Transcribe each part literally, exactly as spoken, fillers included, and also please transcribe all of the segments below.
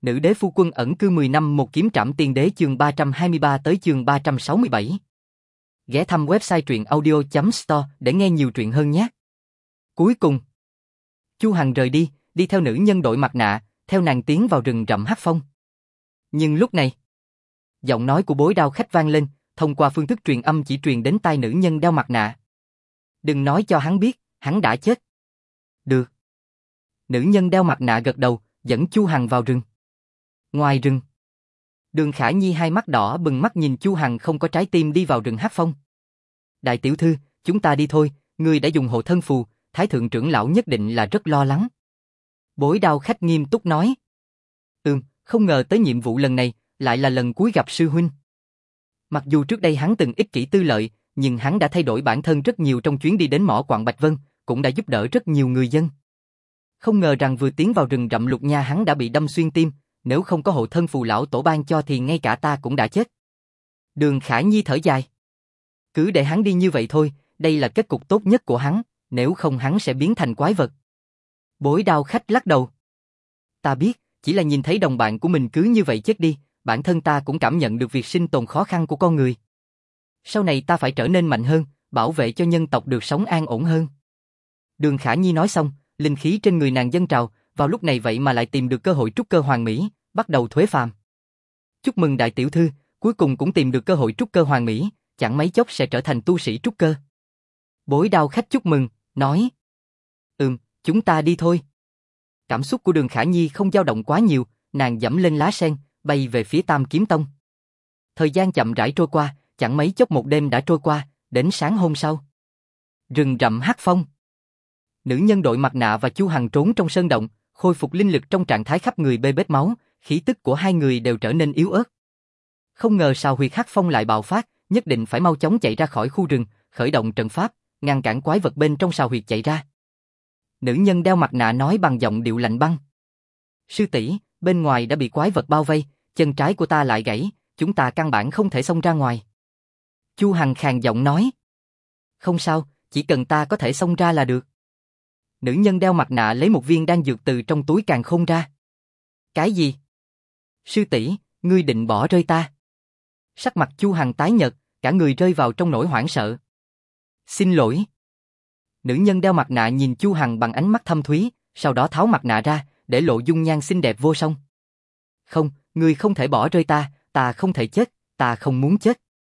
Nữ đế phu quân ẩn cư mười năm một kiếm trảm tiên đế chương ba trăm hai mươi ba tới chương ba trăm sáu mươi bảy. Ghé thăm website truyện audio chấm store để nghe nhiều truyện hơn nhé. Cuối cùng, Chu Hằng rời đi, đi theo nữ nhân đội mặt nạ, theo nàng tiến vào rừng rậm hắc phong. Nhưng lúc này, giọng nói của Bối Đao Khách vang lên, thông qua phương thức truyền âm chỉ truyền đến tai nữ nhân đeo mặt nạ. Đừng nói cho hắn biết, hắn đã chết. Được. Nữ nhân đeo mặt nạ gật đầu, dẫn Chu Hằng vào rừng. Ngoài rừng, Đường Khả Nhi hai mắt đỏ bừng mắt nhìn Chu Hằng không có trái tim đi vào rừng hắc phong. Đại tiểu thư, chúng ta đi thôi, ngươi đã dùng hộ thân phù, Thái thượng trưởng lão nhất định là rất lo lắng. Bối Đao Khách nghiêm túc nói. Ừm, không ngờ tới nhiệm vụ lần này, lại là lần cuối gặp sư huynh. Mặc dù trước đây hắn từng ích kỷ tư lợi, nhưng hắn đã thay đổi bản thân rất nhiều trong chuyến đi đến mỏ quặng Bạch Vân, cũng đã giúp đỡ rất nhiều người dân. Không ngờ rằng vừa tiến vào rừng rậm Lục Nha hắn đã bị đâm xuyên tim, nếu không có hộ thân phù lão tổ ban cho thì ngay cả ta cũng đã chết. Đường Khả Nhi thở dài. Cứ để hắn đi như vậy thôi, đây là kết cục tốt nhất của hắn, nếu không hắn sẽ biến thành quái vật. Bối Đao Khách lắc đầu. Ta biết, chỉ là nhìn thấy đồng bạn của mình cứ như vậy chết đi, bản thân ta cũng cảm nhận được việc sinh tồn khó khăn của con người. Sau này ta phải trở nên mạnh hơn, bảo vệ cho nhân tộc được sống an ổn hơn. Đường Khả Nhi nói xong, linh khí trên người nàng dâng trào, vào lúc này vậy mà lại tìm được cơ hội trúc cơ hoàn mỹ, bắt đầu thuế phàm. Chúc mừng đại tiểu thư, cuối cùng cũng tìm được cơ hội trúc cơ hoàn mỹ, chẳng mấy chốc sẽ trở thành tu sĩ trúc cơ. Bối Đao Khách chúc mừng, nói. Ừm, chúng ta đi thôi. Cảm xúc của Đường Khả Nhi không dao động quá nhiều, nàng giẫm lên lá sen, bay về phía Tam Kiếm Tông. Thời gian chậm rãi trôi qua, chẳng mấy chốc một đêm đã trôi qua, đến sáng hôm sau. Rừng rậm hắc phong. Nữ nhân đội mặt nạ và Chu Hằng trốn trong sơn động, khôi phục linh lực trong trạng thái khắp người bê bết máu, khí tức của hai người đều trở nên yếu ớt. Không ngờ sao huyệt hắc phong lại bạo phát, nhất định phải mau chóng chạy ra khỏi khu rừng, khởi động trận pháp, ngăn cản quái vật bên trong sao huyệt chạy ra. Nữ nhân đeo mặt nạ nói bằng giọng điệu lạnh băng. Sư tỷ, bên ngoài đã bị quái vật bao vây, chân trái của ta lại gãy, chúng ta căn bản không thể xông ra ngoài. Chu Hằng khàn giọng nói. Không sao, chỉ cần ta có thể xông ra là được. Nữ nhân đeo mặt nạ lấy một viên đan dược từ trong túi càn khôn ra. Cái gì? Sư tỷ, ngươi định bỏ rơi ta? Sắc mặt Chu Hằng tái nhợt, cả người rơi vào trong nỗi hoảng sợ. Xin lỗi. Nữ nhân đeo mặt nạ nhìn Chu Hằng bằng ánh mắt thâm thúy, sau đó tháo mặt nạ ra, để lộ dung nhan xinh đẹp vô song. Không, ngươi không thể bỏ rơi ta, ta không thể chết, ta không muốn chết.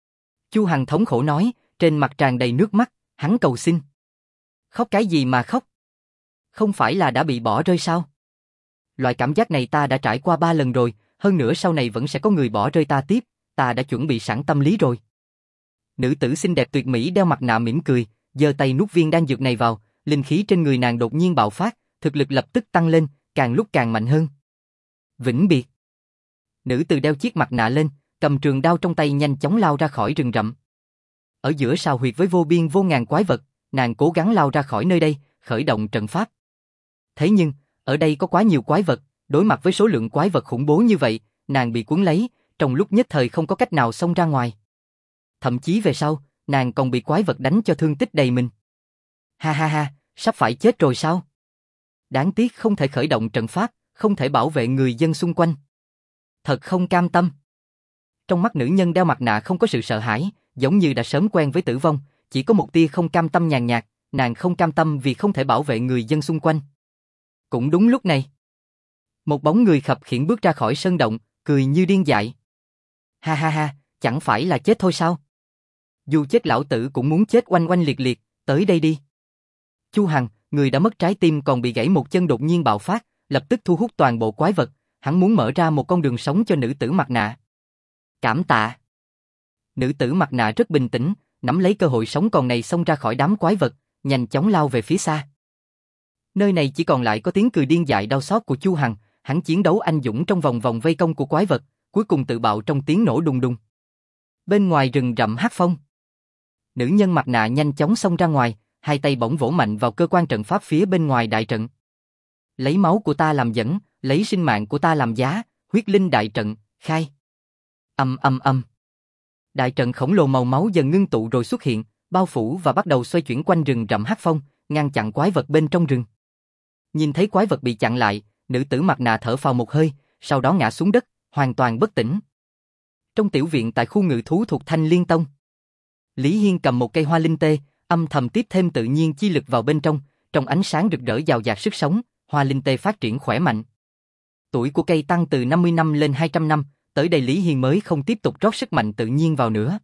Chu Hằng thống khổ nói, trên mặt tràn đầy nước mắt, hắn cầu xin. Khóc cái gì mà khóc? Không phải là đã bị bỏ rơi sao? Loại cảm giác này ta đã trải qua ba lần rồi, hơn nữa sau này vẫn sẽ có người bỏ rơi ta tiếp, ta đã chuẩn bị sẵn tâm lý rồi. Nữ tử xinh đẹp tuyệt mỹ đeo mặt nạ mỉm cười, giơ tay nuốt viên đan dược này vào, linh khí trên người nàng đột nhiên bạo phát, thực lực lập tức tăng lên, càng lúc càng mạnh hơn. Vĩnh biệt. Nữ tử đeo chiếc mặt nạ lên, cầm trường đao trong tay nhanh chóng lao ra khỏi rừng rậm. Ở giữa sao huyệt với vô biên vô ngàn quái vật, nàng cố gắng lao ra khỏi nơi đây, khởi động trận pháp. Thế nhưng, ở đây có quá nhiều quái vật, đối mặt với số lượng quái vật khủng bố như vậy, nàng bị cuốn lấy, trong lúc nhất thời không có cách nào xông ra ngoài. Thậm chí về sau, nàng còn bị quái vật đánh cho thương tích đầy mình. Ha ha ha, sắp phải chết rồi sao? Đáng tiếc không thể khởi động trận pháp, không thể bảo vệ người dân xung quanh. Thật không cam tâm. Trong mắt nữ nhân đeo mặt nạ không có sự sợ hãi, giống như đã sớm quen với tử vong, chỉ có một tia không cam tâm nhàn nhạt, nàng không cam tâm vì không thể bảo vệ người dân xung quanh. Cũng đúng lúc này, một bóng người khập khiễng bước ra khỏi sơn động, cười như điên dại. Ha ha ha, chẳng phải là chết thôi sao? Dù chết lão tử cũng muốn chết oanh oanh liệt liệt, tới đây đi. Chu Hằng, người đã mất trái tim còn bị gãy một chân đột nhiên bạo phát, lập tức thu hút toàn bộ quái vật, hắn muốn mở ra một con đường sống cho nữ tử mặt nạ. Cảm tạ. Nữ tử mặt nạ rất bình tĩnh, nắm lấy cơ hội sống còn này xông ra khỏi đám quái vật, nhanh chóng lao về phía xa. Nơi này chỉ còn lại có tiếng cười điên dại đau xót của Chu Hằng, hắn chiến đấu anh dũng trong vòng vòng vây công của quái vật, cuối cùng tự bạo trong tiếng nổ đùng đùng. Bên ngoài rừng rậm hắc phong, nữ nhân mặt nạ nhanh chóng xông ra ngoài, hai tay bỗng vỗ mạnh vào cơ quan trận pháp phía bên ngoài đại trận. Lấy máu của ta làm dẫn, lấy sinh mạng của ta làm giá, huyết linh đại trận, khai. Âm âm âm. Đại trận khổng lồ màu máu dần ngưng tụ rồi xuất hiện, bao phủ và bắt đầu xoay chuyển quanh rừng rậm hắc phong, ngăn chặn quái vật bên trong rừng. Nhìn thấy quái vật bị chặn lại, nữ tử mặt nạ thở phào một hơi, sau đó ngã xuống đất, hoàn toàn bất tỉnh. Trong tiểu viện tại khu ngự thú thuộc Thanh Liên Tông, Lý Hiên cầm một cây hoa linh tê, âm thầm tiếp thêm tự nhiên chi lực vào bên trong, trong ánh sáng rực rỡ giàu dạt sức sống, hoa linh tê phát triển khỏe mạnh. Tuổi của cây tăng từ năm mươi năm lên hai trăm năm, tới đây Lý Hiên mới không tiếp tục rót sức mạnh tự nhiên vào nữa.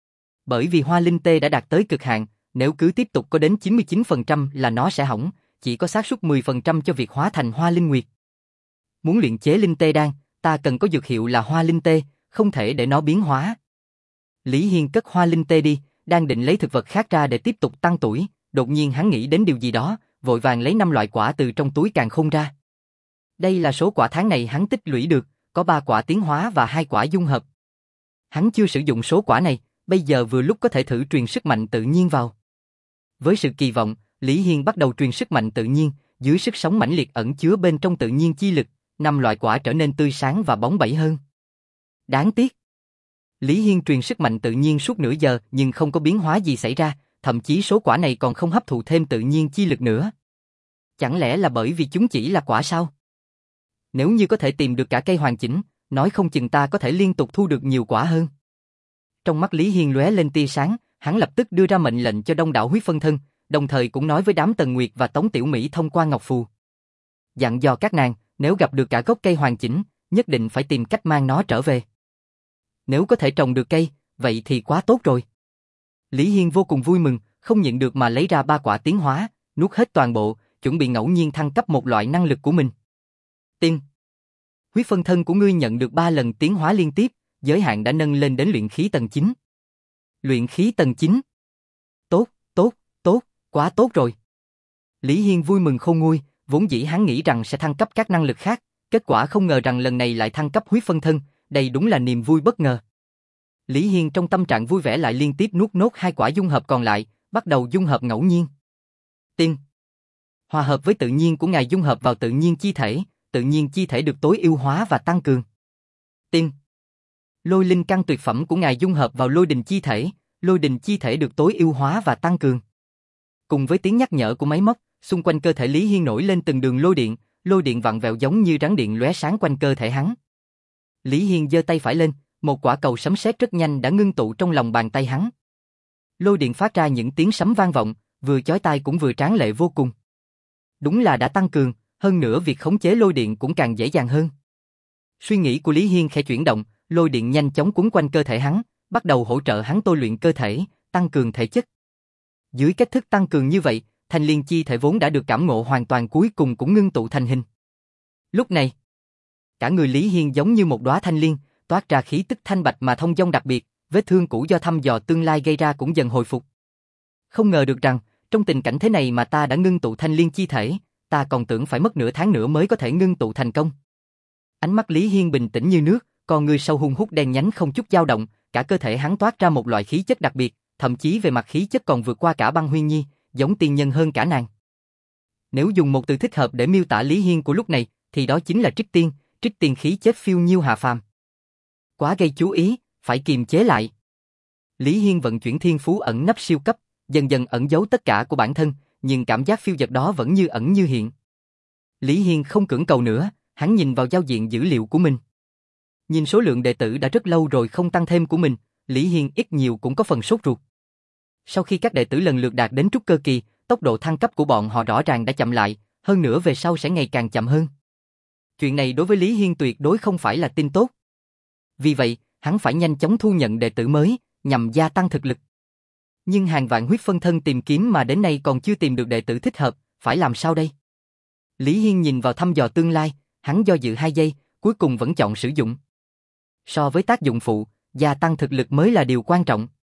Bởi vì hoa linh tê đã đạt tới cực hạn, nếu cứ tiếp tục có đến chín mươi chín phần trăm là nó sẽ hỏng, chỉ có xác suất mười phần trăm cho việc hóa thành hoa linh nguyệt. Muốn luyện chế linh tê đan, ta cần có dược hiệu là hoa linh tê, không thể để nó biến hóa. Lý Hiên cất hoa linh tê đi, đang định lấy thực vật khác ra để tiếp tục tăng tuổi, đột nhiên hắn nghĩ đến điều gì đó, vội vàng lấy năm loại quả từ trong túi càn khôn ra. Đây là số quả tháng này hắn tích lũy được, có ba quả tiến hóa và hai quả dung hợp. Hắn chưa sử dụng số quả này, bây giờ vừa lúc có thể thử truyền sức mạnh tự nhiên vào. Với sự kỳ vọng, Lý Hiên bắt đầu truyền sức mạnh tự nhiên, dưới sức sống mãnh liệt ẩn chứa bên trong tự nhiên chi lực, năm loại quả trở nên tươi sáng và bóng bẩy hơn. Đáng tiếc, Lý Hiên truyền sức mạnh tự nhiên suốt nửa giờ nhưng không có biến hóa gì xảy ra, thậm chí số quả này còn không hấp thụ thêm tự nhiên chi lực nữa. Chẳng lẽ là bởi vì chúng chỉ là quả sao? Nếu như có thể tìm được cả cây hoàn chỉnh, nói không chừng ta có thể liên tục thu được nhiều quả hơn. Trong mắt Lý Hiên lóe lên tia sáng, hắn lập tức đưa ra mệnh lệnh cho đông đảo huyết phân thân, đồng thời cũng nói với đám Tần Nguyệt và Tống Tiểu Mỹ thông qua ngọc phù. Dặn dò các nàng, nếu gặp được cả gốc cây hoàn chỉnh, nhất định phải tìm cách mang nó trở về. Nếu có thể trồng được cây, vậy thì quá tốt rồi. Lý Hiên vô cùng vui mừng, không nhịn được mà lấy ra ba quả tiến hóa, nuốt hết toàn bộ, chuẩn bị ngẫu nhiên thăng cấp một loại năng lực của mình. Tiên. Huyết phân thân của ngươi nhận được ba lần tiến hóa liên tiếp, giới hạn đã nâng lên đến luyện khí tầng chín. Luyện khí tầng chín. Tốt, tốt, tốt, quá tốt rồi. Lý Hiên vui mừng khôn nguôi, vốn dĩ hắn nghĩ rằng sẽ thăng cấp các năng lực khác, kết quả không ngờ rằng lần này lại thăng cấp huyết phân thân, đây đúng là niềm vui bất ngờ. Lý Hiên trong tâm trạng vui vẻ lại liên tiếp nuốt nốt hai quả dung hợp còn lại, bắt đầu dung hợp ngẫu nhiên. Tiên. Hòa hợp với tự nhiên của ngài dung hợp vào tự nhiên chi thể, tự nhiên chi thể được tối ưu hóa và tăng cường. Tiên. Lôi linh căn tuyệt phẩm của ngài dung hợp vào lôi đình chi thể, lôi đình chi thể được tối ưu hóa và tăng cường. Cùng với tiếng nhắc nhở của máy móc, xung quanh cơ thể Lý Hiên nổi lên từng đường lôi điện, lôi điện vặn vẹo giống như rắn điện lóe sáng quanh cơ thể hắn. Lý Hiên giơ tay phải lên, một quả cầu sấm sét rất nhanh đã ngưng tụ trong lòng bàn tay hắn. Lôi điện phát ra những tiếng sấm vang vọng, vừa chói tai cũng vừa tráng lệ vô cùng. Đúng là đã tăng cường, hơn nữa việc khống chế lôi điện cũng càng dễ dàng hơn. Suy nghĩ của Lý Hiên khẽ chuyển động, lôi điện nhanh chóng quấn quanh cơ thể hắn, bắt đầu hỗ trợ hắn tôi luyện cơ thể, tăng cường thể chất. Dưới cách thức tăng cường như vậy, thanh liên chi thể vốn đã được cảm ngộ hoàn toàn cuối cùng cũng ngưng tụ thành hình. Lúc này, cả người Lý Hiên giống như một đóa thanh liên, toát ra khí tức thanh bạch mà thông dong đặc biệt, vết thương cũ do thăm dò tương lai gây ra cũng dần hồi phục. Không ngờ được rằng, trong tình cảnh thế này mà ta đã ngưng tụ thanh liên chi thể, ta còn tưởng phải mất nửa tháng nữa mới có thể ngưng tụ thành công. Ánh mắt Lý Hiên bình tĩnh như nước, con người sâu hun hút đen nhánh không chút dao động, cả cơ thể hắn toát ra một loại khí chất đặc biệt, thậm chí về mặt khí chất còn vượt qua cả Băng Huyên Nhi, giống tiên nhân hơn cả nàng. Nếu dùng một từ thích hợp để miêu tả Lý Hiên của lúc này, thì đó chính là trích tiên, trích tiên khí chất phiêu nhiêu hạ phàm. Quá gây chú ý, phải kiềm chế lại. Lý Hiên vận chuyển thiên phú ẩn nấp siêu cấp, dần dần ẩn giấu tất cả của bản thân, nhưng cảm giác phiêu dật đó vẫn như ẩn như hiện. Lý Hiên không cưỡng cầu nữa, hắn nhìn vào giao diện dữ liệu của mình. Nhìn số lượng đệ tử đã rất lâu rồi không tăng thêm của mình, Lý Hiên ít nhiều cũng có phần sốt ruột. Sau khi các đệ tử lần lượt đạt đến trúc cơ kỳ, tốc độ thăng cấp của bọn họ rõ ràng đã chậm lại, hơn nữa về sau sẽ ngày càng chậm hơn. Chuyện này đối với Lý Hiên tuyệt đối không phải là tin tốt. Vì vậy, hắn phải nhanh chóng thu nhận đệ tử mới, nhằm gia tăng thực lực. Nhưng hàng vạn huyết phân thân tìm kiếm mà đến nay còn chưa tìm được đệ tử thích hợp, phải làm sao đây? Lý Hiên nhìn vào thăm dò tương lai, hắn do dự hai giây, cuối cùng vẫn chọn sử dụng. So với tác dụng phụ, gia tăng thực lực mới là điều quan trọng.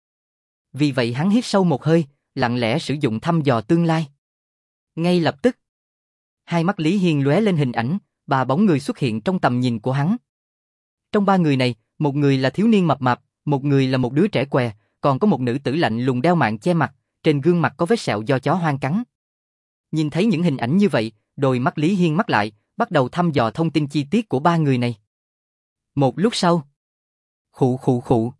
Vì vậy hắn hít sâu một hơi, lặng lẽ sử dụng thăm dò tương lai. Ngay lập tức, hai mắt Lý Hiên lóe lên hình ảnh, ba bóng người xuất hiện trong tầm nhìn của hắn. Trong ba người này, một người là thiếu niên mập mạp, một người là một đứa trẻ què, còn có một nữ tử lạnh lùng đeo mạng che mặt, trên gương mặt có vết sẹo do chó hoang cắn. Nhìn thấy những hình ảnh như vậy, đôi mắt Lý Hiên mắc lại, bắt đầu thăm dò thông tin chi tiết của ba người này. Một lúc sau, khụ khụ khụ.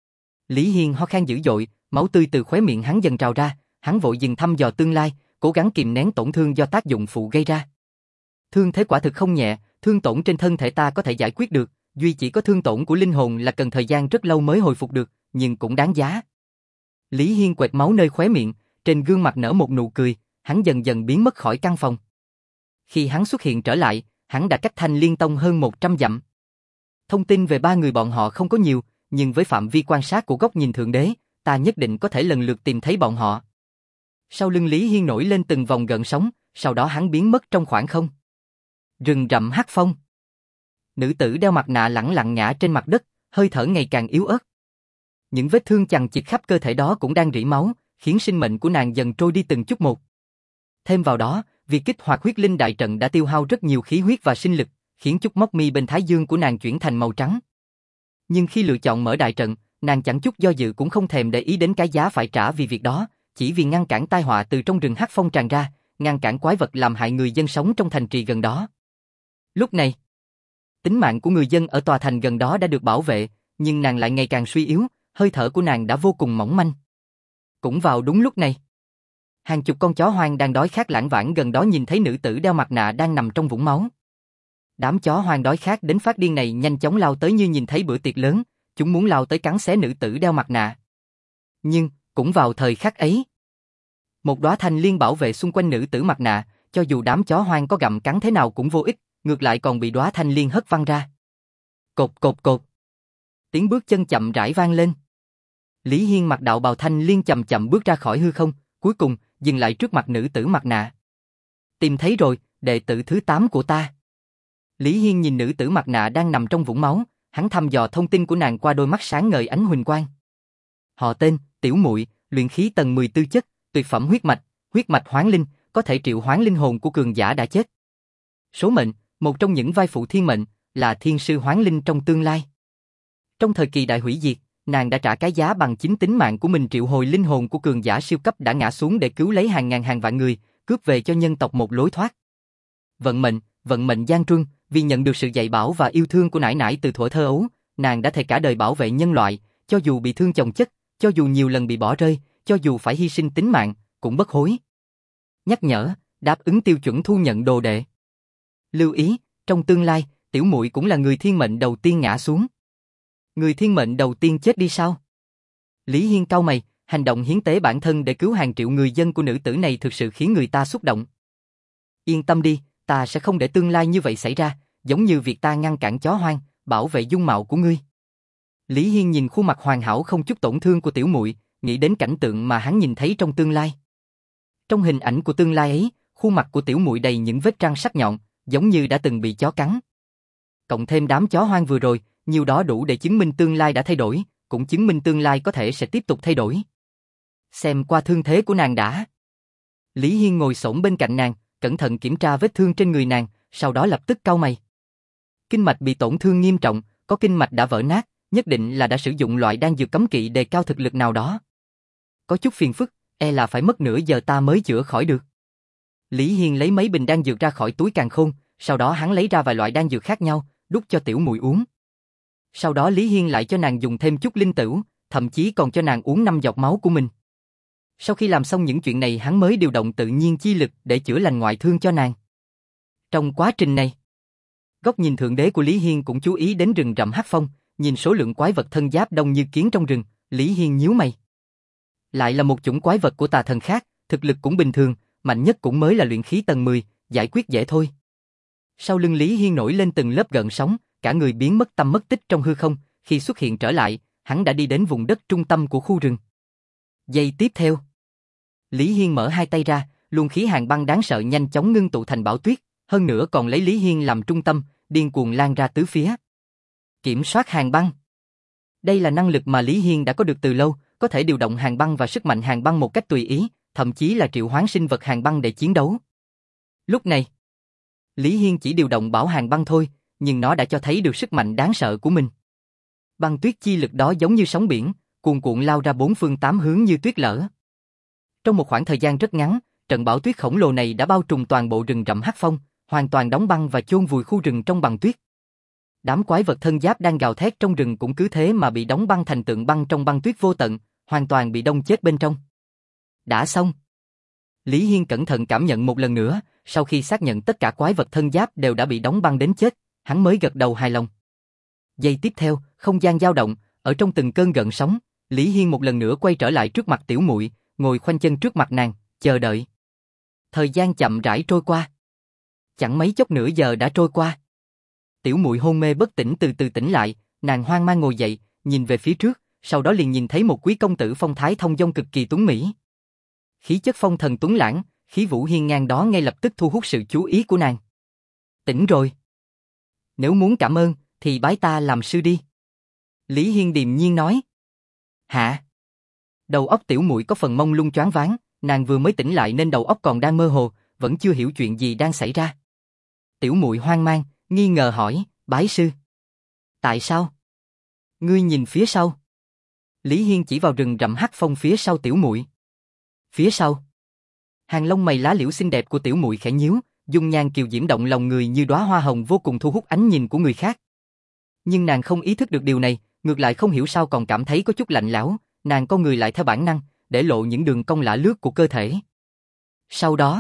Lý Hiên ho khan dữ dội, máu tươi từ khóe miệng hắn dần trào ra, hắn vội dừng thăm dò tương lai, cố gắng kìm nén tổn thương do tác dụng phụ gây ra. Thương thế quả thực không nhẹ, Thương tổn trên thân thể ta có thể giải quyết được, duy chỉ có thương tổn của linh hồn là cần thời gian rất lâu mới hồi phục được, nhưng cũng đáng giá. Lý Hiên quẹt máu nơi khóe miệng, trên gương mặt nở một nụ cười, hắn dần dần biến mất khỏi căn phòng. Khi hắn xuất hiện trở lại, hắn đã cách Thanh Liên Tông hơn một trăm dặm. Thông tin về ba người bọn họ không có nhiều, nhưng với phạm vi quan sát của góc nhìn Thượng Đế, ta nhất định có thể lần lượt tìm thấy bọn họ. Sau lưng Lý Hiên nổi lên từng vòng gợn sóng, sau đó hắn biến mất trong khoảng không. Rừng rậm hắc phong. Nữ tử đeo mặt nạ lẳng lặng ngã trên mặt đất, hơi thở ngày càng yếu ớt. Những vết thương chằng chịt khắp cơ thể đó cũng đang rỉ máu, khiến sinh mệnh của nàng dần trôi đi từng chút một. Thêm vào đó, việc kích hoạt huyết linh đại trận đã tiêu hao rất nhiều khí huyết và sinh lực, khiến chút mốc mi bên thái dương của nàng chuyển thành màu trắng. Nhưng khi lựa chọn mở đại trận, nàng chẳng chút do dự cũng không thèm để ý đến cái giá phải trả vì việc đó, chỉ vì ngăn cản tai họa từ trong rừng hắc phong tràn ra, ngăn cản quái vật làm hại người dân sống trong thành trì gần đó. Lúc này, tính mạng của người dân ở tòa thành gần đó đã được bảo vệ, nhưng nàng lại ngày càng suy yếu, hơi thở của nàng đã vô cùng mỏng manh. Cũng vào đúng lúc này, hàng chục con chó hoang đang đói khát lãng vãng gần đó nhìn thấy nữ tử đeo mặt nạ đang nằm trong vũng máu. Đám chó hoang đói khát đến phát điên này nhanh chóng lao tới như nhìn thấy bữa tiệc lớn, chúng muốn lao tới cắn xé nữ tử đeo mặt nạ. Nhưng, cũng vào thời khắc ấy, một đóa thanh liên bảo vệ xung quanh nữ tử mặt nạ, cho dù đám chó hoang có gặm cắn thế nào cũng vô ích, ngược lại còn bị đóa thanh liên hất văng ra. Cột cột cột. Tiếng bước chân chậm rãi vang lên. Lý Hiên mặc đạo bào thanh liên chậm chậm bước ra khỏi hư không, cuối cùng dừng lại trước mặt nữ tử mặt nạ. Tìm thấy rồi, đệ tử thứ tám của ta. Lý Hiên nhìn nữ tử mặt nạ đang nằm trong vũng máu, hắn thăm dò thông tin của nàng qua đôi mắt sáng ngời ánh huỳnh quang. Họ tên, Tiểu Muội, luyện khí tầng mười tư chất, tuyệt phẩm huyết mạch, huyết mạch hoán linh, có thể triệu hoán linh hồn của cường giả đã chết. Số mệnh, một trong những vai phụ thiên mệnh, là thiên sư hoán linh trong tương lai. Trong thời kỳ đại hủy diệt, nàng đã trả cái giá bằng chính tính mạng của mình triệu hồi linh hồn của cường giả siêu cấp đã ngã xuống để cứu lấy hàng ngàn hàng vạn người, cướp về cho nhân tộc một lối thoát. Vận mệnh, vận mệnh gian truân, vì nhận được sự dạy bảo và yêu thương của nải nải từ thuở thơ ấu, nàng đã thề cả đời bảo vệ nhân loại, cho dù bị thương chồng chất, cho dù nhiều lần bị bỏ rơi, cho dù phải hy sinh tính mạng, cũng bất hối. Nhắc nhở, đáp ứng tiêu chuẩn thu nhận đồ đệ. Lưu ý, trong tương lai, Tiểu Muội cũng là người thiên mệnh đầu tiên ngã xuống. Người thiên mệnh đầu tiên chết đi sao? Lý Hiên cau mày, hành động hiến tế bản thân để cứu hàng triệu người dân của nữ tử này thực sự khiến người ta xúc động. Yên tâm đi, ta sẽ không để tương lai như vậy xảy ra, giống như việc ta ngăn cản chó hoang, bảo vệ dung mạo của ngươi. Lý Hiên nhìn khuôn mặt hoàn hảo không chút tổn thương của Tiểu Muội, nghĩ đến cảnh tượng mà hắn nhìn thấy trong tương lai. Trong hình ảnh của tương lai ấy, khuôn mặt của Tiểu Muội đầy những vết răng sắc nhọn, giống như đã từng bị chó cắn. Cộng thêm đám chó hoang vừa rồi, nhiều đó đủ để chứng minh tương lai đã thay đổi, cũng chứng minh tương lai có thể sẽ tiếp tục thay đổi. Xem qua thương thế của nàng đã. Lý Hiên ngồi xổm bên cạnh nàng, cẩn thận kiểm tra vết thương trên người nàng, sau đó lập tức cau mày. Kinh mạch bị tổn thương nghiêm trọng, có kinh mạch đã vỡ nát, nhất định là đã sử dụng loại đan dược cấm kỵ đề cao thực lực nào đó. Có chút phiền phức, e là phải mất nửa giờ ta mới chữa khỏi được. Lý Hiên lấy mấy bình đan dược ra khỏi túi càn khôn, sau đó hắn lấy ra vài loại đan dược khác nhau, đút cho Tiểu Muội uống. Sau đó Lý Hiên lại cho nàng dùng thêm chút linh tửu, thậm chí còn cho nàng uống năm giọt máu của mình. Sau khi làm xong những chuyện này hắn mới điều động tự nhiên chi lực để chữa lành ngoại thương cho nàng. Trong quá trình này, góc nhìn thượng đế của Lý Hiên cũng chú ý đến rừng rậm hắc phong, nhìn số lượng quái vật thân giáp đông như kiến trong rừng, Lý Hiên nhíu mày. Lại là một chủng quái vật của tà thần khác, thực lực cũng bình thường, mạnh nhất cũng mới là luyện khí tầng mười, giải quyết dễ thôi. Sau lưng Lý Hiên nổi lên từng lớp gợn sóng, cả người biến mất tâm mất tích trong hư không, khi xuất hiện trở lại, hắn đã đi đến vùng đất trung tâm của khu rừng. Giây tiếp theo, Lý Hiên mở hai tay ra, luồng khí hàn băng đáng sợ nhanh chóng ngưng tụ thành bão tuyết, hơn nữa còn lấy Lý Hiên làm trung tâm, điên cuồng lan ra tứ phía. Kiểm soát hàn băng. Đây là năng lực mà Lý Hiên đã có được từ lâu, có thể điều động hàn băng và sức mạnh hàn băng một cách tùy ý, thậm chí là triệu hoán sinh vật hàn băng để chiến đấu. Lúc này, Lý Hiên chỉ điều động bảo hàn băng thôi, nhưng nó đã cho thấy được sức mạnh đáng sợ của mình. Băng tuyết chi lực đó giống như sóng biển, cuồn cuộn lao ra bốn phương tám hướng như tuyết lở. Trong một khoảng thời gian rất ngắn, trận bão tuyết khổng lồ này đã bao trùm toàn bộ rừng rậm hắc phong, hoàn toàn đóng băng và chôn vùi khu rừng trong băng tuyết. Đám quái vật thân giáp đang gào thét trong rừng cũng cứ thế mà bị đóng băng thành tượng băng trong băng tuyết vô tận, hoàn toàn bị đông chết bên trong. Đã xong. Lý Hiên cẩn thận cảm nhận một lần nữa, sau khi xác nhận tất cả quái vật thân giáp đều đã bị đóng băng đến chết, hắn mới gật đầu hài lòng. Giây tiếp theo, không gian dao động, ở trong từng cơn gợn sóng, Lý Hiên một lần nữa quay trở lại trước mặt tiểu muội, ngồi khoanh chân trước mặt nàng, chờ đợi. Thời gian chậm rãi trôi qua. Chẳng mấy chốc nửa giờ đã trôi qua. Tiểu muội hôn mê bất tỉnh từ từ tỉnh lại, nàng hoang mang ngồi dậy, nhìn về phía trước, sau đó liền nhìn thấy một quý công tử phong thái thông dong cực kỳ tuấn mỹ. Khí chất phong thần tuấn lãng, khí vũ hiên ngang đó ngay lập tức thu hút sự chú ý của nàng. Tỉnh rồi. Nếu muốn cảm ơn, thì bái ta làm sư đi. Lý Hiên điềm nhiên nói. Hả? Đầu óc tiểu muội có phần mông lung choáng váng, nàng vừa mới tỉnh lại nên đầu óc còn đang mơ hồ, vẫn chưa hiểu chuyện gì đang xảy ra. Tiểu muội hoang mang, nghi ngờ hỏi, bái sư. Tại sao? Ngươi nhìn phía sau. Lý Hiên chỉ vào rừng rậm hắc phong phía sau tiểu muội. Phía sau. Hàng lông mày lá liễu xinh đẹp của tiểu muội khẽ nhíu, dung nhan kiều diễm động lòng người như đóa hoa hồng vô cùng thu hút ánh nhìn của người khác. Nhưng nàng không ý thức được điều này, ngược lại không hiểu sao còn cảm thấy có chút lạnh lẽo, nàng con người lại theo bản năng, để lộ những đường cong lả lướt của cơ thể. Sau đó,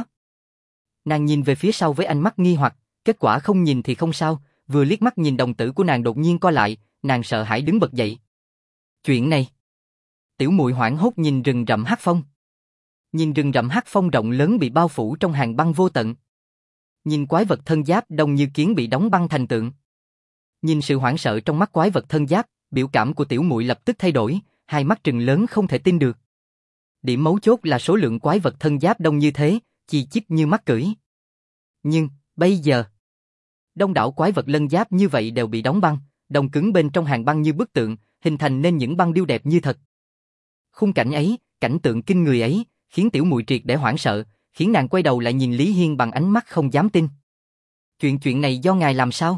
nàng nhìn về phía sau với ánh mắt nghi hoặc, kết quả không nhìn thì không sao, vừa liếc mắt nhìn đồng tử của nàng đột nhiên co lại, nàng sợ hãi đứng bật dậy. Chuyện này. Tiểu muội hoảng hốt nhìn rừng rậm hắc phong. Nhìn rừng rậm hắc phong rộng lớn bị bao phủ trong hàng băng vô tận. Nhìn quái vật thân giáp đông như kiến bị đóng băng thành tượng. Nhìn sự hoảng sợ trong mắt quái vật thân giáp, biểu cảm của tiểu muội lập tức thay đổi, hai mắt trừng lớn không thể tin được. Điểm mấu chốt là số lượng quái vật thân giáp đông như thế, chi chít như mắt cưỡi. Nhưng, bây giờ, đông đảo quái vật lân giáp như vậy đều bị đóng băng, đông cứng bên trong hàng băng như bức tượng, hình thành nên những băng điêu đẹp như thật. Khung cảnh ấy, cảnh tượng kinh người ấy, khiến tiểu muội triệt để hoảng sợ, khiến nàng quay đầu lại nhìn Lý Hiên bằng ánh mắt không dám tin. Chuyện chuyện này do ngài làm sao?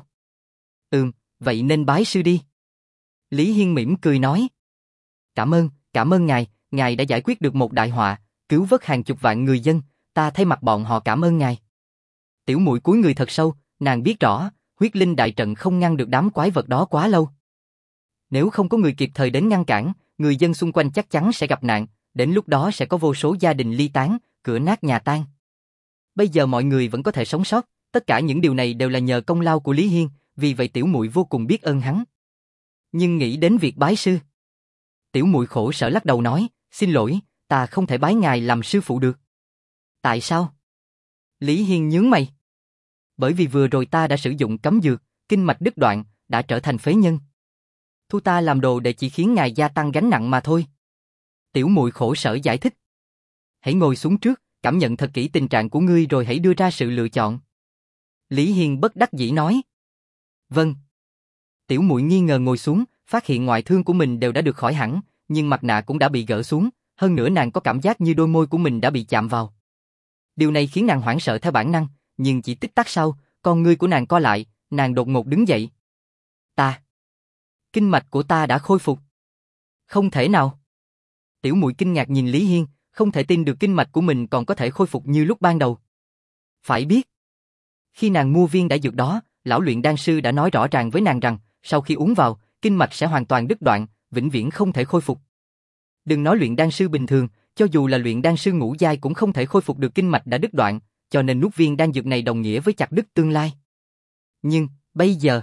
Ừm, vậy nên bái sư đi. Lý Hiên mỉm cười nói. Cảm ơn, cảm ơn ngài, ngài đã giải quyết được một đại họa, cứu vớt hàng chục vạn người dân, ta thay mặt bọn họ cảm ơn ngài. Tiểu muội cúi người thật sâu, nàng biết rõ, huyết linh đại trận không ngăn được đám quái vật đó quá lâu. Nếu không có người kịp thời đến ngăn cản, người dân xung quanh chắc chắn sẽ gặp nạn, đến lúc đó sẽ có vô số gia đình ly tán, cửa nát nhà tan. Bây giờ mọi người vẫn có thể sống sót, tất cả những điều này đều là nhờ công lao của Lý Hiên, vì vậy tiểu muội vô cùng biết ơn hắn. Nhưng nghĩ đến việc bái sư, tiểu muội khổ sở lắc đầu nói, xin lỗi, ta không thể bái ngài làm sư phụ được. Tại sao? Lý Hiên nhướng mày. Bởi vì vừa rồi ta đã sử dụng cấm dược, kinh mạch đứt đoạn, đã trở thành phế nhân. Thu ta làm đồ để chỉ khiến ngài gia tăng gánh nặng mà thôi. Tiểu muội khổ sở giải thích. Hãy ngồi xuống trước, cảm nhận thật kỹ tình trạng của ngươi rồi hãy đưa ra sự lựa chọn. Lý Hiên bất đắc dĩ nói. Vâng. Tiểu muội nghi ngờ ngồi xuống, phát hiện ngoại thương của mình đều đã được khỏi hẳn, nhưng mặt nạ cũng đã bị gỡ xuống, hơn nữa nàng có cảm giác như đôi môi của mình đã bị chạm vào. Điều này khiến nàng hoảng sợ theo bản năng, nhưng chỉ tích tắc sau, con ngươi của nàng co lại, nàng đột ngột đứng dậy. Ta. Kinh mạch của ta đã khôi phục. Không thể nào. Tiểu muội kinh ngạc nhìn Lý Hiên, không thể tin được kinh mạch của mình còn có thể khôi phục như lúc ban đầu. Phải biết, khi nàng mua viên đan dược đó, lão luyện đan sư đã nói rõ ràng với nàng rằng, sau khi uống vào, kinh mạch sẽ hoàn toàn đứt đoạn, vĩnh viễn không thể khôi phục. Đừng nói luyện đan sư bình thường, cho dù là luyện đan sư ngũ giai cũng không thể khôi phục được kinh mạch đã đứt đoạn, cho nên nuốt viên đan dược này đồng nghĩa với chặt đứt tương lai. Nhưng, bây giờ,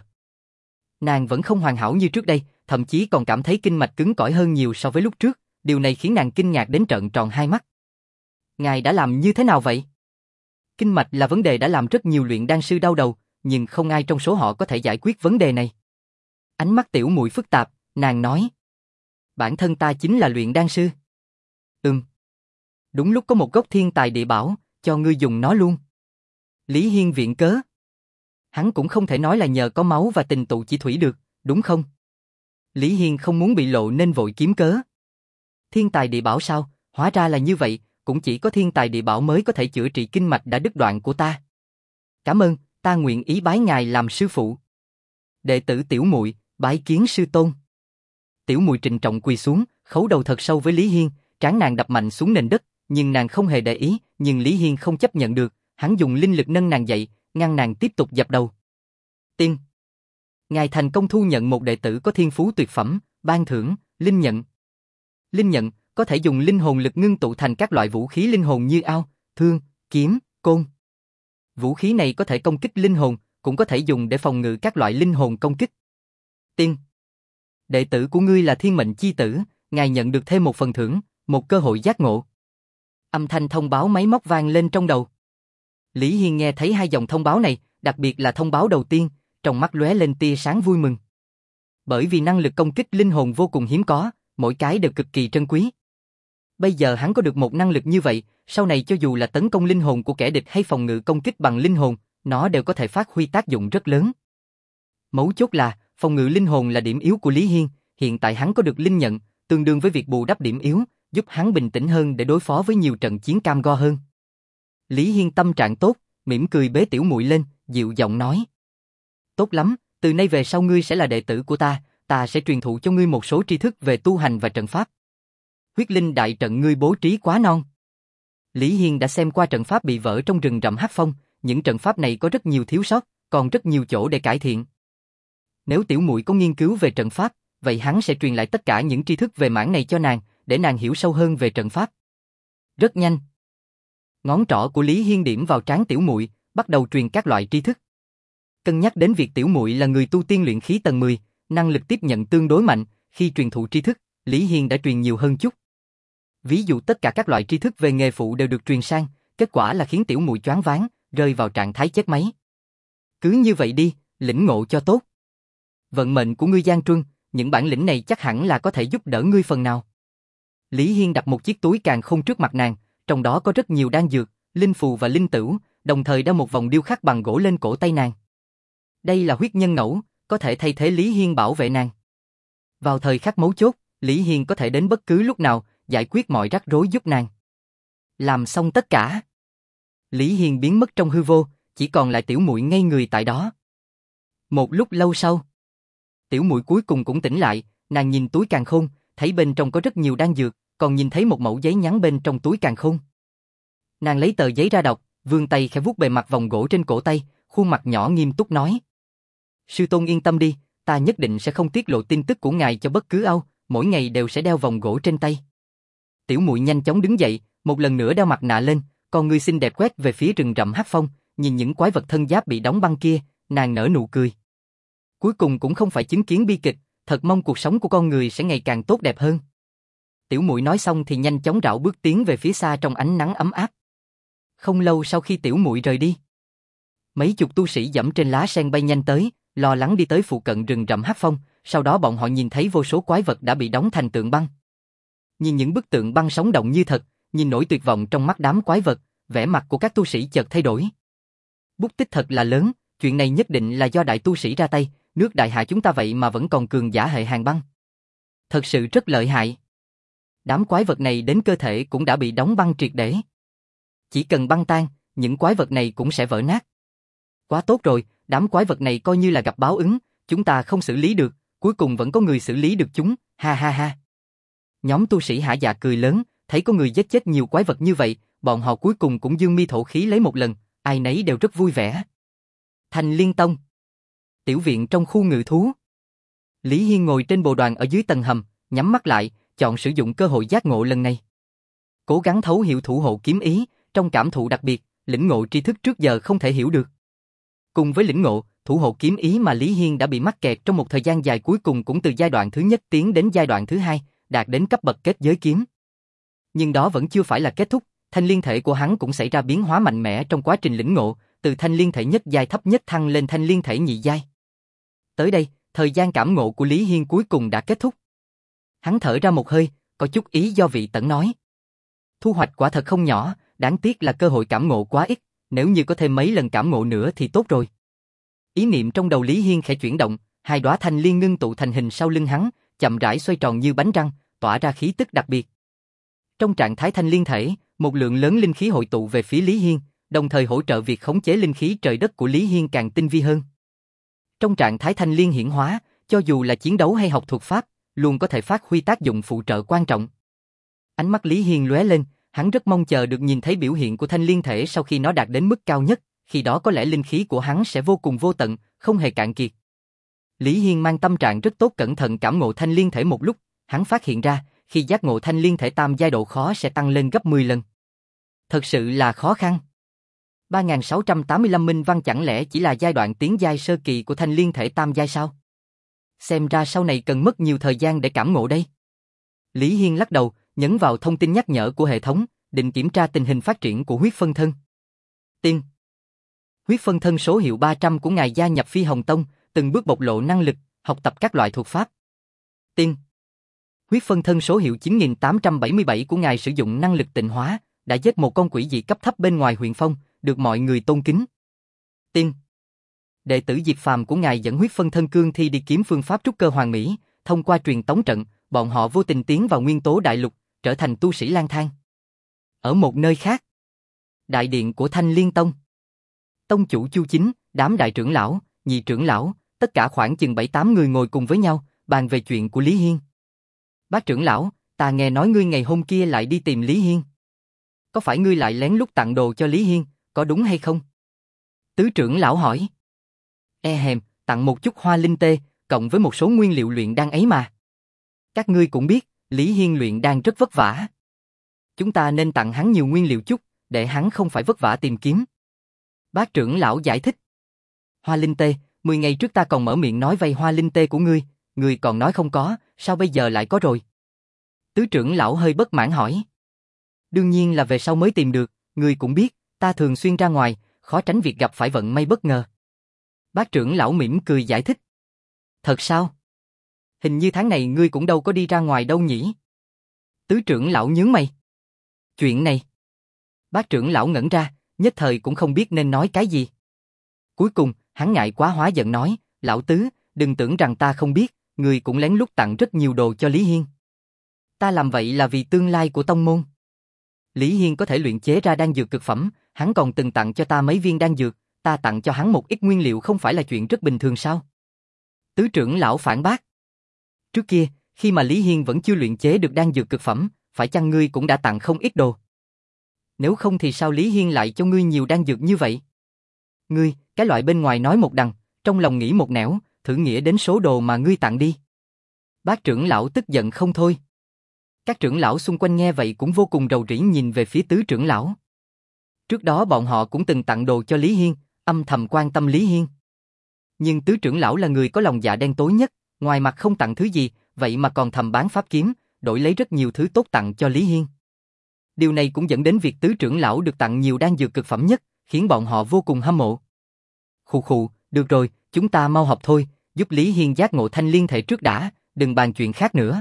nàng vẫn không hoàn hảo như trước đây, thậm chí còn cảm thấy kinh mạch cứng cỏi hơn nhiều so với lúc trước, điều này khiến nàng kinh ngạc đến trợn tròn hai mắt. Ngài đã làm như thế nào vậy? Kinh mạch là vấn đề đã làm rất nhiều luyện đan sư đau đầu, nhưng không ai trong số họ có thể giải quyết vấn đề này. Ánh mắt tiểu muội phức tạp, nàng nói. Bản thân ta chính là luyện đan sư. Ừm. Đúng lúc có một gốc thiên tài địa bảo, cho ngươi dùng nó luôn. Lý Hiên viện cớ. Hắn cũng không thể nói là nhờ có máu và tình tụ chỉ thủy được, đúng không? Lý Hiên không muốn bị lộ nên vội kiếm cớ. Thiên tài địa bảo sao? Hóa ra là như vậy, cũng chỉ có thiên tài địa bảo mới có thể chữa trị kinh mạch đã đứt đoạn của ta. Cảm ơn, ta nguyện ý bái ngài làm sư phụ. Đệ tử tiểu muội bái kiến sư tôn. Tiểu muội trịnh trọng quỳ xuống, khấu đầu thật sâu với Lý Hiên, trán nàng đập mạnh xuống nền đất, nhưng nàng không hề để ý, nhưng Lý Hiên không chấp nhận được, hắn dùng linh lực nâng nàng dậy, ngăn nàng tiếp tục dập đầu. Tiên. Ngài thành công thu nhận một đệ tử có thiên phú tuyệt phẩm, ban thưởng, linh nhận. Linh nhận, có thể dùng linh hồn lực ngưng tụ thành các loại vũ khí linh hồn như ao, thương, kiếm, côn. Vũ khí này có thể công kích linh hồn, cũng có thể dùng để phòng ngự các loại linh hồn công kích. Tiên, đệ tử của ngươi là Thiên Mệnh Chi Tử, ngài nhận được thêm một phần thưởng, một cơ hội giác ngộ. Âm thanh thông báo máy móc vang lên trong đầu. Lý Hiên nghe thấy hai dòng thông báo này, đặc biệt là thông báo đầu tiên, trong mắt lóe lên tia sáng vui mừng. Bởi vì năng lực công kích linh hồn vô cùng hiếm có, mỗi cái đều cực kỳ trân quý. Bây giờ hắn có được một năng lực như vậy, sau này cho dù là tấn công linh hồn của kẻ địch hay phòng ngự công kích bằng linh hồn, nó đều có thể phát huy tác dụng rất lớn. Mấu chốt là, phòng ngự linh hồn là điểm yếu của Lý Hiên, hiện tại hắn có được linh nhận, tương đương với việc bù đắp điểm yếu, giúp hắn bình tĩnh hơn để đối phó với nhiều trận chiến cam go hơn. Lý Hiên tâm trạng tốt, mỉm cười bế tiểu muội lên, dịu giọng nói. Tốt lắm, từ nay về sau ngươi sẽ là đệ tử của ta, ta sẽ truyền thụ cho ngươi một số tri thức về tu hành và trận pháp. Huyết linh đại trận ngươi bố trí quá non. Lý Hiên đã xem qua trận pháp bị vỡ trong rừng rậm Hắc Phong, những trận pháp này có rất nhiều thiếu sót, còn rất nhiều chỗ để cải thiện. Nếu tiểu muội có nghiên cứu về trận pháp, vậy hắn sẽ truyền lại tất cả những tri thức về mảng này cho nàng, để nàng hiểu sâu hơn về trận pháp. Rất nhanh. Ngón trỏ của Lý Hiên điểm vào trán tiểu muội, bắt đầu truyền các loại tri thức. Cân nhắc đến việc tiểu muội là người tu tiên luyện khí tầng mười, năng lực tiếp nhận tương đối mạnh, khi truyền thụ tri thức, Lý Hiên đã truyền nhiều hơn chút. Ví dụ tất cả các loại tri thức về nghề phụ đều được truyền sang, kết quả là khiến tiểu muội choáng váng, rơi vào trạng thái chết máy. Cứ như vậy đi, lĩnh ngộ cho tốt. Vận mệnh của ngươi Giang Truân, những bản lĩnh này chắc hẳn là có thể giúp đỡ ngươi phần nào. Lý Hiên đặt một chiếc túi càn khôn trước mặt nàng, trong đó có rất nhiều đan dược, linh phù và linh tửu, đồng thời đeo một vòng điêu khắc bằng gỗ lên cổ tay nàng. Đây là huyết nhân ngẫu, có thể thay thế Lý Hiên bảo vệ nàng. Vào thời khắc mấu chốt, Lý Hiên có thể đến bất cứ lúc nào, giải quyết mọi rắc rối giúp nàng. Làm xong tất cả, Lý Hiên biến mất trong hư vô, chỉ còn lại tiểu muội ngây người tại đó. Một lúc lâu sau, tiểu muội cuối cùng cũng tỉnh lại, nàng nhìn túi càn khôn, thấy bên trong có rất nhiều đan dược, còn nhìn thấy một mẩu giấy nhắn bên trong túi càn khôn. Nàng lấy tờ giấy ra đọc, vươn tay khẽ vuốt bề mặt vòng gỗ trên cổ tay, khuôn mặt nhỏ nghiêm túc nói: Sư tôn yên tâm đi, ta nhất định sẽ không tiết lộ tin tức của ngài cho bất cứ ai, mỗi ngày đều sẽ đeo vòng gỗ trên tay. Tiểu muội nhanh chóng đứng dậy, một lần nữa đeo mặt nạ lên, con ngươi xinh đẹp quét về phía rừng rậm Hắc Phong, nhìn những quái vật thân giáp bị đóng băng kia, nàng nở nụ cười. Cuối cùng cũng không phải chứng kiến bi kịch, thật mong cuộc sống của con người sẽ ngày càng tốt đẹp hơn. Tiểu muội nói xong thì nhanh chóng rảo bước tiến về phía xa trong ánh nắng ấm áp. Không lâu sau khi tiểu muội rời đi, mấy chục tu sĩ dẫm trên lá sen bay nhanh tới, lo lắng đi tới phụ cận rừng rậm Hắc Phong, sau đó bọn họ nhìn thấy vô số quái vật đã bị đóng thành tượng băng. Nhìn những bức tượng băng sống động như thật, nhìn nỗi tuyệt vọng trong mắt đám quái vật, vẻ mặt của các tu sĩ chợt thay đổi. Bút tích thật là lớn, chuyện này nhất định là do đại tu sĩ ra tay, nước đại hạ chúng ta vậy mà vẫn còn cường giả hệ hàng băng. Thật sự rất lợi hại. Đám quái vật này đến cơ thể cũng đã bị đóng băng triệt để. Chỉ cần băng tan, những quái vật này cũng sẽ vỡ nát. Quá tốt rồi, đám quái vật này coi như là gặp báo ứng, chúng ta không xử lý được, cuối cùng vẫn có người xử lý được chúng, ha ha ha. Nhóm tu sĩ hả dạ cười lớn, thấy có người giết chết nhiều quái vật như vậy, bọn họ cuối cùng cũng dương mi thổ khí lấy một lần, ai nấy đều rất vui vẻ. Thành Liên Tông, tiểu viện trong khu ngự thú. Lý Hiên ngồi trên bồ đoàn ở dưới tầng hầm, nhắm mắt lại, chọn sử dụng cơ hội giác ngộ lần này. Cố gắng thấu hiểu thủ hộ kiếm ý, trong cảm thụ đặc biệt, lĩnh ngộ tri thức trước giờ không thể hiểu được. Cùng với lĩnh ngộ, thủ hộ kiếm ý mà Lý Hiên đã bị mắc kẹt trong một thời gian dài cuối cùng cũng từ giai đoạn thứ nhất tiến đến giai đoạn thứ hai, đạt đến cấp bậc kết giới kiếm. Nhưng đó vẫn chưa phải là kết thúc, thanh liên thể của hắn cũng xảy ra biến hóa mạnh mẽ trong quá trình lĩnh ngộ, từ thanh liên thể nhất giai thấp nhất thăng lên thanh liên thể nhị giai. Tới đây, thời gian cảm ngộ của Lý Hiên cuối cùng đã kết thúc. Hắn thở ra một hơi, có chút ý do vị tẩn nói. Thu hoạch quả thật không nhỏ, đáng tiếc là cơ hội cảm ngộ quá ít, nếu như có thêm mấy lần cảm ngộ nữa thì tốt rồi. Ý niệm trong đầu Lý Hiên khẽ chuyển động, hai đóa thanh liên ngưng tụ thành hình sau lưng hắn, chậm rãi xoay tròn như bánh răng, tỏa ra khí tức đặc biệt. Trong trạng thái thanh liên thể, một lượng lớn linh khí hội tụ về phía Lý Hiên, đồng thời hỗ trợ việc khống chế linh khí trời đất của Lý Hiên càng tinh vi hơn. Trong trạng thái thanh liên hiển hóa, cho dù là chiến đấu hay học thuật pháp, luôn có thể phát huy tác dụng phụ trợ quan trọng. Ánh mắt Lý Hiên lóe lên, hắn rất mong chờ được nhìn thấy biểu hiện của thanh liên thể sau khi nó đạt đến mức cao nhất, khi đó có lẽ linh khí của hắn sẽ vô cùng vô tận, không hề cạn kiệt. Lý Hiên mang tâm trạng rất tốt cẩn thận cảm ngộ thanh liên thể một lúc, hắn phát hiện ra, khi giác ngộ thanh liên thể tam giai độ khó sẽ tăng lên gấp mười lần. Thật sự là khó khăn. ba nghìn sáu trăm tám mươi lăm minh văn chẳng lẽ chỉ là giai đoạn tiến giai sơ kỳ của thanh liên thể tam giai sao? Xem ra sau này cần mất nhiều thời gian để cảm ngộ đây. Lý Hiên lắc đầu, nhấn vào thông tin nhắc nhở của hệ thống, định kiểm tra tình hình phát triển của huyết phân thân. Tiên. Huyết phân thân số hiệu ba trăm của ngài gia nhập Phi Hồng Tông, từng bước bộc lộ năng lực, học tập các loại thuật pháp. Tiên. Huyết phân thân số hiệu chín nghìn tám trăm bảy mươi bảy của ngài sử dụng năng lực tịnh hóa, đã giết một con quỷ dị cấp thấp bên ngoài huyện phong, được mọi người tôn kính. Tiên. Đệ tử Diệp Phàm của ngài dẫn huyết phân thân cương thi đi kiếm phương pháp trúc cơ hoàn mỹ, thông qua truyền tống trận, bọn họ vô tình tiến vào nguyên tố đại lục, trở thành tu sĩ lang thang. Ở một nơi khác, đại điện của Thanh Liên Tông. Tông chủ Chu Chính, đám đại trưởng lão, nhị trưởng lão, tất cả khoảng chừng bảy tám người ngồi cùng với nhau, bàn về chuyện của Lý Hiên. Bác trưởng lão, ta nghe nói ngươi ngày hôm kia lại đi tìm Lý Hiên. Có phải ngươi lại lén lút tặng đồ cho Lý Hiên, có đúng hay không? Tứ trưởng lão hỏi. E hèm, tặng một chút hoa linh tê, cộng với một số nguyên liệu luyện đan ấy mà. Các ngươi cũng biết, Lý Hiên luyện đan rất vất vả. Chúng ta nên tặng hắn nhiều nguyên liệu chút, để hắn không phải vất vả tìm kiếm. Bác trưởng lão giải thích. Hoa linh tê, mười ngày trước ta còn mở miệng nói vay hoa linh tê của ngươi, ngươi còn nói không có, sao bây giờ lại có rồi? Tứ trưởng lão hơi bất mãn hỏi. Đương nhiên là về sau mới tìm được, ngươi cũng biết, ta thường xuyên ra ngoài, khó tránh việc gặp phải vận may bất ngờ. Bác trưởng lão mỉm cười giải thích. Thật sao? Hình như tháng này ngươi cũng đâu có đi ra ngoài đâu nhỉ? Tứ trưởng lão nhướng mày. Chuyện này. Bác trưởng lão ngẩn ra, nhất thời cũng không biết nên nói cái gì. Cuối cùng, hắn ngại quá hóa giận nói, lão tứ, đừng tưởng rằng ta không biết, ngươi cũng lén lút tặng rất nhiều đồ cho Lý Hiên. Ta làm vậy là vì tương lai của tông môn. Lý Hiên có thể luyện chế ra đan dược cực phẩm, hắn còn từng tặng cho ta mấy viên đan dược, ta tặng cho hắn một ít nguyên liệu không phải là chuyện rất bình thường sao? Tứ trưởng lão phản bác. Trước kia, khi mà Lý Hiên vẫn chưa luyện chế được đan dược cực phẩm, phải chăng ngươi cũng đã tặng không ít đồ? Nếu không thì sao Lý Hiên lại cho ngươi nhiều đan dược như vậy? Ngươi, cái loại bên ngoài nói một đằng, trong lòng nghĩ một nẻo, thử nghĩa đến số đồ mà ngươi tặng đi. Bác trưởng lão tức giận không thôi. Các trưởng lão xung quanh nghe vậy cũng vô cùng rầu rĩ nhìn về phía tứ trưởng lão. Trước đó bọn họ cũng từng tặng đồ cho Lý Hiên, âm thầm quan tâm Lý Hiên. Nhưng tứ trưởng lão là người có lòng dạ đen tối nhất, ngoài mặt không tặng thứ gì, vậy mà còn thầm bán pháp kiếm, đổi lấy rất nhiều thứ tốt tặng cho Lý Hiên. Điều này cũng dẫn đến việc tứ trưởng lão được tặng nhiều đan dược cực phẩm nhất, khiến bọn họ vô cùng hâm mộ. Khụ khụ, được rồi, chúng ta mau học thôi, giúp Lý Hiên giác ngộ thanh liên thể trước đã, đừng bàn chuyện khác nữa.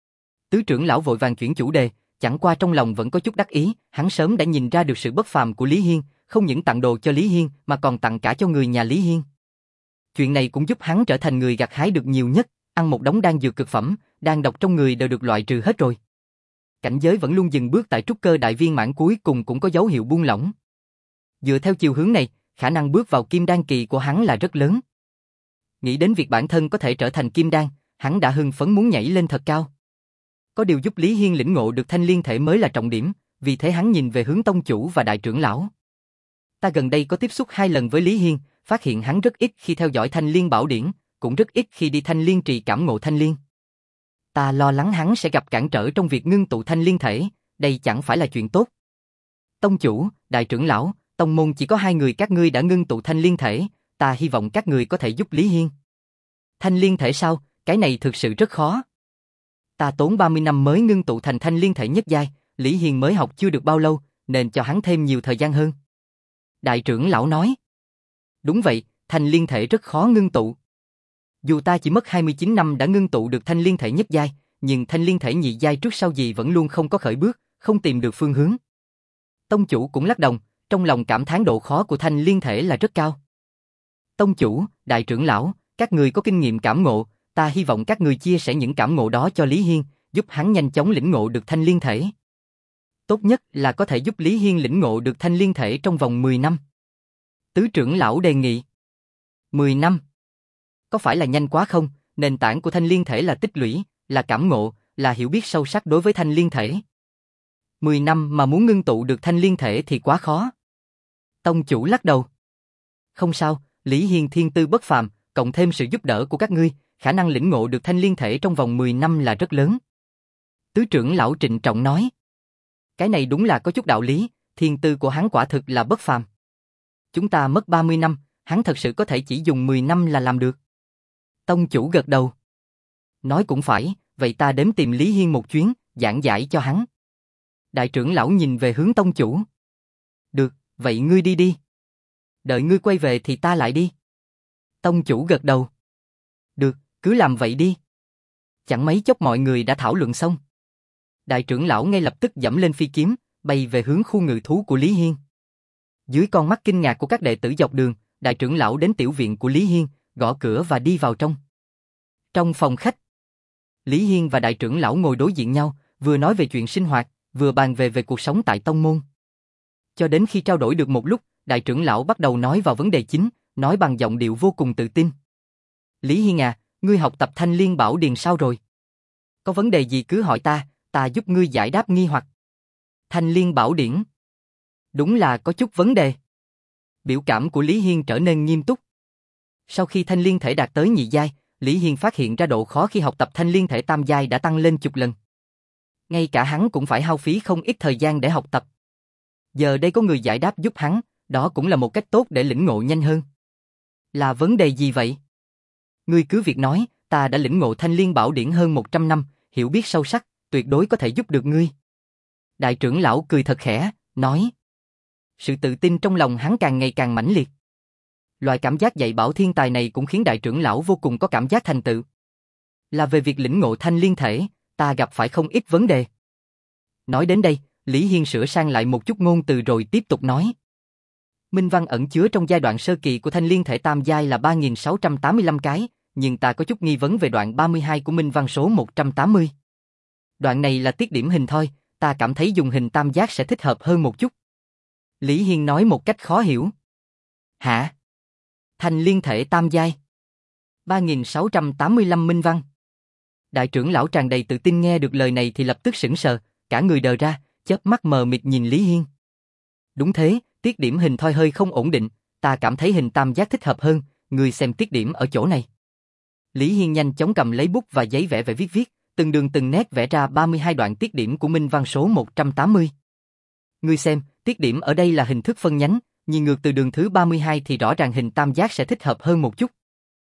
Tứ trưởng lão vội vàng chuyển chủ đề, chẳng qua trong lòng vẫn có chút đắc ý, hắn sớm đã nhìn ra được sự bất phàm của Lý Hiên, không những tặng đồ cho Lý Hiên mà còn tặng cả cho người nhà Lý Hiên. Chuyện này cũng giúp hắn trở thành người gặt hái được nhiều nhất, ăn một đống đan dược cực phẩm, đan độc trong người đều được loại trừ hết rồi. Cảnh giới vẫn luôn dừng bước tại trúc cơ đại viên mãn cuối cùng cũng có dấu hiệu buông lỏng. Dựa theo chiều hướng này, khả năng bước vào kim đan kỳ của hắn là rất lớn. Nghĩ đến việc bản thân có thể trở thành kim đan, hắn đã hưng phấn muốn nhảy lên thật cao. Có điều giúp Lý Hiên lĩnh ngộ được thanh liên thể mới là trọng điểm, vì thế hắn nhìn về hướng tông chủ và đại trưởng lão. Ta gần đây có tiếp xúc hai lần với Lý Hiên, phát hiện hắn rất ít khi theo dõi thanh liên bảo điển, cũng rất ít khi đi thanh liên trì cảm ngộ thanh liên. Ta lo lắng hắn sẽ gặp cản trở trong việc ngưng tụ thanh liên thể, đây chẳng phải là chuyện tốt. Tông chủ, đại trưởng lão, tông môn chỉ có hai người các ngươi đã ngưng tụ thanh liên thể, ta hy vọng các người có thể giúp Lý Hiên. Thanh liên thể sao, cái này thực sự rất khó. Ta tốn ba mươi năm mới ngưng tụ thành thanh liên thể nhất giai, Lý Hiên mới học chưa được bao lâu, nên cho hắn thêm nhiều thời gian hơn. Đại trưởng lão nói. Đúng vậy, thanh liên thể rất khó ngưng tụ. Dù ta chỉ mất hai mươi chín năm đã ngưng tụ được thanh liên thể nhất giai, nhưng thanh liên thể nhị giai trước sau gì vẫn luôn không có khởi bước, không tìm được phương hướng. Tông chủ cũng lắc đầu, trong lòng cảm thán độ khó của thanh liên thể là rất cao. Tông chủ, đại trưởng lão, các người có kinh nghiệm cảm ngộ, ta hy vọng các người chia sẻ những cảm ngộ đó cho Lý Hiên, giúp hắn nhanh chóng lĩnh ngộ được thanh liên thể. Tốt nhất là có thể giúp Lý Hiên lĩnh ngộ được thanh liên thể trong vòng mười năm. Tứ trưởng lão đề nghị. mười năm? Có phải là nhanh quá không? Nền tảng của thanh liên thể là tích lũy, là cảm ngộ, là hiểu biết sâu sắc đối với thanh liên thể. mười năm mà muốn ngưng tụ được thanh liên thể thì quá khó. Tông chủ lắc đầu. Không sao, Lý Hiên thiên tư bất phàm, cộng thêm sự giúp đỡ của các ngươi, khả năng lĩnh ngộ được thanh liên thể trong vòng mười năm là rất lớn. Tứ trưởng lão trịnh trọng nói. Cái này đúng là có chút đạo lý, thiên tư của hắn quả thực là bất phàm. Chúng ta mất ba mươi năm, hắn thật sự có thể chỉ dùng mười năm là làm được. Tông chủ gật đầu. Nói cũng phải, vậy ta đến tìm Lý Hiên một chuyến, giảng giải cho hắn. Đại trưởng lão nhìn về hướng tông chủ. Được, vậy ngươi đi đi. Đợi ngươi quay về thì ta lại đi. Tông chủ gật đầu. Được, cứ làm vậy đi. Chẳng mấy chốc mọi người đã thảo luận xong. Đại trưởng lão ngay lập tức giẫm lên phi kiếm, bay về hướng khu ngự thú của Lý Hiên. Dưới con mắt kinh ngạc của các đệ tử dọc đường, đại trưởng lão đến tiểu viện của Lý Hiên, gõ cửa và đi vào trong. Trong phòng khách, Lý Hiên và đại trưởng lão ngồi đối diện nhau, vừa nói về chuyện sinh hoạt, vừa bàn về về cuộc sống tại tông môn. Cho đến khi trao đổi được một lúc, đại trưởng lão bắt đầu nói vào vấn đề chính, nói bằng giọng điệu vô cùng tự tin. Lý Hiên à, ngươi học tập Thanh Liên Bảo Điền sao rồi? Có vấn đề gì cứ hỏi ta, ta giúp ngươi giải đáp nghi hoặc. Thanh Liên Bảo Điển. Đúng là có chút vấn đề. Biểu cảm của Lý Hiên trở nên nghiêm túc. Sau khi Thanh Liên thể đạt tới nhị giai, Lý Hiên phát hiện ra độ khó khi học tập Thanh Liên thể tam giai đã tăng lên chục lần. Ngay cả hắn cũng phải hao phí không ít thời gian để học tập. Giờ đây có người giải đáp giúp hắn, đó cũng là một cách tốt để lĩnh ngộ nhanh hơn. Là vấn đề gì vậy? Ngươi cứ việc nói, ta đã lĩnh ngộ Thanh Liên Bảo Điển hơn một trăm năm, hiểu biết sâu sắc, tuyệt đối có thể giúp được ngươi. Đại trưởng lão cười thật khẽ, nói. Sự tự tin trong lòng hắn càng ngày càng mãnh liệt. Loại cảm giác dạy bảo thiên tài này cũng khiến đại trưởng lão vô cùng có cảm giác thành tựu. Là về việc lĩnh ngộ Thanh Liên thể, ta gặp phải không ít vấn đề. Nói đến đây, Lý Hiên sửa sang lại một chút ngôn từ rồi tiếp tục nói. Minh văn ẩn chứa trong giai đoạn sơ kỳ của Thanh Liên thể tam giai là ba nghìn sáu trăm tám mươi lăm cái, nhưng ta có chút nghi vấn về đoạn ba mươi hai của Minh văn số một trăm tám mươi. Đoạn này là tiết điểm hình thôi, ta cảm thấy dùng hình tam giác sẽ thích hợp hơn một chút. Lý Hiên nói một cách khó hiểu. Hả? Thanh Liên thể tam giai. ba nghìn sáu trăm tám mươi lăm minh văn. Đại trưởng lão tràn đầy tự tin nghe được lời này thì lập tức sững sờ, cả người đờ ra, chớp mắt mờ mịt nhìn Lý Hiên. Đúng thế, tiết điểm hình thoi hơi không ổn định, ta cảm thấy hình tam giác thích hợp hơn, ngươi xem tiết điểm ở chỗ này. Lý Hiên nhanh chóng cầm lấy bút và giấy vẽ vẽ viết viết, từng đường từng nét vẽ ra ba mươi hai đoạn tiết điểm của minh văn số một trăm tám mươi. Ngươi xem, tiết điểm ở đây là hình thức phân nhánh, nhìn ngược từ đường thứ ba mươi hai thì rõ ràng hình tam giác sẽ thích hợp hơn một chút.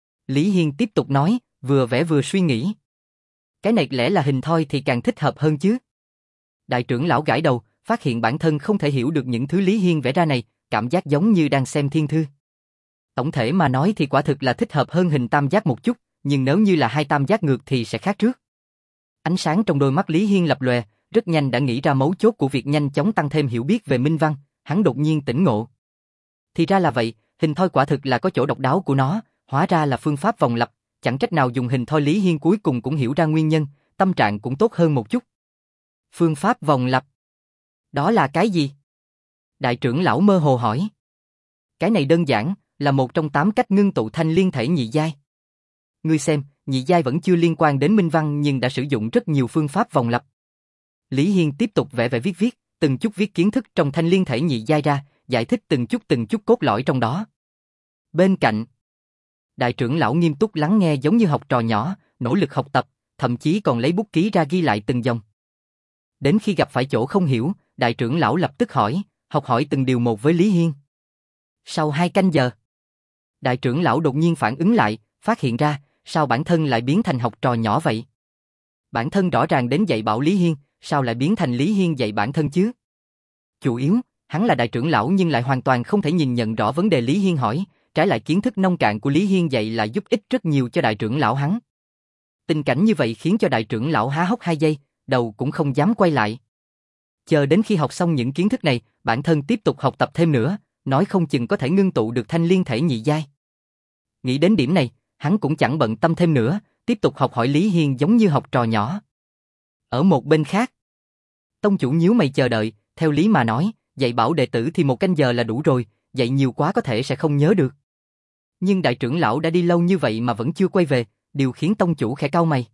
Lý Hiên tiếp tục nói, vừa vẽ vừa suy nghĩ. Cái này lẽ là hình thoi thì càng thích hợp hơn chứ. Đại trưởng lão gãi đầu, phát hiện bản thân không thể hiểu được những thứ Lý Hiên vẽ ra này, cảm giác giống như đang xem thiên thư. Tổng thể mà nói thì quả thực là thích hợp hơn hình tam giác một chút, nhưng nếu như là hai tam giác ngược thì sẽ khác trước. Ánh sáng trong đôi mắt Lý Hiên lập lòe, rất nhanh đã nghĩ ra mấu chốt của việc nhanh chóng tăng thêm hiểu biết về minh văn, hắn đột nhiên tỉnh ngộ. Thì ra là vậy, hình thoi quả thực là có chỗ độc đáo của nó, hóa ra là phương pháp vòng lặp, chẳng trách nào dùng hình thoi. Lý Hiên cuối cùng cũng hiểu ra nguyên nhân, tâm trạng cũng tốt hơn một chút. Phương pháp vòng lặp? Đó là cái gì? Đại trưởng lão mơ hồ hỏi. Cái này đơn giản, là một trong tám cách ngưng tụ Thanh Liên thể nhị giai. Ngươi xem, nhị giai vẫn chưa liên quan đến minh văn nhưng đã sử dụng rất nhiều phương pháp vòng lặp. Lý Hiên tiếp tục vẽ vẽ viết viết, từng chút viết kiến thức trong Thanh Liên thể nhị giai ra, giải thích từng chút từng chút cốt lõi trong đó. Bên cạnh, đại trưởng lão nghiêm túc lắng nghe giống như học trò nhỏ, nỗ lực học tập, thậm chí còn lấy bút ký ra ghi lại từng dòng. Đến khi gặp phải chỗ không hiểu, đại trưởng lão lập tức hỏi, học hỏi từng điều một với Lý Hiên. Sau hai canh giờ, đại trưởng lão đột nhiên phản ứng lại, phát hiện ra, sao bản thân lại biến thành học trò nhỏ vậy? Bản thân rõ ràng đến dạy bảo Lý Hiên, sao lại biến thành Lý Hiên dạy bản thân chứ? Chủ yếu, hắn là đại trưởng lão nhưng lại hoàn toàn không thể nhìn nhận rõ vấn đề Lý Hiên hỏi, trái lại kiến thức nông cạn của Lý Hiên dạy lại giúp ích rất nhiều cho đại trưởng lão hắn. Tình cảnh như vậy khiến cho đại trưởng lão há hốc hai giây, đầu cũng không dám quay lại. Chờ đến khi học xong những kiến thức này, bản thân tiếp tục học tập thêm nữa, nói không chừng có thể ngưng tụ được Thanh Liên thể nhị giai. Nghĩ đến điểm này, hắn cũng chẳng bận tâm thêm nữa, tiếp tục học hỏi Lý Hiên giống như học trò nhỏ. Ở một bên khác, tông chủ nhíu mày chờ đợi, theo lý mà nói, dạy bảo đệ tử thì một canh giờ là đủ rồi, dạy nhiều quá có thể sẽ không nhớ được. Nhưng đại trưởng lão đã đi lâu như vậy mà vẫn chưa quay về, điều khiến tông chủ khẽ cau mày.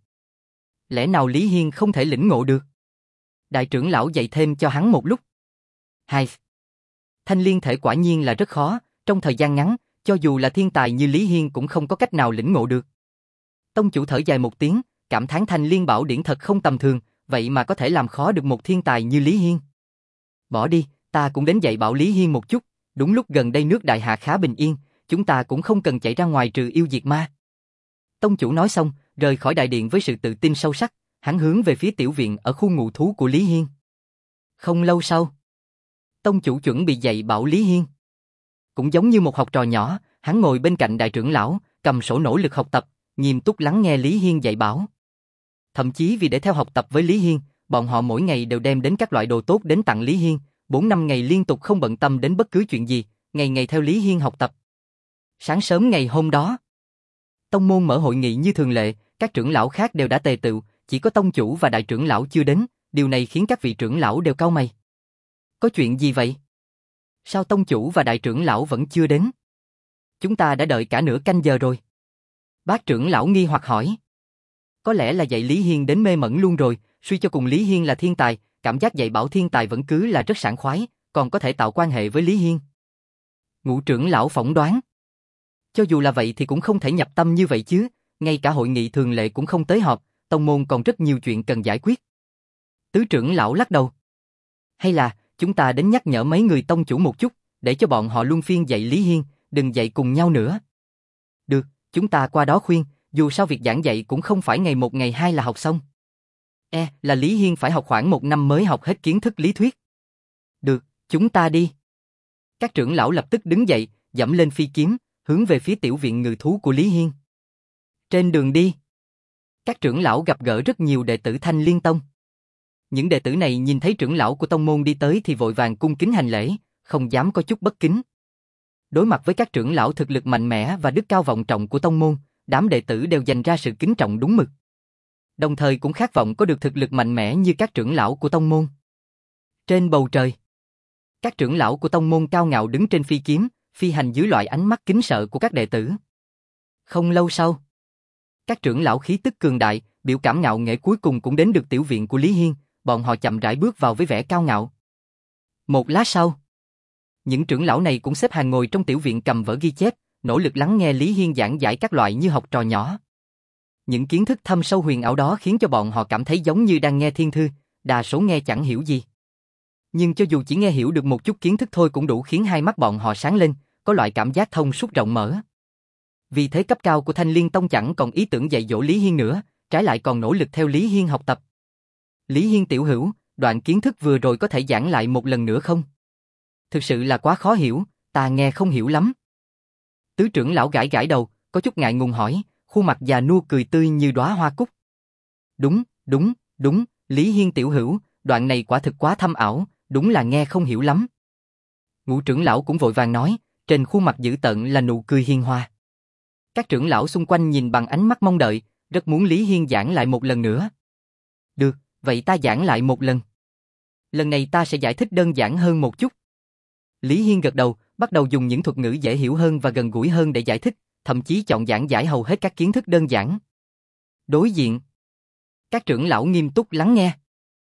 Lẽ nào Lý Hiên không thể lĩnh ngộ được? Đại trưởng lão dạy thêm cho hắn một lúc. Hai. Thanh Liên thể quả nhiên là rất khó, trong thời gian ngắn, cho dù là thiên tài như Lý Hiên cũng không có cách nào lĩnh ngộ được. Tông chủ thở dài một tiếng, cảm thán Thanh Liên Bảo Điển thật không tầm thường, vậy mà có thể làm khó được một thiên tài như Lý Hiên. Bỏ đi, ta cũng đến dạy bảo Lý Hiên một chút, Đúng lúc gần đây nước Đại Hạ khá bình yên, chúng ta cũng không cần chạy ra ngoài trừ yêu diệt ma. Tông chủ nói xong, rời khỏi đại điện với sự tự tin sâu sắc, hắn hướng về phía tiểu viện ở khu ngụ thú của Lý Hiên. Không lâu sau, tông chủ chuẩn bị dạy bảo Lý Hiên. Cũng giống như một học trò nhỏ, hắn ngồi bên cạnh đại trưởng lão, cầm sổ nỗ lực học tập, nghiêm túc lắng nghe Lý Hiên dạy bảo. Thậm chí vì để theo học tập với Lý Hiên, bọn họ mỗi ngày đều đem đến các loại đồ tốt đến tặng Lý Hiên, bốn năm ngày liên tục không bận tâm đến bất cứ chuyện gì, ngày ngày theo Lý Hiên học tập. Sáng sớm ngày hôm đó, tông môn mở hội nghị như thường lệ, các trưởng lão khác đều đã tề tựu, chỉ có tông chủ và đại trưởng lão chưa đến, điều này khiến các vị trưởng lão đều cau mày. Có chuyện gì vậy? Sao tông chủ và đại trưởng lão vẫn chưa đến? Chúng ta đã đợi cả nửa canh giờ rồi. Bác trưởng lão nghi hoặc hỏi. Có lẽ là dạy Lý Hiên đến mê mẩn luôn rồi, suy cho cùng Lý Hiên là thiên tài, cảm giác dạy bảo thiên tài vẫn cứ là rất sảng khoái, còn có thể tạo quan hệ với Lý Hiên. Ngũ trưởng lão phỏng đoán. Cho dù là vậy thì cũng không thể nhập tâm như vậy chứ, ngay cả hội nghị thường lệ cũng không tới họp, tông môn còn rất nhiều chuyện cần giải quyết. Tứ trưởng lão lắc đầu. Hay là, chúng ta đến nhắc nhở mấy người tông chủ một chút, để cho bọn họ luân phiên dạy Lý Hiên, đừng dạy cùng nhau nữa. Được, chúng ta qua đó khuyên, dù sao việc giảng dạy cũng không phải ngày một ngày hai là học xong. E, là Lý Hiên phải học khoảng một năm mới học hết kiến thức lý thuyết. Được, chúng ta đi. Các trưởng lão lập tức đứng dậy, dẫm lên phi kiếm, hướng về phía tiểu viện ngự thú của Lý Hiên. Trên đường đi, các trưởng lão gặp gỡ rất nhiều đệ tử Thanh Liên Tông. Những đệ tử này nhìn thấy trưởng lão của tông môn đi tới thì vội vàng cung kính hành lễ, không dám có chút bất kính. Đối mặt với các trưởng lão thực lực mạnh mẽ và đức cao vọng trọng của tông môn, đám đệ tử đều dành ra sự kính trọng đúng mực. Đồng thời cũng khát vọng có được thực lực mạnh mẽ như các trưởng lão của tông môn. Trên bầu trời, các trưởng lão của tông môn cao ngạo đứng trên phi kiếm, phi hành dưới loại ánh mắt kính sợ của các đệ tử. Không lâu sau, các trưởng lão khí tức cường đại, biểu cảm ngạo nghễ cuối cùng cũng đến được tiểu viện của Lý Hiên, bọn họ chậm rãi bước vào với vẻ cao ngạo. Một lát sau, những trưởng lão này cũng xếp hàng ngồi trong tiểu viện cầm vở ghi chép, nỗ lực lắng nghe Lý Hiên giảng giải các loại như học trò nhỏ. Những kiến thức thâm sâu huyền ảo đó khiến cho bọn họ cảm thấy giống như đang nghe thiên thư, đa số nghe chẳng hiểu gì. Nhưng cho dù chỉ nghe hiểu được một chút kiến thức thôi cũng đủ khiến hai mắt bọn họ sáng lên, có loại cảm giác thông suốt rộng mở. Vì thế cấp cao của Thanh Liên Tông chẳng còn ý tưởng dạy dỗ Lý Hiên nữa, trái lại còn nỗ lực theo Lý Hiên học tập. Lý Hiên tiểu hữu, đoạn kiến thức vừa rồi có thể giảng lại một lần nữa không? Thực sự là quá khó hiểu, ta nghe không hiểu lắm. Tứ trưởng lão gãi gãi đầu, có chút ngại ngùng hỏi, khuôn mặt già nua cười tươi như đóa hoa cúc. Đúng, đúng, đúng, Lý Hiên tiểu hữu, đoạn này quả thực quá thâm ảo, đúng là nghe không hiểu lắm. Ngũ trưởng lão cũng vội vàng nói, trên khuôn mặt dữ tợn là nụ cười hiền hòa. Các trưởng lão xung quanh nhìn bằng ánh mắt mong đợi, rất muốn Lý Hiên giảng lại một lần nữa. Được, vậy ta giảng lại một lần. Lần này ta sẽ giải thích đơn giản hơn một chút. Lý Hiên gật đầu, bắt đầu dùng những thuật ngữ dễ hiểu hơn và gần gũi hơn để giải thích, thậm chí chọn giảng giải hầu hết các kiến thức đơn giản. Đối diện, các trưởng lão nghiêm túc lắng nghe.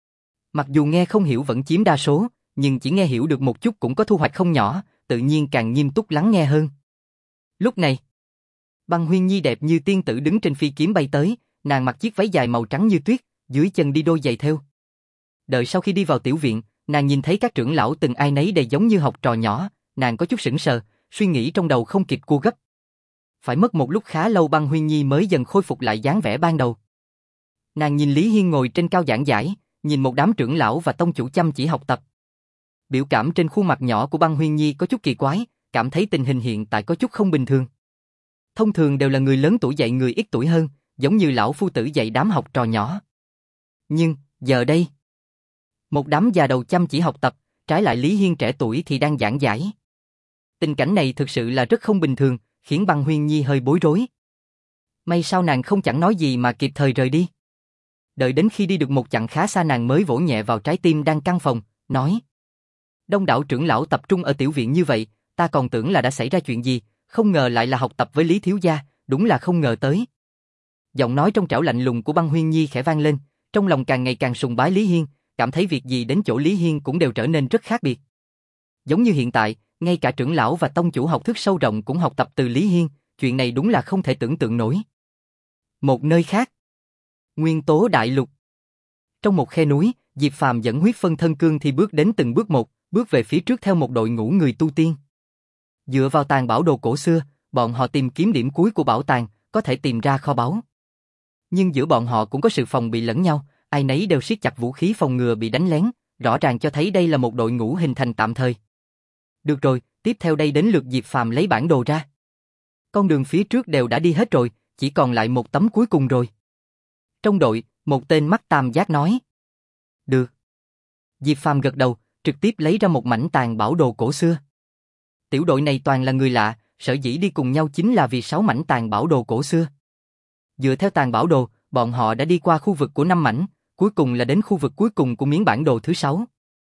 Mặc dù nghe không hiểu vẫn chiếm đa số, nhưng chỉ nghe hiểu được một chút cũng có thu hoạch không nhỏ, tự nhiên càng nghiêm túc lắng nghe hơn. Lúc này, Băng Huyên Nhi đẹp như tiên tử đứng trên phi kiếm bay tới, nàng mặc chiếc váy dài màu trắng như tuyết, dưới chân đi đôi giày thêu. Đợi sau khi đi vào tiểu viện, nàng nhìn thấy các trưởng lão từng ai nấy đều giống như học trò nhỏ, nàng có chút sững sờ, suy nghĩ trong đầu không kịp cua gấp. Phải mất một lúc khá lâu Băng Huyên Nhi mới dần khôi phục lại dáng vẻ ban đầu. Nàng nhìn Lý Hiên ngồi trên cao giảng giải, nhìn một đám trưởng lão và tông chủ chăm chỉ học tập. Biểu cảm trên khuôn mặt nhỏ của Băng Huyên Nhi có chút kỳ quái, cảm thấy tình hình hiện tại có chút không bình thường. Thông thường đều là người lớn tuổi dạy người ít tuổi hơn, giống như lão phu tử dạy đám học trò nhỏ. Nhưng, giờ đây, một đám già đầu chăm chỉ học tập, trái lại Lý Hiên trẻ tuổi thì đang giảng giải. Tình cảnh này thực sự là rất không bình thường, khiến Băng Huyên Nhi hơi bối rối. May sao nàng không chẳng nói gì mà kịp thời rời đi. Đợi đến khi đi được một chặng khá xa nàng mới vỗ nhẹ vào trái tim đang căng phòng, nói: Đông đảo trưởng lão tập trung ở tiểu viện như vậy, ta còn tưởng là đã xảy ra chuyện gì, không ngờ lại là học tập với Lý thiếu gia, đúng là không ngờ tới. Giọng nói trong trẻo lạnh lùng của Băng Huyên Nhi khẽ vang lên, trong lòng càng ngày càng sùng bái Lý Hiên, cảm thấy việc gì đến chỗ Lý Hiên cũng đều trở nên rất khác biệt. Giống như hiện tại, ngay cả trưởng lão và tông chủ học thức sâu rộng cũng học tập từ Lý Hiên, chuyện này đúng là không thể tưởng tượng nổi. Một nơi khác, Nguyên Tố Đại Lục. Trong một khe núi, Diệp Phàm dẫn huyết phân thân cương thì bước đến từng bước một, bước về phía trước theo một đội ngũ người tu tiên. Dựa vào tàn bảo đồ cổ xưa, bọn họ tìm kiếm điểm cuối của bảo tàng, có thể tìm ra kho báu. Nhưng giữa bọn họ cũng có sự phòng bị lẫn nhau, ai nấy đều siết chặt vũ khí phòng ngừa bị đánh lén, rõ ràng cho thấy đây là một đội ngũ hình thành tạm thời. Được rồi, tiếp theo đây đến lượt Diệp Phàm lấy bản đồ ra. Con đường phía trước đều đã đi hết rồi, chỉ còn lại một tấm cuối cùng rồi. Trong đội, một tên mắt tam giác nói. Được. Diệp Phàm gật đầu, trực tiếp lấy ra một mảnh tàn bảo đồ cổ xưa. Tiểu đội này toàn là người lạ, sở dĩ đi cùng nhau chính là vì sáu mảnh tàn bảo đồ cổ xưa. Dựa theo tàn bảo đồ, bọn họ đã đi qua khu vực của năm mảnh, cuối cùng là đến khu vực cuối cùng của miếng bản đồ thứ sáu.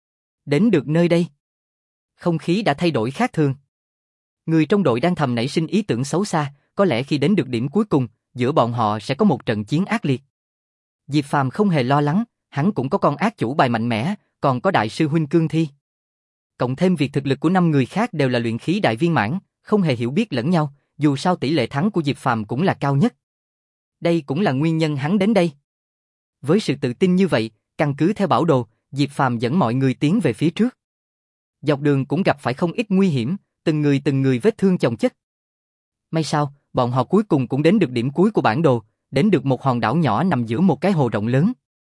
Đến được nơi đây, không khí đã thay đổi khác thường. Người trong đội đang thầm nảy sinh ý tưởng xấu xa, có lẽ khi đến được điểm cuối cùng, giữa bọn họ sẽ có một trận chiến ác liệt. Diệp Phàm không hề lo lắng, hắn cũng có con ác chủ bài mạnh mẽ, còn có đại sư huynh Cương Thi. Cộng thêm việc thực lực của năm người khác đều là luyện khí đại viên mãn, không hề hiểu biết lẫn nhau, dù sao tỷ lệ thắng của Diệp Phàm cũng là cao nhất. Đây cũng là nguyên nhân hắn đến đây. Với sự tự tin như vậy, căn cứ theo bảo đồ, Diệp Phàm dẫn mọi người tiến về phía trước. Dọc đường cũng gặp phải không ít nguy hiểm, từng người từng người vết thương chồng chất. May sao, bọn họ cuối cùng cũng đến được điểm cuối của bản đồ, đến được một hòn đảo nhỏ nằm giữa một cái hồ rộng lớn.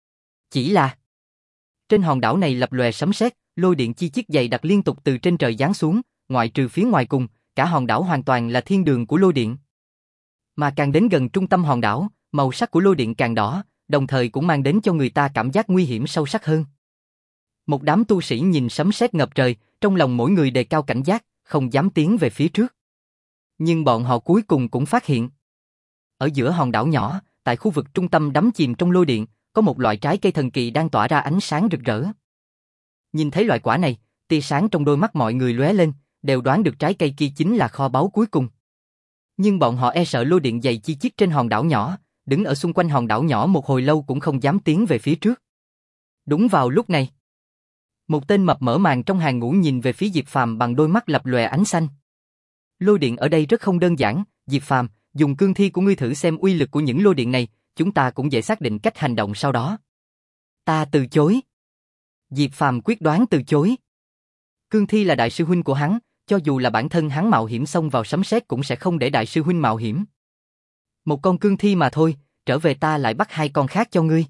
Chỉ là trên hòn đảo này lập lòe sấm sét, lôi điện chi chít dày đặc liên tục từ trên trời giáng xuống, ngoại trừ phía ngoài cùng, cả hòn đảo hoàn toàn là thiên đường của lôi điện. Mà càng đến gần trung tâm hòn đảo, màu sắc của lôi điện càng đỏ, đồng thời cũng mang đến cho người ta cảm giác nguy hiểm sâu sắc hơn. Một đám tu sĩ nhìn sấm sét ngập trời, trong lòng mỗi người đề cao cảnh giác, không dám tiến về phía trước. Nhưng bọn họ cuối cùng cũng phát hiện. Ở giữa hòn đảo nhỏ, tại khu vực trung tâm đắm chìm trong lôi điện, có một loại trái cây thần kỳ đang tỏa ra ánh sáng rực rỡ. Nhìn thấy loại quả này, tia sáng trong đôi mắt mọi người lóe lên, đều đoán được trái cây kia chính là kho báu cuối cùng. Nhưng bọn họ e sợ lôi điện dày chi chít trên hòn đảo nhỏ, đứng ở xung quanh hòn đảo nhỏ một hồi lâu cũng không dám tiến về phía trước. Đúng vào lúc này, một tên mập mở màng trong hàng ngũ nhìn về phía Diệp Phàm bằng đôi mắt lập lòe ánh xanh. Lôi điện ở đây rất không đơn giản, Diệp Phàm, dùng cương thi của ngươi thử xem uy lực của những lôi điện này, chúng ta cũng dễ xác định cách hành động sau đó. Ta từ chối. Diệp Phàm quyết đoán từ chối. Cương thi là đại sư huynh của hắn, cho dù là bản thân hắn mạo hiểm xông vào sấm sét cũng sẽ không để đại sư huynh mạo hiểm. Một con cương thi mà thôi, trở về ta lại bắt hai con khác cho ngươi.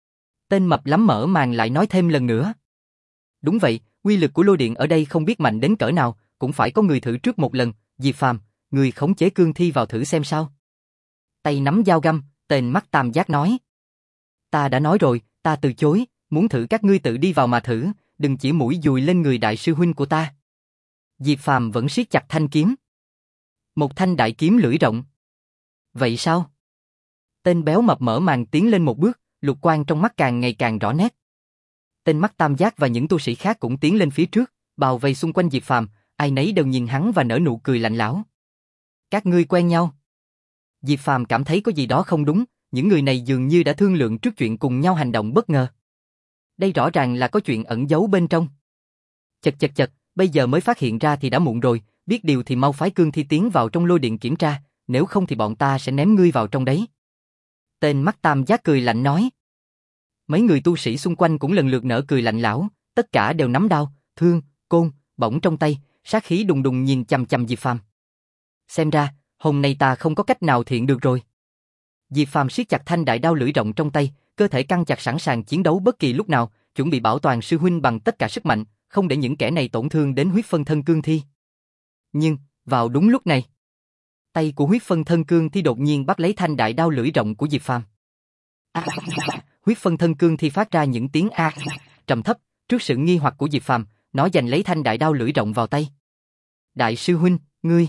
Tên mập lắm mở màng lại nói thêm lần nữa. Đúng vậy, uy lực của lôi điện ở đây không biết mạnh đến cỡ nào, cũng phải có người thử trước một lần. Diệp Phàm, người khống chế cương thi vào thử xem sao. Tay nắm dao găm, tên mắt tam giác nói. Ta đã nói rồi, ta từ chối, muốn thử các ngươi tự đi vào mà thử, đừng chỉ mũi dùi lên người đại sư huynh của ta. Diệp Phàm vẫn siết chặt thanh kiếm. Một thanh đại kiếm lưỡi rộng. Vậy sao? Tên béo mập mở màng tiến lên một bước, lục quang trong mắt càng ngày càng rõ nét. Tên mắt tam giác và những tu sĩ khác cũng tiến lên phía trước, bao vây xung quanh Diệp Phàm, ai nấy đều nhìn hắn và nở nụ cười lạnh lẽo. Các ngươi quen nhau? Diệp Phàm cảm thấy có gì đó không đúng, những người này dường như đã thương lượng trước chuyện cùng nhau hành động bất ngờ. Đây rõ ràng là có chuyện ẩn giấu bên trong. Chật chật chật, bây giờ mới phát hiện ra thì đã muộn rồi, biết điều thì mau phái cương thi tiến vào trong lôi điện kiểm tra, nếu không thì bọn ta sẽ ném ngươi vào trong đấy. Tên mắt tam giác cười lạnh nói. Mấy người tu sĩ xung quanh cũng lần lượt nở cười lạnh lẽo, tất cả đều nắm đao, thương, côn, bổng trong tay, sát khí đùng đùng nhìn chằm chằm Diệp Phàm. Xem ra, hôm nay ta không có cách nào thiện được rồi. Diệp Phàm siết chặt thanh đại đao lưỡi rộng trong tay, cơ thể căng chặt sẵn sàng chiến đấu bất kỳ lúc nào, chuẩn bị bảo toàn sư huynh bằng tất cả sức mạnh, không để những kẻ này tổn thương đến huyết phân thân cương thi. Nhưng, vào đúng lúc này, tay của huyết phân thân cương thi đột nhiên bắt lấy thanh đại đao lưỡi rộng của Diệp Phàm. À, huyết phân thân cương thi phát ra những tiếng a trầm thấp, trước sự nghi hoặc của Diệp Phàm, nó giành lấy thanh đại đao lưỡi rộng vào tay. Đại sư huynh, ngươi.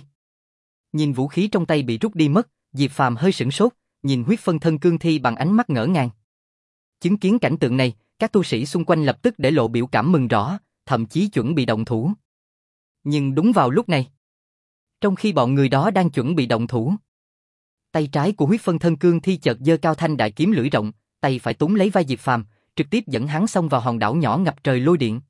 Nhìn vũ khí trong tay bị rút đi mất, Diệp Phàm hơi sửng sốt, nhìn huyết phân thân cương thi bằng ánh mắt ngỡ ngàng. Chứng kiến cảnh tượng này, các tu sĩ xung quanh lập tức để lộ biểu cảm mừng rõ, thậm chí chuẩn bị động thủ. Nhưng đúng vào lúc này, trong khi bọn người đó đang chuẩn bị động thủ, tay trái của huyết phân thân cương thi chợt giơ cao thanh đại kiếm lưỡi rộng, tay phải túm lấy vai Diệp Phàm, trực tiếp dẫn hắn xông vào hòn đảo nhỏ ngập trời lôi điện.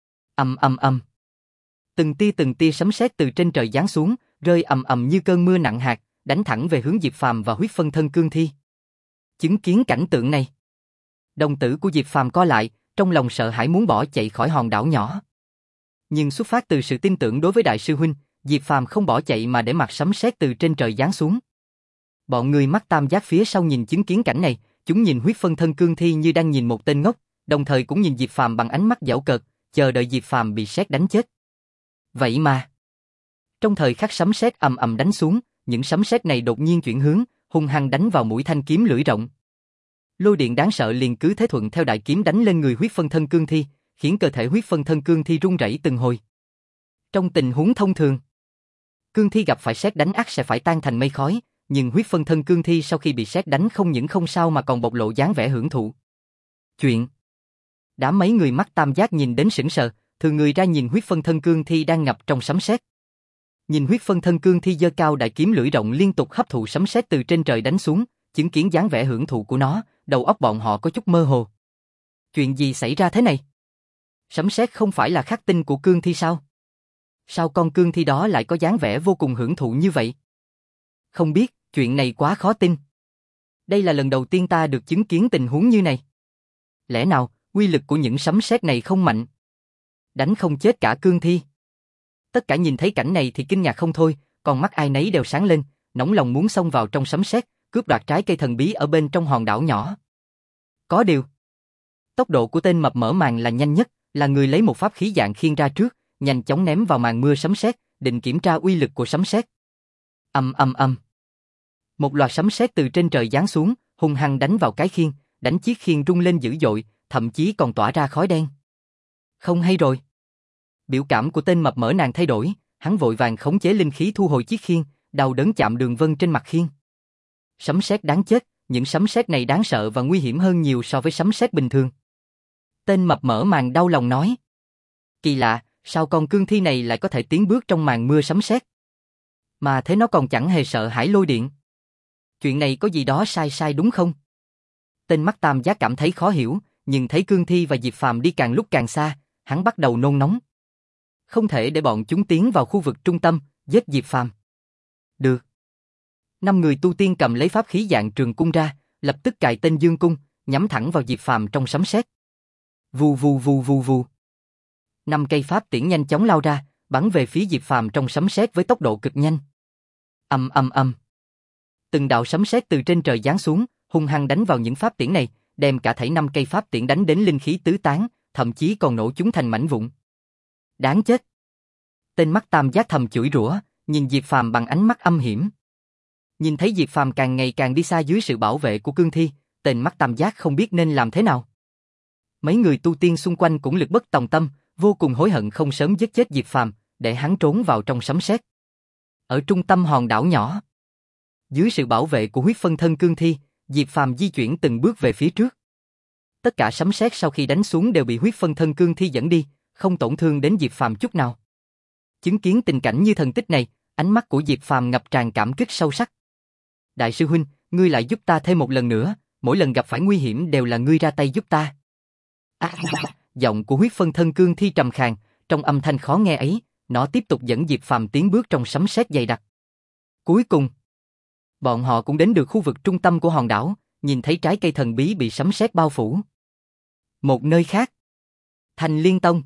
Ầm ầm ầm. Từng tia từng tia sấm sét từ trên trời giáng xuống, rơi ầm ầm như cơn mưa nặng hạt, đánh thẳng về hướng Diệp Phàm và huyết phân thân cương thi. Chứng kiến cảnh tượng này, đồng tử của Diệp Phàm co lại, trong lòng sợ hãi muốn bỏ chạy khỏi hòn đảo nhỏ. Nhưng xuất phát từ sự tin tưởng đối với đại sư huynh, Diệp Phàm không bỏ chạy mà để mặc sấm sét từ trên trời giáng xuống. Bọn người mắt tam giác phía sau nhìn chứng kiến cảnh này, chúng nhìn huyết phân thân cương thi như đang nhìn một tên ngốc, đồng thời cũng nhìn Diệp Phàm bằng ánh mắt giễu cợt, chờ đợi Diệp Phàm bị sét đánh chết. Vậy mà, trong thời khắc sấm sét ầm ầm đánh xuống, những sấm sét này đột nhiên chuyển hướng, hung hăng đánh vào mũi thanh kiếm lưỡi rộng. Lôi điện đáng sợ liền cứ thế thuận theo đại kiếm đánh lên người huyết phân thân cương thi, khiến cơ thể huyết phân thân cương thi rung rẩy từng hồi. Trong tình huống thông thường, cương thi gặp phải sét đánh ắt sẽ phải tan thành mây khói, nhưng huyết phân thân cương thi sau khi bị sét đánh không những không sao mà còn bộc lộ dáng vẻ hưởng thụ. Chuyện. Đã mấy người mắt tam giác nhìn đến sững sờ, thừa người ra nhìn huyết phân thân cương thi đang ngập trong sấm sét. Nhìn huyết phân thân cương thi giơ cao đại kiếm lưỡi rộng liên tục hấp thụ sấm sét từ trên trời đánh xuống, chứng kiến dáng vẻ hưởng thụ của nó, đầu óc bọn họ có chút mơ hồ. Chuyện gì xảy ra thế này? Sấm sét không phải là khắc tinh của cương thi sao? Sao con cương thi đó lại có dáng vẻ vô cùng hưởng thụ như vậy? Không biết, chuyện này quá khó tin. Đây là lần đầu tiên ta được chứng kiến tình huống như này. Lẽ nào, uy lực của những sấm sét này không mạnh? Đánh không chết cả cương thi. Tất cả nhìn thấy cảnh này thì kinh ngạc không thôi, còn mắt ai nấy đều sáng lên, nóng lòng muốn xông vào trong sấm sét, cướp đoạt trái cây thần bí ở bên trong hòn đảo nhỏ. Có điều, tốc độ của tên mập mở màn là nhanh nhất, là người lấy một pháp khí dạng khiên ra trước, nhanh chóng ném vào màn mưa sấm sét, định kiểm tra uy lực của sấm sét. Ầm ầm ầm. Một loạt sấm sét từ trên trời giáng xuống, hung hăng đánh vào cái khiên, đánh chiếc khiên rung lên dữ dội, thậm chí còn tỏa ra khói đen. Không hay rồi. Biểu cảm của tên mập mỡ nàng thay đổi, hắn vội vàng khống chế linh khí thu hồi chiếc khiên, đau đớn chạm đường vân trên mặt khiên. Sấm sét đáng chết, những sấm sét này đáng sợ và nguy hiểm hơn nhiều so với sấm sét bình thường. Tên mập mỡ màn đau lòng nói. Kỳ lạ, sao con cương thi này lại có thể tiến bước trong màn mưa sấm sét? Mà thế nó còn chẳng hề sợ hãi lôi điện. Chuyện này có gì đó sai sai đúng không? Tên mắt tam giác cảm thấy khó hiểu, nhưng thấy cương thi và Diệp Phàm đi càng lúc càng xa, hắn bắt đầu nôn nóng. Không thể để bọn chúng tiến vào khu vực trung tâm, giết Diệp Phàm. Được. Năm người tu tiên cầm lấy pháp khí dạng trường cung ra, lập tức cài tên dương cung, nhắm thẳng vào Diệp Phàm trong sấm sét. Vù vù vù vù vù. Năm cây pháp tiễn nhanh chóng lao ra, bắn về phía Diệp Phàm trong sấm sét với tốc độ cực nhanh. Ầm ầm ầm. Từng đạo sấm sét từ trên trời giáng xuống, hung hăng đánh vào những pháp tiễn này, đem cả thảy năm cây pháp tiễn đánh đến linh khí tứ tán, thậm chí còn nổ chúng thành mảnh vụn. Đáng chết. Tên mắt tam giác thầm chửi rủa, nhìn Diệp Phàm bằng ánh mắt âm hiểm. Nhìn thấy Diệp Phàm càng ngày càng đi xa dưới sự bảo vệ của cương thi, tên mắt tam giác không biết nên làm thế nào. Mấy người tu tiên xung quanh cũng lực bất tòng tâm, vô cùng hối hận không sớm giết chết Diệp Phàm, để hắn trốn vào trong sấm sét. Ở trung tâm hòn đảo nhỏ, dưới sự bảo vệ của huyết phân thân cương thi, Diệp Phàm di chuyển từng bước về phía trước. Tất cả sấm sét sau khi đánh xuống đều bị huyết phân thân cương thi dẫn đi, không tổn thương đến Diệp Phàm chút nào. Chứng kiến tình cảnh như thần tích này, ánh mắt của Diệp Phàm ngập tràn cảm kích sâu sắc. Đại sư huynh, ngươi lại giúp ta thêm một lần nữa, mỗi lần gặp phải nguy hiểm đều là ngươi ra tay giúp ta. À, giọng của huyết phân thân cương thi trầm khàn, trong âm thanh khó nghe ấy, nó tiếp tục dẫn Diệp Phàm tiến bước trong sấm sét dày đặc. Cuối cùng, bọn họ cũng đến được khu vực trung tâm của hòn đảo, nhìn thấy trái cây thần bí bị sấm sét bao phủ. Một nơi khác, Thanh Liên Tông.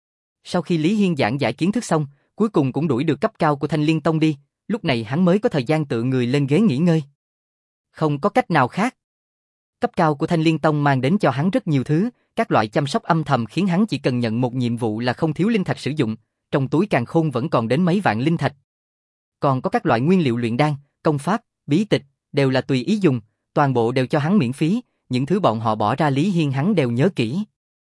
Sau khi Lý Hiên giảng giải kiến thức xong, cuối cùng cũng đuổi được cấp cao của Thanh Liên Tông đi, lúc này hắn mới có thời gian tựa người lên ghế nghỉ ngơi. Không có cách nào khác. Cấp cao của Thanh Liên Tông mang đến cho hắn rất nhiều thứ, các loại chăm sóc âm thầm khiến hắn chỉ cần nhận một nhiệm vụ là không thiếu linh thạch sử dụng, trong túi càn khôn vẫn còn đến mấy vạn linh thạch. Còn có các loại nguyên liệu luyện đan, công pháp, bí tịch, đều là tùy ý dùng, toàn bộ đều cho hắn miễn phí, những thứ bọn họ bỏ ra Lý Hiên hắn đều nhớ kỹ.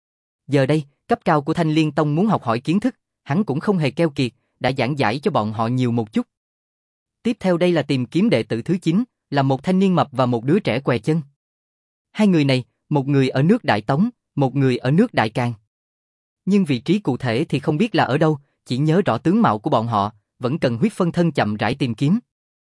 Giờ đây, cấp cao của Thanh Liên Tông muốn học hỏi kiến thức, hắn cũng không hề keo kiệt, đã giảng giải cho bọn họ nhiều một chút. Tiếp theo đây là tìm kiếm đệ tử thứ chín, là một thanh niên mập và một đứa trẻ què chân. Hai người này, một người ở nước Đại Tống, một người ở nước Đại Càn. Nhưng vị trí cụ thể thì không biết là ở đâu, chỉ nhớ rõ tướng mạo của bọn họ, vẫn cần huyết phân thân chậm rãi tìm kiếm.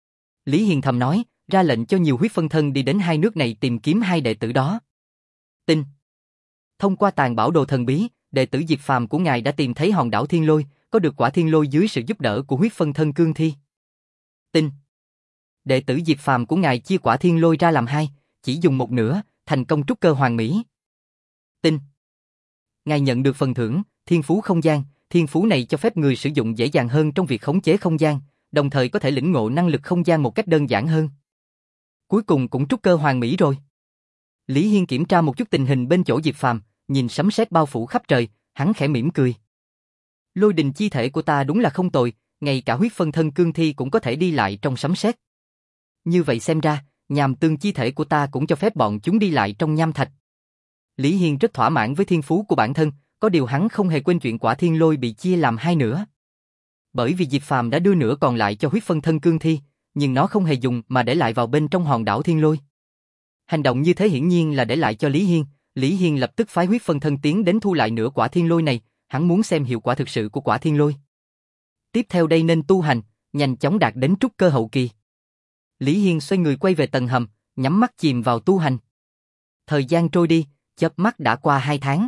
Lý Hiền thầm nói, ra lệnh cho nhiều huyết phân thân đi đến hai nước này tìm kiếm hai đệ tử đó. Tin. Thông qua tàn bảo đồ thần bí, đệ tử Diệp Phàm của ngài đã tìm thấy hòn đảo Thiên Lôi, có được quả Thiên Lôi dưới sự giúp đỡ của huyết phân thân cương thi. Tin. Đệ tử Diệp Phàm của ngài chia quả Thiên Lôi ra làm hai, chỉ dùng một nửa, thành công trúc cơ hoàn mỹ. Tin. Ngài nhận được phần thưởng, thiên phú không gian, thiên phú này cho phép người sử dụng dễ dàng hơn trong việc khống chế không gian, đồng thời có thể lĩnh ngộ năng lực không gian một cách đơn giản hơn. Cuối cùng cũng trúc cơ hoàn mỹ rồi. Lý Hiên kiểm tra một chút tình hình bên chỗ Diệp Phàm, nhìn sấm sét bao phủ khắp trời, hắn khẽ mỉm cười. Lôi đình chi thể của ta đúng là không tồi, ngay cả huyết phân thân cương thi cũng có thể đi lại trong sấm sét. Như vậy xem ra, nham tương chi thể của ta cũng cho phép bọn chúng đi lại trong nham thạch. Lý Hiên rất thỏa mãn với thiên phú của bản thân, có điều hắn không hề quên chuyện quả thiên lôi bị chia làm hai nửa. Bởi vì Diệp Phàm đã đưa nửa còn lại cho huyết phân thân cương thi, nhưng nó không hề dùng mà để lại vào bên trong hòn đảo thiên lôi. Hành động như thế hiển nhiên là để lại cho Lý Hiên, Lý Hiên lập tức phái huyết phân thân tiến đến thu lại nửa quả thiên lôi này, hắn muốn xem hiệu quả thực sự của quả thiên lôi. Tiếp theo đây nên tu hành, nhanh chóng đạt đến trúc cơ hậu kỳ. Lý Hiên xoay người quay về tầng hầm, nhắm mắt chìm vào tu hành. Thời gian trôi đi, chớp mắt đã qua hai tháng.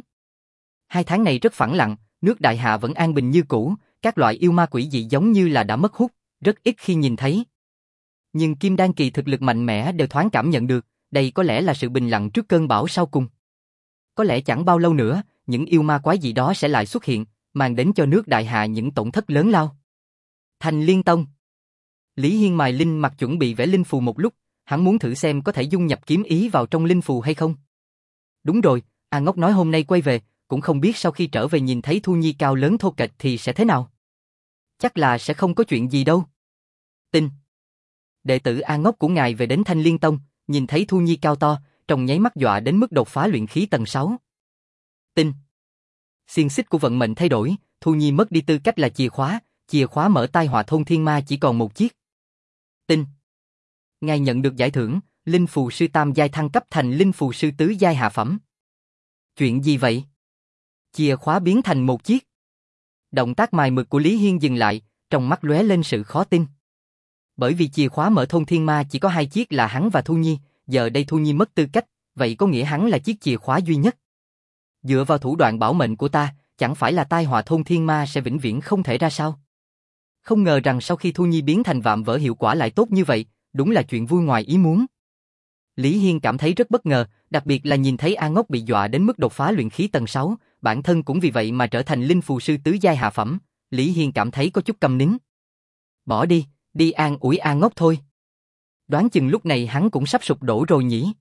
Hai tháng này rất phẳng lặng, nước Đại Hạ vẫn an bình như cũ, các loại yêu ma quỷ dị giống như là đã mất hút, rất ít khi nhìn thấy. Nhưng Kim Đan kỳ thực lực mạnh mẽ đều thoáng cảm nhận được, đây có lẽ là sự bình lặng trước cơn bão sau cùng. Có lẽ chẳng bao lâu nữa, những yêu ma quái dị đó sẽ lại xuất hiện, mang đến cho nước Đại Hạ những tổn thất lớn lao. Thành Liên Tông. Lý Hiên mài linh mặt chuẩn bị vẽ linh phù một lúc, hắn muốn thử xem có thể dung nhập kiếm ý vào trong linh phù hay không. Đúng rồi, A Ngốc nói hôm nay quay về, cũng không biết sau khi trở về nhìn thấy Thu Nhi cao lớn thô kệch thì sẽ thế nào. Chắc là sẽ không có chuyện gì đâu. Tin. Đệ tử A Ngốc của ngài về đến Thanh Liên Tông, nhìn thấy Thu Nhi cao to, trong nháy mắt dọa đến mức đột phá luyện khí tầng sáu. Tin. Xiên xích của vận mệnh thay đổi, Thu Nhi mất đi tư cách là chìa khóa, chìa khóa mở tai họa thôn thiên ma chỉ còn một chiếc. Tin. Ngài nhận được giải thưởng, linh phù sư tam giai thăng cấp thành linh phù sư tứ giai hạ phẩm. Chuyện gì vậy? Chìa khóa biến thành một chiếc. Động tác mài mực của Lý Hiên dừng lại, trong mắt lóe lên sự khó tin. Bởi vì chìa khóa mở thôn thiên ma chỉ có hai chiếc là hắn và Thu Nhi, giờ đây Thu Nhi mất tư cách, vậy có nghĩa hắn là chiếc chìa khóa duy nhất. Dựa vào thủ đoạn bảo mệnh của ta, chẳng phải là tai họa thôn thiên ma sẽ vĩnh viễn không thể ra sao? Không ngờ rằng sau khi Thu Nhi biến thành vạm vỡ hiệu quả lại tốt như vậy, đúng là chuyện vui ngoài ý muốn. Lý Hiên cảm thấy rất bất ngờ, đặc biệt là nhìn thấy A Ngốc bị dọa đến mức đột phá luyện khí tầng sáu, bản thân cũng vì vậy mà trở thành linh phù sư tứ giai hạ phẩm, Lý Hiên cảm thấy có chút câm nín. Bỏ đi, đi an ủi A Ngốc thôi. Đoán chừng lúc này hắn cũng sắp sụp đổ rồi nhỉ.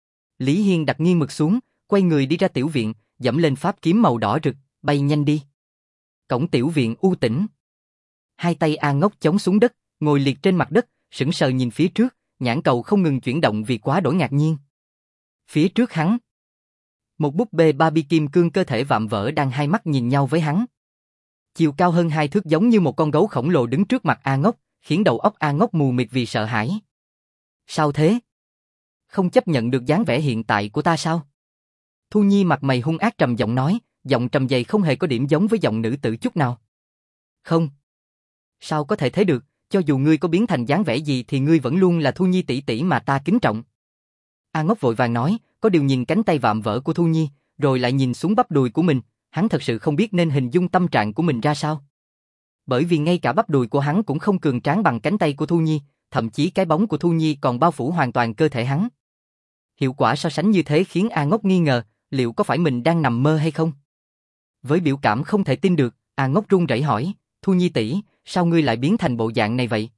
Lý Hiên đặt nghiêng mực xuống, quay người đi ra tiểu viện, dẫm lên pháp kiếm màu đỏ rực, bay nhanh đi. Cổng tiểu viện u tĩnh. Hai tay A Ngốc chống xuống đất, ngồi liệt trên mặt đất, sững sờ nhìn phía trước, nhãn cầu không ngừng chuyển động vì quá đổi ngạc nhiên. Phía trước hắn, một búp bê Barbie kim cương cơ thể vạm vỡ đang hai mắt nhìn nhau với hắn. Chiều cao hơn hai thước giống như một con gấu khổng lồ đứng trước mặt A Ngốc, khiến đầu óc A Ngốc mù mịt vì sợ hãi. Sao thế? Không chấp nhận được dáng vẻ hiện tại của ta sao? Thu Nhi mặt mày hung ác trầm giọng nói, giọng trầm dày không hề có điểm giống với giọng nữ tử chút nào. Không. Sao có thể thế được, cho dù ngươi có biến thành dáng vẻ gì thì ngươi vẫn luôn là Thu Nhi tỷ tỷ mà ta kính trọng. A Ngốc vội vàng nói, có điều nhìn cánh tay vạm vỡ của Thu Nhi, rồi lại nhìn xuống bắp đùi của mình, hắn thật sự không biết nên hình dung tâm trạng của mình ra sao. Bởi vì ngay cả bắp đùi của hắn cũng không cường tráng bằng cánh tay của Thu Nhi, thậm chí cái bóng của Thu Nhi còn bao phủ hoàn toàn cơ thể hắn. Hiệu quả so sánh như thế khiến A Ngốc nghi ngờ, liệu có phải mình đang nằm mơ hay không? Với biểu cảm không thể tin được, A Ngốc run rẩy hỏi, Thu Nhi tỷ, sao ngươi lại biến thành bộ dạng này vậy?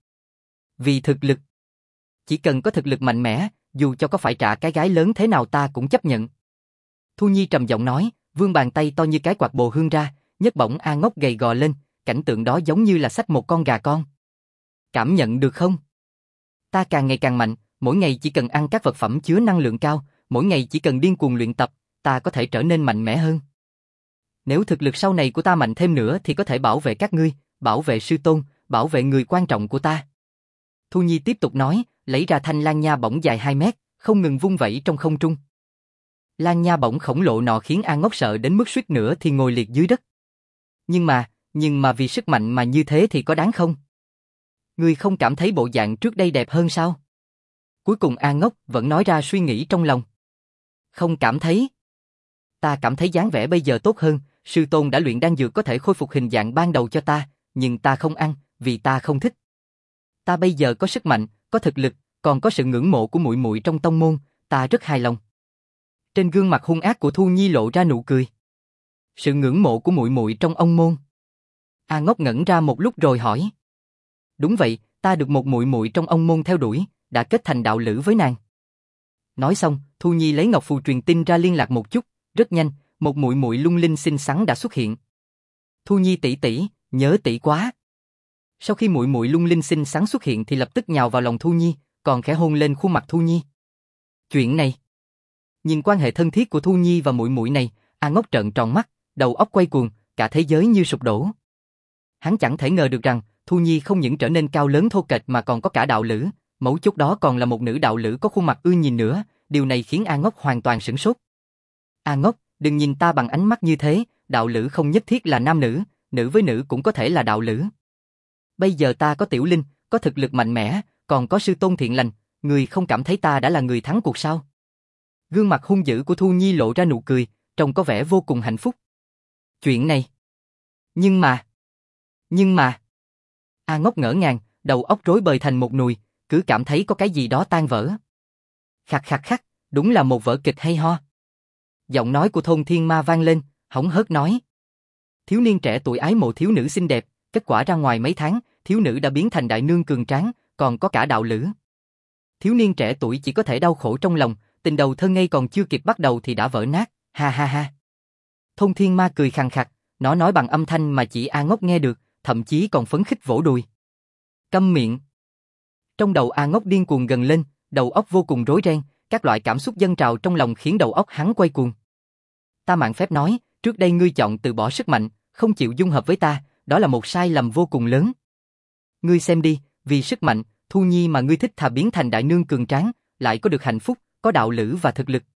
Vì thực lực. Chỉ cần có thực lực mạnh mẽ, dù cho có phải trả cái gái lớn thế nào ta cũng chấp nhận. Thu Nhi trầm giọng nói, vươn bàn tay to như cái quạt bồ hương ra, nhấc bổng A Ngốc gầy gò lên, cảnh tượng đó giống như là xách một con gà con. Cảm nhận được không? Ta càng ngày càng mạnh, mỗi ngày chỉ cần ăn các vật phẩm chứa năng lượng cao, mỗi ngày chỉ cần điên cuồng luyện tập, ta có thể trở nên mạnh mẽ hơn. Nếu thực lực sau này của ta mạnh thêm nữa thì có thể bảo vệ các ngươi, bảo vệ sư tôn, bảo vệ người quan trọng của ta. Thu Nhi tiếp tục nói, lấy ra thanh lan nha bổng dài hai mét, không ngừng vung vẩy trong không trung. Lan nha bổng khổng lồ nọ khiến A Ngốc sợ đến mức suýt nữa thì ngồi liệt dưới đất. Nhưng mà, nhưng mà vì sức mạnh mà như thế thì có đáng không? Ngươi không cảm thấy bộ dạng trước đây đẹp hơn sao? Cuối cùng A Ngốc vẫn nói ra suy nghĩ trong lòng. Không cảm thấy. Ta cảm thấy dáng vẻ bây giờ tốt hơn, sư tôn đã luyện đan dược có thể khôi phục hình dạng ban đầu cho ta, nhưng ta không ăn, vì ta không thích. Ta bây giờ có sức mạnh, có thực lực, còn có sự ngưỡng mộ của muội muội trong tông môn, ta rất hài lòng. Trên gương mặt hung ác của Thu Nhi lộ ra nụ cười. Sự ngưỡng mộ của muội muội trong ông môn. A Ngốc ngẩn ra một lúc rồi hỏi. Đúng vậy, ta được một muội muội trong ông môn theo đuổi, đã kết thành đạo lữ với nàng. Nói xong, Thu Nhi lấy ngọc phù truyền tin ra liên lạc một chút, rất nhanh, một muội muội lung linh xinh xắn đã xuất hiện. Thu Nhi tỷ tỷ, nhớ tỷ quá. Sau khi muội muội lung linh xinh xắn xuất hiện thì lập tức nhào vào lòng Thu Nhi, còn khẽ hôn lên khuôn mặt Thu Nhi. Chuyện này, nhìn quan hệ thân thiết của Thu Nhi và muội muội này, A Ngốc trợn tròn mắt, đầu óc quay cuồng, cả thế giới như sụp đổ. Hắn chẳng thể ngờ được rằng Thu Nhi không những trở nên cao lớn thô kệch mà còn có cả đạo lữ, mấu chốt đó còn là một nữ đạo lữ có khuôn mặt ưa nhìn nữa, điều này khiến A Ngốc hoàn toàn sửng sốt. A Ngốc, đừng nhìn ta bằng ánh mắt như thế, đạo lữ không nhất thiết là nam nữ, nữ với nữ cũng có thể là đạo lữ. Bây giờ ta có Tiểu Linh, có thực lực mạnh mẽ, còn có sư tôn thiện lành, người không cảm thấy ta đã là người thắng cuộc sao? Gương mặt hung dữ của Thu Nhi lộ ra nụ cười, trông có vẻ vô cùng hạnh phúc. Chuyện này. Nhưng mà. Nhưng mà. A Ngốc ngỡ ngàng, đầu óc rối bời thành một nùi, cứ cảm thấy có cái gì đó tan vỡ. Khặt khặt khặt, đúng là một vở kịch hay ho. Giọng nói của Thôn Thiên Ma vang lên, hỏng hớt nói. Thiếu niên trẻ tuổi ái mộ thiếu nữ xinh đẹp, kết quả ra ngoài mấy tháng, thiếu nữ đã biến thành đại nương cường tráng, còn có cả đạo lữ. Thiếu niên trẻ tuổi chỉ có thể đau khổ trong lòng, tình đầu thơ ngây còn chưa kịp bắt đầu thì đã vỡ nát, ha ha ha. Thôn Thiên Ma cười khàn khặt, nó nói bằng âm thanh mà chỉ A Ngốc nghe được, thậm chí còn phấn khích vỗ đùi. Câm miệng. Trong đầu A Ngốc điên cuồng gần lên, đầu óc vô cùng rối ren, các loại cảm xúc dâng trào trong lòng khiến đầu óc hắn quay cuồng. Ta mạn phép nói, trước đây ngươi chọn từ bỏ sức mạnh, không chịu dung hợp với ta, đó là một sai lầm vô cùng lớn. Ngươi xem đi, vì sức mạnh, Thu Nhi mà ngươi thích thà biến thành đại nương cường tráng, lại có được hạnh phúc, có đạo lữ và thực lực.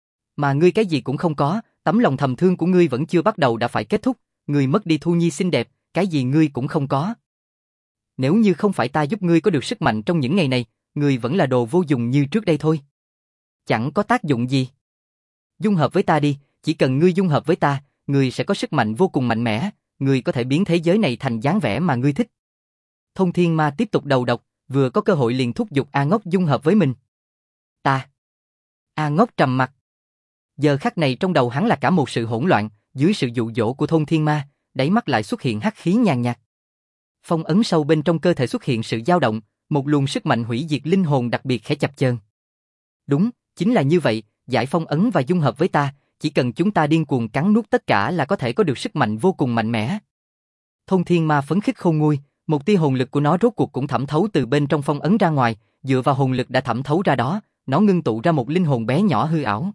Mà ngươi cái gì cũng không có, tấm lòng thầm thương của ngươi vẫn chưa bắt đầu đã phải kết thúc, ngươi mất đi Thu Nhi xinh đẹp, cái gì ngươi cũng không có. Nếu như không phải ta giúp ngươi có được sức mạnh trong những ngày này, ngươi vẫn là đồ vô dụng như trước đây thôi. Chẳng có tác dụng gì. Dung hợp với ta đi, chỉ cần ngươi dung hợp với ta, ngươi sẽ có sức mạnh vô cùng mạnh mẽ, ngươi có thể biến thế giới này thành dáng vẻ mà ngươi thích. Thôn Thiên Ma tiếp tục đầu độc, vừa có cơ hội liền thúc giục A Ngốc dung hợp với mình. Ta. A Ngốc trầm mặt. Giờ khắc này trong đầu hắn là cả một sự hỗn loạn, dưới sự dụ dỗ của Thôn Thiên Ma, đáy mắt lại xuất hiện hắc khí nhàn nhạt. Phong ấn sâu bên trong cơ thể xuất hiện sự dao động, một luồng sức mạnh hủy diệt linh hồn đặc biệt khẽ chập chờn. Đúng, chính là như vậy, giải phong ấn và dung hợp với ta, chỉ cần chúng ta điên cuồng cắn nuốt tất cả là có thể có được sức mạnh vô cùng mạnh mẽ. Thôn Thiên Ma phấn khích khôn nguôi, một tia hồn lực của nó rốt cuộc cũng thẩm thấu từ bên trong phong ấn ra ngoài, dựa vào hồn lực đã thẩm thấu ra đó, nó ngưng tụ ra một linh hồn bé nhỏ hư ảo.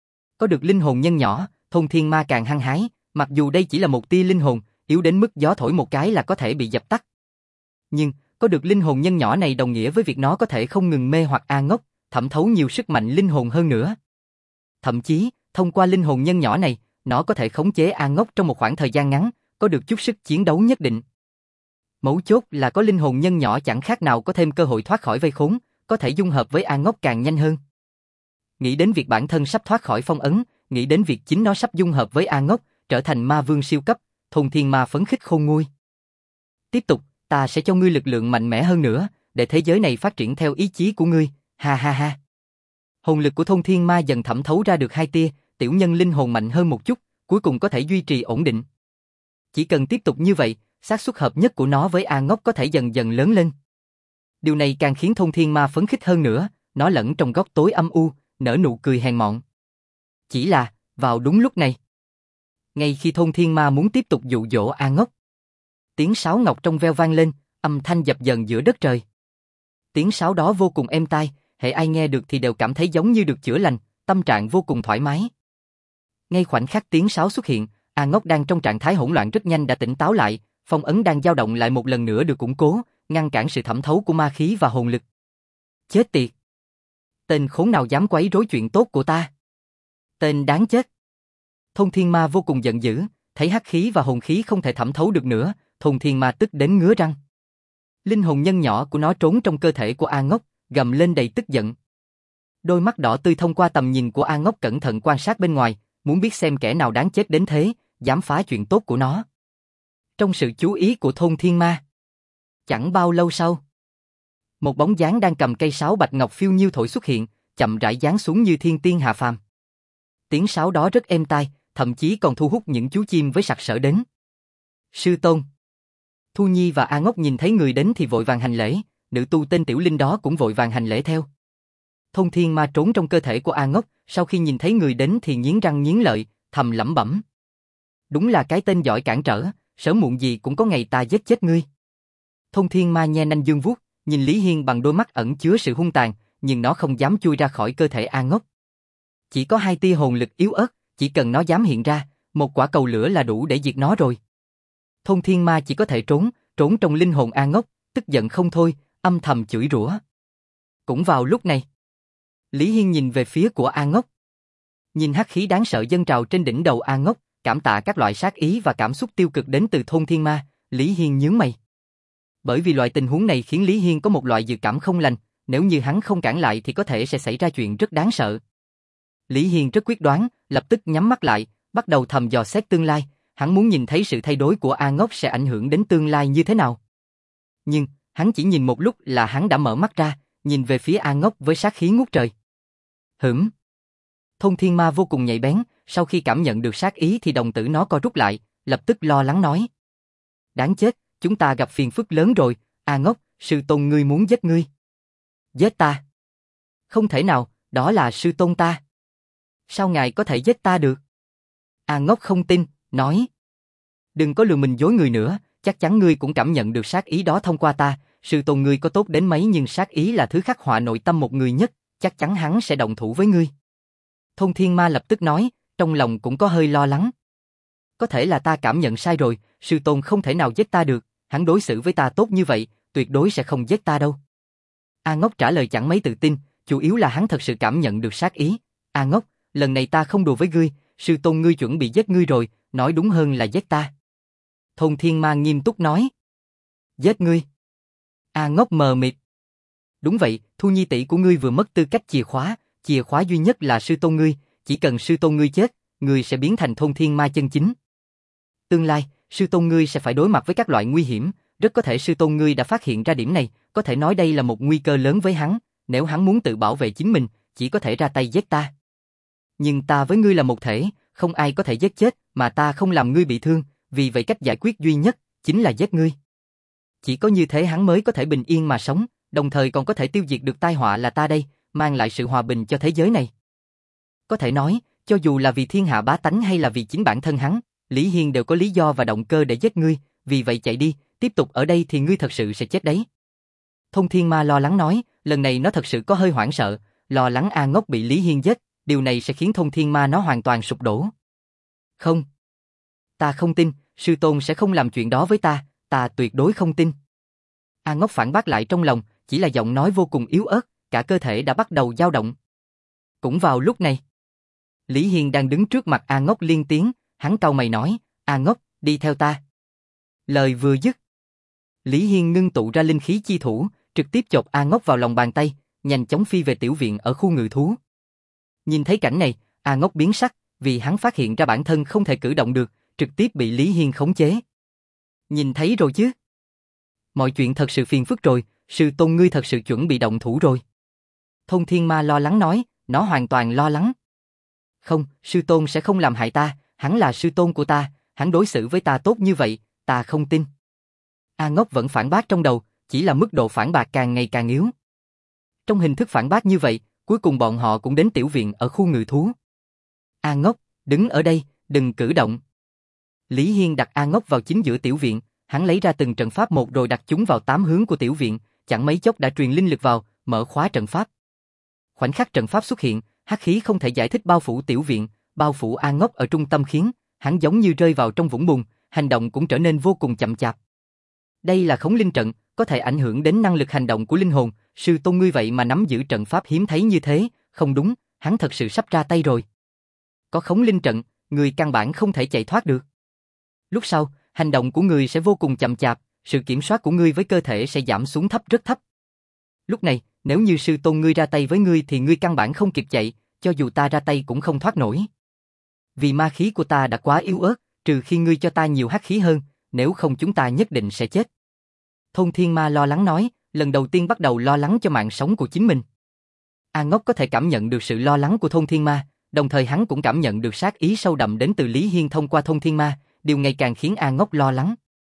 Có được linh hồn nhân nhỏ, Thôn Thiên Ma càng hăng hái, mặc dù đây chỉ là một tia linh hồn, yếu đến mức gió thổi một cái là có thể bị dập tắt. Nhưng, có được linh hồn nhân nhỏ này đồng nghĩa với việc nó có thể không ngừng mê hoặc A Ngốc, thẩm thấu nhiều sức mạnh linh hồn hơn nữa. Thậm chí, thông qua linh hồn nhân nhỏ này, nó có thể khống chế A Ngốc trong một khoảng thời gian ngắn, có được chút sức chiến đấu nhất định. Mấu chốt là có linh hồn nhân nhỏ chẳng khác nào có thêm cơ hội thoát khỏi vây khốn, có thể dung hợp với A Ngốc càng nhanh hơn. Nghĩ đến việc bản thân sắp thoát khỏi phong ấn, nghĩ đến việc chính nó sắp dung hợp với A Ngốc, trở thành ma vương siêu cấp, Thôn Thiên Ma phấn khích khôn nguôi. Tiếp tục, ta sẽ cho ngươi lực lượng mạnh mẽ hơn nữa, để thế giới này phát triển theo ý chí của ngươi, ha ha ha. Hồn lực của Thôn Thiên Ma dần thẩm thấu ra được hai tia, tiểu nhân linh hồn mạnh hơn một chút, cuối cùng có thể duy trì ổn định. Chỉ cần tiếp tục như vậy, xác suất hợp nhất của nó với A Ngốc có thể dần dần lớn lên. Điều này càng khiến Thôn Thiên Ma phấn khích hơn nữa, nó lẫn trong góc tối âm u, nở nụ cười hèn mọn. Chỉ là, vào đúng lúc này, ngay khi Thôn Thiên Ma muốn tiếp tục dụ dỗ A Ngốc, tiếng sáo ngọc trong veo vang lên, âm thanh dập dờn giữa đất trời. Tiếng sáo đó vô cùng êm tai, hễ ai nghe được thì đều cảm thấy giống như được chữa lành, tâm trạng vô cùng thoải mái. Ngay khoảnh khắc tiếng sáo xuất hiện, A Ngốc đang trong trạng thái hỗn loạn rất nhanh đã tỉnh táo lại, phong ấn đang dao động lại một lần nữa được củng cố, ngăn cản sự thẩm thấu của ma khí và hồn lực. Chết tiệt! Tên khốn nào dám quấy rối chuyện tốt của ta? Tên đáng chết! Thôn Thiên Ma vô cùng giận dữ, thấy hắc khí và hồn khí không thể thẩm thấu được nữa, Thôn Thiên Ma tức đến ngứa răng. Linh hồn nhân nhỏ của nó trốn trong cơ thể của A Ngốc, gầm lên đầy tức giận. Đôi mắt đỏ tươi thông qua tầm nhìn của A Ngốc cẩn thận quan sát bên ngoài, muốn biết xem kẻ nào đáng chết đến thế, dám phá chuyện tốt của nó. Trong sự chú ý của Thôn Thiên Ma, chẳng bao lâu sau, một bóng dáng đang cầm cây sáo bạch ngọc phiêu nhiêu thổi xuất hiện, chậm rãi giáng xuống như thiên tiên hạ phàm. Tiếng sáo đó rất êm tai, thậm chí còn thu hút những chú chim với sặc sỡ đến. Sư tôn, Thu Nhi và A Ngốc nhìn thấy người đến thì vội vàng hành lễ, nữ tu tên Tiểu Linh đó cũng vội vàng hành lễ theo. Thôn thiên ma trốn trong cơ thể của A Ngốc, sau khi nhìn thấy người đến thì nghiến răng nghiến lợi, thầm lẩm bẩm. Đúng là cái tên giỏi cản trở, sớm muộn gì cũng có ngày ta giết chết ngươi. Thôn thiên ma nhe nanh dương vuốt, nhìn Lý Hiên bằng đôi mắt ẩn chứa sự hung tàn, nhưng nó không dám chui ra khỏi cơ thể A Ngốc. Chỉ có hai tia hồn lực yếu ớt, chỉ cần nó dám hiện ra, một quả cầu lửa là đủ để diệt nó rồi. Thôn thiên ma chỉ có thể trốn, trốn trong linh hồn A Ngốc, tức giận không thôi, âm thầm chửi rủa. Cũng vào lúc này, Lý Hiên nhìn về phía của A Ngốc. Nhìn hắc khí đáng sợ dâng trào trên đỉnh đầu A Ngốc, cảm tạ các loại sát ý và cảm xúc tiêu cực đến từ thôn thiên ma, Lý Hiên nhướng mày. Bởi vì loại tình huống này khiến Lý Hiên có một loại dự cảm không lành, nếu như hắn không cản lại thì có thể sẽ xảy ra chuyện rất đáng sợ. Lý Hiên rất quyết đoán, lập tức nhắm mắt lại, bắt đầu thầm dò xét tương lai, hắn muốn nhìn thấy sự thay đổi của A Ngốc sẽ ảnh hưởng đến tương lai như thế nào. Nhưng, hắn chỉ nhìn một lúc là hắn đã mở mắt ra, nhìn về phía A Ngốc với sát khí ngút trời. Hửm. Thôn thiên ma vô cùng nhạy bén, sau khi cảm nhận được sát ý thì đồng tử nó co rút lại, lập tức lo lắng nói. Đáng chết, chúng ta gặp phiền phức lớn rồi, A Ngốc, sư tôn ngươi muốn giết ngươi. Giết ta? Không thể nào, đó là sư tôn ta. Sao ngài có thể giết ta được? A Ngốc không tin, nói. Đừng có lừa mình dối người nữa, chắc chắn ngươi cũng cảm nhận được sát ý đó thông qua ta, sư tôn ngươi có tốt đến mấy nhưng sát ý là thứ khắc họa nội tâm một người nhất, chắc chắn hắn sẽ động thủ với ngươi. Thôn thiên ma lập tức nói, trong lòng cũng có hơi lo lắng. Có thể là ta cảm nhận sai rồi, sư tôn không thể nào giết ta được, hắn đối xử với ta tốt như vậy, tuyệt đối sẽ không giết ta đâu. A Ngốc trả lời chẳng mấy tự tin, chủ yếu là hắn thật sự cảm nhận được sát ý. A Ngốc, lần này ta không đùa với ngươi, sư tôn ngươi chuẩn bị giết ngươi rồi, nói đúng hơn là giết ta. Thôn thiên ma nghiêm túc nói. Giết ngươi? A Ngốc mờ mịt. Đúng vậy, Thu Nhi tỷ của ngươi vừa mất tư cách chìa khóa, chìa khóa duy nhất là sư tôn ngươi, chỉ cần sư tôn ngươi chết, ngươi sẽ biến thành thôn thiên ma chân chính. Tương lai, sư tôn ngươi sẽ phải đối mặt với các loại nguy hiểm, rất có thể sư tôn ngươi đã phát hiện ra điểm này, có thể nói đây là một nguy cơ lớn với hắn, nếu hắn muốn tự bảo vệ chính mình, chỉ có thể ra tay giết ta. Nhưng ta với ngươi là một thể, không ai có thể giết chết, mà ta không làm ngươi bị thương, vì vậy cách giải quyết duy nhất, chính là giết ngươi. Chỉ có như thế hắn mới có thể bình yên mà sống, đồng thời còn có thể tiêu diệt được tai họa là ta đây, mang lại sự hòa bình cho thế giới này. Có thể nói, cho dù là vì thiên hạ bá tánh hay là vì chính bản thân hắn, Lý Hiên đều có lý do và động cơ để giết ngươi, vì vậy chạy đi, tiếp tục ở đây thì ngươi thật sự sẽ chết đấy. Thôn thiên ma lo lắng nói, lần này nó thật sự có hơi hoảng sợ, lo lắng A Ngốc bị Lý Hiên giết, điều này sẽ khiến thôn thiên ma nó hoàn toàn sụp đổ. Không. Ta không tin, sư tôn sẽ không làm chuyện đó với ta, ta tuyệt đối không tin. A Ngốc phản bác lại trong lòng, chỉ là giọng nói vô cùng yếu ớt, cả cơ thể đã bắt đầu dao động. Cũng vào lúc này, Lý Hiên đang đứng trước mặt A Ngốc liên tiếng, hắn cau mày nói, A Ngốc, đi theo ta. Lời vừa dứt, Lý Hiên ngưng tụ ra linh khí chi thủ, trực tiếp chộp A Ngốc vào lòng bàn tay, nhanh chóng phi về tiểu viện ở khu ngự thú. Nhìn thấy cảnh này, A Ngốc biến sắc, vì hắn phát hiện ra bản thân không thể cử động được, trực tiếp bị Lý Hiên khống chế. Nhìn thấy rồi chứ? Mọi chuyện thật sự phiền phức rồi, sư tôn ngươi thật sự chuẩn bị động thủ rồi. Thôn thiên ma lo lắng nói, nó hoàn toàn lo lắng. Không, sư tôn sẽ không làm hại ta, hắn là sư tôn của ta, hắn đối xử với ta tốt như vậy, ta không tin. A Ngốc vẫn phản bác trong đầu, chỉ là mức độ phản bác càng ngày càng yếu. Trong hình thức phản bác như vậy, cuối cùng bọn họ cũng đến tiểu viện ở khu ngự thú. A Ngốc, đứng ở đây, đừng cử động. Lý Hiên đặt A Ngốc vào chính giữa tiểu viện, hắn lấy ra từng trận pháp một rồi đặt chúng vào tám hướng của tiểu viện, chẳng mấy chốc đã truyền linh lực vào, mở khóa trận pháp. Khoảnh khắc trận pháp xuất hiện, hắc khí không thể giải thích bao phủ tiểu viện, bao phủ A Ngốc ở trung tâm khiến hắn giống như rơi vào trong vũng bùn, hành động cũng trở nên vô cùng chậm chạp. Đây là khống linh trận, có thể ảnh hưởng đến năng lực hành động của linh hồn, sư tôn ngươi vậy mà nắm giữ trận pháp hiếm thấy như thế, không đúng, hắn thật sự sắp ra tay rồi. Có khống linh trận, người căn bản không thể chạy thoát được. Lúc sau, hành động của người sẽ vô cùng chậm chạp, sự kiểm soát của ngươi với cơ thể sẽ giảm xuống thấp rất thấp. Lúc này, nếu như sư tôn ngươi ra tay với ngươi thì ngươi căn bản không kịp chạy, cho dù ta ra tay cũng không thoát nổi. Vì ma khí của ta đã quá yếu ớt, trừ khi ngươi cho ta nhiều hắc khí hơn, nếu không chúng ta nhất định sẽ chết. Thôn thiên ma lo lắng nói, lần đầu tiên bắt đầu lo lắng cho mạng sống của chính mình. A Ngốc có thể cảm nhận được sự lo lắng của thôn thiên ma, đồng thời hắn cũng cảm nhận được sát ý sâu đậm đến từ Lý Hiên thông qua thôn thiên ma, điều ngày càng khiến A Ngốc lo lắng.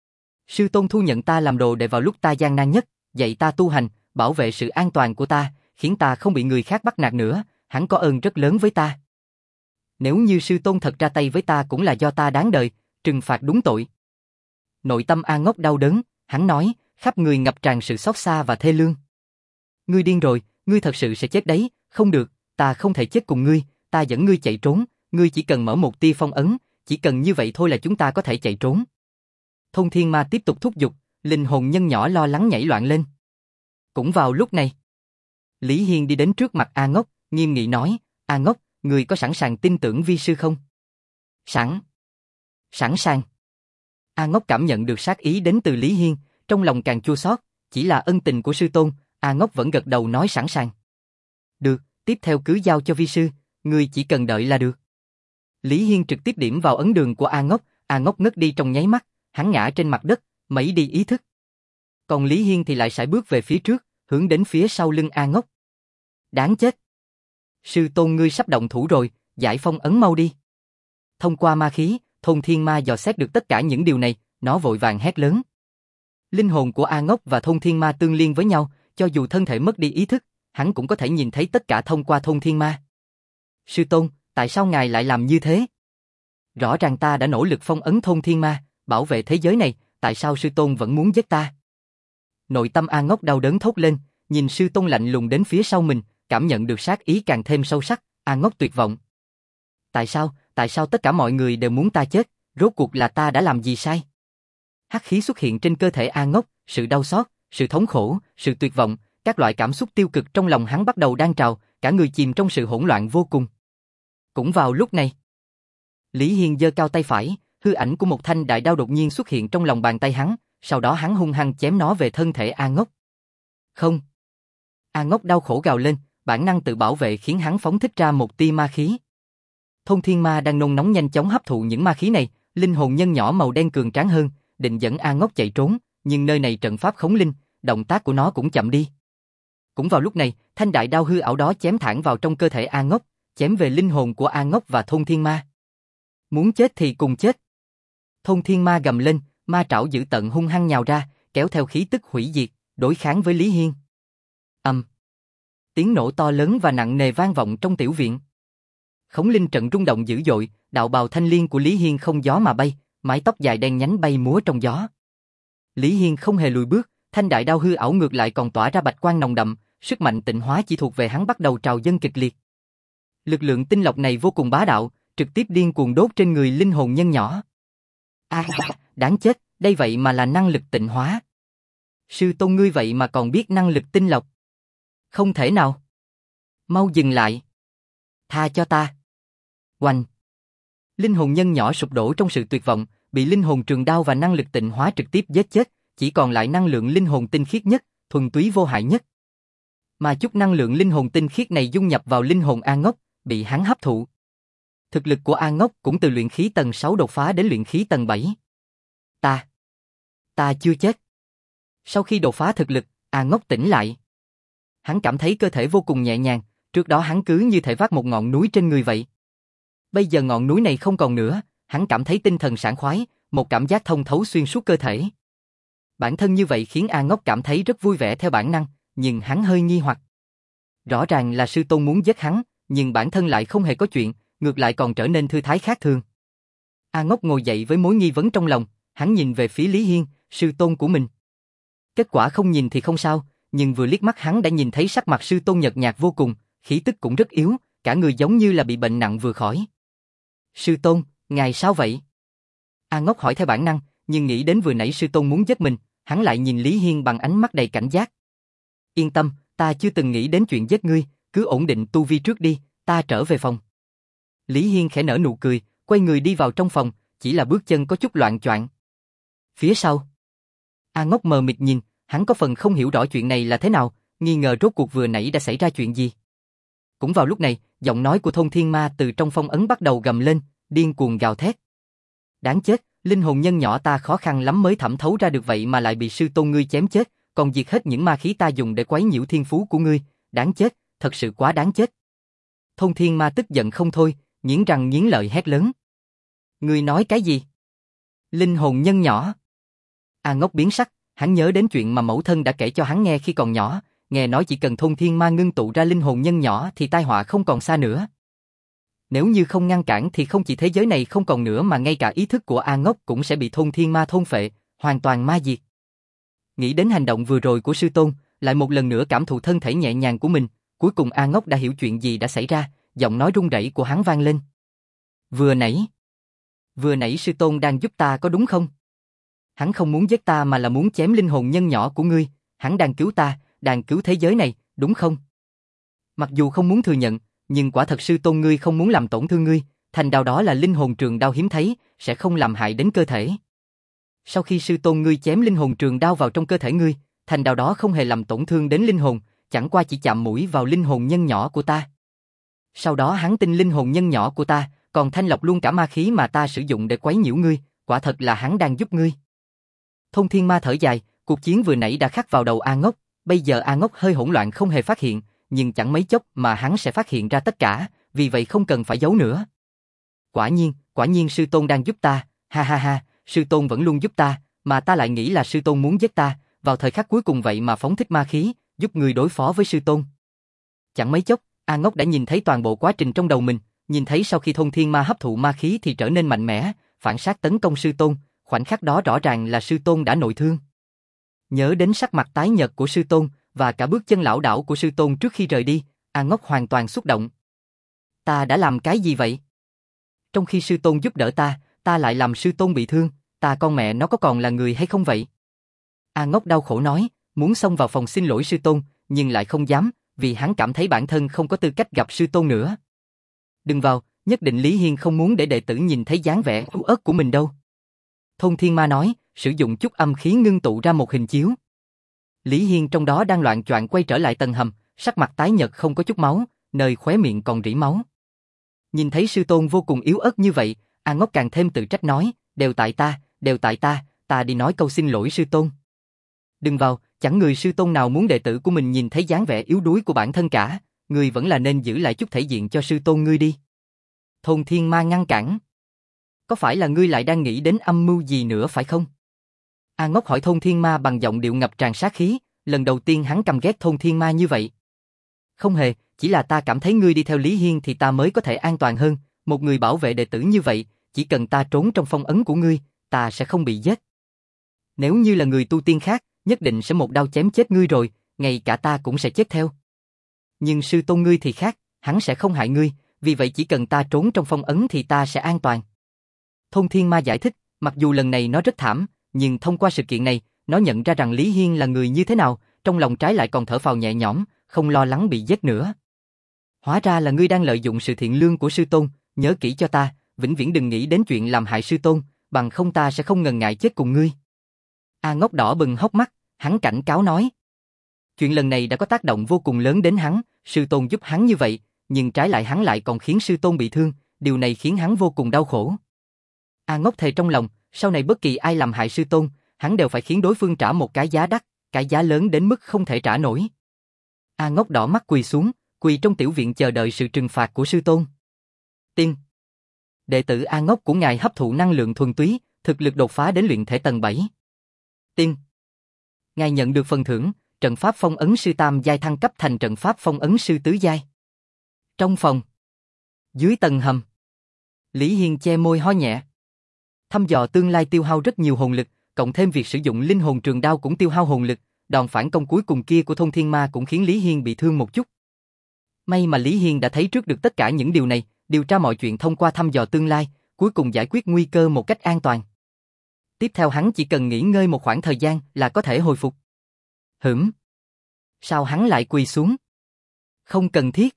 Sư tôn thu nhận ta làm đồ đệ vào lúc ta gian nan nhất, dạy ta tu hành, bảo vệ sự an toàn của ta, khiến ta không bị người khác bắt nạt nữa, hắn có ơn rất lớn với ta. Nếu như sư tôn thật ra tay với ta cũng là do ta đáng đời, trừng phạt đúng tội. Nội tâm A Ngốc đau đớn, hắn nói, khắp người ngập tràn sự xót xa và thê lương. Ngươi điên rồi, ngươi thật sự sẽ chết đấy, không được, ta không thể chết cùng ngươi, ta dẫn ngươi chạy trốn, ngươi chỉ cần mở một tia phong ấn, chỉ cần như vậy thôi là chúng ta có thể chạy trốn. Thông Thiên Ma tiếp tục thúc giục, linh hồn nhân nhỏ lo lắng nhảy loạn lên. Cũng vào lúc này, Lý Hiên đi đến trước mặt A Ngốc, nghiêm nghị nói, A Ngốc, ngươi có sẵn sàng tin tưởng vi sư không? Sẵn. Sẵn sàng. A Ngốc cảm nhận được sát ý đến từ Lý Hiên, trong lòng càng chua xót, chỉ là ân tình của sư tôn, A Ngốc vẫn gật đầu nói sẵn sàng. Được, tiếp theo cứ giao cho vi sư, ngươi chỉ cần đợi là được. Lý Hiên trực tiếp điểm vào ấn đường của A Ngốc, A Ngốc ngất đi trong nháy mắt, hắn ngã trên mặt đất, mấy đi ý thức. Còn Lý Hiên thì lại sải bước về phía trước, hướng đến phía sau lưng A Ngốc. Đáng chết. Sư tôn ngươi sắp động thủ rồi, giải phong ấn mau đi. Thông qua ma khí, Thông Thiên Ma dò xét được tất cả những điều này, nó vội vàng hét lớn. Linh hồn của A Ngốc và Thông Thiên Ma tương liên với nhau, cho dù thân thể mất đi ý thức, hắn cũng có thể nhìn thấy tất cả thông qua Thông Thiên Ma. Sư tôn, tại sao ngài lại làm như thế? Rõ ràng ta đã nỗ lực phong ấn Thông Thiên Ma, bảo vệ thế giới này, tại sao sư tôn vẫn muốn giết ta? Nội tâm A Ngốc đau đớn thốt lên, nhìn sư tôn lạnh lùng đến phía sau mình, cảm nhận được sát ý càng thêm sâu sắc, A Ngốc tuyệt vọng. Tại sao, tại sao tất cả mọi người đều muốn ta chết, rốt cuộc là ta đã làm gì sai? Hắc khí xuất hiện trên cơ thể A Ngốc, sự đau xót, sự thống khổ, sự tuyệt vọng, các loại cảm xúc tiêu cực trong lòng hắn bắt đầu đan trào, cả người chìm trong sự hỗn loạn vô cùng. Cũng vào lúc này, Lý Hiên giơ cao tay phải, hư ảnh của một thanh đại đao đột nhiên xuất hiện trong lòng bàn tay hắn, sau đó hắn hung hăng chém nó về thân thể A Ngốc. Không. A Ngốc đau khổ gào lên, bản năng tự bảo vệ khiến hắn phóng thích ra một tia ma khí. Thông Thiên Ma đang nôn nóng nhanh chóng hấp thụ những ma khí này, linh hồn nhân nhỏ màu đen cường tráng hơn, định dẫn A Ngốc chạy trốn, nhưng nơi này trận pháp khống linh, động tác của nó cũng chậm đi. Cũng vào lúc này, thanh đại đao hư ảo đó chém thẳng vào trong cơ thể A Ngốc, chém về linh hồn của A Ngốc và Thông Thiên Ma. Muốn chết thì cùng chết. Thông Thiên Ma gầm lên, ma trảo dữ tợn hung hăng nhào ra, kéo theo khí tức hủy diệt, đối kháng với Lý Hiên. Ầm. Um. Tiếng nổ to lớn và nặng nề vang vọng trong tiểu viện. Khống linh trận rung động dữ dội, đạo bào thanh liên của Lý Hiên không gió mà bay, mái tóc dài đen nhánh bay múa trong gió. Lý Hiên không hề lùi bước, thanh đại đao hư ảo ngược lại còn tỏa ra bạch quang nồng đậm, sức mạnh tịnh hóa chỉ thuộc về hắn bắt đầu trào dâng kịch liệt. Lực lượng tinh lọc này vô cùng bá đạo, trực tiếp điên cuồng đốt trên người linh hồn nhân nhỏ. À, đáng chết, đây vậy mà là năng lực tịnh hóa. Sư tôn ngươi vậy mà còn biết năng lực tinh lọc. Không thể nào. Mau dừng lại. Tha cho ta. Oanh. Linh hồn nhân nhỏ sụp đổ trong sự tuyệt vọng, bị linh hồn trường đao và năng lực tịnh hóa trực tiếp giết chết, chỉ còn lại năng lượng linh hồn tinh khiết nhất, thuần túy vô hại nhất. Mà chút năng lượng linh hồn tinh khiết này dung nhập vào linh hồn A Ngốc, bị hắn hấp thụ. Thực lực của A Ngốc cũng từ luyện khí tầng sáu đột phá đến luyện khí tầng bảy. Ta, ta chưa chết. Sau khi đột phá thực lực, A Ngốc tỉnh lại. Hắn cảm thấy cơ thể vô cùng nhẹ nhàng, trước đó hắn cứ như thể vác một ngọn núi trên người vậy. Bây giờ ngọn núi này không còn nữa, hắn cảm thấy tinh thần sảng khoái, một cảm giác thông thấu xuyên suốt cơ thể. Bản thân như vậy khiến A Ngốc cảm thấy rất vui vẻ theo bản năng, nhưng hắn hơi nghi hoặc. Rõ ràng là sư tôn muốn giết hắn, nhưng bản thân lại không hề có chuyện, ngược lại còn trở nên thư thái khác thường. A Ngốc ngồi dậy với mối nghi vấn trong lòng, hắn nhìn về phía Lý Hiên, sư tôn của mình. Kết quả không nhìn thì không sao, nhưng vừa liếc mắt hắn đã nhìn thấy sắc mặt sư tôn nhợt nhạt vô cùng, khí tức cũng rất yếu, cả người giống như là bị bệnh nặng vừa khỏi. Sư tôn, ngài sao vậy? A Ngốc hỏi theo bản năng, nhưng nghĩ đến vừa nãy sư tôn muốn giết mình, hắn lại nhìn Lý Hiên bằng ánh mắt đầy cảnh giác. Yên tâm, ta chưa từng nghĩ đến chuyện giết ngươi, cứ ổn định tu vi trước đi, ta trở về phòng. Lý Hiên khẽ nở nụ cười, quay người đi vào trong phòng, chỉ là bước chân có chút loạng choạng. Phía sau, A Ngốc mờ mịt nhìn, hắn có phần không hiểu rõ chuyện này là thế nào, nghi ngờ rốt cuộc vừa nãy đã xảy ra chuyện gì. Cũng vào lúc này, giọng nói của Thông Thiên Ma từ trong phong ấn bắt đầu gầm lên, điên cuồng gào thét. Đáng chết, linh hồn nhân nhỏ ta khó khăn lắm mới thẩm thấu ra được vậy mà lại bị sư tôn ngươi chém chết, còn diệt hết những ma khí ta dùng để quấy nhiễu thiên phú của ngươi, đáng chết, thật sự quá đáng chết. Thông Thiên Ma tức giận không thôi, nghiến răng nghiến lợi hét lớn. Ngươi nói cái gì? Linh hồn nhân nhỏ. A Ngốc biến sắc, hắn nhớ đến chuyện mà mẫu thân đã kể cho hắn nghe khi còn nhỏ, nghe nói chỉ cần thôn thiên ma ngưng tụ ra linh hồn nhân nhỏ thì tai họa không còn xa nữa. Nếu như không ngăn cản thì không chỉ thế giới này không còn nữa mà ngay cả ý thức của A Ngốc cũng sẽ bị thôn thiên ma thôn phệ, hoàn toàn ma diệt. Nghĩ đến hành động vừa rồi của sư tôn, lại một lần nữa cảm thụ thân thể nhẹ nhàng của mình, cuối cùng A Ngốc đã hiểu chuyện gì đã xảy ra, giọng nói run rẩy của hắn vang lên. Vừa nãy, vừa nãy sư tôn đang giúp ta có đúng không? Hắn không muốn giết ta mà là muốn chém linh hồn nhân nhỏ của ngươi, hắn đang cứu ta, đang cứu thế giới này, đúng không? Mặc dù không muốn thừa nhận, nhưng quả thật sư tôn ngươi không muốn làm tổn thương ngươi, thành đao đó là linh hồn trường đao hiếm thấy, sẽ không làm hại đến cơ thể. Sau khi sư tôn ngươi chém linh hồn trường đao vào trong cơ thể ngươi, thành đao đó không hề làm tổn thương đến linh hồn, chẳng qua chỉ chạm mũi vào linh hồn nhân nhỏ của ta. Sau đó hắn tin linh hồn nhân nhỏ của ta, còn thanh lọc luôn cả ma khí mà ta sử dụng để quấy nhiễu ngươi, quả thật là hắn đang giúp ngươi. Thôn thiên ma thở dài, cuộc chiến vừa nãy đã khắc vào đầu A Ngốc, bây giờ A Ngốc hơi hỗn loạn không hề phát hiện, nhưng chẳng mấy chốc mà hắn sẽ phát hiện ra tất cả, vì vậy không cần phải giấu nữa. Quả nhiên, quả nhiên sư tôn đang giúp ta, ha ha ha, sư tôn vẫn luôn giúp ta, mà ta lại nghĩ là sư tôn muốn giết ta, vào thời khắc cuối cùng vậy mà phóng thích ma khí, giúp người đối phó với sư tôn. Chẳng mấy chốc, A Ngốc đã nhìn thấy toàn bộ quá trình trong đầu mình, nhìn thấy sau khi thôn thiên ma hấp thụ ma khí thì trở nên mạnh mẽ, phản sát tấn công sư tôn, khoảnh khắc đó rõ ràng là sư tôn đã nội thương. Nhớ đến sắc mặt tái nhợt của sư tôn và cả bước chân lảo đảo của sư tôn trước khi rời đi, A Ngốc hoàn toàn xúc động. Ta đã làm cái gì vậy? Trong khi sư tôn giúp đỡ ta, ta lại làm sư tôn bị thương, ta con mẹ nó có còn là người hay không vậy? A Ngốc đau khổ nói, muốn xông vào phòng xin lỗi sư tôn, nhưng lại không dám, vì hắn cảm thấy bản thân không có tư cách gặp sư tôn nữa. Đừng vào, nhất định Lý Hiên không muốn để đệ tử nhìn thấy dáng vẻ yếu ớt của mình đâu. Thôn thiên ma nói, sử dụng chút âm khí ngưng tụ ra một hình chiếu. Lý Hiên trong đó đang loạn choạng quay trở lại tầng hầm, sắc mặt tái nhợt không có chút máu, nơi khóe miệng còn rỉ máu. Nhìn thấy sư tôn vô cùng yếu ớt như vậy, A Ngốc càng thêm tự trách nói, đều tại ta, đều tại ta, ta đi nói câu xin lỗi sư tôn. Đừng vào, chẳng người sư tôn nào muốn đệ tử của mình nhìn thấy dáng vẻ yếu đuối của bản thân cả, ngươi vẫn là nên giữ lại chút thể diện cho sư tôn ngươi đi. Thôn thiên ma ngăn cản. Có phải là ngươi lại đang nghĩ đến âm mưu gì nữa phải không? A Ngốc hỏi thôn thiên ma bằng giọng điệu ngập tràn sát khí, lần đầu tiên hắn căm ghét thôn thiên ma như vậy. Không hề, chỉ là ta cảm thấy ngươi đi theo Lý Hiên thì ta mới có thể an toàn hơn, một người bảo vệ đệ tử như vậy, chỉ cần ta trốn trong phong ấn của ngươi, ta sẽ không bị giết. Nếu như là người tu tiên khác, nhất định sẽ một đao chém chết ngươi rồi, ngay cả ta cũng sẽ chết theo. Nhưng sư tôn ngươi thì khác, hắn sẽ không hại ngươi, vì vậy chỉ cần ta trốn trong phong ấn thì ta sẽ an toàn. Thôn thiên ma giải thích, mặc dù lần này nó rất thảm, nhưng thông qua sự kiện này, nó nhận ra rằng Lý Hiên là người như thế nào, trong lòng trái lại còn thở phào nhẹ nhõm, không lo lắng bị giết nữa. Hóa ra là ngươi đang lợi dụng sự thiện lương của sư tôn, nhớ kỹ cho ta, vĩnh viễn đừng nghĩ đến chuyện làm hại sư tôn, bằng không ta sẽ không ngần ngại chết cùng ngươi. A Ngốc đỏ bừng hốc mắt, hắn cảnh cáo nói. Chuyện lần này đã có tác động vô cùng lớn đến hắn, sư tôn giúp hắn như vậy, nhưng trái lại hắn lại còn khiến sư tôn bị thương, điều này khiến hắn vô cùng đau khổ. A Ngốc thề trong lòng, sau này bất kỳ ai làm hại sư tôn, hắn đều phải khiến đối phương trả một cái giá đắt, cái giá lớn đến mức không thể trả nổi. A Ngốc đỏ mắt quỳ xuống, quỳ trong tiểu viện chờ đợi sự trừng phạt của sư tôn. Tiên. Đệ tử A Ngốc của ngài hấp thụ năng lượng thuần túy, thực lực đột phá đến luyện thể tầng bảy. Tiên. Ngài nhận được phần thưởng, trận pháp phong ấn sư tam giai thăng cấp thành trận pháp phong ấn sư tứ giai. Trong phòng. Dưới tầng hầm. Lý Hiên che môi ho nhẹ. Thăm dò tương lai tiêu hao rất nhiều hồn lực, cộng thêm việc sử dụng linh hồn trường đao cũng tiêu hao hồn lực, đòn phản công cuối cùng kia của thôn thiên ma cũng khiến Lý Hiên bị thương một chút. May mà Lý Hiên đã thấy trước được tất cả những điều này, điều tra mọi chuyện thông qua thăm dò tương lai, cuối cùng giải quyết nguy cơ một cách an toàn. Tiếp theo hắn chỉ cần nghỉ ngơi một khoảng thời gian là có thể hồi phục. Hửm? Sao hắn lại quỳ xuống? Không cần thiết.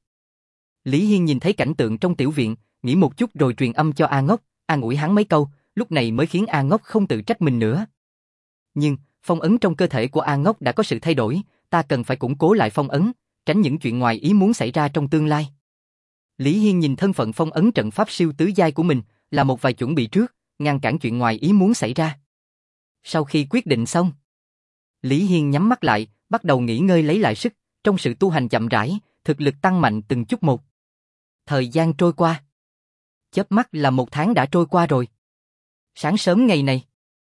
Lý Hiên nhìn thấy cảnh tượng trong tiểu viện, nghĩ một chút rồi truyền âm cho A Ngốc, an ủi hắn mấy câu, lúc này mới khiến A Ngốc không tự trách mình nữa. Nhưng, phong ấn trong cơ thể của A Ngốc đã có sự thay đổi, ta cần phải củng cố lại phong ấn, tránh những chuyện ngoài ý muốn xảy ra trong tương lai. Lý Hiên nhìn thân phận phong ấn trận pháp siêu tứ giai của mình, là một vài chuẩn bị trước, ngăn cản chuyện ngoài ý muốn xảy ra. Sau khi quyết định xong, Lý Hiên nhắm mắt lại, bắt đầu nghỉ ngơi lấy lại sức, trong sự tu hành chậm rãi, thực lực tăng mạnh từng chút một. Thời gian trôi qua. Chớp mắt là một tháng đã trôi qua rồi. Sáng sớm ngày này,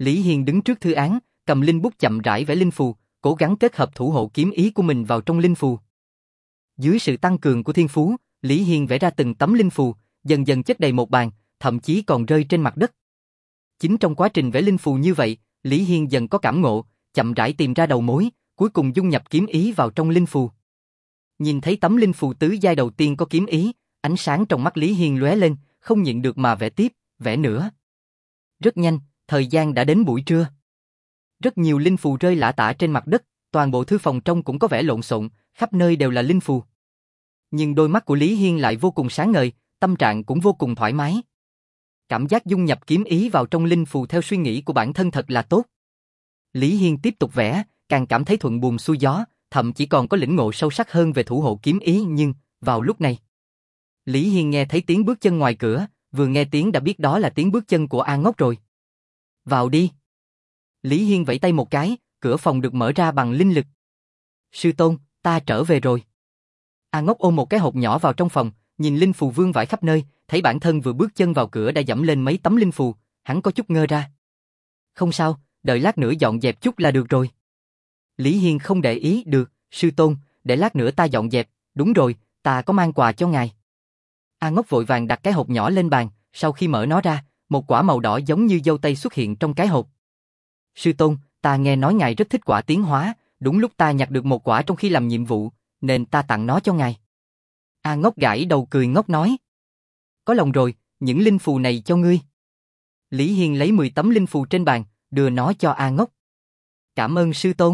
Lý Hiên đứng trước thư án, cầm linh bút chậm rãi vẽ linh phù, cố gắng kết hợp thủ hộ kiếm ý của mình vào trong linh phù. Dưới sự tăng cường của thiên phú, Lý Hiên vẽ ra từng tấm linh phù, dần dần chất đầy một bàn, thậm chí còn rơi trên mặt đất. Chính trong quá trình vẽ linh phù như vậy, Lý Hiên dần có cảm ngộ, chậm rãi tìm ra đầu mối, cuối cùng dung nhập kiếm ý vào trong linh phù. Nhìn thấy tấm linh phù tứ giai đầu tiên có kiếm ý, ánh sáng trong mắt Lý Hiên lóe lên, không nhịn được mà vẽ tiếp, vẽ nữa. Rất nhanh, thời gian đã đến buổi trưa. Rất nhiều linh phù rơi lả tả trên mặt đất, toàn bộ thư phòng trong cũng có vẻ lộn xộn, khắp nơi đều là linh phù. Nhưng đôi mắt của Lý Hiên lại vô cùng sáng ngời, tâm trạng cũng vô cùng thoải mái. Cảm giác dung nhập kiếm ý vào trong linh phù theo suy nghĩ của bản thân thật là tốt. Lý Hiên tiếp tục vẽ, càng cảm thấy thuận buồm xuôi gió, thậm chí còn có lĩnh ngộ sâu sắc hơn về thủ hộ kiếm ý, nhưng vào lúc này, Lý Hiên nghe thấy tiếng bước chân ngoài cửa, vừa nghe tiếng đã biết đó là tiếng bước chân của A Ngốc rồi. Vào đi. Lý Hiên vẫy tay một cái, cửa phòng được mở ra bằng linh lực. Sư tôn, ta trở về rồi. A Ngốc ôm một cái hộp nhỏ vào trong phòng, nhìn linh phù vương vãi khắp nơi, thấy bản thân vừa bước chân vào cửa đã dẫm lên mấy tấm linh phù, hắn có chút ngơ ra. Không sao, đợi lát nữa dọn dẹp chút là được rồi. Lý Hiên không để ý, được, sư tôn, để lát nữa ta dọn dẹp, đúng rồi, ta có mang quà cho ngài. A Ngốc vội vàng đặt cái hộp nhỏ lên bàn, sau khi mở nó ra, một quả màu đỏ giống như dâu tây xuất hiện trong cái hộp. Sư tôn, ta nghe nói ngài rất thích quả tiến hóa, đúng lúc ta nhặt được một quả trong khi làm nhiệm vụ, nên ta tặng nó cho ngài. A Ngốc gãi đầu cười ngốc nói. Có lòng rồi, những linh phù này cho ngươi. Lý Hiên lấy mười tấm linh phù trên bàn, đưa nó cho A Ngốc. Cảm ơn sư tôn.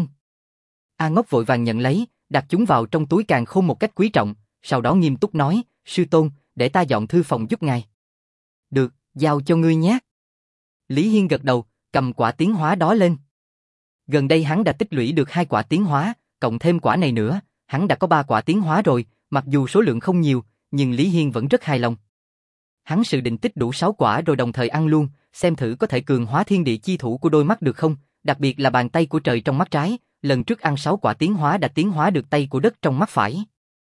A Ngốc vội vàng nhận lấy, đặt chúng vào trong túi càn khôn một cách quý trọng, sau đó nghiêm túc nói, sư tôn, để ta dọn thư phòng giúp ngài. Được, giao cho ngươi nhé. Lý Hiên gật đầu, cầm quả tiến hóa đó lên. Gần đây hắn đã tích lũy được hai quả tiến hóa, cộng thêm quả này nữa, hắn đã có ba quả tiến hóa rồi, mặc dù số lượng không nhiều, nhưng Lý Hiên vẫn rất hài lòng. Hắn dự định tích đủ sáu quả rồi đồng thời ăn luôn, xem thử có thể cường hóa thiên địa chi thủ của đôi mắt được không, đặc biệt là bàn tay của trời trong mắt trái, lần trước ăn sáu quả tiến hóa đã tiến hóa được tay của đất trong mắt phải.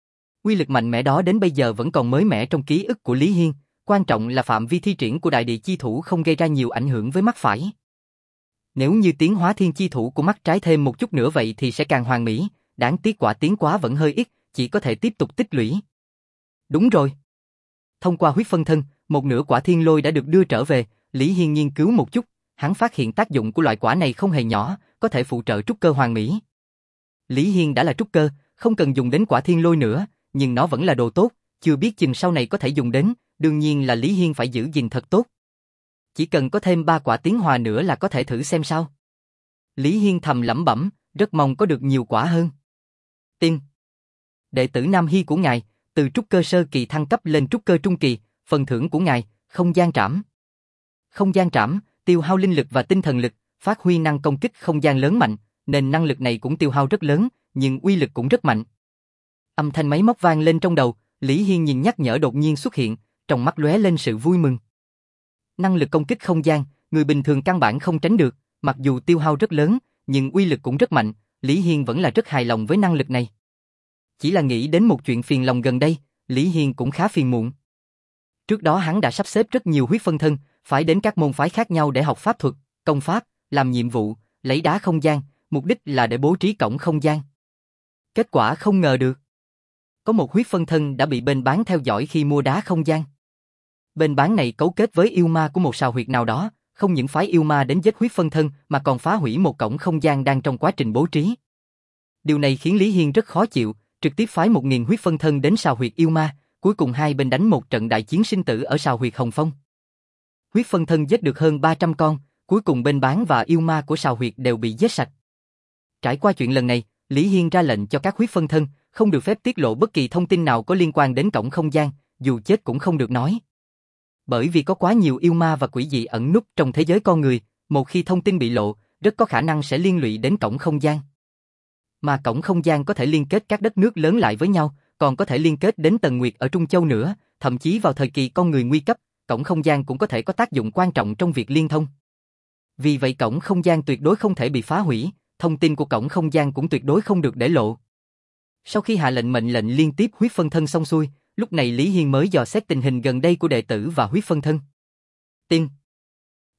Uy lực mạnh mẽ đó đến bây giờ vẫn còn mới mẻ trong ký ức của Lý Hiên, quan trọng là phạm vi thi triển của đại địa chi thủ không gây ra nhiều ảnh hưởng với mắt phải. Nếu như tiến hóa thiên chi thủ của mắt trái thêm một chút nữa vậy thì sẽ càng hoàn mỹ, đáng tiếc quả tiến quá vẫn hơi ít, chỉ có thể tiếp tục tích lũy. Đúng rồi. Thông qua huyết phân thân, một nửa quả thiên lôi đã được đưa trở về, Lý Hiên nghiên cứu một chút, hắn phát hiện tác dụng của loại quả này không hề nhỏ, có thể phụ trợ trúc cơ hoàn mỹ. Lý Hiên đã là trúc cơ, không cần dùng đến quả thiên lôi nữa, nhưng nó vẫn là đồ tốt, chưa biết chừng sau này có thể dùng đến, đương nhiên là Lý Hiên phải giữ gìn thật tốt. Chỉ cần có thêm ba quả tiến hòa nữa là có thể thử xem sao. Lý Hiên thầm lẩm bẩm, rất mong có được nhiều quả hơn. Tiên. Đệ tử Nam Hy của ngài, từ trúc cơ sơ kỳ thăng cấp lên trúc cơ trung kỳ, phần thưởng của ngài, không gian trảm. Không gian trảm, tiêu hao linh lực và tinh thần lực, phát huy năng công kích không gian lớn mạnh, nên năng lực này cũng tiêu hao rất lớn, nhưng uy lực cũng rất mạnh. Âm thanh máy móc vang lên trong đầu, Lý Hiên nhìn nhắc nhở đột nhiên xuất hiện, trong mắt lóe lên sự vui mừng. Năng lực công kích không gian, người bình thường căn bản không tránh được, mặc dù tiêu hao rất lớn, nhưng uy lực cũng rất mạnh, Lý Hiên vẫn là rất hài lòng với năng lực này. Chỉ là nghĩ đến một chuyện phiền lòng gần đây, Lý Hiên cũng khá phiền muộn. Trước đó hắn đã sắp xếp rất nhiều huyết phân thân, phải đến các môn phái khác nhau để học pháp thuật, công pháp, làm nhiệm vụ, lấy đá không gian, mục đích là để bố trí cổng không gian. Kết quả không ngờ được. Có một huyết phân thân đã bị bên bán theo dõi khi mua đá không gian. Bên bán này cấu kết với yêu ma của một sào huyệt nào đó, không những phái yêu ma đến giết huyết phân thân mà còn phá hủy một cổng không gian đang trong quá trình bố trí. Điều này khiến Lý Hiên rất khó chịu, trực tiếp phái một nghìn huyết phân thân đến sào huyệt yêu ma, cuối cùng hai bên đánh một trận đại chiến sinh tử ở sào huyệt Hồng Phong. Huyết phân thân giết được hơn ba trăm con, cuối cùng bên bán và yêu ma của sào huyệt đều bị giết sạch. Trải qua chuyện lần này, Lý Hiên ra lệnh cho các huyết phân thân không được phép tiết lộ bất kỳ thông tin nào có liên quan đến cổng không gian, dù chết cũng không được nói. Bởi vì có quá nhiều yêu ma và quỷ dị ẩn núp trong thế giới con người, một khi thông tin bị lộ, rất có khả năng sẽ liên lụy đến cổng không gian. Mà cổng không gian có thể liên kết các đất nước lớn lại với nhau, còn có thể liên kết đến Tần Nguyệt ở Trung Châu nữa, thậm chí vào thời kỳ con người nguy cấp, cổng không gian cũng có thể có tác dụng quan trọng trong việc liên thông. Vì vậy cổng không gian tuyệt đối không thể bị phá hủy, thông tin của cổng không gian cũng tuyệt đối không được để lộ. Sau khi hạ lệnh mệnh lệnh liên tiếp huyết phân thân xong xuôi, lúc này Lý Hiên mới dò xét tình hình gần đây của đệ tử và huyết phân thân. Tiên.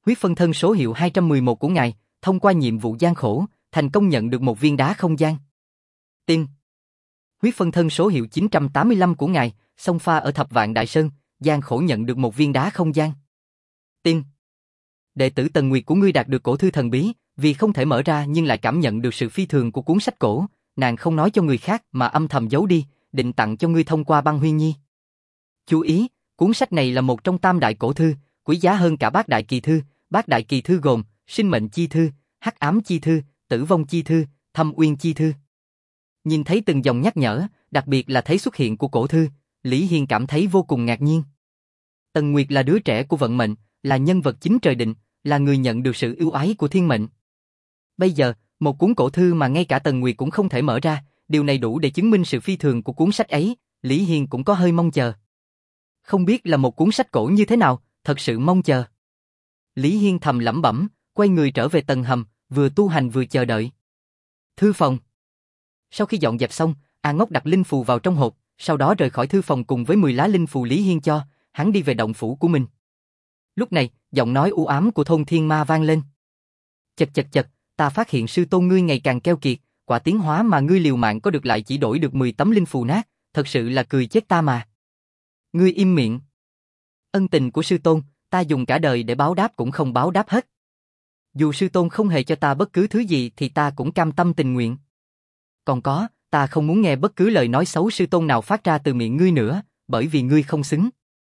Huyết phân thân số hiệu hai trăm mười một của ngài, thông qua nhiệm vụ gian khổ, thành công nhận được một viên đá không gian. Tin. Huyết phân thân số hiệu chín trăm tám mươi lăm của ngài, xông pha ở Thập Vạn Đại Sơn, gian khổ nhận được một viên đá không gian. Tin. Đệ tử Tần Nguyệt của ngươi đạt được cổ thư thần bí, vì không thể mở ra nhưng lại cảm nhận được sự phi thường của cuốn sách cổ, nàng không nói cho người khác mà âm thầm giấu đi, định tặng cho ngươi thông qua Băng Huyên Nhi. Chú ý, cuốn sách này là một trong tam đại cổ thư, quý giá hơn cả bát đại kỳ thư. Bát đại kỳ thư gồm Sinh mệnh chi thư, Hắc ám chi thư, Tử vong chi thư, Thâm uyên chi thư. Nhìn thấy từng dòng nhắc nhở, đặc biệt là thấy xuất hiện của cổ thư, Lý Hiên cảm thấy vô cùng ngạc nhiên. Tần Nguyệt là đứa trẻ của vận mệnh, là nhân vật chính trời định, là người nhận được sự ưu ái của thiên mệnh. Bây giờ, một cuốn cổ thư mà ngay cả Tần Nguyệt cũng không thể mở ra, điều này đủ để chứng minh sự phi thường của cuốn sách ấy, Lý Hiên cũng có hơi mong chờ. Không biết là một cuốn sách cổ như thế nào, thật sự mong chờ. Lý Hiên thầm lẩm bẩm, quay người trở về tầng hầm, vừa tu hành vừa chờ đợi. Thư phòng. Sau khi dọn dẹp xong, A Ngốc đặt linh phù vào trong hộp, sau đó rời khỏi thư phòng cùng với mười lá linh phù Lý Hiên cho, hắn đi về động phủ của mình. Lúc này, giọng nói u ám của Thôn Thiên Ma vang lên. Chật chật chật, ta phát hiện sư tôn ngươi ngày càng keo kiệt, quả tiến hóa mà ngươi liều mạng có được lại chỉ đổi được mười tấm linh phù nát, thật sự là cười chết ta mà. Ngươi im miệng. Ân tình của sư tôn, ta dùng cả đời để báo đáp cũng không báo đáp hết. Dù sư tôn không hề cho ta bất cứ thứ gì thì ta cũng cam tâm tình nguyện. Còn có, ta không muốn nghe bất cứ lời nói xấu sư tôn nào phát ra từ miệng ngươi nữa, bởi vì ngươi không xứng.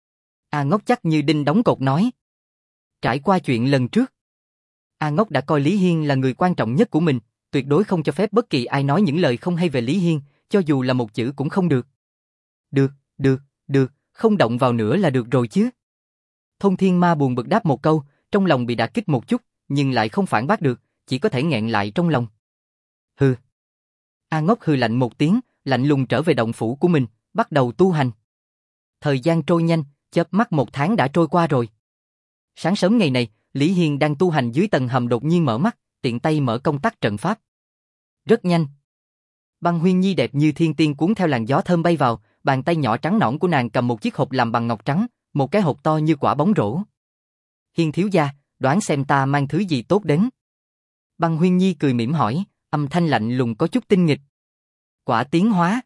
A Ngốc chắc như đinh đóng cột nói. Trải qua chuyện lần trước, A Ngốc đã coi Lý Hiên là người quan trọng nhất của mình, tuyệt đối không cho phép bất kỳ ai nói những lời không hay về Lý Hiên, cho dù là một chữ cũng không được. Được, được, được, không động vào nữa là được rồi chứ. Thôn Thiên Ma buồn bực đáp một câu, trong lòng bị đả kích một chút, nhưng lại không phản bác được, chỉ có thể nghẹn lại trong lòng. Hừ. A Ngốc hừ lạnh một tiếng, lạnh lùng trở về động phủ của mình, bắt đầu tu hành. Thời gian trôi nhanh, chớp mắt một tháng đã trôi qua rồi. Sáng sớm ngày này, Lý Hiên đang tu hành dưới tầng hầm đột nhiên mở mắt, tiện tay mở công tắc trận pháp. Rất nhanh. Băng Huyên Nhi đẹp như thiên tiên cuốn theo làn gió thơm bay vào, bàn tay nhỏ trắng nõn của nàng cầm một chiếc hộp làm bằng ngọc trắng, một cái hộp to như quả bóng rổ. Hiên thiếu gia, đoán xem ta mang thứ gì tốt đến. Băng Huyên Nhi cười mỉm hỏi, âm thanh lạnh lùng có chút tinh nghịch. Quả tiến hóa.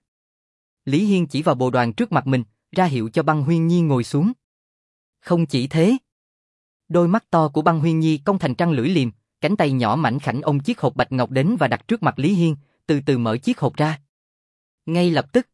Lý Hiên chỉ vào bồ đoàn trước mặt mình, ra hiệu cho Băng Huyên Nhi ngồi xuống. Không chỉ thế. Đôi mắt to của Băng Huyên Nhi cong thành trăng lưỡi liềm, cánh tay nhỏ mảnh khảnh ôm chiếc hộp bạch ngọc đến và đặt trước mặt Lý Hiên, từ từ mở chiếc hộp ra. Ngay lập tức,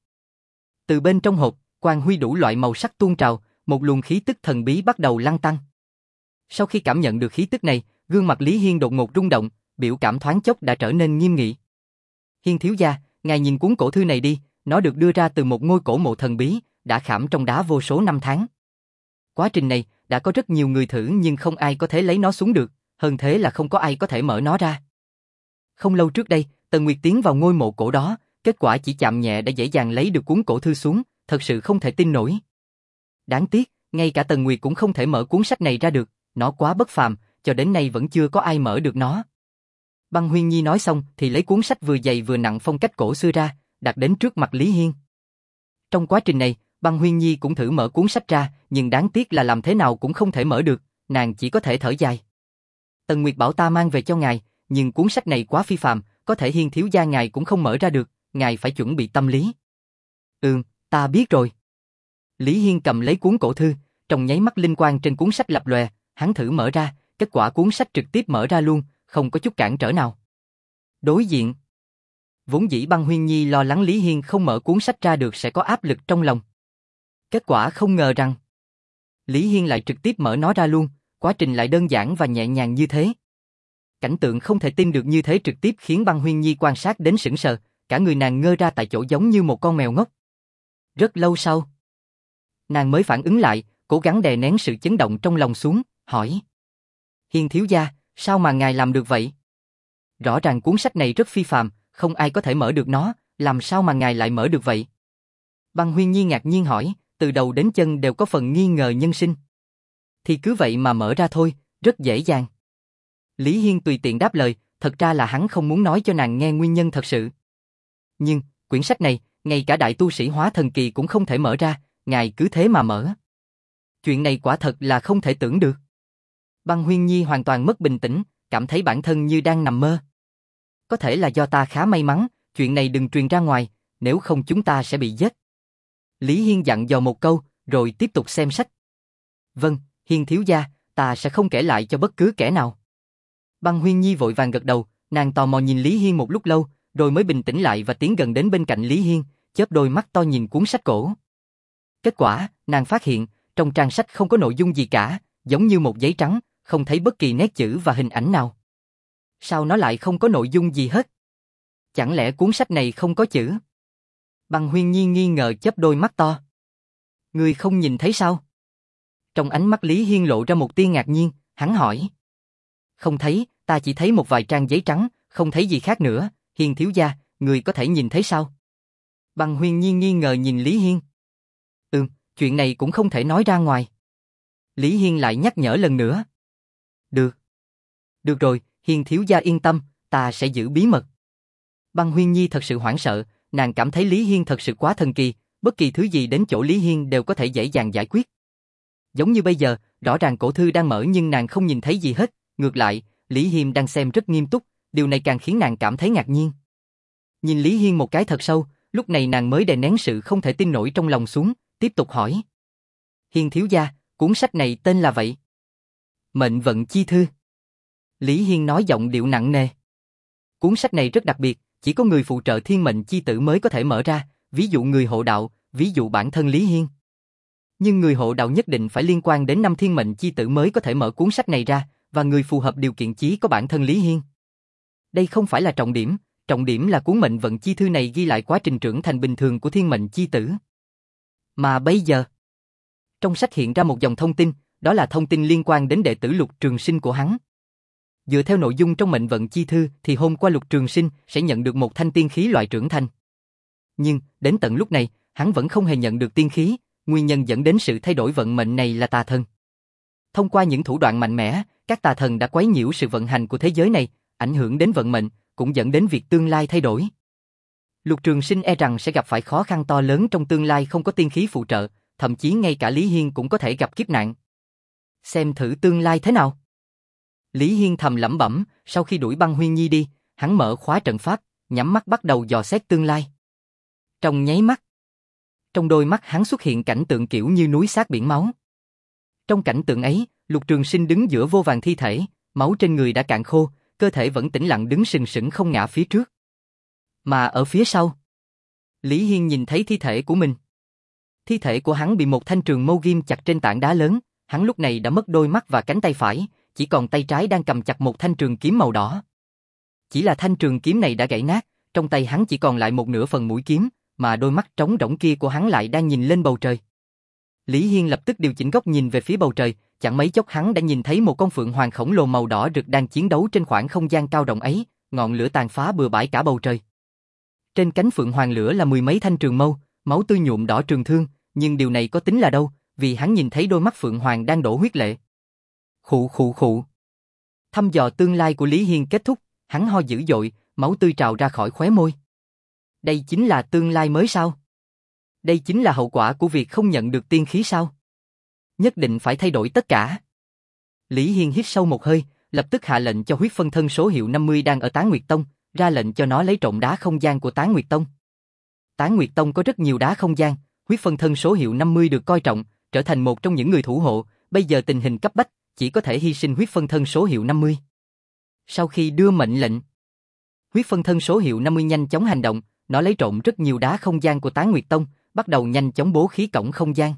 từ bên trong hộp, quang huy đủ loại màu sắc tuôn trào, một luồng khí tức thần bí bắt đầu lăn tăn. Sau khi cảm nhận được khí tức này, gương mặt Lý Hiên đột ngột rung động, biểu cảm thoáng chốc đã trở nên nghiêm nghị. Hiên thiếu gia, ngài nhìn cuốn cổ thư này đi, nó được đưa ra từ một ngôi cổ mộ thần bí, đã khảm trong đá vô số năm tháng. Quá trình này, đã có rất nhiều người thử nhưng không ai có thể lấy nó xuống được, hơn thế là không có ai có thể mở nó ra. Không lâu trước đây, Tần Nguyệt tiến vào ngôi mộ cổ đó, kết quả chỉ chạm nhẹ đã dễ dàng lấy được cuốn cổ thư xuống, thật sự không thể tin nổi. Đáng tiếc, ngay cả Tần Nguyệt cũng không thể mở cuốn sách này ra được, nó quá bất phàm, cho đến nay vẫn chưa có ai mở được nó. Băng Huyên Nhi nói xong thì lấy cuốn sách vừa dày vừa nặng phong cách cổ xưa ra, đặt đến trước mặt Lý Hiên. Trong quá trình này, Băng Huyên Nhi cũng thử mở cuốn sách ra, nhưng đáng tiếc là làm thế nào cũng không thể mở được, nàng chỉ có thể thở dài. Tần Nguyệt bảo ta mang về cho ngài, nhưng cuốn sách này quá phi phàm, có thể Hiên thiếu gia ngài cũng không mở ra được, ngài phải chuẩn bị tâm lý. Ừm, ta biết rồi. Lý Hiên cầm lấy cuốn cổ thư, trong nháy mắt linh quang trên cuốn sách lập lòe, hắn thử mở ra, kết quả cuốn sách trực tiếp mở ra luôn, không có chút cản trở nào. Đối diện, vốn dĩ Băng Huyên Nhi lo lắng Lý Hiên không mở cuốn sách ra được sẽ có áp lực trong lòng. Kết quả không ngờ rằng Lý Hiên lại trực tiếp mở nó ra luôn, quá trình lại đơn giản và nhẹ nhàng như thế. Cảnh tượng không thể tin được như thế trực tiếp khiến Băng Huyên Nhi quan sát đến sững sờ, cả người nàng ngơ ra tại chỗ giống như một con mèo ngốc. Rất lâu sau, nàng mới phản ứng lại, cố gắng đè nén sự chấn động trong lòng xuống, hỏi: Hiên thiếu gia, sao mà ngài làm được vậy? Rõ ràng cuốn sách này rất phi phàm, không ai có thể mở được nó, làm sao mà ngài lại mở được vậy? Băng Huyên Nhi ngạc nhiên hỏi, từ đầu đến chân đều có phần nghi ngờ nhân sinh. Thì cứ vậy mà mở ra thôi, rất dễ dàng. Lý Hiên tùy tiện đáp lời, thật ra là hắn không muốn nói cho nàng nghe nguyên nhân thật sự. Nhưng, quyển sách này, ngay cả đại tu sĩ hóa thần kỳ cũng không thể mở ra, ngài cứ thế mà mở. Chuyện này quả thật là không thể tưởng được. Băng Huyên Nhi hoàn toàn mất bình tĩnh, cảm thấy bản thân như đang nằm mơ. Có thể là do ta khá may mắn, chuyện này đừng truyền ra ngoài, nếu không chúng ta sẽ bị giết. Lý Hiên dặn dò một câu, rồi tiếp tục xem sách. Vâng, Hiên thiếu gia, ta sẽ không kể lại cho bất cứ kẻ nào. Băng Huyên Nhi vội vàng gật đầu, nàng tò mò nhìn Lý Hiên một lúc lâu, rồi mới bình tĩnh lại và tiến gần đến bên cạnh Lý Hiên, chớp đôi mắt to nhìn cuốn sách cổ. Kết quả, nàng phát hiện, trong trang sách không có nội dung gì cả, giống như một giấy trắng, không thấy bất kỳ nét chữ và hình ảnh nào. Sao nó lại không có nội dung gì hết? Chẳng lẽ cuốn sách này không có chữ? Băng Huyên Nhi nghi ngờ chớp đôi mắt to. Ngươi không nhìn thấy sao? Trong ánh mắt Lý Hiên lộ ra một tia ngạc nhiên, hắn hỏi. Không thấy, ta chỉ thấy một vài trang giấy trắng, không thấy gì khác nữa, Hiên thiếu gia, ngươi có thể nhìn thấy sao? Băng Huyên Nhi nghi ngờ nhìn Lý Hiên. Ừm, chuyện này cũng không thể nói ra ngoài. Lý Hiên lại nhắc nhở lần nữa. Được. Được rồi, Hiên thiếu gia yên tâm, ta sẽ giữ bí mật. Băng Huyên Nhi thật sự hoảng sợ, nàng cảm thấy Lý Hiên thật sự quá thần kỳ, bất kỳ thứ gì đến chỗ Lý Hiên đều có thể dễ dàng giải quyết. Giống như bây giờ, rõ ràng cổ thư đang mở nhưng nàng không nhìn thấy gì hết, ngược lại, Lý Hiên đang xem rất nghiêm túc, điều này càng khiến nàng cảm thấy ngạc nhiên. Nhìn Lý Hiên một cái thật sâu, lúc này nàng mới đè nén sự không thể tin nổi trong lòng xuống, tiếp tục hỏi. Hiên thiếu gia, cuốn sách này tên là vậy? Mệnh vận chi thư. Lý Hiên nói giọng điệu nặng nề. Cuốn sách này rất đặc biệt, chỉ có người phụ trợ thiên mệnh chi tử mới có thể mở ra, ví dụ người hộ đạo, ví dụ bản thân Lý Hiên. Nhưng người hộ đạo nhất định phải liên quan đến năm thiên mệnh chi tử mới có thể mở cuốn sách này ra, và người phù hợp điều kiện chí có bản thân Lý Hiên. Đây không phải là trọng điểm, trọng điểm là cuốn mệnh vận chi thư này ghi lại quá trình trưởng thành bình thường của thiên mệnh chi tử. Mà bây giờ, trong sách hiện ra một dòng thông tin, đó là thông tin liên quan đến đệ tử Lục Trường Sinh của hắn. Dựa theo nội dung trong mệnh vận chi thư thì hôm qua Lục Trường Sinh sẽ nhận được một thanh tiên khí loại trưởng thành. Nhưng, đến tận lúc này, hắn vẫn không hề nhận được tiên khí, nguyên nhân dẫn đến sự thay đổi vận mệnh này là tà thần. Thông qua những thủ đoạn mạnh mẽ, các tà thần đã quấy nhiễu sự vận hành của thế giới này, ảnh hưởng đến vận mệnh, cũng dẫn đến việc tương lai thay đổi. Lục Trường Sinh e rằng sẽ gặp phải khó khăn to lớn trong tương lai không có tiên khí phụ trợ, thậm chí ngay cả Lý Hiên cũng có thể gặp kiếp nạn. Xem thử tương lai thế nào. Lý Hiên thầm lẩm bẩm, sau khi đuổi Băng Huyên Nhi đi, hắn mở khóa trận pháp, nhắm mắt bắt đầu dò xét tương lai. Trong nháy mắt, trong đôi mắt hắn xuất hiện cảnh tượng kiểu như núi xác biển máu. Trong cảnh tượng ấy, Lục Trường Sinh đứng giữa vô vàn thi thể, máu trên người đã cạn khô, cơ thể vẫn tĩnh lặng đứng sừng sững không ngã phía trước. Mà ở phía sau, Lý Hiên nhìn thấy thi thể của mình. Thi thể của hắn bị một thanh trường mâu ghim chặt trên tảng đá lớn, hắn lúc này đã mất đôi mắt và cánh tay phải, chỉ còn tay trái đang cầm chặt một thanh trường kiếm màu đỏ. Chỉ là thanh trường kiếm này đã gãy nát, trong tay hắn chỉ còn lại một nửa phần mũi kiếm, mà đôi mắt trống rỗng kia của hắn lại đang nhìn lên bầu trời. Lý Hiên lập tức điều chỉnh góc nhìn về phía bầu trời, chẳng mấy chốc hắn đã nhìn thấy một con phượng hoàng khổng lồ màu đỏ rực đang chiến đấu trên khoảng không gian cao rộng ấy, ngọn lửa tàn phá bừa bãi cả bầu trời. Trên cánh phượng hoàng lửa là mười mấy thanh trường mâu, máu tươi nhuộm đỏ trường thương, nhưng điều này có tính là đâu, vì hắn nhìn thấy đôi mắt phượng hoàng đang đổ huyết lệ. Khụ khụ khụ. Thăm dò tương lai của Lý Hiên kết thúc, hắn ho dữ dội, máu tươi trào ra khỏi khóe môi. Đây chính là tương lai mới sao? Đây chính là hậu quả của việc không nhận được tiên khí sao? Nhất định phải thay đổi tất cả. Lý Hiên hít sâu một hơi, lập tức hạ lệnh cho huyết phân thân số hiệu năm mươi đang ở Tán Nguyệt Tông, ra lệnh cho nó lấy trộm đá không gian của Tán Nguyệt Tông. Tán Nguyệt Tông có rất nhiều đá không gian, huyết phân thân số hiệu năm mươi được coi trọng, trở thành một trong những người thủ hộ, bây giờ tình hình cấp bách, chỉ có thể hy sinh huyết phân thân số hiệu năm mươi. Sau khi đưa mệnh lệnh, huyết phân thân số hiệu năm mươi nhanh chóng hành động, nó lấy trộm rất nhiều đá không gian của Tán Nguyệt Tông, bắt đầu nhanh chóng bố khí cổng không gian.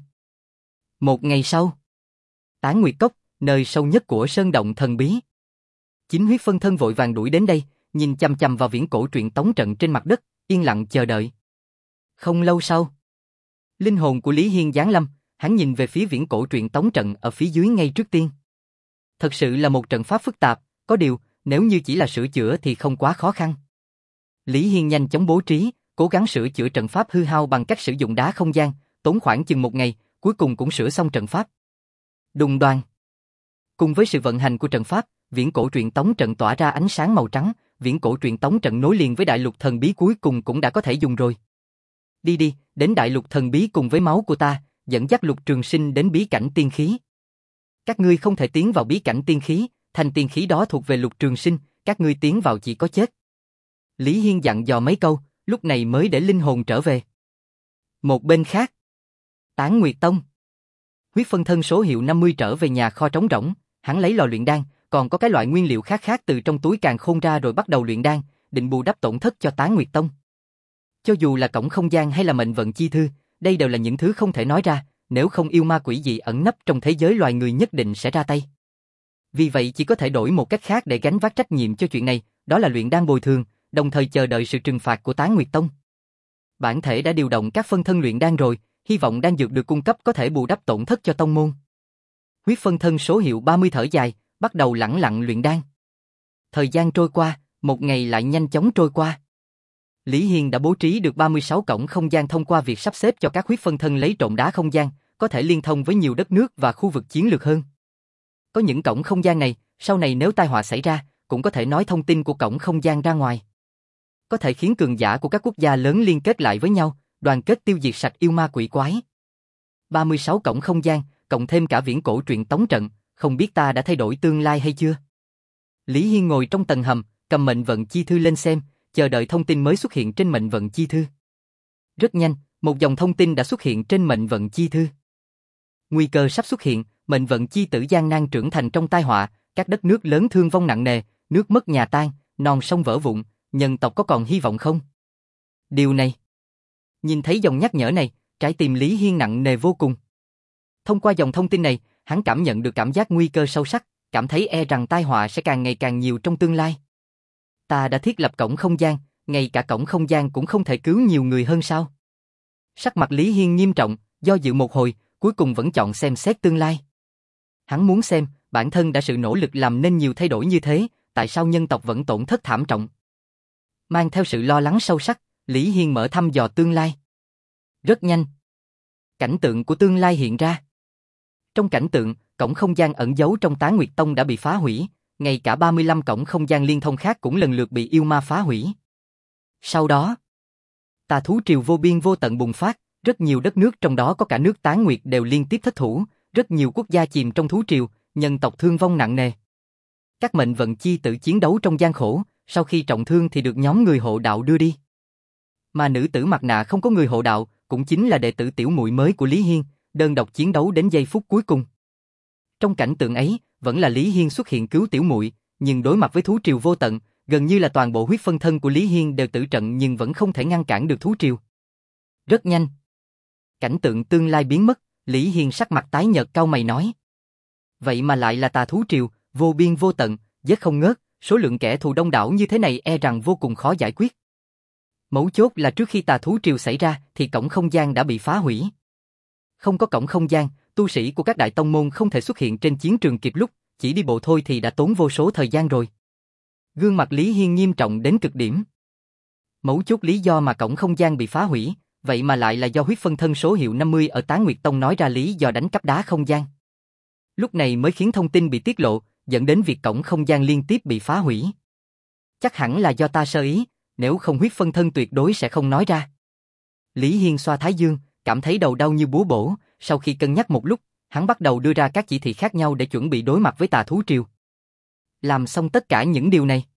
Một ngày sau, Tán Nguyệt Cốc, nơi sâu nhất của sơn động thần bí. Chính huyết phân thân vội vàng đuổi đến đây, nhìn chằm chằm vào viễn cổ truyện tống trận trên mặt đất, yên lặng chờ đợi. Không lâu sau, linh hồn của Lý Hiên giáng lâm, hắn nhìn về phía viễn cổ truyện tống trận ở phía dưới ngay trước tiên. Thật sự là một trận pháp phức tạp, có điều, nếu như chỉ là sửa chữa thì không quá khó khăn. Lý Hiên nhanh chóng bố trí, cố gắng sửa chữa trận pháp hư hao bằng cách sử dụng đá không gian, tốn khoảng chừng một ngày, cuối cùng cũng sửa xong trận pháp. Đùng đoàng. Cùng với sự vận hành của trận pháp, viễn cổ truyện tống trận tỏa ra ánh sáng màu trắng, viễn cổ truyện tống trận nối liền với đại lục thần bí cuối cùng cũng đã có thể dùng rồi. Đi đi, đến đại lục thần bí cùng với máu của ta, dẫn dắt Lục Trường Sinh đến bí cảnh tiên khí. Các ngươi không thể tiến vào bí cảnh tiên khí, thành tiên khí đó thuộc về Lục Trường Sinh, các ngươi tiến vào chỉ có chết. Lý Hiên dặn dò mấy câu, lúc này mới để linh hồn trở về. Một bên khác, Tán Nguyệt Tông. Huyết phân thân số hiệu năm mươi trở về nhà kho trống rỗng, hắn lấy lò luyện đan, còn có cái loại nguyên liệu khác khác từ trong túi càn khôn ra rồi bắt đầu luyện đan, định bù đắp tổn thất cho Tán Nguyệt Tông. Cho dù là cổng không gian hay là mệnh vận chi thư, đây đều là những thứ không thể nói ra, nếu không yêu ma quỷ dị ẩn nấp trong thế giới loài người nhất định sẽ ra tay. Vì vậy chỉ có thể đổi một cách khác để gánh vác trách nhiệm cho chuyện này, đó là luyện đan bồi thường, đồng thời chờ đợi sự trừng phạt của Tán Nguyệt Tông. Bản thể đã điều động các phân thân luyện đan rồi, hy vọng đan dược được cung cấp có thể bù đắp tổn thất cho tông môn. Huyết phân thân số hiệu ba mươi thở dài, bắt đầu lẳng lặng luyện đan. Thời gian trôi qua, một ngày lại nhanh chóng trôi qua. Lý Hiên đã bố trí được ba mươi sáu cổng không gian thông qua việc sắp xếp cho các huyết phân thân lấy trộn đá không gian, có thể liên thông với nhiều đất nước và khu vực chiến lược hơn. Có những cổng không gian này, sau này nếu tai họa xảy ra, cũng có thể nói thông tin của cổng không gian ra ngoài. Có thể khiến cường giả của các quốc gia lớn liên kết lại với nhau, đoàn kết tiêu diệt sạch yêu ma quỷ quái. ba mươi sáu cổng không gian, cộng thêm cả viễn cổ truyện tống trận, không biết ta đã thay đổi tương lai hay chưa? Lý Hiên ngồi trong tầng hầm, cầm mệnh vận chi thư lên xem, chờ đợi thông tin mới xuất hiện trên mệnh vận chi thư. Rất nhanh, một dòng thông tin đã xuất hiện trên mệnh vận chi thư. Nguy cơ sắp xuất hiện, mệnh vận chi tử gian nan trưởng thành trong tai họa, các đất nước lớn thương vong nặng nề, nước mất nhà tan, non sông vỡ vụn, nhân tộc có còn hy vọng không? Điều này. Nhìn thấy dòng nhắc nhở này, trái tim Lý Hiên nặng nề vô cùng. Thông qua dòng thông tin này, hắn cảm nhận được cảm giác nguy cơ sâu sắc, cảm thấy e rằng tai họa sẽ càng ngày càng nhiều trong tương lai. Ta đã thiết lập cổng không gian, ngay cả cổng không gian cũng không thể cứu nhiều người hơn sao? Sắc mặt Lý Hiên nghiêm trọng, do dự một hồi, cuối cùng vẫn chọn xem xét tương lai. Hắn muốn xem, bản thân đã sự nỗ lực làm nên nhiều thay đổi như thế, tại sao nhân tộc vẫn tổn thất thảm trọng? Mang theo sự lo lắng sâu sắc, Lý Hiên mở thăm dò tương lai. Rất nhanh, cảnh tượng của tương lai hiện ra. Trong cảnh tượng, cổng không gian ẩn giấu trong Tán Nguyệt Tông đã bị phá hủy, ngay cả ba mươi lăm cổng không gian liên thông khác cũng lần lượt bị yêu ma phá hủy. Sau đó, tà thú triều vô biên vô tận bùng phát, rất nhiều đất nước trong đó có cả nước Tán Nguyệt đều liên tiếp thất thủ, rất nhiều quốc gia chìm trong thú triều, nhân tộc thương vong nặng nề. Các mệnh vận chi tử chiến đấu trong gian khổ, sau khi trọng thương thì được nhóm người hộ đạo đưa đi. Mà nữ tử mặt nạ không có người hộ đạo, cũng chính là đệ tử tiểu muội mới của Lý Hiên, đơn độc chiến đấu đến giây phút cuối cùng. Trong cảnh tượng ấy, vẫn là Lý Hiên xuất hiện cứu tiểu muội, nhưng đối mặt với thú triều vô tận, gần như là toàn bộ huyết phân thân của Lý Hiên đều tử trận nhưng vẫn không thể ngăn cản được thú triều. Rất nhanh, cảnh tượng tương lai biến mất, Lý Hiên sắc mặt tái nhợt cau mày nói: vậy mà lại là tà thú triều, vô biên vô tận, giết không ngớt, số lượng kẻ thù đông đảo như thế này e rằng vô cùng khó giải quyết. Mấu chốt là trước khi tà thú triều xảy ra thì cổng không gian đã bị phá hủy. Không có cổng không gian, tu sĩ của các đại tông môn không thể xuất hiện trên chiến trường kịp lúc, chỉ đi bộ thôi thì đã tốn vô số thời gian rồi. Gương mặt Lý Hiên nghiêm trọng đến cực điểm. Mấu chốt lý do mà cổng không gian bị phá hủy, vậy mà lại là do huyết phân thân số hiệu năm mươi ở Tán Nguyệt Tông nói ra lý do đánh cắp đá không gian. Lúc này mới khiến thông tin bị tiết lộ, dẫn đến việc cổng không gian liên tiếp bị phá hủy. Chắc hẳn là do ta sơ ý, nếu không huyết phân thân tuyệt đối sẽ không nói ra. Lý Hiên xoa thái dương, cảm thấy đầu đau như búa bổ, sau khi cân nhắc một lúc, hắn bắt đầu đưa ra các chỉ thị khác nhau để chuẩn bị đối mặt với tà thú triều. Làm xong tất cả những điều này,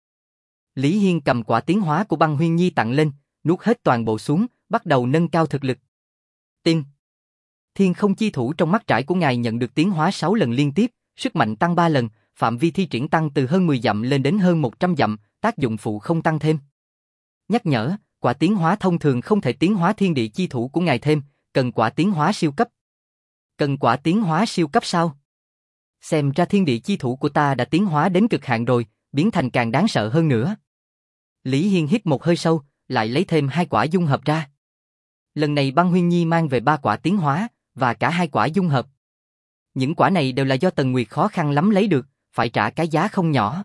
Lý Hiên cầm quả tiến hóa của Băng Huyên Nhi tặng lên, nuốt hết toàn bộ xuống, bắt đầu nâng cao thực lực. Tiên Thiên không chi thủ trong mắt trải của ngài nhận được tiến hóa sáu lần liên tiếp, sức mạnh tăng ba lần, phạm vi thi triển tăng từ hơn mười dặm lên đến hơn một trăm dặm, tác dụng phụ không tăng thêm. Nhắc nhở, quả tiến hóa thông thường không thể tiến hóa thiên địa chi thủ của ngài thêm, cần quả tiến hóa siêu cấp. Cần quả tiến hóa siêu cấp sao? Xem ra thiên địa chi thủ của ta đã tiến hóa đến cực hạn rồi, biến thành càng đáng sợ hơn nữa. Lý Hiên hít một hơi sâu, lại lấy thêm hai quả dung hợp ra. Lần này Băng Huyên Nhi mang về ba quả tiến hóa, và cả hai quả dung hợp. Những quả này đều là do Tần Nguyệt khó khăn lắm lấy được, phải trả cái giá không nhỏ.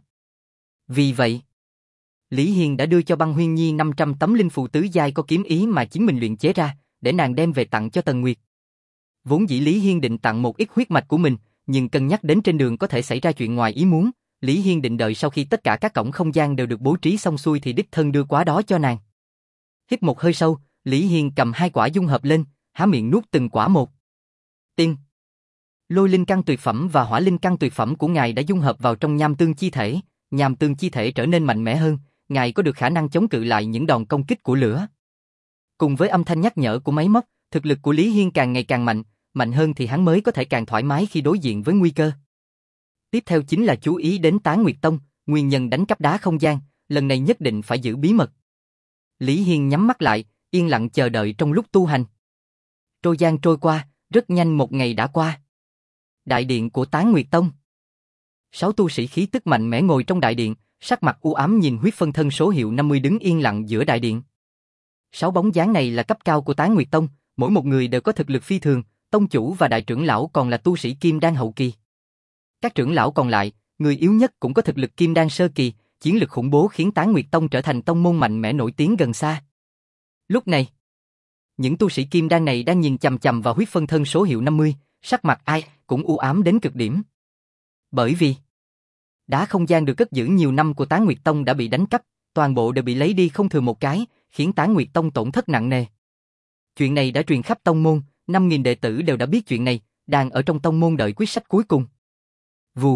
Vì vậy, Lý Hiên đã đưa cho Băng Huyên Nhi năm trăm tấm linh phù tứ giai có kiếm ý mà chính mình luyện chế ra, để nàng đem về tặng cho Tần Nguyệt. Vốn dĩ Lý Hiên định tặng một ít huyết mạch của mình, nhưng cân nhắc đến trên đường có thể xảy ra chuyện ngoài ý muốn, Lý Hiên định đợi sau khi tất cả các cổng không gian đều được bố trí xong xuôi thì đích thân đưa quả đó cho nàng. Hít một hơi sâu, Lý Hiên cầm hai quả dung hợp lên, há miệng nuốt từng quả một. Tiên Lôi linh căn tuyệt phẩm và hỏa linh căn tuyệt phẩm của ngài đã dung hợp vào trong nham tương chi thể, nham tương chi thể trở nên mạnh mẽ hơn, ngài có được khả năng chống cự lại những đòn công kích của lửa. Cùng với âm thanh nhắc nhở của máy móc, thực lực của Lý Hiên càng ngày càng mạnh, mạnh hơn thì hắn mới có thể càng thoải mái khi đối diện với nguy cơ. Tiếp theo chính là chú ý đến Tán Nguyệt Tông, nguyên nhân đánh cắp đá không gian, lần này nhất định phải giữ bí mật. Lý Hiên nhắm mắt lại, yên lặng chờ đợi trong lúc tu hành. Trôi gian trôi qua, rất nhanh một ngày đã qua. Đại điện của Tán Nguyệt Tông. Sáu tu sĩ khí tức mạnh mẽ ngồi trong đại điện, sắc mặt u ám nhìn huyết phân thân số hiệu năm mươi đứng yên lặng giữa đại điện. Sáu bóng dáng này là cấp cao của Tán Nguyệt Tông, mỗi một người đều có thực lực phi thường, tông chủ và đại trưởng lão còn là tu sĩ kim đan hậu kỳ. Các trưởng lão còn lại, người yếu nhất cũng có thực lực kim đan sơ kỳ, chiến lực khủng bố khiến Tán Nguyệt Tông trở thành tông môn mạnh mẽ nổi tiếng gần xa. Lúc này, những tu sĩ kim đan này đang nhìn chằm chằm vào huyết phân thân số hiệu năm mươi, sắc mặt ai cũng u ám đến cực điểm. Bởi vì đá không gian được cất giữ nhiều năm của Tán Nguyệt Tông đã bị đánh cắp, toàn bộ đều bị lấy đi không thừa một cái, khiến Tán Nguyệt Tông tổn thất nặng nề. Chuyện này đã truyền khắp tông môn, năm nghìn đệ tử đều đã biết chuyện này, đang ở trong tông môn đợi quyết sách cuối cùng. Vù.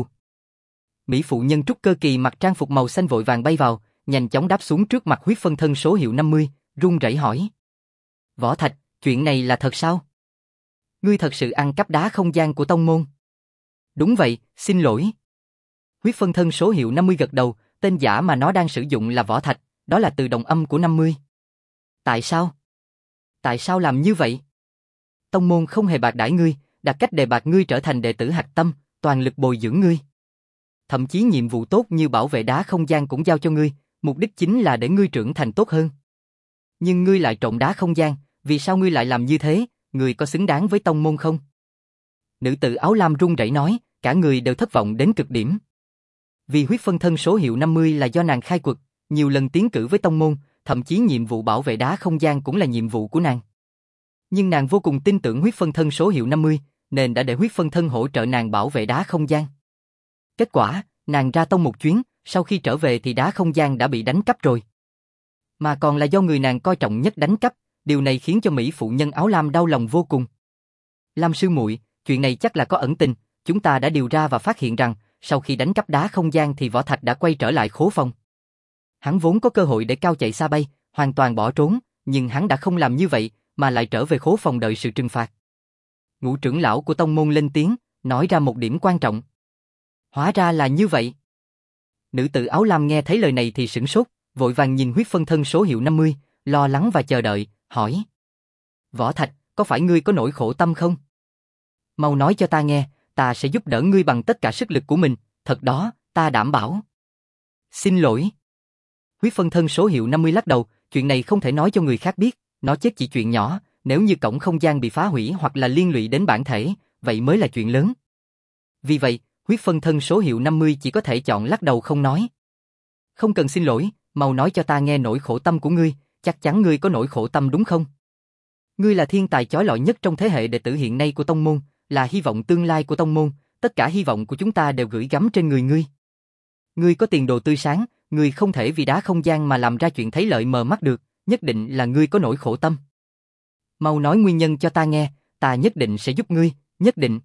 Mỹ phụ nhân trúc cơ kỳ mặc trang phục màu xanh vội vàng bay vào, nhanh chóng đáp xuống trước mặt huyết phân thân số hiệu năm mươi, run rẩy hỏi. Võ Thạch, chuyện này là thật sao? Ngươi thật sự ăn cắp đá không gian của tông môn? Đúng vậy, xin lỗi. Huyết phân thân số hiệu năm mươi gật đầu, tên giả mà nó đang sử dụng là Võ Thạch, đó là từ đồng âm của năm mươi. Tại sao? Tại sao làm như vậy? Tông môn không hề bạc đãi ngươi, đặt cách đề bạt ngươi trở thành đệ tử hạch tâm, toàn lực bồi dưỡng ngươi. Thậm chí nhiệm vụ tốt như bảo vệ đá không gian cũng giao cho ngươi, mục đích chính là để ngươi trưởng thành tốt hơn. Nhưng ngươi lại trộm đá không gian, vì sao ngươi lại làm như thế, ngươi có xứng đáng với tông môn không? Nữ tử áo lam run rẩy nói, cả người đều thất vọng đến cực điểm. Vì huyết phân thân số hiệu năm mươi là do nàng khai quật, nhiều lần tiến cử với tông môn, thậm chí nhiệm vụ bảo vệ đá không gian cũng là nhiệm vụ của nàng. Nhưng nàng vô cùng tin tưởng huyết phân thân số hiệu năm mươi, nên đã để huyết phân thân hỗ trợ nàng bảo vệ đá không gian. Kết quả, nàng ra tông một chuyến, sau khi trở về thì đá không gian đã bị đánh cắp rồi. Mà còn là do người nàng coi trọng nhất đánh cắp, điều này khiến cho Mỹ phụ nhân áo lam đau lòng vô cùng. Lam sư muội, chuyện này chắc là có ẩn tình, chúng ta đã điều ra và phát hiện rằng, sau khi đánh cắp đá không gian thì Võ Thạch đã quay trở lại khố phòng. Hắn vốn có cơ hội để cao chạy xa bay, hoàn toàn bỏ trốn, nhưng hắn đã không làm như vậy, mà lại trở về khố phòng đợi sự trừng phạt. Ngũ trưởng lão của tông môn lên tiếng, nói ra một điểm quan trọng. Hóa ra là như vậy. Nữ tử áo lam nghe thấy lời này thì sửng sốt, vội vàng nhìn huyết phân thân số hiệu năm mươi, lo lắng và chờ đợi, hỏi. Võ Thạch, có phải ngươi có nỗi khổ tâm không? Mau nói cho ta nghe, ta sẽ giúp đỡ ngươi bằng tất cả sức lực của mình, thật đó, ta đảm bảo. Xin lỗi. Huyết phân thân số hiệu năm mươi lắc đầu, chuyện này không thể nói cho người khác biết, nó chết chỉ chuyện nhỏ, nếu như cổng không gian bị phá hủy hoặc là liên lụy đến bản thể, vậy mới là chuyện lớn. Vì vậy, huyết phân thân số hiệu năm mươi chỉ có thể chọn lắc đầu không nói. Không cần xin lỗi, mau nói cho ta nghe nỗi khổ tâm của ngươi, chắc chắn ngươi có nỗi khổ tâm đúng không? Ngươi là thiên tài chói lọi nhất trong thế hệ đệ tử hiện nay của tông môn, là hy vọng tương lai của tông môn, tất cả hy vọng của chúng ta đều gửi gắm trên người ngươi. Ngươi có tiền đồ tươi sáng, ngươi không thể vì đá không gian mà làm ra chuyện thấy lợi mờ mắt được, nhất định là ngươi có nỗi khổ tâm. Mau nói nguyên nhân cho ta nghe, ta nhất định sẽ giúp ngươi, nhất định.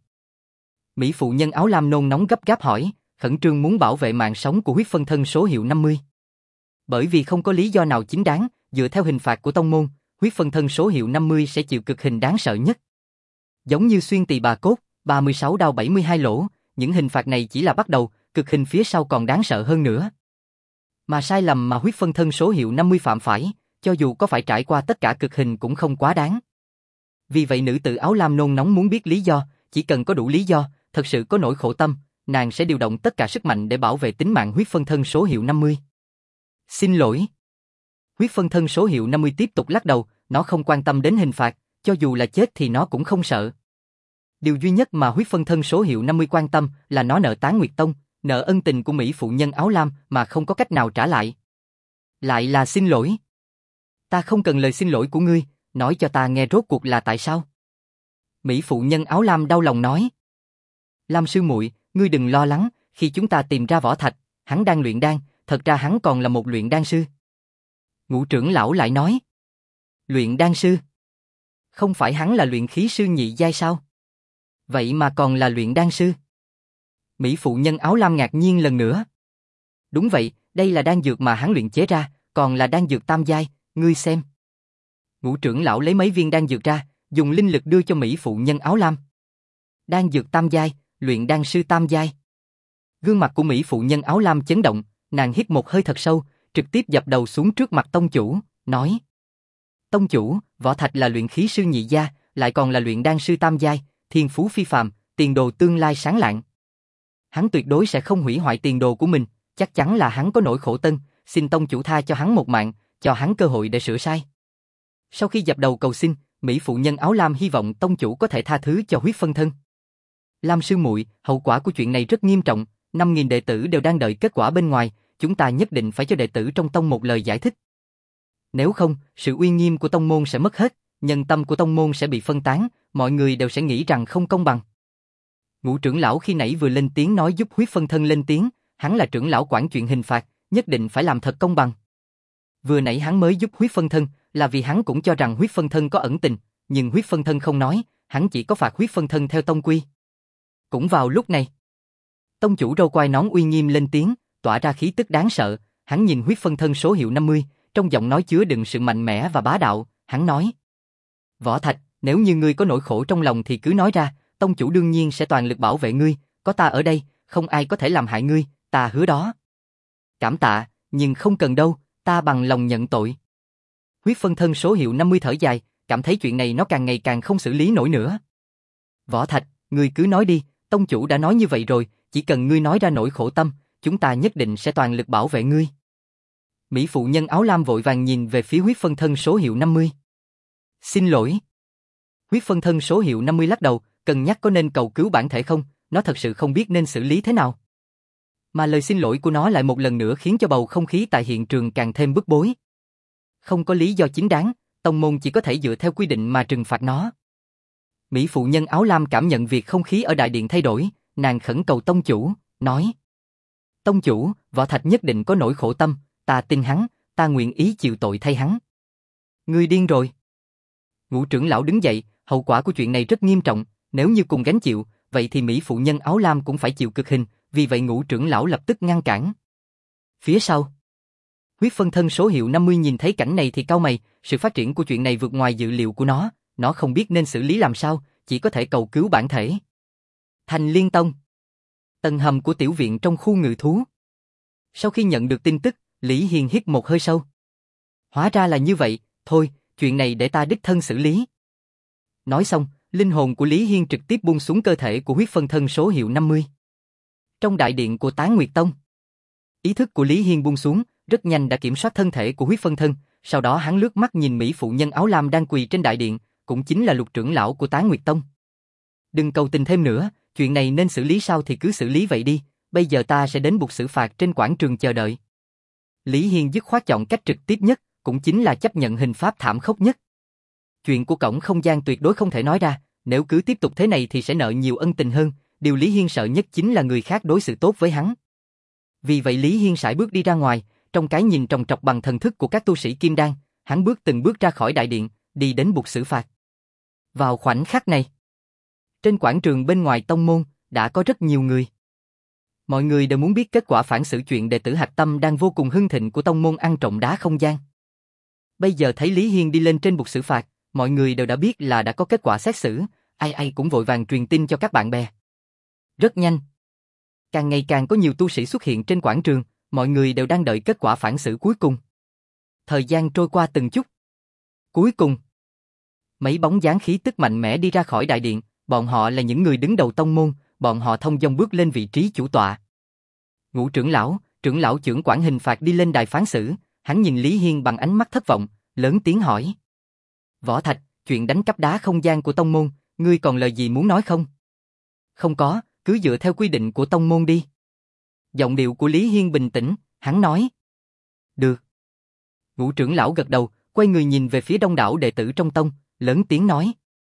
Mỹ phụ nhân áo lam nôn nóng gấp gáp hỏi, khẩn trương muốn bảo vệ mạng sống của huyết phân thân số hiệu năm mươi. Bởi vì không có lý do nào chính đáng, dựa theo hình phạt của tông môn, huyết phân thân số hiệu năm mươi sẽ chịu cực hình đáng sợ nhất. Giống như xuyên tỳ bà cốt, ba mươi sáu đao bảy mươi hai lỗ, những hình phạt này chỉ là bắt đầu, cực hình phía sau còn đáng sợ hơn nữa. Mà sai lầm mà huyết phân thân số hiệu năm mươi phạm phải, cho dù có phải trải qua tất cả cực hình cũng không quá đáng. Vì vậy nữ tử áo lam nôn nóng muốn biết lý do, chỉ cần có đủ lý do, thật sự có nỗi khổ tâm, nàng sẽ điều động tất cả sức mạnh để bảo vệ tính mạng huyết phân thân số hiệu năm mươi. Xin lỗi. Huyết phân thân số hiệu năm mươi tiếp tục lắc đầu, nó không quan tâm đến hình phạt, cho dù là chết thì nó cũng không sợ. Điều duy nhất mà huyết phân thân số hiệu năm mươi quan tâm là nó nợ Tán Nguyệt Tông, nợ ân tình của Mỹ phụ nhân áo lam mà không có cách nào trả lại. Lại là xin lỗi. Ta không cần lời xin lỗi của ngươi, nói cho ta nghe rốt cuộc là tại sao. Mỹ phụ nhân áo lam đau lòng nói. Lam sư muội, ngươi đừng lo lắng, khi chúng ta tìm ra Võ Thạch, hắn đang luyện đan, thật ra hắn còn là một luyện đan sư. Ngũ trưởng lão lại nói. Luyện đan sư? Không phải hắn là luyện khí sư nhị giai sao? Vậy mà còn là luyện đan sư. Mỹ phụ nhân áo lam ngạc nhiên lần nữa. Đúng vậy, đây là đan dược mà hắn luyện chế ra, còn là đan dược tam giai, ngươi xem. Ngũ trưởng lão lấy mấy viên đan dược ra, dùng linh lực đưa cho Mỹ phụ nhân áo lam. Đan dược tam giai, luyện đan sư tam giai. Gương mặt của Mỹ phụ nhân áo lam chấn động, nàng hít một hơi thật sâu, trực tiếp dập đầu xuống trước mặt tông chủ, nói: Tông chủ, Võ Thạch là luyện khí sư nhị gia, lại còn là luyện đan sư tam giai, thiên phú phi phàm, tiền đồ tương lai sáng lạng. Hắn tuyệt đối sẽ không hủy hoại tiền đồ của mình, chắc chắn là hắn có nỗi khổ tân, xin tông chủ tha cho hắn một mạng, cho hắn cơ hội để sửa sai. Sau khi dập đầu cầu xin, Mỹ phụ nhân áo lam hy vọng tông chủ có thể tha thứ cho huyết phân thân. Lam sư muội, hậu quả của chuyện này rất nghiêm trọng, năm nghìn đệ tử đều đang đợi kết quả bên ngoài, chúng ta nhất định phải cho đệ tử trong tông một lời giải thích. Nếu không, sự uy nghiêm của tông môn sẽ mất hết, nhân tâm của tông môn sẽ bị phân tán, mọi người đều sẽ nghĩ rằng không công bằng. Ngũ trưởng lão khi nãy vừa lên tiếng nói giúp huyết phân thân lên tiếng, hắn là trưởng lão quản chuyện hình phạt, nhất định phải làm thật công bằng. Vừa nãy hắn mới giúp huyết phân thân, là vì hắn cũng cho rằng huyết phân thân có ẩn tình, nhưng huyết phân thân không nói, hắn chỉ có phạt huyết phân thân theo tông quy. Cũng vào lúc này, tông chủ râu quai nón uy nghiêm lên tiếng, tỏa ra khí tức đáng sợ, hắn nhìn huyết phân thân số hiệu năm mươi, trong giọng nói chứa đựng sự mạnh mẽ và bá đạo, hắn nói: Võ Thạch, nếu như ngươi có nỗi khổ trong lòng thì cứ nói ra, tông chủ đương nhiên sẽ toàn lực bảo vệ ngươi, có ta ở đây, không ai có thể làm hại ngươi, ta hứa đó. Cảm tạ, nhưng không cần đâu, ta bằng lòng nhận tội. Huyết phân thân số hiệu năm mươi thở dài, cảm thấy chuyện này nó càng ngày càng không xử lý nổi nữa. Võ Thạch, ngươi cứ nói đi, tông chủ đã nói như vậy rồi, chỉ cần ngươi nói ra nỗi khổ tâm, chúng ta nhất định sẽ toàn lực bảo vệ ngươi. Mỹ phụ nhân áo lam vội vàng nhìn về phía huyết phân thân số hiệu năm mươi. Xin lỗi. Huyết phân thân số hiệu năm mươi lắc đầu, cân nhắc có nên cầu cứu bản thể không, nó thật sự không biết nên xử lý thế nào. Mà lời xin lỗi của nó lại một lần nữa khiến cho bầu không khí tại hiện trường càng thêm bức bối. Không có lý do chính đáng, tông môn chỉ có thể dựa theo quy định mà trừng phạt nó. Mỹ phụ nhân áo lam cảm nhận việc không khí ở đại điện thay đổi, nàng khẩn cầu tông chủ, nói: Tông chủ, Võ Thạch nhất định có nỗi khổ tâm, ta tin hắn, ta nguyện ý chịu tội thay hắn. Ngươi điên rồi. Ngũ trưởng lão đứng dậy, hậu quả của chuyện này rất nghiêm trọng, nếu như cùng gánh chịu, vậy thì Mỹ phụ nhân áo lam cũng phải chịu cực hình, vì vậy ngũ trưởng lão lập tức ngăn cản. Phía sau, huyết phân thân số hiệu năm mươi nhìn thấy cảnh này thì cau mày, sự phát triển của chuyện này vượt ngoài dự liệu của nó, nó không biết nên xử lý làm sao, chỉ có thể cầu cứu bản thể. Thành Liên Tông, tầng hầm của tiểu viện trong khu ngự thú. Sau khi nhận được tin tức, Lý Hiên hít một hơi sâu. Hóa ra là như vậy, thôi, chuyện này để ta đích thân xử lý. Nói xong, linh hồn của Lý Hiên trực tiếp buông xuống cơ thể của huyết phân thân số hiệu năm mươi. Trong đại điện của Tán Nguyệt Tông, ý thức của Lý Hiên buông xuống, rất nhanh đã kiểm soát thân thể của huyết phân thân, sau đó hắn lướt mắt nhìn Mỹ phụ nhân áo lam đang quỳ trên đại điện, cũng chính là Lục trưởng lão của Tán Nguyệt Tông. Đừng cầu tình thêm nữa, chuyện này nên xử lý sao thì cứ xử lý vậy đi, bây giờ ta sẽ đến buộc xử phạt trên quảng trường chờ đợi. Lý Hiên dứt khoát chọn cách trực tiếp nhất, cũng chính là chấp nhận hình pháp thảm khốc nhất. Chuyện của cổng không gian tuyệt đối không thể nói ra, nếu cứ tiếp tục thế này thì sẽ nợ nhiều ân tình hơn, điều Lý Hiên sợ nhất chính là người khác đối xử tốt với hắn. Vì vậy Lý Hiên sải bước đi ra ngoài, trong cái nhìn tròng trọc bằng thần thức của các tu sĩ kim đan, hắn bước từng bước ra khỏi đại điện, đi đến buộc xử phạt. Vào khoảnh khắc này, trên quảng trường bên ngoài tông môn, đã có rất nhiều người. Mọi người đều muốn biết kết quả phản xử chuyện đệ tử Hạch Tâm đang vô cùng hưng thịnh của tông môn ăn trộm đá không gian. Bây giờ thấy Lý Hiên đi lên trên buộc xử phạt, mọi người đều đã biết là đã có kết quả xét xử, ai ai cũng vội vàng truyền tin cho các bạn bè. Rất nhanh, càng ngày càng có nhiều tu sĩ xuất hiện trên quảng trường, mọi người đều đang đợi kết quả phản xử cuối cùng. Thời gian trôi qua từng chút. Cuối cùng, mấy bóng dáng khí tức mạnh mẽ đi ra khỏi đại điện, bọn họ là những người đứng đầu tông môn, bọn họ thông dong bước lên vị trí chủ tọa. Ngũ trưởng lão, trưởng lão trưởng quản hình phạt đi lên đài phán xử, hắn nhìn Lý Hiên bằng ánh mắt thất vọng, lớn tiếng hỏi: Võ Thạch, chuyện đánh cắp đá không gian của tông môn, ngươi còn lời gì muốn nói không? Không có, cứ dựa theo quy định của tông môn đi. Giọng điệu của Lý Hiên bình tĩnh, hắn nói: Được. Ngũ trưởng lão gật đầu, quay người nhìn về phía đông đảo đệ tử trong tông, lớn tiếng nói: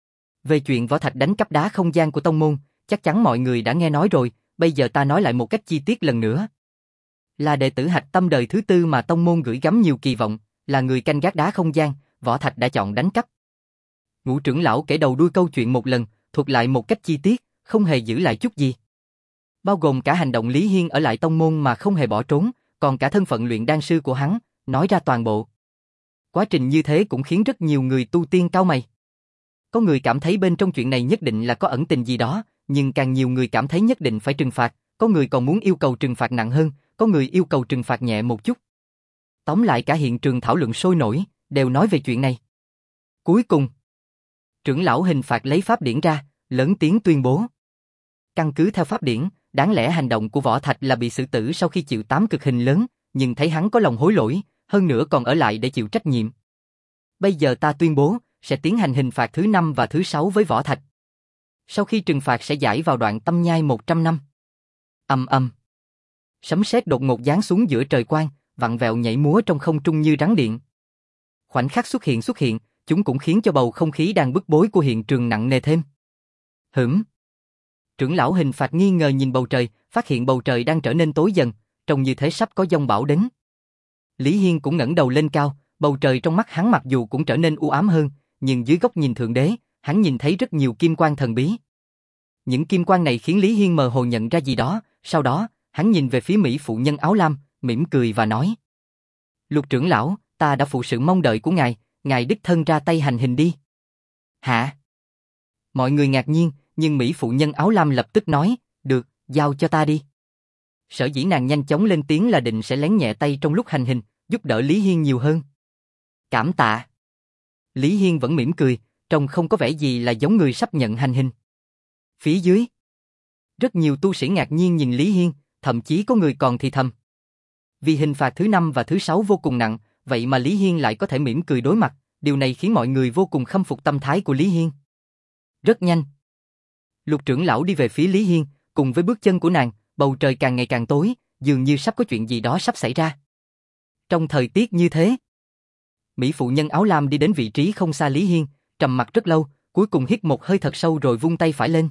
Về chuyện Võ Thạch đánh cắp đá không gian của tông môn, chắc chắn mọi người đã nghe nói rồi, bây giờ ta nói lại một cách chi tiết lần nữa. Là đệ tử Hạch Tâm đời thứ tư mà tông môn gửi gắm nhiều kỳ vọng, là người canh gác đá không gian, Võ Thạch đã chọn đánh cắp. Ngũ trưởng lão kể đầu đuôi câu chuyện một lần, thuật lại một cách chi tiết, không hề giữ lại chút gì. Bao gồm cả hành động Lý Hiên ở lại tông môn mà không hề bỏ trốn, còn cả thân phận luyện đan sư của hắn, nói ra toàn bộ. Quá trình như thế cũng khiến rất nhiều người tu tiên cau mày. Có người cảm thấy bên trong chuyện này nhất định là có ẩn tình gì đó, nhưng càng nhiều người cảm thấy nhất định phải trừng phạt, có người còn muốn yêu cầu trừng phạt nặng hơn, có người yêu cầu trừng phạt nhẹ một chút. Tóm lại cả hiện trường thảo luận sôi nổi, đều nói về chuyện này. Cuối cùng, trưởng lão hình phạt lấy pháp điển ra, lớn tiếng tuyên bố. Căn cứ theo pháp điển, đáng lẽ hành động của Võ Thạch là bị xử tử sau khi chịu tám cực hình lớn, nhưng thấy hắn có lòng hối lỗi, hơn nữa còn ở lại để chịu trách nhiệm. Bây giờ ta tuyên bố, sẽ tiến hành hình phạt thứ năm và thứ sáu với Võ Thạch. Sau khi trừng phạt sẽ giải vào đoạn tâm nhai một trăm năm. Ầm ầm. Sấm sét đột ngột giáng xuống giữa trời quang, vặn vẹo nhảy múa trong không trung như rắn điện. Khoảnh khắc xuất hiện xuất hiện, chúng cũng khiến cho bầu không khí đang bức bối của hiện trường nặng nề thêm. Hửm. Trưởng lão hình phạt nghi ngờ nhìn bầu trời, phát hiện bầu trời đang trở nên tối dần, trông như thế sắp có giông bão đến. Lý Hiên cũng ngẩng đầu lên cao, bầu trời trong mắt hắn mặc dù cũng trở nên u ám hơn, nhưng dưới góc nhìn thượng đế, hắn nhìn thấy rất nhiều kim quang thần bí. Những kim quang này khiến Lý Hiên mơ hồ nhận ra gì đó, sau đó, hắn nhìn về phía Mỹ phụ nhân áo lam, mỉm cười và nói. Lục trưởng lão, ta đã phụ sự mong đợi của ngài, ngài đích thân ra tay hành hình đi. Hả? Mọi người ngạc nhiên, nhưng Mỹ phụ nhân áo lam lập tức nói, được, giao cho ta đi. Sở dĩ nàng nhanh chóng lên tiếng là định sẽ lén nhẹ tay trong lúc hành hình, giúp đỡ Lý Hiên nhiều hơn. Cảm tạ. Lý Hiên vẫn mỉm cười, trông không có vẻ gì là giống người sắp nhận hành hình. Phía dưới, rất nhiều tu sĩ ngạc nhiên nhìn Lý Hiên, thậm chí có người còn thì thầm. Vì hình phạt thứ năm và thứ sáu vô cùng nặng, vậy mà Lý Hiên lại có thể mỉm cười đối mặt, điều này khiến mọi người vô cùng khâm phục tâm thái của Lý Hiên. Rất nhanh, Lục trưởng lão đi về phía Lý Hiên, cùng với bước chân của nàng, bầu trời càng ngày càng tối, dường như sắp có chuyện gì đó sắp xảy ra. Trong thời tiết như thế, Mỹ phụ nhân áo lam đi đến vị trí không xa Lý Hiên, trầm mặt rất lâu, cuối cùng hít một hơi thật sâu rồi vung tay phải lên.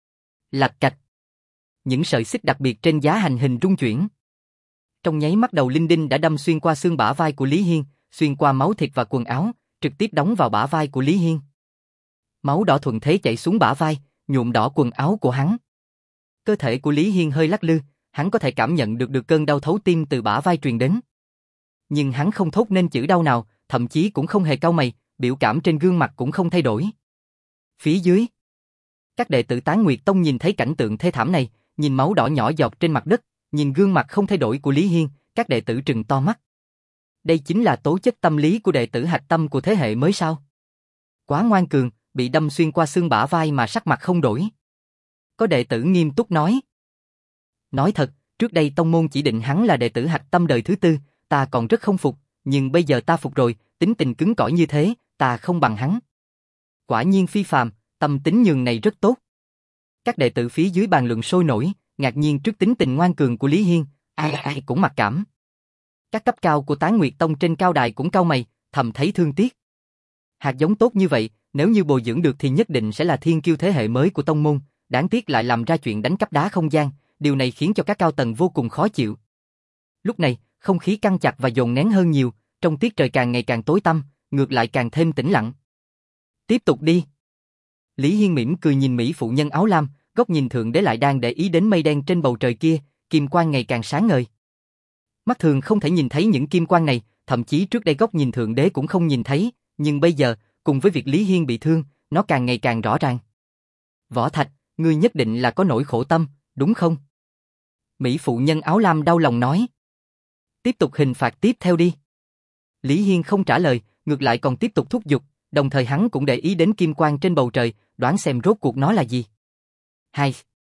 Lạch cạch. Những sợi xích đặc biệt trên giá hành hình rung chuyển. Trong nháy mắt đầu linh đinh đã đâm xuyên qua xương bả vai của Lý Hiên, xuyên qua máu thịt và quần áo, trực tiếp đóng vào bả vai của Lý Hiên. Máu đỏ thuận thế chảy xuống bả vai, nhuộm đỏ quần áo của hắn. Cơ thể của Lý Hiên hơi lắc lư, hắn có thể cảm nhận được được cơn đau thấu tim từ bả vai truyền đến. Nhưng hắn không thốt nên chữ đau nào, thậm chí cũng không hề cau mày, biểu cảm trên gương mặt cũng không thay đổi. Phía dưới, các đệ tử Tán Nguyệt Tông nhìn thấy cảnh tượng thê thảm này, nhìn máu đỏ nhỏ giọt trên mặt đất, nhìn gương mặt không thay đổi của Lý Hiên, các đệ tử trừng to mắt. Đây chính là tố chất tâm lý của đệ tử hạch tâm của thế hệ mới sao? Quá ngoan cường, bị đâm xuyên qua xương bả vai mà sắc mặt không đổi. Có đệ tử nghiêm túc nói. Nói thật, trước đây tông môn chỉ định hắn là đệ tử hạch tâm đời thứ tư, ta còn rất không phục, nhưng bây giờ ta phục rồi, tính tình cứng cỏi như thế, ta không bằng hắn. Quả nhiên phi phàm, tâm tính nhường này rất tốt. Các đệ tử phía dưới bàn luận sôi nổi, ngạc nhiên trước tính tình ngoan cường của Lý Hiên, ai ai cũng mặc cảm. Các cấp cao của Tán Nguyệt Tông trên cao đài cũng cau mày, thầm thấy thương tiếc. Hạt giống tốt như vậy, nếu như bồi dưỡng được thì nhất định sẽ là thiên kiêu thế hệ mới của tông môn, đáng tiếc lại làm ra chuyện đánh cắp đá không gian, điều này khiến cho các cao tầng vô cùng khó chịu. Lúc này, không khí căng chặt và dồn nén hơn nhiều, trong tiết trời càng ngày càng tối tăm, ngược lại càng thêm tĩnh lặng. Tiếp tục đi. Lý Hiên mỉm cười nhìn Mỹ phụ nhân áo lam, góc nhìn thượng đế lại đang để ý đến mây đen trên bầu trời kia, kim quang ngày càng sáng ngời. Mắt thường không thể nhìn thấy những kim quang này, thậm chí trước đây góc nhìn thượng đế cũng không nhìn thấy, nhưng bây giờ, cùng với việc Lý Hiên bị thương, nó càng ngày càng rõ ràng. Võ Thạch, ngươi nhất định là có nỗi khổ tâm, đúng không? Mỹ phụ nhân áo lam đau lòng nói. Tiếp tục hình phạt tiếp theo đi. Lý Hiên không trả lời, ngược lại còn tiếp tục thúc giục, đồng thời hắn cũng để ý đến kim quang trên bầu trời, đoán xem rốt cuộc nó là gì. Hai.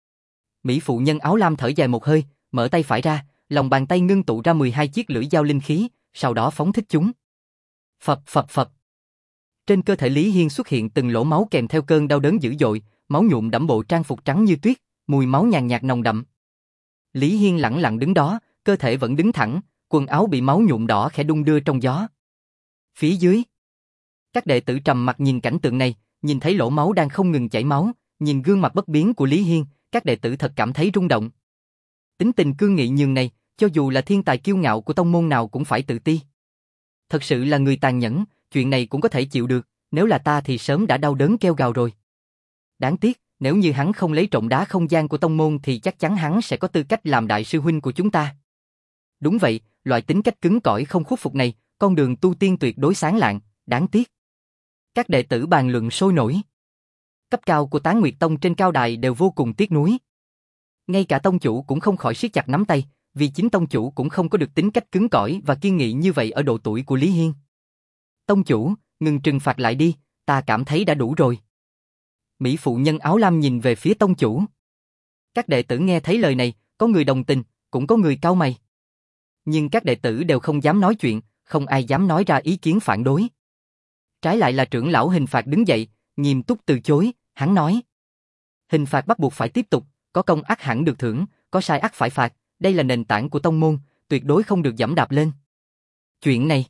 Mỹ phụ nhân áo lam thở dài một hơi, mở tay phải ra, lòng bàn tay ngưng tụ ra mười hai chiếc lưỡi dao linh khí, sau đó phóng thích chúng. Phập phập phập. Trên cơ thể Lý Hiên xuất hiện từng lỗ máu kèm theo cơn đau đớn dữ dội, máu nhuộm đẫm bộ trang phục trắng như tuyết, mùi máu nhàn nhạt nồng đậm. Lý Hiên lẳng lặng đứng đó, cơ thể vẫn đứng thẳng, quần áo bị máu nhuộm đỏ khẽ đung đưa trong gió. Phía dưới, các đệ tử trầm mặc nhìn cảnh tượng này, nhìn thấy lỗ máu đang không ngừng chảy máu, nhìn gương mặt bất biến của Lý Hiên, các đệ tử thật cảm thấy rung động. Tính tình cương nghị nhường này, cho dù là thiên tài kiêu ngạo của tông môn nào cũng phải tự ti. Thật sự là người tàn nhẫn, chuyện này cũng có thể chịu được, nếu là ta thì sớm đã đau đớn kêu gào rồi. Đáng tiếc, nếu như hắn không lấy trộm đá không gian của tông môn thì chắc chắn hắn sẽ có tư cách làm đại sư huynh của chúng ta. Đúng vậy, loại tính cách cứng cỏi không khuất phục này, con đường tu tiên tuyệt đối sáng lạng, đáng tiếc. Các đệ tử bàn luận sôi nổi. Cấp cao của Tán Nguyệt Tông trên cao đài đều vô cùng tiếc nuối. Ngay cả tông chủ cũng không khỏi siết chặt nắm tay, vì chính tông chủ cũng không có được tính cách cứng cỏi và kiên nghị như vậy ở độ tuổi của Lý Hiên. Tông chủ, ngừng trừng phạt lại đi, ta cảm thấy đã đủ rồi. Mỹ phụ nhân áo lam nhìn về phía tông chủ. Các đệ tử nghe thấy lời này, có người đồng tình, cũng có người cau mày. Nhưng các đệ tử đều không dám nói chuyện, không ai dám nói ra ý kiến phản đối. Trái lại là trưởng lão Hình Phạt đứng dậy, nghiêm túc từ chối, hắn nói. Hình phạt bắt buộc phải tiếp tục, có công ắt hẳn được thưởng, có sai ắt phải phạt, đây là nền tảng của tông môn, tuyệt đối không được giẫm đạp lên. Chuyện này.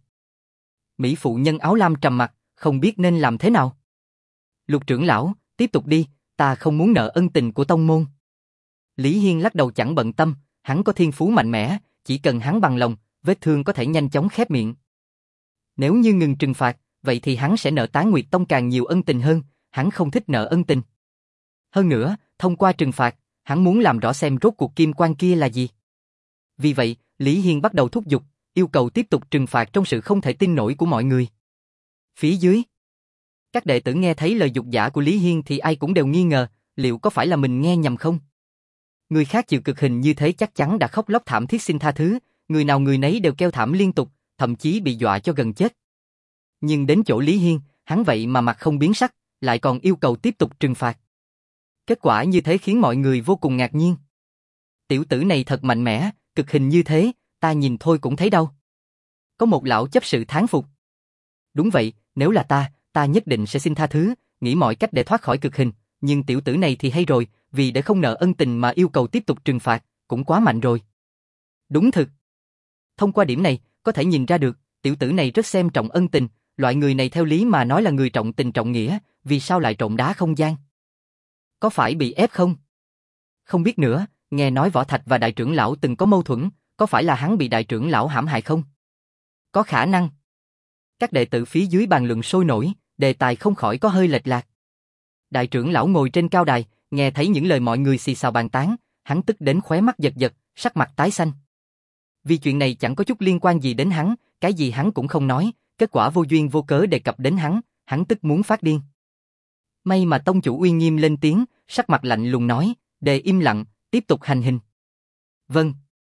Mỹ phụ nhân áo lam trầm mặt, không biết nên làm thế nào. Lục trưởng lão, tiếp tục đi, ta không muốn nợ ân tình của tông môn. Lý Hiên lắc đầu chẳng bận tâm, hắn có thiên phú mạnh mẽ, chỉ cần hắn bằng lòng, vết thương có thể nhanh chóng khép miệng. Nếu như ngừng trừng phạt, vậy thì hắn sẽ nợ Tán Nguyệt Tông càng nhiều ân tình hơn, hắn không thích nợ ân tình. Hơn nữa, thông qua trừng phạt, hắn muốn làm rõ xem rốt cuộc kim quan kia là gì. Vì vậy, Lý Hiên bắt đầu thúc giục, yêu cầu tiếp tục trừng phạt trong sự không thể tin nổi của mọi người. Phía dưới, các đệ tử nghe thấy lời dục giả của Lý Hiên thì ai cũng đều nghi ngờ, liệu có phải là mình nghe nhầm không? Người khác chịu cực hình như thế chắc chắn đã khóc lóc thảm thiết xin tha thứ, người nào người nấy đều kêu thảm liên tục, thậm chí bị dọa cho gần chết. Nhưng đến chỗ Lý Hiên, hắn vậy mà mặt không biến sắc, lại còn yêu cầu tiếp tục trừng phạt. Kết quả như thế khiến mọi người vô cùng ngạc nhiên. Tiểu tử này thật mạnh mẽ, cực hình như thế, ta nhìn thôi cũng thấy đau. Có một lão chấp sự thán phục. Đúng vậy, nếu là ta, ta nhất định sẽ xin tha thứ, nghĩ mọi cách để thoát khỏi cực hình, nhưng tiểu tử này thì hay rồi, vì để không nợ ân tình mà yêu cầu tiếp tục trừng phạt, cũng quá mạnh rồi. Đúng thực. Thông qua điểm này, có thể nhìn ra được, tiểu tử này rất xem trọng ân tình, loại người này theo lý mà nói là người trọng tình trọng nghĩa, vì sao lại trộm đá không gian? Có phải bị ép không? Không biết nữa, nghe nói Võ Thạch và đại trưởng lão từng có mâu thuẫn, có phải là hắn bị đại trưởng lão hãm hại không? Có khả năng. Các đệ tử phía dưới bàn luận sôi nổi, đề tài không khỏi có hơi lệch lạc. Đại trưởng lão ngồi trên cao đài, nghe thấy những lời mọi người xì xào bàn tán, hắn tức đến khóe mắt giật giật, sắc mặt tái xanh. Vì chuyện này chẳng có chút liên quan gì đến hắn, cái gì hắn cũng không nói, kết quả vô duyên vô cớ đề cập đến hắn, hắn tức muốn phát điên. May mà tông chủ uy nghiêm lên tiếng, sắc mặt lạnh lùng nói, đề im lặng, tiếp tục hành hình. Vâng.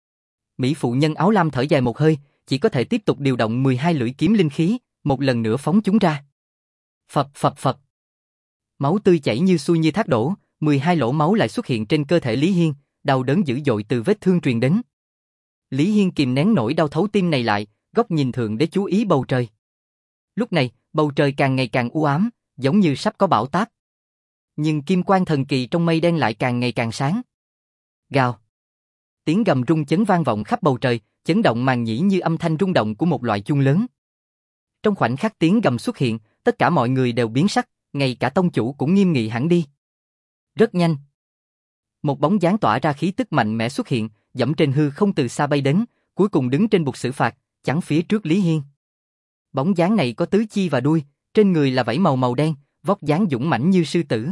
Mỹ phụ nhân áo lam thở dài một hơi, chỉ có thể tiếp tục điều động mười hai lưỡi kiếm linh khí, một lần nữa phóng chúng ra. Phập phập phập. Máu tươi chảy như xuôi như thác đổ, mười hai lỗ máu lại xuất hiện trên cơ thể Lý Hiên, đau đớn dữ dội từ vết thương truyền đến. Lý Hiên kìm nén nỗi đau thấu tim này lại, góc nhìn thượng để chú ý bầu trời. Lúc này, bầu trời càng ngày càng u ám, giống như sắp có bão táp. Nhưng kim quang thần kỳ trong mây đen lại càng ngày càng sáng. Gào. Tiếng gầm rung chấn vang vọng khắp bầu trời, chấn động màng nhĩ như âm thanh rung động của một loại chuông lớn. Trong khoảnh khắc tiếng gầm xuất hiện, tất cả mọi người đều biến sắc, ngay cả tông chủ cũng nghiêm nghị hẳn đi. Rất nhanh. Một bóng dáng tỏa ra khí tức mạnh mẽ xuất hiện, dẫm trên hư không từ xa bay đến, cuối cùng đứng trên bục xử phạt, chắn phía trước Lý Hiên. Bóng dáng này có tứ chi và đuôi, trên người là vảy màu màu đen, vóc dáng dũng mãnh như sư tử.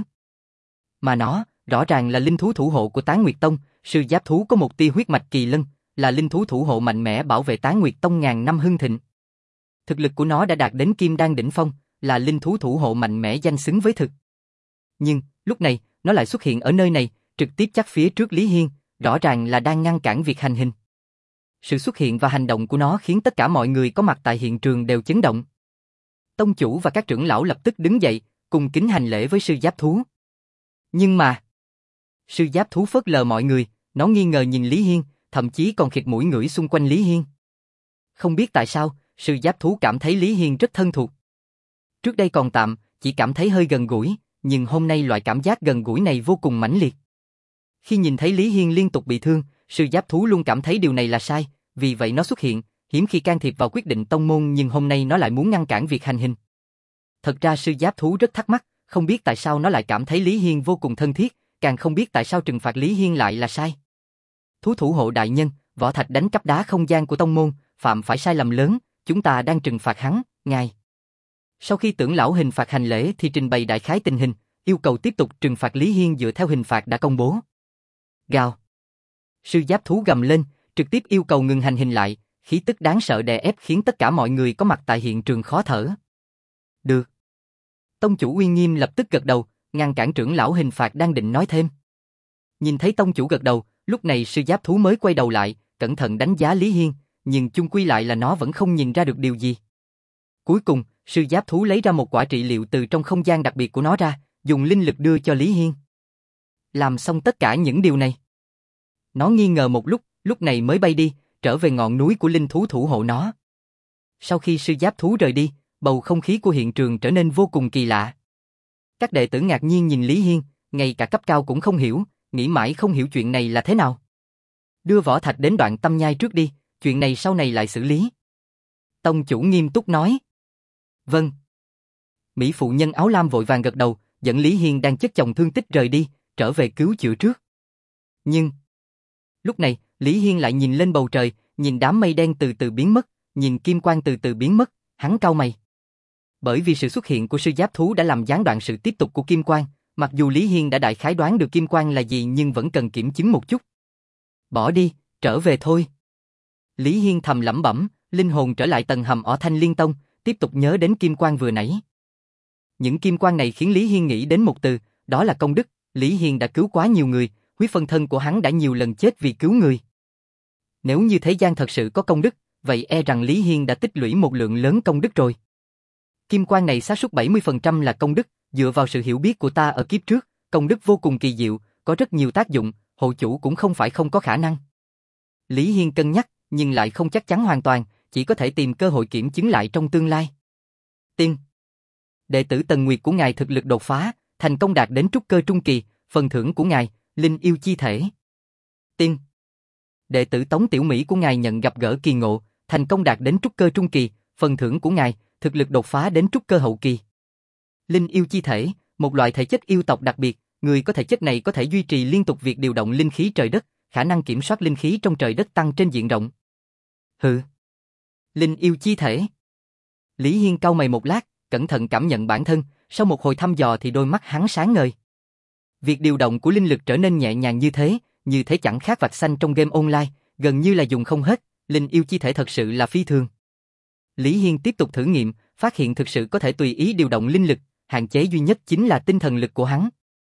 Mà nó, rõ ràng là linh thú thủ hộ của Tán Nguyệt Tông, sư giáp thú có một tia huyết mạch kỳ lân, là linh thú thủ hộ mạnh mẽ bảo vệ Tán Nguyệt Tông ngàn năm hưng thịnh. Thực lực của nó đã đạt đến kim đan đỉnh phong, là linh thú thủ hộ mạnh mẽ danh xứng với thực. Nhưng, lúc này, nó lại xuất hiện ở nơi này, trực tiếp chắc phía trước Lý Hiên, rõ ràng là đang ngăn cản việc hành hình. Sự xuất hiện và hành động của nó khiến tất cả mọi người có mặt tại hiện trường đều chấn động. Tông chủ và các trưởng lão lập tức đứng dậy, cùng kính hành lễ với sư giáp thú. Nhưng mà, sư giáp thú phớt lờ mọi người, nó nghi ngờ nhìn Lý Hiên, thậm chí còn khịt mũi ngửi xung quanh Lý Hiên. Không biết tại sao, sư giáp thú cảm thấy Lý Hiên rất thân thuộc. Trước đây còn tạm, chỉ cảm thấy hơi gần gũi, nhưng hôm nay loại cảm giác gần gũi này vô cùng mãnh liệt. Khi nhìn thấy Lý Hiên liên tục bị thương, sư giáp thú luôn cảm thấy điều này là sai, vì vậy nó xuất hiện, hiếm khi can thiệp vào quyết định tông môn, nhưng hôm nay nó lại muốn ngăn cản việc hành hình. Thật ra sư giáp thú rất thắc mắc, không biết tại sao nó lại cảm thấy Lý Hiên vô cùng thân thiết, càng không biết tại sao trừng phạt Lý Hiên lại là sai. Thú thủ hộ đại nhân, Võ Thạch đánh cắp đá không gian của tông môn, phạm phải sai lầm lớn, chúng ta đang trừng phạt hắn, ngài. Sau khi trưởng lão Hình Phạt hành lễ thì trình bày đại khái tình hình, yêu cầu tiếp tục trừng phạt Lý Hiên dựa theo hình phạt đã công bố. Gào. Sư giáp thú gầm lên, trực tiếp yêu cầu ngừng hành hình lại, khí tức đáng sợ đè ép khiến tất cả mọi người có mặt tại hiện trường khó thở. Được. Tông chủ uy nghiêm lập tức gật đầu, ngăn cản trưởng lão hình phạt đang định nói thêm. Nhìn thấy tông chủ gật đầu, lúc này sư giáp thú mới quay đầu lại, cẩn thận đánh giá Lý Hiên, nhưng chung quy lại là nó vẫn không nhìn ra được điều gì. Cuối cùng, sư giáp thú lấy ra một quả trị liệu từ trong không gian đặc biệt của nó ra, dùng linh lực đưa cho Lý Hiên. Làm xong tất cả những điều này, nó nghi ngờ một lúc, lúc này mới bay đi, trở về ngọn núi của linh thú thủ hộ nó. Sau khi sư giáp thú rời đi, bầu không khí của hiện trường trở nên vô cùng kỳ lạ. Các đệ tử ngạc nhiên nhìn Lý Hiên, ngay cả cấp cao cũng không hiểu, nghĩ mãi không hiểu chuyện này là thế nào. Đưa võ thạch đến đoạn tâm nhai trước đi, chuyện này sau này lại xử lý. Tông chủ nghiêm túc nói. Vâng. Mỹ phụ nhân áo lam vội vàng gật đầu, dẫn Lý Hiên đang chất chồng thương tích rời đi, trở về cứu chữa trước. Nhưng lúc này, Lý Hiên lại nhìn lên bầu trời, nhìn đám mây đen từ từ biến mất, nhìn kim quang từ từ biến mất, hắn cau mày. Bởi vì sự xuất hiện của sư giáp thú đã làm gián đoạn sự tiếp tục của kim quang, mặc dù Lý Hiên đã đại khái đoán được kim quang là gì nhưng vẫn cần kiểm chứng một chút. Bỏ đi, trở về thôi. Lý Hiên thầm lẩm bẩm, linh hồn trở lại tầng hầm ở Thanh Liên Tông, tiếp tục nhớ đến kim quang vừa nãy. Những kim quang này khiến Lý Hiên nghĩ đến một từ, đó là công đức. Lý Hiên đã cứu quá nhiều người, huyết phân thân của hắn đã nhiều lần chết vì cứu người. Nếu như thế gian thật sự có công đức, vậy e rằng Lý Hiên đã tích lũy một lượng lớn công đức rồi. Kim quang này xác suất bảy mươi phần trăm là công đức, dựa vào sự hiểu biết của ta ở kiếp trước, công đức vô cùng kỳ diệu, có rất nhiều tác dụng, hộ chủ cũng không phải không có khả năng. Lý Hiên cân nhắc, nhưng lại không chắc chắn hoàn toàn, chỉ có thể tìm cơ hội kiểm chứng lại trong tương lai. Tiên. Đệ tử Tần Nguyệt của ngài thực lực đột phá, thành công đạt đến trúc cơ trung kỳ, phần thưởng của ngài, linh yêu chi thể. Tiên. Đệ tử Tống Tiểu Mỹ của ngài nhận gặp gỡ kỳ ngộ, thành công đạt đến trúc cơ trung kỳ, phần thưởng của ngài, thực lực đột phá đến trúc cơ hậu kỳ. Linh yêu chi thể, một loại thể chất yêu tộc đặc biệt, người có thể chất này có thể duy trì liên tục việc điều động linh khí trời đất, khả năng kiểm soát linh khí trong trời đất tăng trên diện rộng. Hừ. Linh yêu chi thể. Lý Hiên cau mày một lát, cẩn thận cảm nhận bản thân, sau một hồi thăm dò thì đôi mắt hắn sáng ngời. Việc điều động của linh lực trở nên nhẹ nhàng như thế, như thế chẳng khác vạch xanh trong game online, gần như là dùng không hết, linh yêu chi thể thật sự là phi thường. Lý Hiên tiếp tục thử nghiệm, phát hiện thực sự có thể tùy ý điều động linh lực, hạn chế duy nhất chính là tinh thần lực của hắn.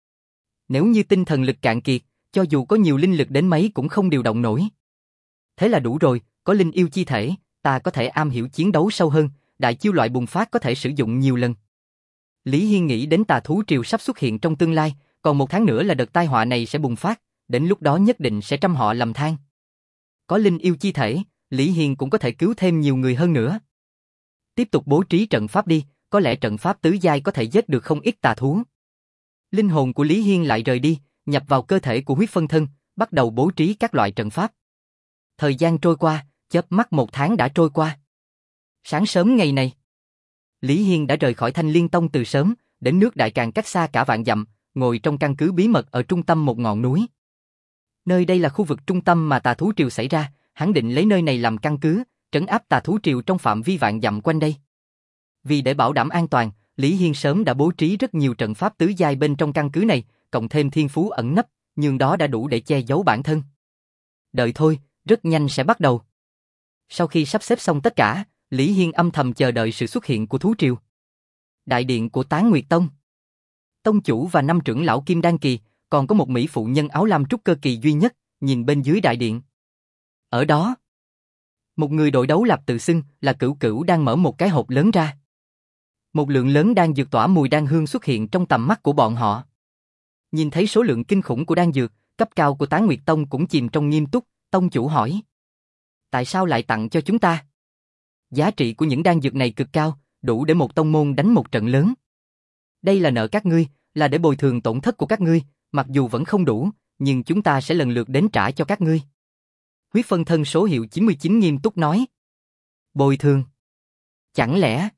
Nếu như tinh thần lực cạn kiệt, cho dù có nhiều linh lực đến mấy cũng không điều động nổi. Thế là đủ rồi, có linh yêu chi thể, ta có thể am hiểu chiến đấu sâu hơn, đại chiêu loại bùng phát có thể sử dụng nhiều lần. Lý Hiên nghĩ đến tà thú triều sắp xuất hiện trong tương lai, còn một tháng nữa là đợt tai họa này sẽ bùng phát, đến lúc đó nhất định sẽ trăm họ lầm than. Có linh yêu chi thể, Lý Hiên cũng có thể cứu thêm nhiều người hơn nữa. Tiếp tục bố trí trận pháp đi, có lẽ trận pháp tứ giai có thể giết được không ít tà thú. Linh hồn của Lý Hiên lại rời đi, nhập vào cơ thể của huyết phân thân, bắt đầu bố trí các loại trận pháp. Thời gian trôi qua, chớp mắt một tháng đã trôi qua. Sáng sớm ngày này, Lý Hiên đã rời khỏi Thanh Liên Tông từ sớm, đến nước Đại Càn cách xa cả vạn dặm, ngồi trong căn cứ bí mật ở trung tâm một ngọn núi. Nơi đây là khu vực trung tâm mà tà thú triều xảy ra, hắn định lấy nơi này làm căn cứ, trấn áp tà thú triều trong phạm vi vạn dặm quanh đây. Vì để bảo đảm an toàn, Lý Hiên sớm đã bố trí rất nhiều trận pháp tứ giai bên trong căn cứ này, cộng thêm thiên phú ẩn nấp, nhưng đó đã đủ để che giấu bản thân. Đợi thôi, rất nhanh sẽ bắt đầu. Sau khi sắp xếp xong tất cả, Lý Hiên âm thầm chờ đợi sự xuất hiện của thú triều. Đại điện của Tán Nguyệt Tông. Tông chủ và năm trưởng lão Kim Đan kỳ, còn có một mỹ phụ nhân áo lam trúc cơ kỳ duy nhất, nhìn bên dưới đại điện. Ở đó, một người đội đấu lạp tự xưng là Cửu Cửu đang mở một cái hộp lớn ra. Một lượng lớn đan dược tỏa mùi đan hương xuất hiện trong tầm mắt của bọn họ. Nhìn thấy số lượng kinh khủng của đan dược, cấp cao của Tán Nguyệt Tông cũng chìm trong nghiêm túc, tông chủ hỏi. Tại sao lại tặng cho chúng ta? Giá trị của những đan dược này cực cao, đủ để một tông môn đánh một trận lớn. Đây là nợ các ngươi, là để bồi thường tổn thất của các ngươi, mặc dù vẫn không đủ, nhưng chúng ta sẽ lần lượt đến trả cho các ngươi. Huyết phân thân số hiệu chín mươi chín nghiêm túc nói. Bồi thường? Chẳng lẽ...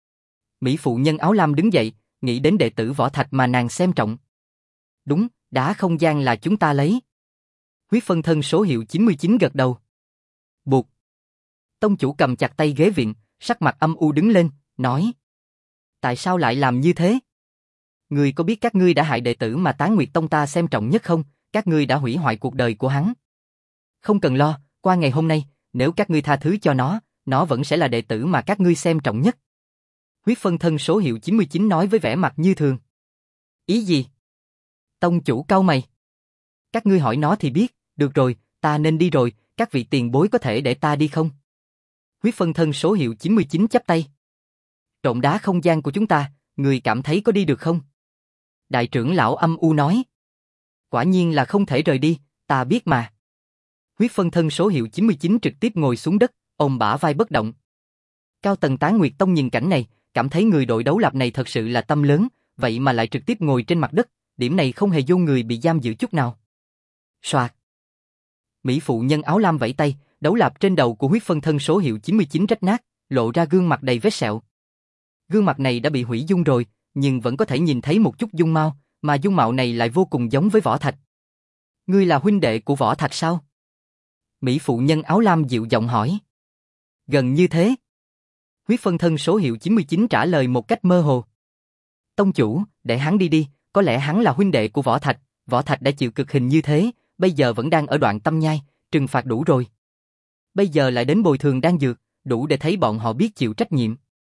Mỹ phụ nhân áo lam đứng dậy, nghĩ đến đệ tử võ thạch mà nàng xem trọng. Đúng, đá không gian là chúng ta lấy. Huyết phân thân số hiệu chín mươi chín gật đầu. Buộc. Tông chủ cầm chặt tay ghế viện, sắc mặt âm u đứng lên, nói. Tại sao lại làm như thế? Ngươi có biết các ngươi đã hại đệ tử mà Tán Nguyệt Tông ta xem trọng nhất không? Các ngươi đã hủy hoại cuộc đời của hắn. Không cần lo, qua ngày hôm nay, nếu các ngươi tha thứ cho nó, nó vẫn sẽ là đệ tử mà các ngươi xem trọng nhất. Huyết phân thân số hiệu chín mươi chín nói với vẻ mặt như thường. Ý gì? Tông chủ cau mày. Các ngươi hỏi nó thì biết, được rồi, ta nên đi rồi, các vị tiền bối có thể để ta đi không? Huyết phân thân số hiệu chín mươi chín chắp tay. Trộn đá không gian của chúng ta, người cảm thấy có đi được không? Đại trưởng lão âm u nói. Quả nhiên là không thể rời đi, ta biết mà. Huyết phân thân số hiệu chín mươi chín trực tiếp ngồi xuống đất, ôm bả vai bất động. Cao tầng Tán Nguyệt Tông nhìn cảnh này, cảm thấy người đội đấu lạp này thật sự là tâm lớn, vậy mà lại trực tiếp ngồi trên mặt đất, điểm này không hề vô người bị giam giữ chút nào. Soạt. Mỹ phụ nhân áo lam vẫy tay, đấu lạp trên đầu của huyết phân thân số hiệu chín mươi chín rách nát, lộ ra gương mặt đầy vết sẹo. Gương mặt này đã bị hủy dung rồi, nhưng vẫn có thể nhìn thấy một chút dung mạo, mà dung mạo này lại vô cùng giống với Võ Thạch. Ngươi là huynh đệ của Võ Thạch sao? Mỹ phụ nhân áo lam dịu giọng hỏi. Gần như thế. Huyết phân thân số hiệu chín mươi chín trả lời một cách mơ hồ. Tông chủ, để hắn đi đi, có lẽ hắn là huynh đệ của Võ Thạch, Võ Thạch đã chịu cực hình như thế, bây giờ vẫn đang ở đoạn tâm nhai, trừng phạt đủ rồi. Bây giờ lại đến bồi thường đan dược, đủ để thấy bọn họ biết chịu trách nhiệm.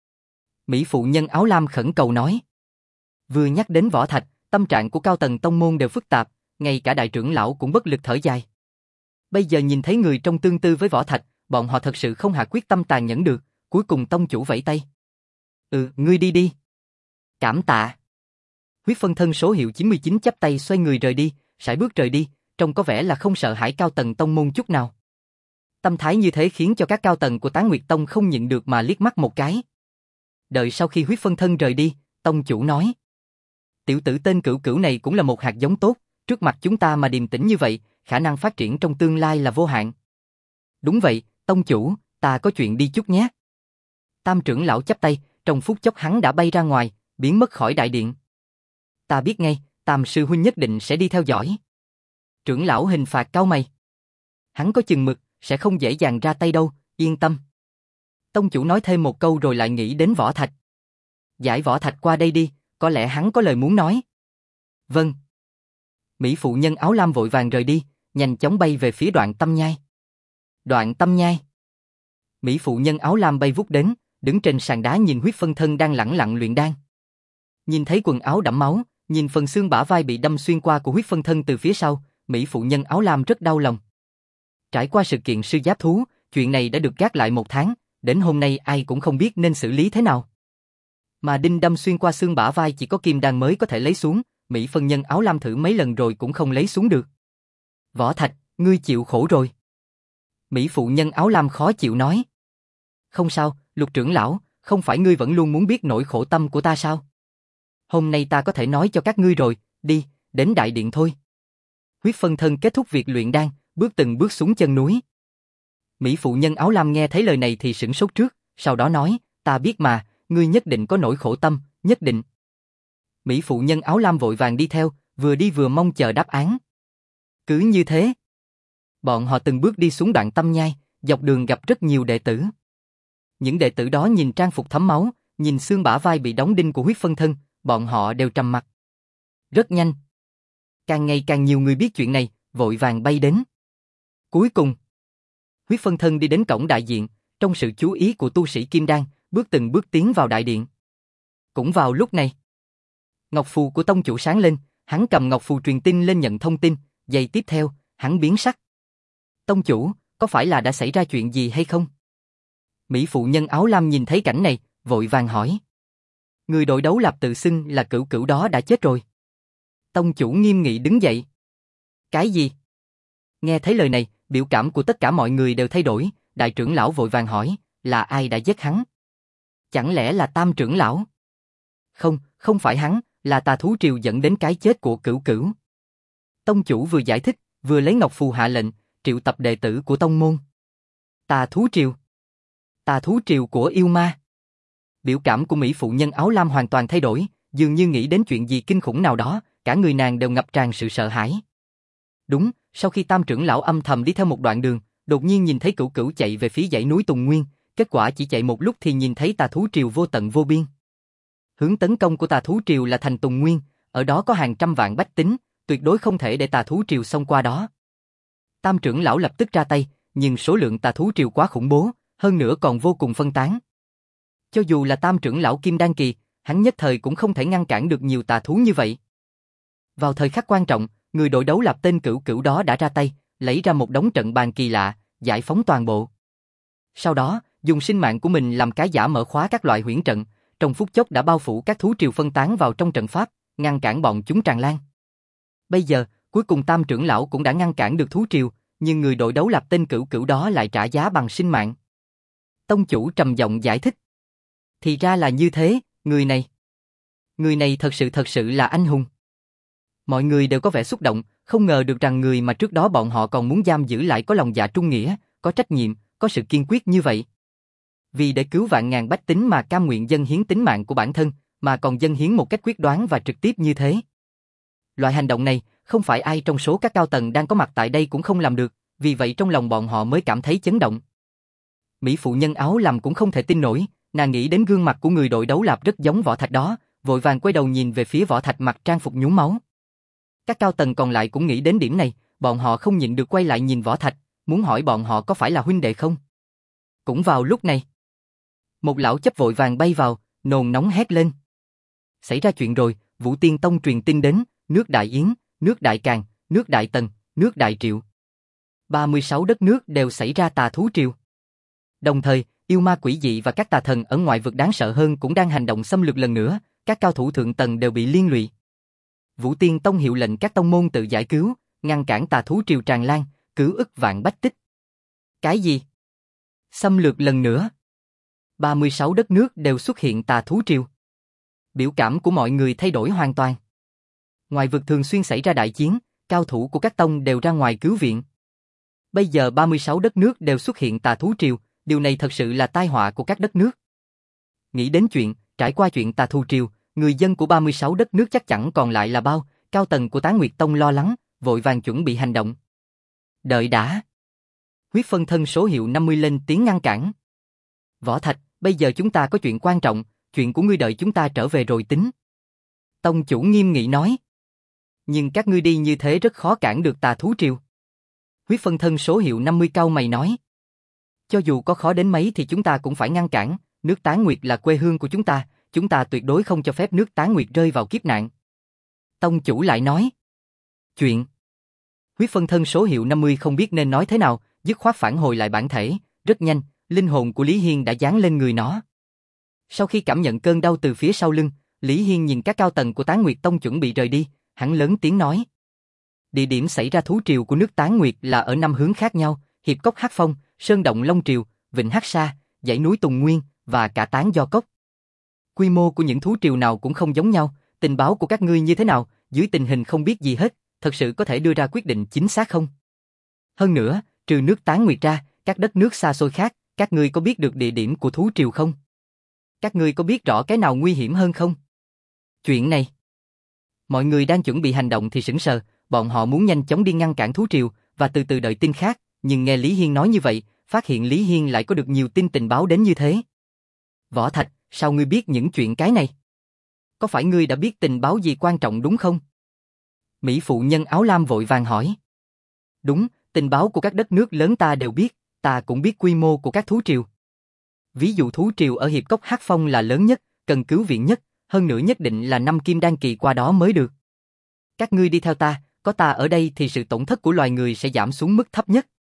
Mỹ phụ nhân áo lam khẩn cầu nói. Vừa nhắc đến Võ Thạch, tâm trạng của cao tầng tông môn đều phức tạp, ngay cả đại trưởng lão cũng bất lực thở dài. Bây giờ nhìn thấy người trong tương tư với Võ Thạch, bọn họ thật sự không hạ quyết tâm tàn nhẫn được, cuối cùng tông chủ vẫy tay. Ừ, ngươi đi đi. Cảm tạ. Huyết phân thân số hiệu chín mươi chín chắp tay xoay người rời đi, sải bước rời đi, trông có vẻ là không sợ hãi cao tầng tông môn chút nào. Tâm thái như thế khiến cho các cao tầng của Tán Nguyệt Tông không nhịn được mà liếc mắt một cái. Đợi sau khi huyết phân thân rời đi, tông chủ nói. Tiểu tử tên Cửu Cửu này cũng là một hạt giống tốt, trước mặt chúng ta mà điềm tĩnh như vậy, khả năng phát triển trong tương lai là vô hạn. Đúng vậy, tông chủ, ta có chuyện đi chút nhé. Tam trưởng lão chắp tay, trong phút chốc hắn đã bay ra ngoài, biến mất khỏi đại điện. Ta biết ngay, Tam sư huynh nhất định sẽ đi theo dõi. Trưởng lão hình phạt cau mày. Hắn có chừng mực, sẽ không dễ dàng ra tay đâu, yên tâm. Tông chủ nói thêm một câu rồi lại nghĩ đến Võ Thạch. Giải Võ Thạch qua đây đi, có lẽ hắn có lời muốn nói. Vâng. Mỹ phụ nhân áo lam vội vàng rời đi, nhanh chóng bay về phía đoạn tâm nhai. Đoạn tâm nhai. Mỹ phụ nhân áo lam bay vút đến, đứng trên sàn đá nhìn huyết phân thân đang lẳng lặng luyện đan. Nhìn thấy quần áo đẫm máu, nhìn phần xương bả vai bị đâm xuyên qua của huyết phân thân từ phía sau, Mỹ phụ nhân áo lam rất đau lòng. Trải qua sự kiện sư giáp thú, chuyện này đã được gác lại một tháng, đến hôm nay ai cũng không biết nên xử lý thế nào. Mà đinh đâm xuyên qua xương bả vai chỉ có kim đan mới có thể lấy xuống, Mỹ phân nhân áo lam thử mấy lần rồi cũng không lấy xuống được. Võ Thạch, ngươi chịu khổ rồi. Mỹ phụ nhân áo lam khó chịu nói. Không sao, Lục trưởng lão, không phải ngươi vẫn luôn muốn biết nỗi khổ tâm của ta sao? Hôm nay ta có thể nói cho các ngươi rồi, đi, đến đại điện thôi. Huyết phân thân kết thúc việc luyện đan, bước từng bước xuống chân núi. Mỹ phụ nhân áo lam nghe thấy lời này thì sửng sốt trước, sau đó nói, ta biết mà, ngươi nhất định có nỗi khổ tâm, nhất định. Mỹ phụ nhân áo lam vội vàng đi theo, vừa đi vừa mong chờ đáp án. Cứ như thế, bọn họ từng bước đi xuống đoạn tâm nhai, dọc đường gặp rất nhiều đệ tử. Những đệ tử đó nhìn trang phục thấm máu, nhìn xương bả vai bị đóng đinh của huyết phân thân, bọn họ đều trầm mặc. Rất nhanh, càng ngày càng nhiều người biết chuyện này, vội vàng bay đến. Cuối cùng, huyết phân thân đi đến cổng đại diện, trong sự chú ý của tu sĩ Kim Đan, bước từng bước tiến vào đại điện. Cũng vào lúc này, ngọc phù của tông chủ sáng lên, hắn cầm ngọc phù truyền tin lên nhận thông tin, giây tiếp theo, hắn biến sắc. Tông chủ, có phải là đã xảy ra chuyện gì hay không? Mỹ phụ nhân áo lam nhìn thấy cảnh này, vội vàng hỏi. Người đội đấu lạp tự xưng là Cửu Cửu đó đã chết rồi. Tông chủ nghiêm nghị đứng dậy. Cái gì? Nghe thấy lời này, biểu cảm của tất cả mọi người đều thay đổi, đại trưởng lão vội vàng hỏi, là ai đã giết hắn? Chẳng lẽ là Tam trưởng lão? Không, không phải hắn, là tà thú triều dẫn đến cái chết của Cửu Cửu. Tông chủ vừa giải thích, vừa lấy ngọc phù hạ lệnh, triệu tập đệ tử của tông môn. Tà thú triều? Tà thú triều của yêu ma? Biểu cảm của Mỹ phụ nhân áo lam hoàn toàn thay đổi, dường như nghĩ đến chuyện gì kinh khủng nào đó, cả người nàng đều ngập tràn sự sợ hãi. Đúng, sau khi Tam trưởng lão âm thầm đi theo một đoạn đường, đột nhiên nhìn thấy Cửu Cửu chạy về phía dãy núi Tùng Nguyên, kết quả chỉ chạy một lúc thì nhìn thấy tà thú triều vô tận vô biên. Hướng tấn công của tà thú triều là thành Tùng Nguyên, ở đó có hàng trăm vạn bách tính, tuyệt đối không thể để tà thú triều xông qua đó. Tam trưởng lão lập tức ra tay, nhưng số lượng tà thú triều quá khủng bố, hơn nữa còn vô cùng phân tán. Cho dù là tam trưởng lão Kim Đan Kỳ, hắn nhất thời cũng không thể ngăn cản được nhiều tà thú như vậy. Vào thời khắc quan trọng, người đội đấu lập tên Cửu Cửu đó đã ra tay, lấy ra một đống trận bàn kỳ lạ, giải phóng toàn bộ. Sau đó, dùng sinh mạng của mình làm cái giả mở khóa các loại huyễn trận, trong phút chốc đã bao phủ các thú triều phân tán vào trong trận pháp, ngăn cản bọn chúng tràn lan. Bây giờ, cuối cùng tam trưởng lão cũng đã ngăn cản được thú triều, nhưng người đội đấu lập tên Cửu Cửu đó lại trả giá bằng sinh mạng. Tông chủ trầm giọng giải thích. Thì ra là như thế, người này. Người này thật sự thật sự là anh hùng. Mọi người đều có vẻ xúc động, không ngờ được rằng người mà trước đó bọn họ còn muốn giam giữ lại có lòng dạ trung nghĩa, có trách nhiệm, có sự kiên quyết như vậy. Vì để cứu vạn ngàn bách tính mà cam nguyện dâng hiến tính mạng của bản thân, mà còn dâng hiến một cách quyết đoán và trực tiếp như thế. Loại hành động này, không phải ai trong số các cao tầng đang có mặt tại đây cũng không làm được, vì vậy trong lòng bọn họ mới cảm thấy chấn động. Mỹ phụ nhân áo lam cũng không thể tin nổi, nàng nghĩ đến gương mặt của người đội đấu lạp rất giống Võ Thạch đó, vội vàng quay đầu nhìn về phía Võ Thạch mặc trang phục nhuốm máu. Các cao tầng còn lại cũng nghĩ đến điểm này, bọn họ không nhịn được quay lại nhìn Võ Thạch, muốn hỏi bọn họ có phải là huynh đệ không. Cũng vào lúc này, một lão chấp vội vàng bay vào, nôn nóng hét lên. Xảy ra chuyện rồi, Vũ Tiên Tông truyền tin đến, nước Đại Yến, nước Đại Càn, nước Đại Tần, nước Đại Triệu. ba mươi sáu đất nước đều xảy ra tà thú triều. Đồng thời, yêu ma quỷ dị và các tà thần ở ngoại vực đáng sợ hơn cũng đang hành động xâm lược lần nữa, các cao thủ thượng tầng đều bị liên lụy. Vũ Tiên Tông hiệu lệnh các tông môn tự giải cứu, ngăn cản tà thú triều tràn lan, cứu ức vạn bách tích. Cái gì? Xâm lược lần nữa? ba mươi sáu đất nước đều xuất hiện tà thú triều. Biểu cảm của mọi người thay đổi hoàn toàn. Ngoài vực thường xuyên xảy ra đại chiến, cao thủ của các tông đều ra ngoài cứu viện. Bây giờ ba mươi sáu đất nước đều xuất hiện tà thú triều, điều này thật sự là tai họa của các đất nước. Nghĩ đến chuyện, trải qua chuyện tà thú triều, người dân của ba mươi sáu đất nước chắc chắn còn lại là bao, cao tầng của Tán Nguyệt Tông lo lắng, vội vàng chuẩn bị hành động. Đợi đã. Huyết phân thân số hiệu năm mươi lên tiếng ngăn cản. Võ Thạch, bây giờ chúng ta có chuyện quan trọng, chuyện của ngươi đợi chúng ta trở về rồi tính. Tông chủ nghiêm nghị nói. Nhưng các ngươi đi như thế rất khó cản được tà thú triều. Huyết phân thân số hiệu năm mươi cau mày nói. Cho dù có khó đến mấy thì chúng ta cũng phải ngăn cản, nước Tán Nguyệt là quê hương của chúng ta, chúng ta tuyệt đối không cho phép nước Tán Nguyệt rơi vào kiếp nạn. Tông chủ lại nói. Chuyện. Huyết phân thân số hiệu năm mươi không biết nên nói thế nào, dứt khoát phản hồi lại bản thể, rất nhanh, linh hồn của Lý Hiên đã dán lên người nó. Sau khi cảm nhận cơn đau từ phía sau lưng, Lý Hiên nhìn các cao tầng của Tán Nguyệt Tông chuẩn bị rời đi, hắn lớn tiếng nói. Địa điểm xảy ra thú triều của nước Tán Nguyệt là ở năm hướng khác nhau, Hiệp Cốc Hắc Phong, Sơn Động Long Triều, Vịnh Hắc Sa, dãy núi Tùng Nguyên và cả Tán Do Cốc. Quy mô của những thú triều nào cũng không giống nhau, tình báo của các ngươi như thế nào, dưới tình hình không biết gì hết, thật sự có thể đưa ra quyết định chính xác không? Hơn nữa, trừ nước Tán Nguyệt ra, các đất nước xa xôi khác, các ngươi có biết được địa điểm của thú triều không? Các ngươi có biết rõ cái nào nguy hiểm hơn không? Chuyện này. Mọi người đang chuẩn bị hành động thì sững sờ, bọn họ muốn nhanh chóng đi ngăn cản thú triều và từ từ đợi tin khác, nhưng nghe Lý Hiên nói như vậy, phát hiện Lý Hiên lại có được nhiều tin tình báo đến như thế. Võ Thạch, sao ngươi biết những chuyện cái này? Có phải ngươi đã biết tình báo gì quan trọng đúng không? Mỹ phụ nhân áo lam vội vàng hỏi. Đúng, tình báo của các đất nước lớn ta đều biết, ta cũng biết quy mô của các thú triều. Ví dụ thú triều ở Hiệp Cốc Hắc Phong là lớn nhất, cần cứu viện nhất, hơn nữa nhất định là năm kim đan kỳ qua đó mới được. Các ngươi đi theo ta, có ta ở đây thì sự tổn thất của loài người sẽ giảm xuống mức thấp nhất.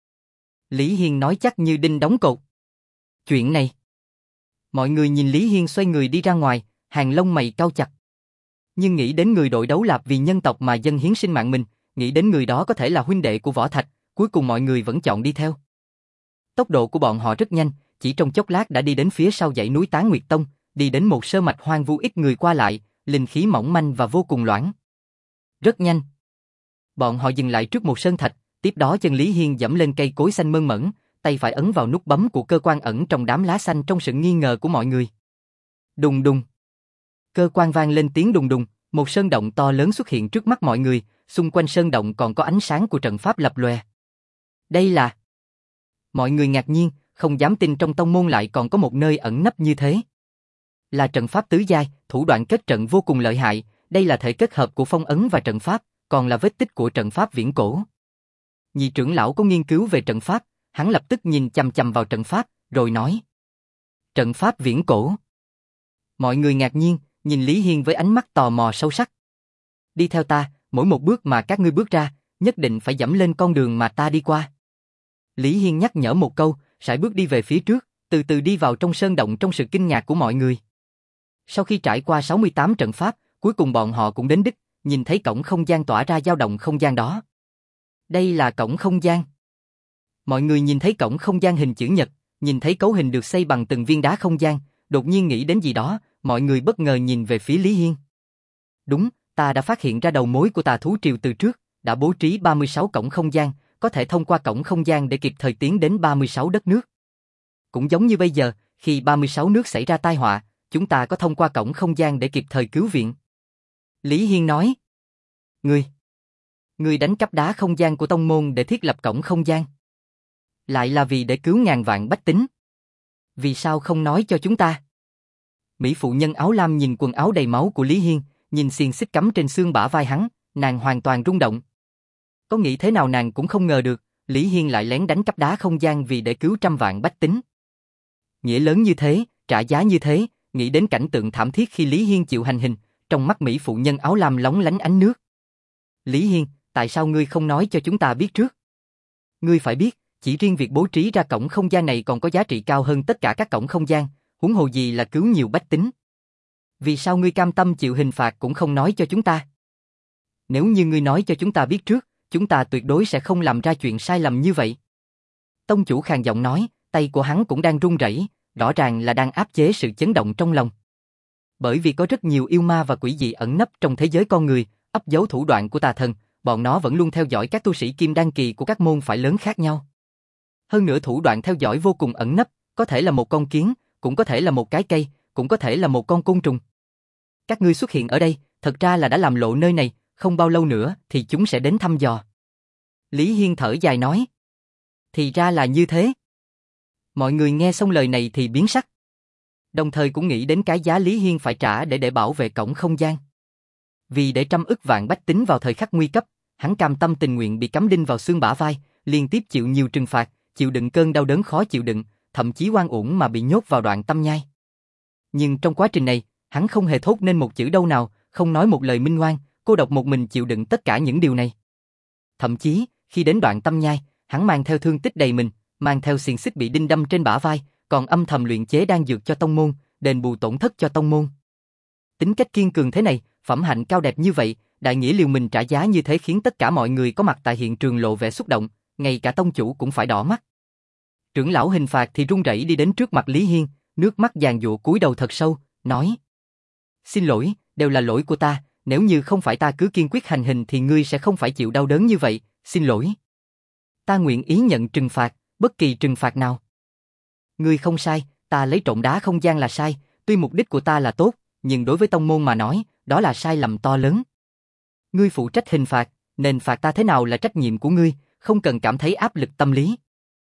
Lý Hiên nói chắc như đinh đóng cột. Chuyện này. Mọi người nhìn Lý Hiên xoay người đi ra ngoài, hàng lông mày cau chặt. Nhưng nghĩ đến người đội đấu lạp vì nhân tộc mà dâng hiến sinh mạng mình, nghĩ đến người đó có thể là huynh đệ của Võ Thạch, cuối cùng mọi người vẫn chọn đi theo. Tốc độ của bọn họ rất nhanh, chỉ trong chốc lát đã đi đến phía sau dãy núi Tán Nguyệt Tông, đi đến một sơ mạch hoang vu ít người qua lại, linh khí mỏng manh và vô cùng loãng. Rất nhanh. Bọn họ dừng lại trước một sơn thạch, tiếp đó chân Lý Hiên dẫm lên cây cối xanh mơn mởn, tay phải ấn vào nút bấm của cơ quan ẩn trong đám lá xanh trong sự nghi ngờ của mọi người. Đùng đùng. Cơ quan vang lên tiếng đùng đùng, một sơn động to lớn xuất hiện trước mắt mọi người, xung quanh sơn động còn có ánh sáng của trận pháp lập lòe. Đây là... Mọi người ngạc nhiên, không dám tin trong tông môn lại còn có một nơi ẩn nấp như thế. Là trận pháp tứ giai, thủ đoạn kết trận vô cùng lợi hại, đây là thể kết hợp của phong ấn và trận pháp, còn là vết tích của trận pháp viễn cổ. Nhị trưởng lão có nghiên cứu về trận pháp, hắn lập tức nhìn chằm chằm vào trận pháp, rồi nói. Trận pháp viễn cổ. Mọi người ngạc nhiên, nhìn Lý Hiên với ánh mắt tò mò sâu sắc. Đi theo ta, mỗi một bước mà các ngươi bước ra, nhất định phải dẫm lên con đường mà ta đi qua. Lý Hiên nhắc nhở một câu, sải bước đi về phía trước, từ từ đi vào trong sơn động trong sự kinh ngạc của mọi người. Sau khi trải qua sáu mươi tám trận pháp, cuối cùng bọn họ cũng đến đích, nhìn thấy cổng không gian tỏa ra dao động không gian đó. Đây là cổng không gian. Mọi người nhìn thấy cổng không gian hình chữ nhật, nhìn thấy cấu hình được xây bằng từng viên đá không gian, đột nhiên nghĩ đến gì đó, mọi người bất ngờ nhìn về phía Lý Hiên. Đúng, ta đã phát hiện ra đầu mối của tà thú triều từ trước, đã bố trí ba mươi sáu cổng không gian, có thể thông qua cổng không gian để kịp thời tiến đến ba mươi sáu đất nước. Cũng giống như bây giờ, khi ba mươi sáu nước xảy ra tai họa, chúng ta có thông qua cổng không gian để kịp thời cứu viện. Lý Hiên nói. Ngươi, ngươi đánh cắp đá không gian của tông môn để thiết lập cổng không gian. Lại là vì để cứu ngàn vạn bách tính. Vì sao không nói cho chúng ta? Mỹ phụ nhân áo lam nhìn quần áo đầy máu của Lý Hiên, nhìn xiềng xích cắm trên xương bả vai hắn, nàng hoàn toàn rung động. Có nghĩ thế nào nàng cũng không ngờ được, Lý Hiên lại lén đánh cắp đá không gian vì để cứu trăm vạn bách tính. Nghĩa lớn như thế, trả giá như thế, nghĩ đến cảnh tượng thảm thiết khi Lý Hiên chịu hành hình, trong mắt Mỹ phụ nhân áo lam lóng lánh ánh nước. Lý Hiên, tại sao ngươi không nói cho chúng ta biết trước? Ngươi phải biết, chỉ riêng việc bố trí ra cổng không gian này còn có giá trị cao hơn tất cả các cổng không gian, huống hồ gì là cứu nhiều bách tính. Vì sao ngươi cam tâm chịu hình phạt cũng không nói cho chúng ta? Nếu như ngươi nói cho chúng ta biết trước, chúng ta tuyệt đối sẽ không làm ra chuyện sai lầm như vậy. Tông chủ khàn giọng nói, tay của hắn cũng đang run rẩy, rõ ràng là đang áp chế sự chấn động trong lòng. Bởi vì có rất nhiều yêu ma và quỷ dị ẩn nấp trong thế giới con người, ấp giấu thủ đoạn của tà thần, bọn nó vẫn luôn theo dõi các tu sĩ kim đan kỳ của các môn phái lớn khác nhau. Hơn nữa thủ đoạn theo dõi vô cùng ẩn nấp, có thể là một con kiến, cũng có thể là một cái cây, cũng có thể là một con côn trùng. Các ngươi xuất hiện ở đây, thật ra là đã làm lộ nơi này, không bao lâu nữa thì chúng sẽ đến thăm dò. Lý Hiên thở dài nói. Thì ra là như thế. Mọi người nghe xong lời này thì biến sắc. Đồng thời cũng nghĩ đến cái giá Lý Hiên phải trả để để bảo vệ cổng không gian. Vì để trăm ức vạn bách tính vào thời khắc nguy cấp, hắn cam tâm tình nguyện bị cắm đinh vào xương bả vai, liên tiếp chịu nhiều trừng phạt, chịu đựng cơn đau đớn khó chịu đựng, thậm chí oan uổng mà bị nhốt vào đoạn tâm nhai. Nhưng trong quá trình này, hắn không hề thốt nên một chữ đâu nào, không nói một lời minh oan, cô độc một mình chịu đựng tất cả những điều này. Thậm chí, khi đến đoạn tâm nhai, hắn mang theo thương tích đầy mình, mang theo xiềng xích bị đinh đâm trên bả vai, còn âm thầm luyện chế đan dược cho tông môn, đền bù tổn thất cho tông môn. Tính cách kiên cường thế này, phẩm hạnh cao đẹp như vậy, đại nghĩa liều mình trả giá như thế khiến tất cả mọi người có mặt tại hiện trường lộ vẻ xúc động, ngay cả tông chủ cũng phải đỏ mắt. Trưởng lão hình phạt thì run rẩy đi đến trước mặt Lý Hiên, nước mắt giàn giụa cúi đầu thật sâu, nói: "Xin lỗi, đều là lỗi của ta, nếu như không phải ta cứ kiên quyết hành hình thì ngươi sẽ không phải chịu đau đớn như vậy, xin lỗi. Ta nguyện ý nhận trừng phạt, bất kỳ trừng phạt nào." "Ngươi không sai, ta lấy trộm đá không gian là sai, tuy mục đích của ta là tốt, nhưng đối với tông môn mà nói, đó là sai lầm to lớn. Ngươi phụ trách hình phạt, nên phạt ta thế nào là trách nhiệm của ngươi, không cần cảm thấy áp lực tâm lý.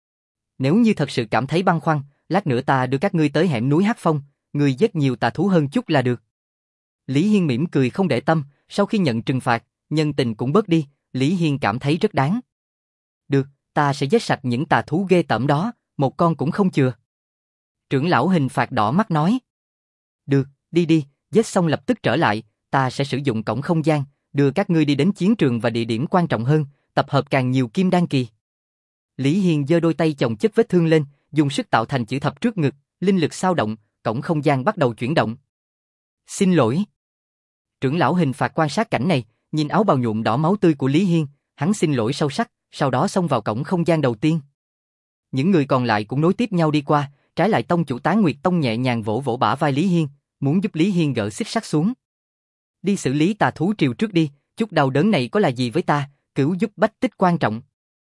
Nếu như thật sự cảm thấy băn khoăn, lát nữa ta đưa các ngươi tới hẻm núi Hắc Phong, ngươi giết nhiều tà thú hơn chút là được." Lý Hiên mỉm cười không để tâm, sau khi nhận trừng phạt, nhân tình cũng bớt đi, Lý Hiên cảm thấy rất đáng. "Được, ta sẽ giết sạch những tà thú ghê tởm đó, một con cũng không chừa." Trưởng lão hình phạt đỏ mắt nói: "Được, đi đi, giết xong lập tức trở lại, ta sẽ sử dụng cổng không gian, đưa các ngươi đi đến chiến trường và địa điểm quan trọng hơn, tập hợp càng nhiều kim đan kỳ." Lý Hiên giơ đôi tay chồng chất vết thương lên, dùng sức tạo thành chữ thập trước ngực, linh lực xao động, cổng không gian bắt đầu chuyển động. "Xin lỗi." Trưởng lão hình phạt quan sát cảnh này, nhìn áo bào nhuộm đỏ máu tươi của Lý Hiên, hắn xin lỗi sâu sắc, sau đó xông vào cổng không gian đầu tiên. Những người còn lại cũng nối tiếp nhau đi qua, trái lại tông chủ Tán Nguyệt Tông nhẹ nhàng vỗ vỗ bả vai Lý Hiên, muốn giúp Lý Hiên gỡ xích sắt xuống. "Đi xử lý tà thú triều trước đi, chút đau đớn này có là gì với ta, cứu giúp bách tích quan trọng."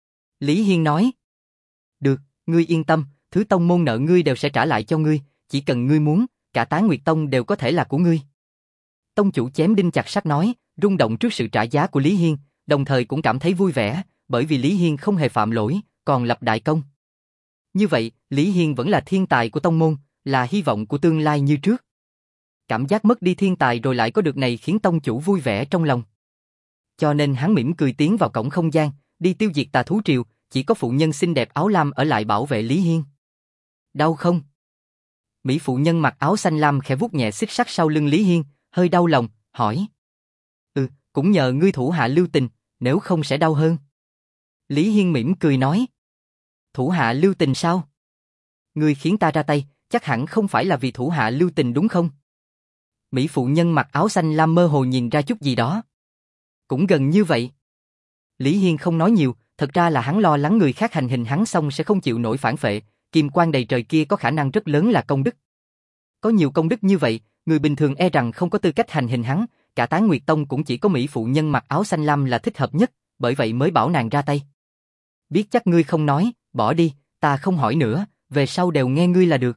Lý Hiên nói: "Được, ngươi yên tâm, thứ tông môn nợ ngươi đều sẽ trả lại cho ngươi, chỉ cần ngươi muốn, cả Tán Nguyệt Tông đều có thể là của ngươi." Tông chủ chém đinh chặt sắt nói, rung động trước sự trả giá của Lý Hiên, đồng thời cũng cảm thấy vui vẻ, bởi vì Lý Hiên không hề phạm lỗi, còn lập đại công. Như vậy, Lý Hiên vẫn là thiên tài của tông môn, là hy vọng của tương lai như trước. cảm giác mất đi thiên tài rồi lại có được này khiến tông chủ vui vẻ trong lòng. Cho nên hắn mỉm cười tiến vào cổng không gian, đi tiêu diệt tà thú triều, chỉ có phụ nhân xinh đẹp áo lam ở lại bảo vệ Lý Hiên. Đau không? Mỹ phụ nhân mặc áo xanh lam khẽ vuốt nhẹ xích sắt sau lưng Lý Hiên, hơi đau lòng, hỏi. Ừ, cũng nhờ ngươi thủ hạ lưu tình, nếu không sẽ đau hơn. Lý Hiên mỉm cười nói. Thủ hạ lưu tình sao? Ngươi khiến ta ra tay, chắc hẳn không phải là vì thủ hạ lưu tình đúng không? Mỹ phụ nhân mặc áo xanh lam mơ hồ nhìn ra chút gì đó. Cũng gần như vậy. Lý Hiên không nói nhiều, thật ra là hắn lo lắng người khác hành hình hắn xong sẽ không chịu nổi phản phệ, kim quang đầy trời kia có khả năng rất lớn là công đức. Có nhiều công đức như vậy, người bình thường e rằng không có tư cách hành hình hắn, cả Tán Nguyệt Tông cũng chỉ có Mỹ phụ nhân mặc áo xanh lam là thích hợp nhất, bởi vậy mới bảo nàng ra tay. Biết chắc ngươi không nói, bỏ đi, ta không hỏi nữa, về sau đều nghe ngươi là được.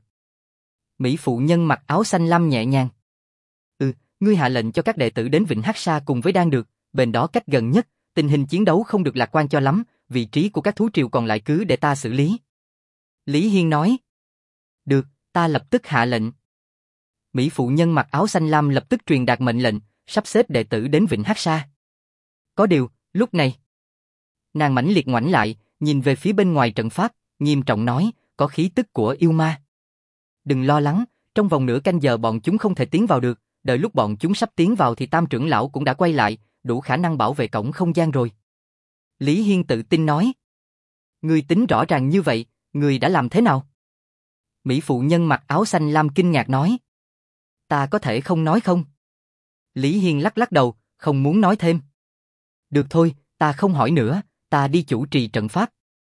Mỹ phụ nhân mặc áo xanh lam nhẹ nhàng. Ừ, ngươi hạ lệnh cho các đệ tử đến Vịnh Hắc Sa cùng với Đan Được, bên đó cách gần nhất, tình hình chiến đấu không được lạc quan cho lắm, vị trí của các thú triều còn lại cứ để ta xử lý. Lý Hiên nói. Được, ta lập tức hạ lệnh. Mỹ phụ nhân mặc áo xanh lam lập tức truyền đạt mệnh lệnh, sắp xếp đệ tử đến Vịnh Hắc Sa. Có điều, lúc này, nàng mãnh liệt ngoảnh lại, nhìn về phía bên ngoài trận pháp, nghiêm trọng nói, có khí tức của yêu ma. Đừng lo lắng, trong vòng nửa canh giờ bọn chúng không thể tiến vào được, đợi lúc bọn chúng sắp tiến vào thì Tam trưởng lão cũng đã quay lại, đủ khả năng bảo vệ cổng không gian rồi. Lý Hiên tự tin nói. Ngươi tính rõ ràng như vậy, ngươi đã làm thế nào? Mỹ phụ nhân mặc áo xanh lam kinh ngạc nói. Ta có thể không nói không? Lý Hiên lắc lắc đầu, không muốn nói thêm. Được thôi, ta không hỏi nữa, ta đi chủ trì trận pháp.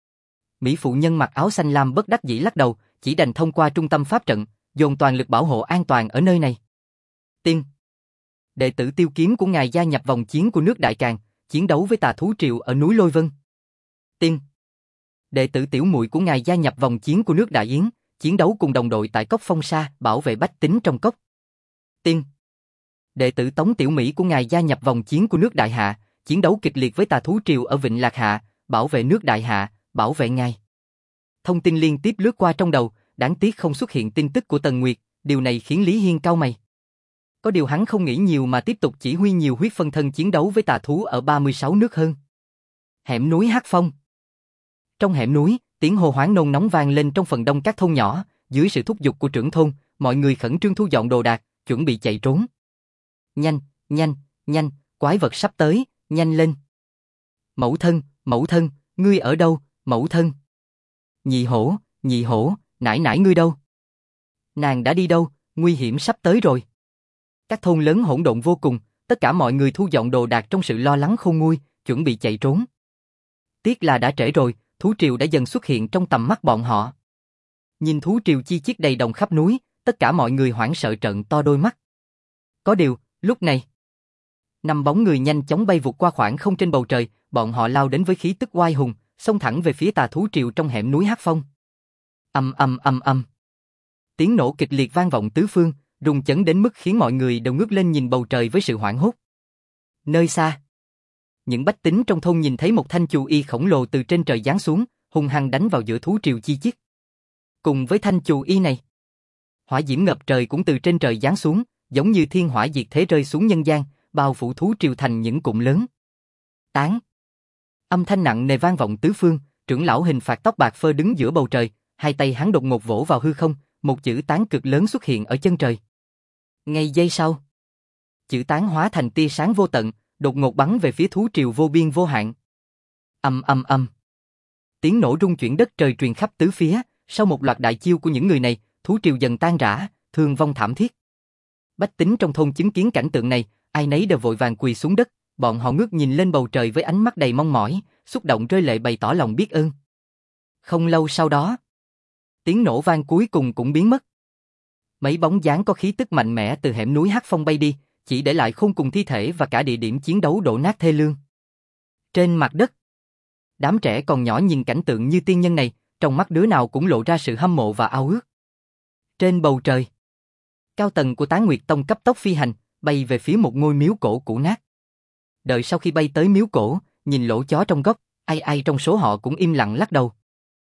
Mỹ phụ nhân mặc áo xanh lam bất đắc dĩ lắc đầu, chỉ đành thông qua trung tâm pháp trận, dồn toàn lực bảo hộ an toàn ở nơi này. Tiên. Đệ tử Tiêu Kiếm của ngài gia nhập vòng chiến của nước Đại Càn, chiến đấu với tà thú triều ở núi Lôi Vân. Tiên. Đệ tử Tiểu Muội của ngài gia nhập vòng chiến của nước Đại Yến, chiến đấu cùng đồng đội tại cốc Phong Sa, bảo vệ bách tính trong cốc. Tiên. Đệ tử Tống Tiểu Mỹ của ngài gia nhập vòng chiến của nước Đại Hạ, chiến đấu kịch liệt với tà thú triều ở Vịnh Lạc Hạ, bảo vệ nước Đại Hạ, bảo vệ ngài. Thông tin liên tiếp lướt qua trong đầu, đáng tiếc không xuất hiện tin tức của Tần Nguyệt, điều này khiến Lý Hiên cau mày. Có điều hắn không nghĩ nhiều mà tiếp tục chỉ huy nhiều huyết phân thân chiến đấu với tà thú ở ba mươi sáu nước hơn. Hẻm núi Hắc Phong. Trong hẻm núi, tiếng hô hoán nôn nóng vang lên trong phần đông các thôn nhỏ, dưới sự thúc giục của trưởng thôn, mọi người khẩn trương thu dọn đồ đạc, chuẩn bị chạy trốn. Nhanh, nhanh, nhanh, quái vật sắp tới, nhanh lên. Mẫu thân, mẫu thân, ngươi ở đâu, mẫu thân? Nhị hổ, nhị hổ, nải nải ngươi đâu? Nàng đã đi đâu, nguy hiểm sắp tới rồi. Các thôn lớn hỗn độn vô cùng, tất cả mọi người thu dọn đồ đạc trong sự lo lắng khôn nguôi, chuẩn bị chạy trốn. Tiếc là đã trễ rồi, thú triều đã dần xuất hiện trong tầm mắt bọn họ. Nhìn thú triều chi chít đầy đồng khắp núi, tất cả mọi người hoảng sợ trợn to đôi mắt. Có điều, lúc này, năm bóng người nhanh chóng bay vụt qua khoảng không trên bầu trời, bọn họ lao đến với khí tức oai hùng, xông thẳng về phía tà thú triều trong hẻm núi Hắc Phong. Ầm ầm ầm ầm. Tiếng nổ kịch liệt vang vọng tứ phương, rung chấn đến mức khiến mọi người đều ngước lên nhìn bầu trời với sự hoảng hốt. Nơi xa, những bách tính trong thôn nhìn thấy một thanh chù y khổng lồ từ trên trời giáng xuống, hung hăng đánh vào giữa thú triều chi chít. Cùng với thanh chù y này, hỏa diễm ngập trời cũng từ trên trời giáng xuống, giống như thiên hỏa diệt thế rơi xuống nhân gian, bao phủ thú triều thành những cụm lớn. Tán. Âm thanh nặng nề vang vọng tứ phương, trưởng lão hình phạt tóc bạc phơ đứng giữa bầu trời, hai tay hắn đột ngột vỗ vào hư không, một chữ tán cực lớn xuất hiện ở chân trời. Ngay giây sau, chữ tán hóa thành tia sáng vô tận, đột ngột bắn về phía thú triều vô biên vô hạn. Ầm ầm ầm. Tiếng nổ rung chuyển đất trời truyền khắp tứ phía, sau một loạt đại chiêu của những người này, thú triều dần tan rã, thương vong thảm thiết. Bách tính trong thôn chứng kiến cảnh tượng này, ai nấy đều vội vàng quỳ xuống đất, bọn họ ngước nhìn lên bầu trời với ánh mắt đầy mong mỏi, xúc động rơi lệ bày tỏ lòng biết ơn. Không lâu sau đó, tiếng nổ vang cuối cùng cũng biến mất. Mấy bóng dáng có khí tức mạnh mẽ từ hẻm núi Hắc Phong bay đi, chỉ để lại khôn cùng thi thể và cả địa điểm chiến đấu đổ nát thê lương. Trên mặt đất, đám trẻ còn nhỏ nhìn cảnh tượng như tiên nhân này, trong mắt đứa nào cũng lộ ra sự hâm mộ và ao ước. Trên bầu trời, cao tầng của Tán Nguyệt Tông cấp tốc phi hành, bay về phía một ngôi miếu cổ cũ nát. Đợi sau khi bay tới miếu cổ, nhìn lỗ chó trong góc, ai ai trong số họ cũng im lặng lắc đầu.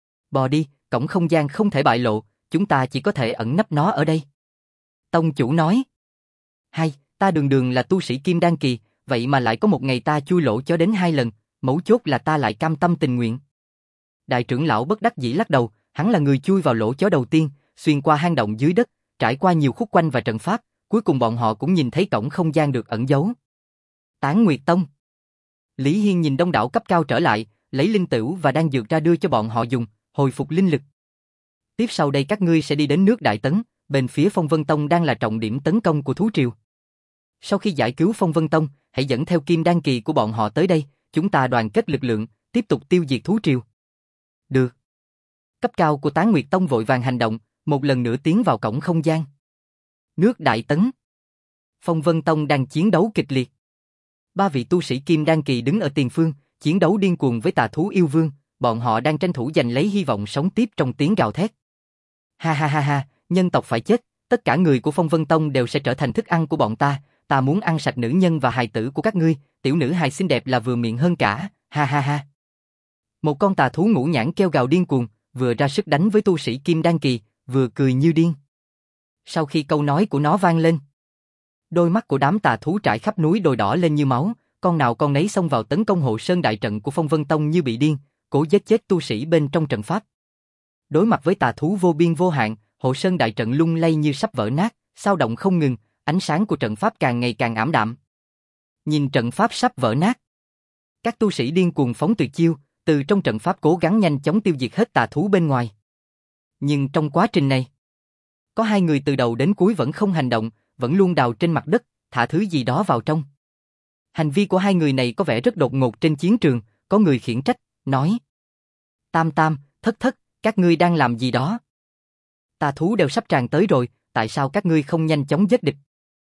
Bò đi, cổng không gian không thể bại lộ, chúng ta chỉ có thể ẩn nấp nó ở đây. Tông chủ nói. Hai, ta đường đường là tu sĩ kim đan kỳ, vậy mà lại có một ngày ta chui lỗ chó đến hai lần, mấu chốt là ta lại cam tâm tình nguyện. Đại trưởng lão bất đắc dĩ lắc đầu, hắn là người chui vào lỗ chó đầu tiên, xuyên qua hang động dưới đất, trải qua nhiều khúc quanh và trận pháp, cuối cùng bọn họ cũng nhìn thấy cổng không gian được ẩn giấu. Tán Nguyệt Tông. Lý Hiên nhìn đông đảo cấp cao trở lại, lấy linh tửu và đan dược ra đưa cho bọn họ dùng, hồi phục linh lực. Tiếp sau đây các ngươi sẽ đi đến nước Đại Tấn, bên phía Phong Vân Tông đang là trọng điểm tấn công của thú triều. Sau khi giải cứu Phong Vân Tông, hãy dẫn theo kim đan kỳ của bọn họ tới đây, chúng ta đoàn kết lực lượng, tiếp tục tiêu diệt thú triều. Được. Cấp cao của Tán Nguyệt Tông vội vàng hành động, một lần nữa tiến vào cổng không gian. Nước Đại Tấn. Phong Vân Tông đang chiến đấu kịch liệt. Ba vị tu sĩ kim đan kỳ đứng ở tiền phương, chiến đấu điên cuồng với tà thú yêu vương, bọn họ đang tranh thủ giành lấy hy vọng sống tiếp trong tiếng gào thét. Ha ha ha ha, nhân tộc phải chết, tất cả người của Phong Vân Tông đều sẽ trở thành thức ăn của bọn ta, ta muốn ăn sạch nữ nhân và hài tử của các ngươi, tiểu nữ hài xinh đẹp là vừa miệng hơn cả, ha ha ha. Một con tà thú ngũ nhãn kêu gào điên cuồng, vừa ra sức đánh với tu sĩ kim đan kỳ, vừa cười như điên. Sau khi câu nói của nó vang lên, đôi mắt của đám tà thú trải khắp núi đồi đỏ lên như máu, con nào con nấy xông vào tấn công hộ sơn đại trận của Phong Vân Tông như bị điên, cố giết chết tu sĩ bên trong trận pháp. Đối mặt với tà thú vô biên vô hạn, hộ sơn đại trận lung lay như sắp vỡ nát, xao động không ngừng, ánh sáng của trận pháp càng ngày càng ảm đạm. Nhìn trận pháp sắp vỡ nát, các tu sĩ điên cuồng phóng tuyệt chiêu, từ trong trận pháp cố gắng nhanh chóng tiêu diệt hết tà thú bên ngoài. Nhưng trong quá trình này, có hai người từ đầu đến cuối vẫn không hành động, vẫn luôn đào trên mặt đất, thả thứ gì đó vào trong. Hành vi của hai người này có vẻ rất đột ngột trên chiến trường, có người khiển trách, nói: Tam Tam, Thất Thất, các ngươi đang làm gì đó? Tà thú đều sắp tràn tới rồi, tại sao các ngươi không nhanh chóng giết địch?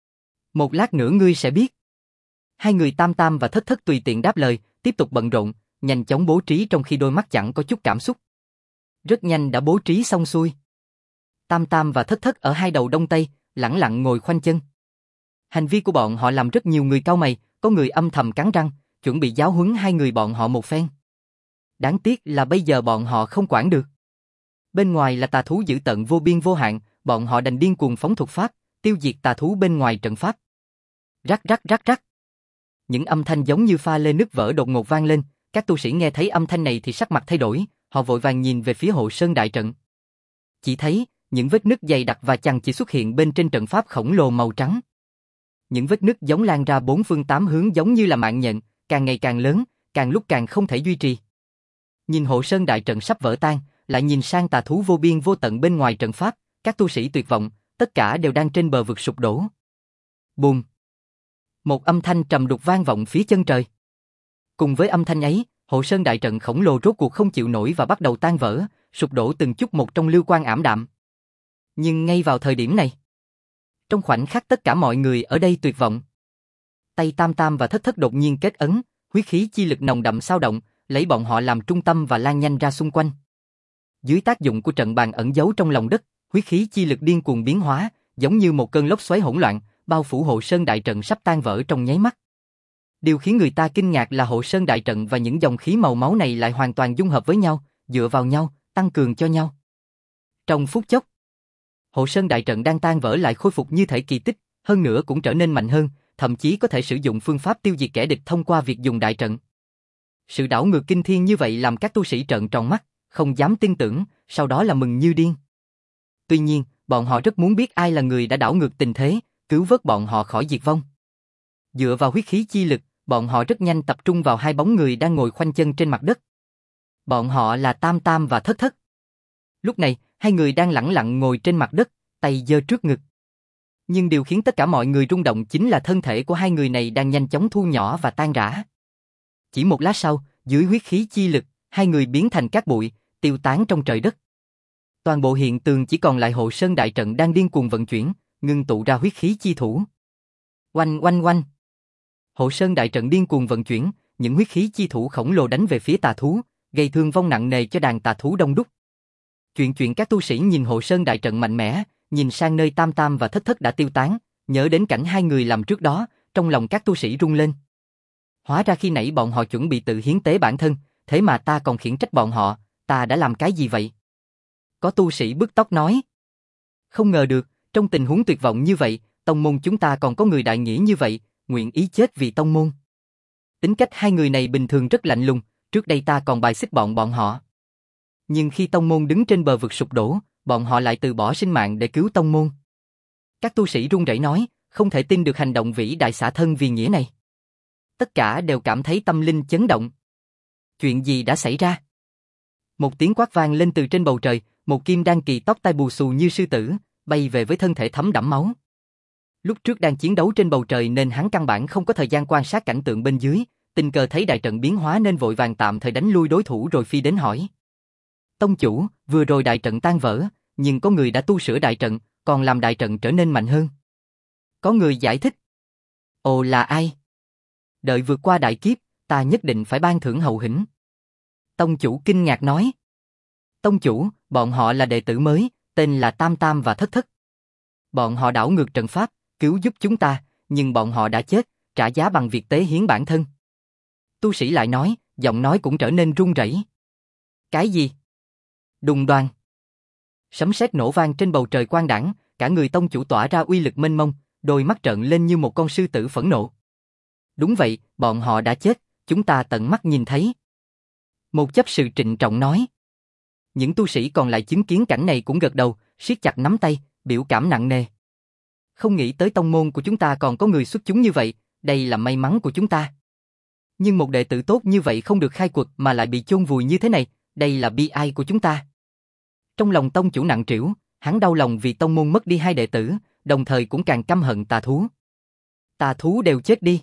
Một lát nữa ngươi sẽ biết. Hai người Tam Tam và Thất Thất tùy tiện đáp lời, tiếp tục bận rộn, nhanh chóng bố trí trong khi đôi mắt chẳng có chút cảm xúc. Rất nhanh đã bố trí xong xuôi. Tam Tam và Thất Thất ở hai đầu đông tây, lẳng lặng ngồi khoanh chân. Hành vi của bọn họ làm rất nhiều người cau mày, có người âm thầm cắn răng, chuẩn bị giáo huấn hai người bọn họ một phen. Đáng tiếc là bây giờ bọn họ không quản được. Bên ngoài là tà thú dữ tợn vô biên vô hạn, bọn họ đành điên cuồng phóng thuật pháp, tiêu diệt tà thú bên ngoài trận pháp. Rắc rắc rắc rắc. Những âm thanh giống như pha lê nứt vỡ đột ngột vang lên, các tu sĩ nghe thấy âm thanh này thì sắc mặt thay đổi, họ vội vàng nhìn về phía hộ sơn đại trận. Chỉ thấy những vết nứt dày đặc và chằng chịt xuất hiện bên trên trận pháp khổng lồ màu trắng. Những vết nứt giống lan ra bốn phương tám hướng giống như là mạng nhện, càng ngày càng lớn, càng lúc càng không thể duy trì. Nhìn hộ sơn đại trận sắp vỡ tan, lại nhìn sang tà thú vô biên vô tận bên ngoài trận pháp, các tu sĩ tuyệt vọng, tất cả đều đang trên bờ vực sụp đổ. Bùm! Một âm thanh trầm đục vang vọng phía chân trời. Cùng với âm thanh ấy, hộ sơn đại trận khổng lồ rốt cuộc không chịu nổi và bắt đầu tan vỡ, sụp đổ từng chút một trong lưu quang ảm đạm. Nhưng ngay vào thời điểm này, trong khoảnh khắc tất cả mọi người ở đây tuyệt vọng. Tay Tam Tam và Thất Thất đột nhiên kết ấn, huyết khí chi lực nồng đậm xao động, lấy bọn họ làm trung tâm và lan nhanh ra xung quanh. Dưới tác dụng của trận bàn ẩn giấu trong lòng đất, huyết khí chi lực điên cuồng biến hóa, giống như một cơn lốc xoáy hỗn loạn, bao phủ hộ sơn đại trận sắp tan vỡ trong nháy mắt. Điều khiến người ta kinh ngạc là hộ sơn đại trận và những dòng khí màu máu này lại hoàn toàn dung hợp với nhau, dựa vào nhau, tăng cường cho nhau. Trong phút chốc, hộ sơn đại trận đang tan vỡ lại khôi phục như thể kỳ tích, hơn nữa cũng trở nên mạnh hơn, thậm chí có thể sử dụng phương pháp tiêu diệt kẻ địch thông qua việc dùng đại trận. Sự đảo ngược kinh thiên như vậy làm các tu sĩ trợn tròn mắt, không dám tin tưởng, sau đó là mừng như điên. Tuy nhiên, bọn họ rất muốn biết ai là người đã đảo ngược tình thế, cứu vớt bọn họ khỏi diệt vong. Dựa vào huyết khí chi lực, bọn họ rất nhanh tập trung vào hai bóng người đang ngồi khoanh chân trên mặt đất. Bọn họ là Tam Tam và Thất Thất. Lúc này, hai người đang lẳng lặng ngồi trên mặt đất, tay giơ trước ngực. Nhưng điều khiến tất cả mọi người rung động chính là thân thể của hai người này đang nhanh chóng thu nhỏ và tan rã. Chỉ một lát sau, dưới huyết khí chi lực, hai người biến thành cát bụi, tiêu tán trong trời đất. Toàn bộ hiện tượng chỉ còn lại hộ sơn đại trận đang điên cuồng vận chuyển, ngưng tụ ra huyết khí chi thủ. Oanh oanh oanh. Hộ sơn đại trận điên cuồng vận chuyển, những huyết khí chi thủ khổng lồ đánh về phía tà thú, gây thương vong nặng nề cho đàn tà thú đông đúc. Chuyện chuyện các tu sĩ nhìn hộ sơn đại trận mạnh mẽ, nhìn sang nơi Tam Tam và Thất Thất đã tiêu tán, nhớ đến cảnh hai người làm trước đó, trong lòng các tu sĩ rung lên. Hóa ra khi nãy bọn họ chuẩn bị tự hiến tế bản thân, thế mà ta còn khiển trách bọn họ, ta đã làm cái gì vậy? Có tu sĩ bứt tóc nói. Không ngờ được, trong tình huống tuyệt vọng như vậy, tông môn chúng ta còn có người đại nghĩa như vậy, nguyện ý chết vì tông môn. Tính cách hai người này bình thường rất lạnh lùng, trước đây ta còn bài xích bọn bọn họ. Nhưng khi tông môn đứng trên bờ vực sụp đổ, bọn họ lại từ bỏ sinh mạng để cứu tông môn. Các tu sĩ run rẩy nói, không thể tin được hành động vĩ đại xả thân vì nghĩa này. Tất cả đều cảm thấy tâm linh chấn động. Chuyện gì đã xảy ra? Một tiếng quát vang lên từ trên bầu trời, một kim đan kỳ tóc tai bù xù như sư tử, bay về với thân thể thấm đẫm máu. Lúc trước đang chiến đấu trên bầu trời nên hắn căn bản không có thời gian quan sát cảnh tượng bên dưới, tình cờ thấy đại trận biến hóa nên vội vàng tạm thời đánh lui đối thủ rồi phi đến hỏi. Tông chủ, vừa rồi đại trận tan vỡ, nhưng có người đã tu sửa đại trận, còn làm đại trận trở nên mạnh hơn. Có người giải thích. Ồ, là ai? Đợi vượt qua đại kiếp, ta nhất định phải ban thưởng hậu hĩnh. Tông chủ kinh ngạc nói. Tông chủ, bọn họ là đệ tử mới, tên là Tam Tam và Thất Thất. Bọn họ đảo ngược trận pháp, cứu giúp chúng ta, nhưng bọn họ đã chết, trả giá bằng việc tế hiến bản thân. Tu sĩ lại nói, giọng nói cũng trở nên run rẩy. Cái gì? Đùng đoàng. Sấm sét nổ vang trên bầu trời quang đãng, cả người tông chủ tỏa ra uy lực mênh mông, đôi mắt trợn lên như một con sư tử phẫn nộ. Đúng vậy, bọn họ đã chết, chúng ta tận mắt nhìn thấy. Một chấp sự trịnh trọng nói. Những tu sĩ còn lại chứng kiến cảnh này cũng gật đầu, siết chặt nắm tay, biểu cảm nặng nề. Không nghĩ tới tông môn của chúng ta còn có người xuất chúng như vậy, đây là may mắn của chúng ta. Nhưng một đệ tử tốt như vậy không được khai quật mà lại bị chôn vùi như thế này, đây là bi ai của chúng ta. Trong lòng tông chủ nặng trĩu, hắn đau lòng vì tông môn mất đi hai đệ tử, đồng thời cũng càng căm hận tà thú. Tà thú đều chết đi.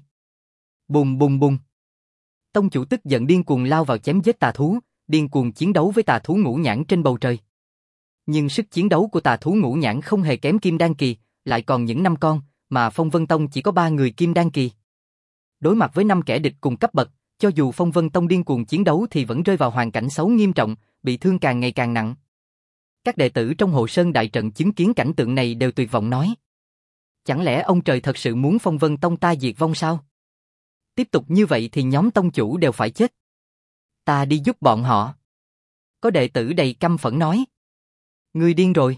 Bùng bùng bùng. Tông chủ tức giận điên cuồng lao vào chém giết tà thú, điên cuồng chiến đấu với tà thú ngũ nhãn trên bầu trời. Nhưng sức chiến đấu của tà thú ngũ nhãn không hề kém kim đan kỳ, lại còn những năm con, mà Phong Vân Tông chỉ có ba người kim đan kỳ. Đối mặt với năm kẻ địch cùng cấp bậc, cho dù Phong Vân Tông điên cuồng chiến đấu thì vẫn rơi vào hoàn cảnh xấu nghiêm trọng, bị thương càng ngày càng nặng. Các đệ tử trong Hộ Sơn đại trận chứng kiến cảnh tượng này đều tuyệt vọng nói. Chẳng lẽ ông trời thật sự muốn Phong Vân Tông ta diệt vong sao? Tiếp tục như vậy thì nhóm tông chủ đều phải chết. Ta đi giúp bọn họ. Có đệ tử đầy căm phẫn nói. Ngươi điên rồi.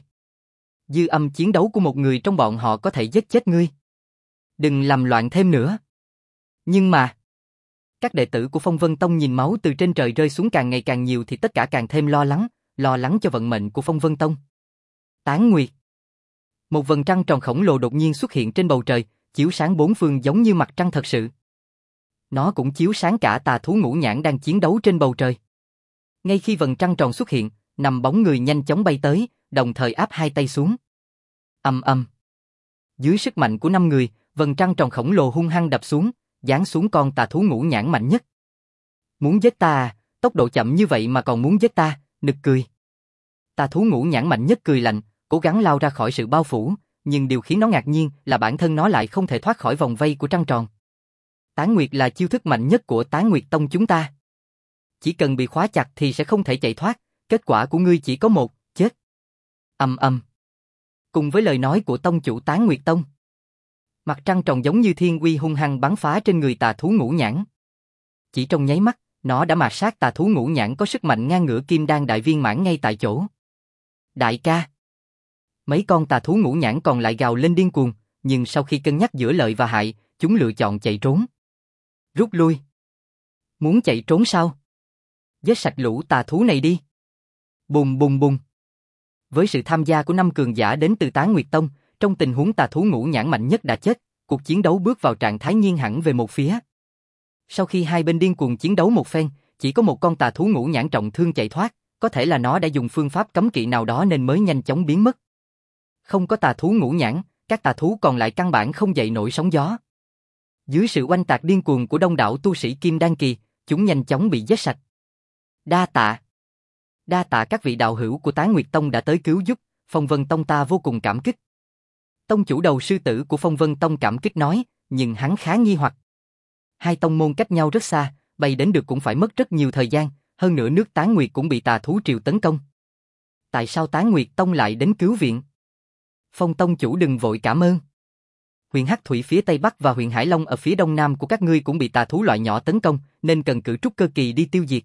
Dư âm chiến đấu của một người trong bọn họ có thể giết chết ngươi. Đừng làm loạn thêm nữa. Nhưng mà, các đệ tử của Phong Vân Tông nhìn máu từ trên trời rơi xuống càng ngày càng nhiều thì tất cả càng thêm lo lắng, lo lắng cho vận mệnh của Phong Vân Tông. Tán Nguyệt. Một vầng trăng tròn khổng lồ đột nhiên xuất hiện trên bầu trời, chiếu sáng bốn phương giống như mặt trăng thật sự. Nó cũng chiếu sáng cả tà thú ngũ nhãn đang chiến đấu trên bầu trời. Ngay khi vầng trăng tròn xuất hiện, năm bóng người nhanh chóng bay tới, đồng thời áp hai tay xuống. Ầm ầm. Dưới sức mạnh của năm người, vầng trăng tròn khổng lồ hung hăng đập xuống, giáng xuống con tà thú ngũ nhãn mạnh nhất. Muốn giết ta à, tốc độ chậm như vậy mà còn muốn giết ta, nực cười. Tà thú ngũ nhãn mạnh nhất cười lạnh, cố gắng lao ra khỏi sự bao phủ, nhưng điều khiến nó ngạc nhiên là bản thân nó lại không thể thoát khỏi vòng vây của trăng tròn. Tán Nguyệt là chiêu thức mạnh nhất của Tán Nguyệt Tông chúng ta. Chỉ cần bị khóa chặt thì sẽ không thể chạy thoát, kết quả của ngươi chỉ có một, chết. Ầm ầm. Cùng với lời nói của tông chủ Tán Nguyệt Tông, mặt trăng tròn giống như thiên uy hung hăng bắn phá trên người tà thú ngũ nhãn. Chỉ trong nháy mắt, nó đã mạt sát tà thú ngũ nhãn có sức mạnh ngang ngửa kim đan đại viên mãn ngay tại chỗ. Đại ca. Mấy con tà thú ngũ nhãn còn lại gào lên điên cuồng, nhưng sau khi cân nhắc giữa lợi và hại, chúng lựa chọn chạy trốn. Rút lui. Muốn chạy trốn sao? Giết sạch lũ tà thú này đi. Bùng bùng bùng. Với sự tham gia của năm cường giả đến từ Tán Nguyệt Tông, trong tình huống tà thú ngũ nhãn mạnh nhất đã chết, cuộc chiến đấu bước vào trạng thái nghiêng hẳn về một phía. Sau khi hai bên điên cuồng chiến đấu một phen, chỉ có một con tà thú ngũ nhãn trọng thương chạy thoát, có thể là nó đã dùng phương pháp cấm kỵ nào đó nên mới nhanh chóng biến mất. Không có tà thú ngũ nhãn, các tà thú còn lại căn bản không dậy nổi sóng gió. Dưới sự oanh tạc điên cuồng của đông đảo tu sĩ Kim Đan Kỳ, chúng nhanh chóng bị giết sạch. Đa tạ. Đa tạ các vị đạo hữu của Tán Nguyệt Tông đã tới cứu giúp, Phong Vân Tông ta vô cùng cảm kích. Tông chủ đầu sư tử của Phong Vân Tông cảm kích nói, nhưng hắn khá nghi hoặc. Hai tông môn cách nhau rất xa, bay đến được cũng phải mất rất nhiều thời gian, hơn nữa nước Tán Nguyệt cũng bị tà thú triều tấn công. Tại sao Tán Nguyệt Tông lại đến cứu viện? Phong Tông chủ đừng vội cảm ơn. Huyện Hắc Thủy phía Tây Bắc và huyện Hải Long ở phía Đông Nam của các ngươi cũng bị tà thú loại nhỏ tấn công, nên cần cử trúc cơ kỳ đi tiêu diệt.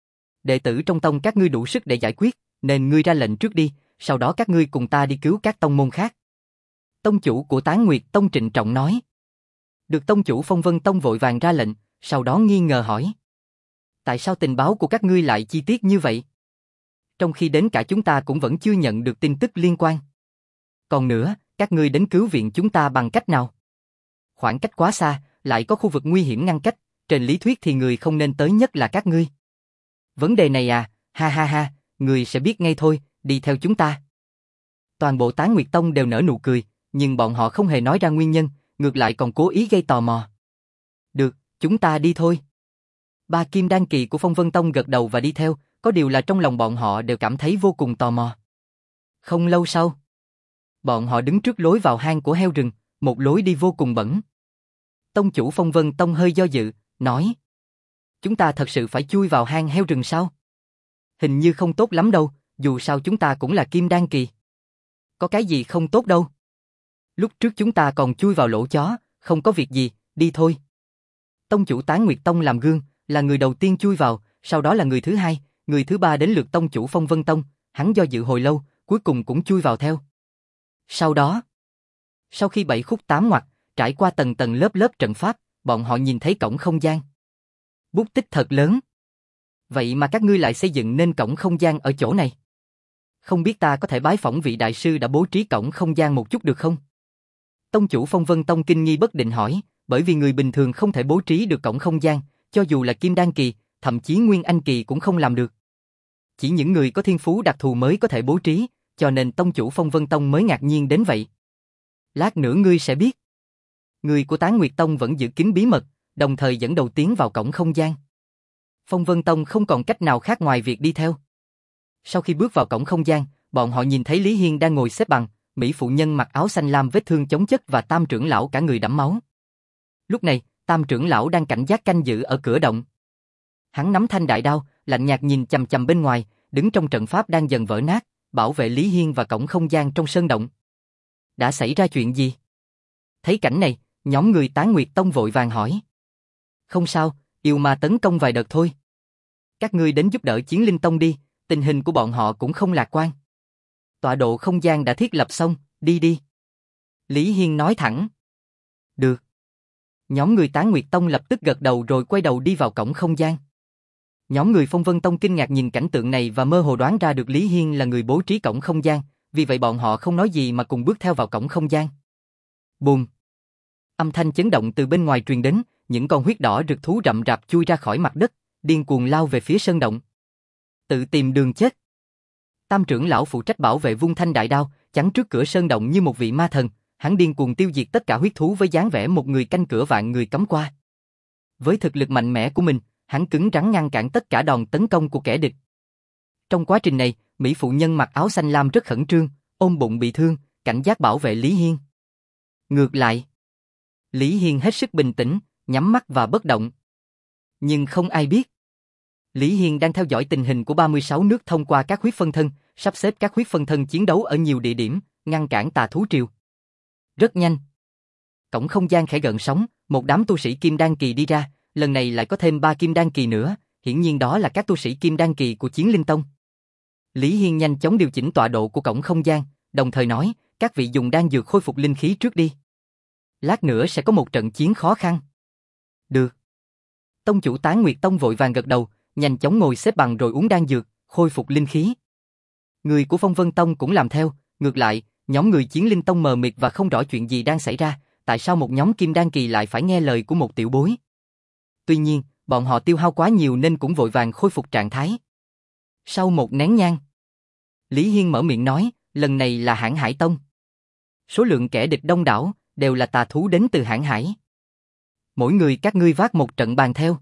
Đệ tử trong tông các ngươi đủ sức để giải quyết, nên ngươi ra lệnh trước đi, sau đó các ngươi cùng ta đi cứu các tông môn khác. Tông chủ của Tán Nguyệt Tông trịnh trọng nói. Được tông chủ Phong Vân Tông vội vàng ra lệnh, sau đó nghi ngờ hỏi. Tại sao tình báo của các ngươi lại chi tiết như vậy? Trong khi đến cả chúng ta cũng vẫn chưa nhận được tin tức liên quan. Còn nữa, các ngươi đến cứu viện chúng ta bằng cách nào? Khoảng cách quá xa, lại có khu vực nguy hiểm ngăn cách, trên lý thuyết thì người không nên tới nhất là các ngươi. Vấn đề này à, ha ha ha, người sẽ biết ngay thôi, đi theo chúng ta. Toàn bộ Tán Nguyệt Tông đều nở nụ cười, nhưng bọn họ không hề nói ra nguyên nhân, ngược lại còn cố ý gây tò mò. Được, chúng ta đi thôi. Ba kim đan kỳ của Phong Vân Tông gật đầu và đi theo, có điều là trong lòng bọn họ đều cảm thấy vô cùng tò mò. Không lâu sau, bọn họ đứng trước lối vào hang của heo rừng, một lối đi vô cùng bẩn. Tông chủ Phong Vân Tông hơi do dự, nói. Chúng ta thật sự phải chui vào hang heo rừng sao? Hình như không tốt lắm đâu, dù sao chúng ta cũng là kim đan kỳ. Có cái gì không tốt đâu. Lúc trước chúng ta còn chui vào lỗ chó, không có việc gì, đi thôi. Tông chủ Tán Nguyệt Tông làm gương, là người đầu tiên chui vào, sau đó là người thứ hai, người thứ ba đến lượt tông chủ Phong Vân Tông, hắn do dự hồi lâu, cuối cùng cũng chui vào theo. Sau đó, sau khi bảy khúc tám ngoặt, trải qua tầng tầng lớp lớp trận pháp, bọn họ nhìn thấy cổng không gian. Bút tích thật lớn. Vậy mà các ngươi lại xây dựng nên cổng không gian ở chỗ này. Không biết ta có thể bái phỏng vị đại sư đã bố trí cổng không gian một chút được không? Tông chủ Phong Vân Tông kinh nghi bất định hỏi, bởi vì người bình thường không thể bố trí được cổng không gian, cho dù là kim đan kỳ, thậm chí nguyên anh kỳ cũng không làm được. Chỉ những người có thiên phú đặc thù mới có thể bố trí, cho nên tông chủ Phong Vân Tông mới ngạc nhiên đến vậy. Lát nữa ngươi sẽ biết. Người của Tán Nguyệt Tông vẫn giữ kín bí mật, đồng thời dẫn đầu tiến vào cổng không gian. Phong Vân Tông không còn cách nào khác ngoài việc đi theo. Sau khi bước vào cổng không gian, bọn họ nhìn thấy Lý Hiên đang ngồi xếp bằng, mỹ phụ nhân mặc áo xanh lam vết thương chống chất và Tam trưởng lão cả người đẫm máu. Lúc này, Tam trưởng lão đang cảnh giác canh giữ ở cửa động. Hắn nắm thanh đại đao, lạnh nhạt nhìn chằm chằm bên ngoài, đứng trong trận pháp đang dần vỡ nát, bảo vệ Lý Hiên và cổng không gian trong sơn động. Đã xảy ra chuyện gì? Thấy cảnh này, nhóm người Tán Nguyệt Tông vội vàng hỏi. Không sao, yêu ma tấn công vài đợt thôi. Các ngươi đến giúp đỡ Chiến Linh Tông đi, tình hình của bọn họ cũng không lạc quan. Tọa độ không gian đã thiết lập xong, đi đi. Lý Hiên nói thẳng. Được. Nhóm người Tán Nguyệt Tông lập tức gật đầu rồi quay đầu đi vào cổng không gian. Nhóm người Phong Vân Tông kinh ngạc nhìn cảnh tượng này và mơ hồ đoán ra được Lý Hiên là người bố trí cổng không gian, vì vậy bọn họ không nói gì mà cùng bước theo vào cổng không gian. Bùm! Âm thanh chấn động từ bên ngoài truyền đến, những con huyết đỏ rực thú rậm rạp chui ra khỏi mặt đất, điên cuồng lao về phía sơn động. Tự tìm đường chết. Tam trưởng lão phụ trách bảo vệ vung thanh đại đao, chắn trước cửa sơn động như một vị ma thần, hắn điên cuồng tiêu diệt tất cả huyết thú với dáng vẻ một người canh cửa vạn người cấm qua. Với thực lực mạnh mẽ của mình, hắn cứng rắn ngăn cản tất cả đòn tấn công của kẻ địch. Trong quá trình này, mỹ phụ nhân mặc áo xanh lam rất khẩn trương, ôm bụng bị thương, cảnh giác bảo vệ Lý Hiên. Ngược lại, Lý Hiên hết sức bình tĩnh, nhắm mắt và bất động. Nhưng không ai biết, Lý Hiên đang theo dõi tình hình của ba mươi sáu nước thông qua các huyết phân thân, sắp xếp các huyết phân thân chiến đấu ở nhiều địa điểm, ngăn cản tà thú triều. Rất nhanh, cổng không gian khẽ gợn sóng, một đám tu sĩ kim đan kỳ đi ra, lần này lại có thêm ba kim đan kỳ nữa, hiển nhiên đó là các tu sĩ kim đan kỳ của Chiến Linh Tông. Lý Hiên nhanh chóng điều chỉnh tọa độ của cổng không gian, đồng thời nói, các vị dùng đan dược khôi phục linh khí trước đi. Lát nữa sẽ có một trận chiến khó khăn. Được. Tông chủ Tán Nguyệt Tông vội vàng gật đầu, nhanh chóng ngồi xếp bằng rồi uống đan dược, khôi phục linh khí. Người của Phong Vân Tông cũng làm theo, ngược lại, nhóm người Chiến Linh Tông mờ mịt và không rõ chuyện gì đang xảy ra, tại sao một nhóm kim đan kỳ lại phải nghe lời của một tiểu bối. Tuy nhiên, bọn họ tiêu hao quá nhiều nên cũng vội vàng khôi phục trạng thái. Sau một nén nhang, Lý Hiên mở miệng nói, lần này là Hãn Hải Tông. Số lượng kẻ địch đông đảo, đều là tà thú đến từ Hãn Hải. Mỗi người các ngươi vác một trận bàn theo.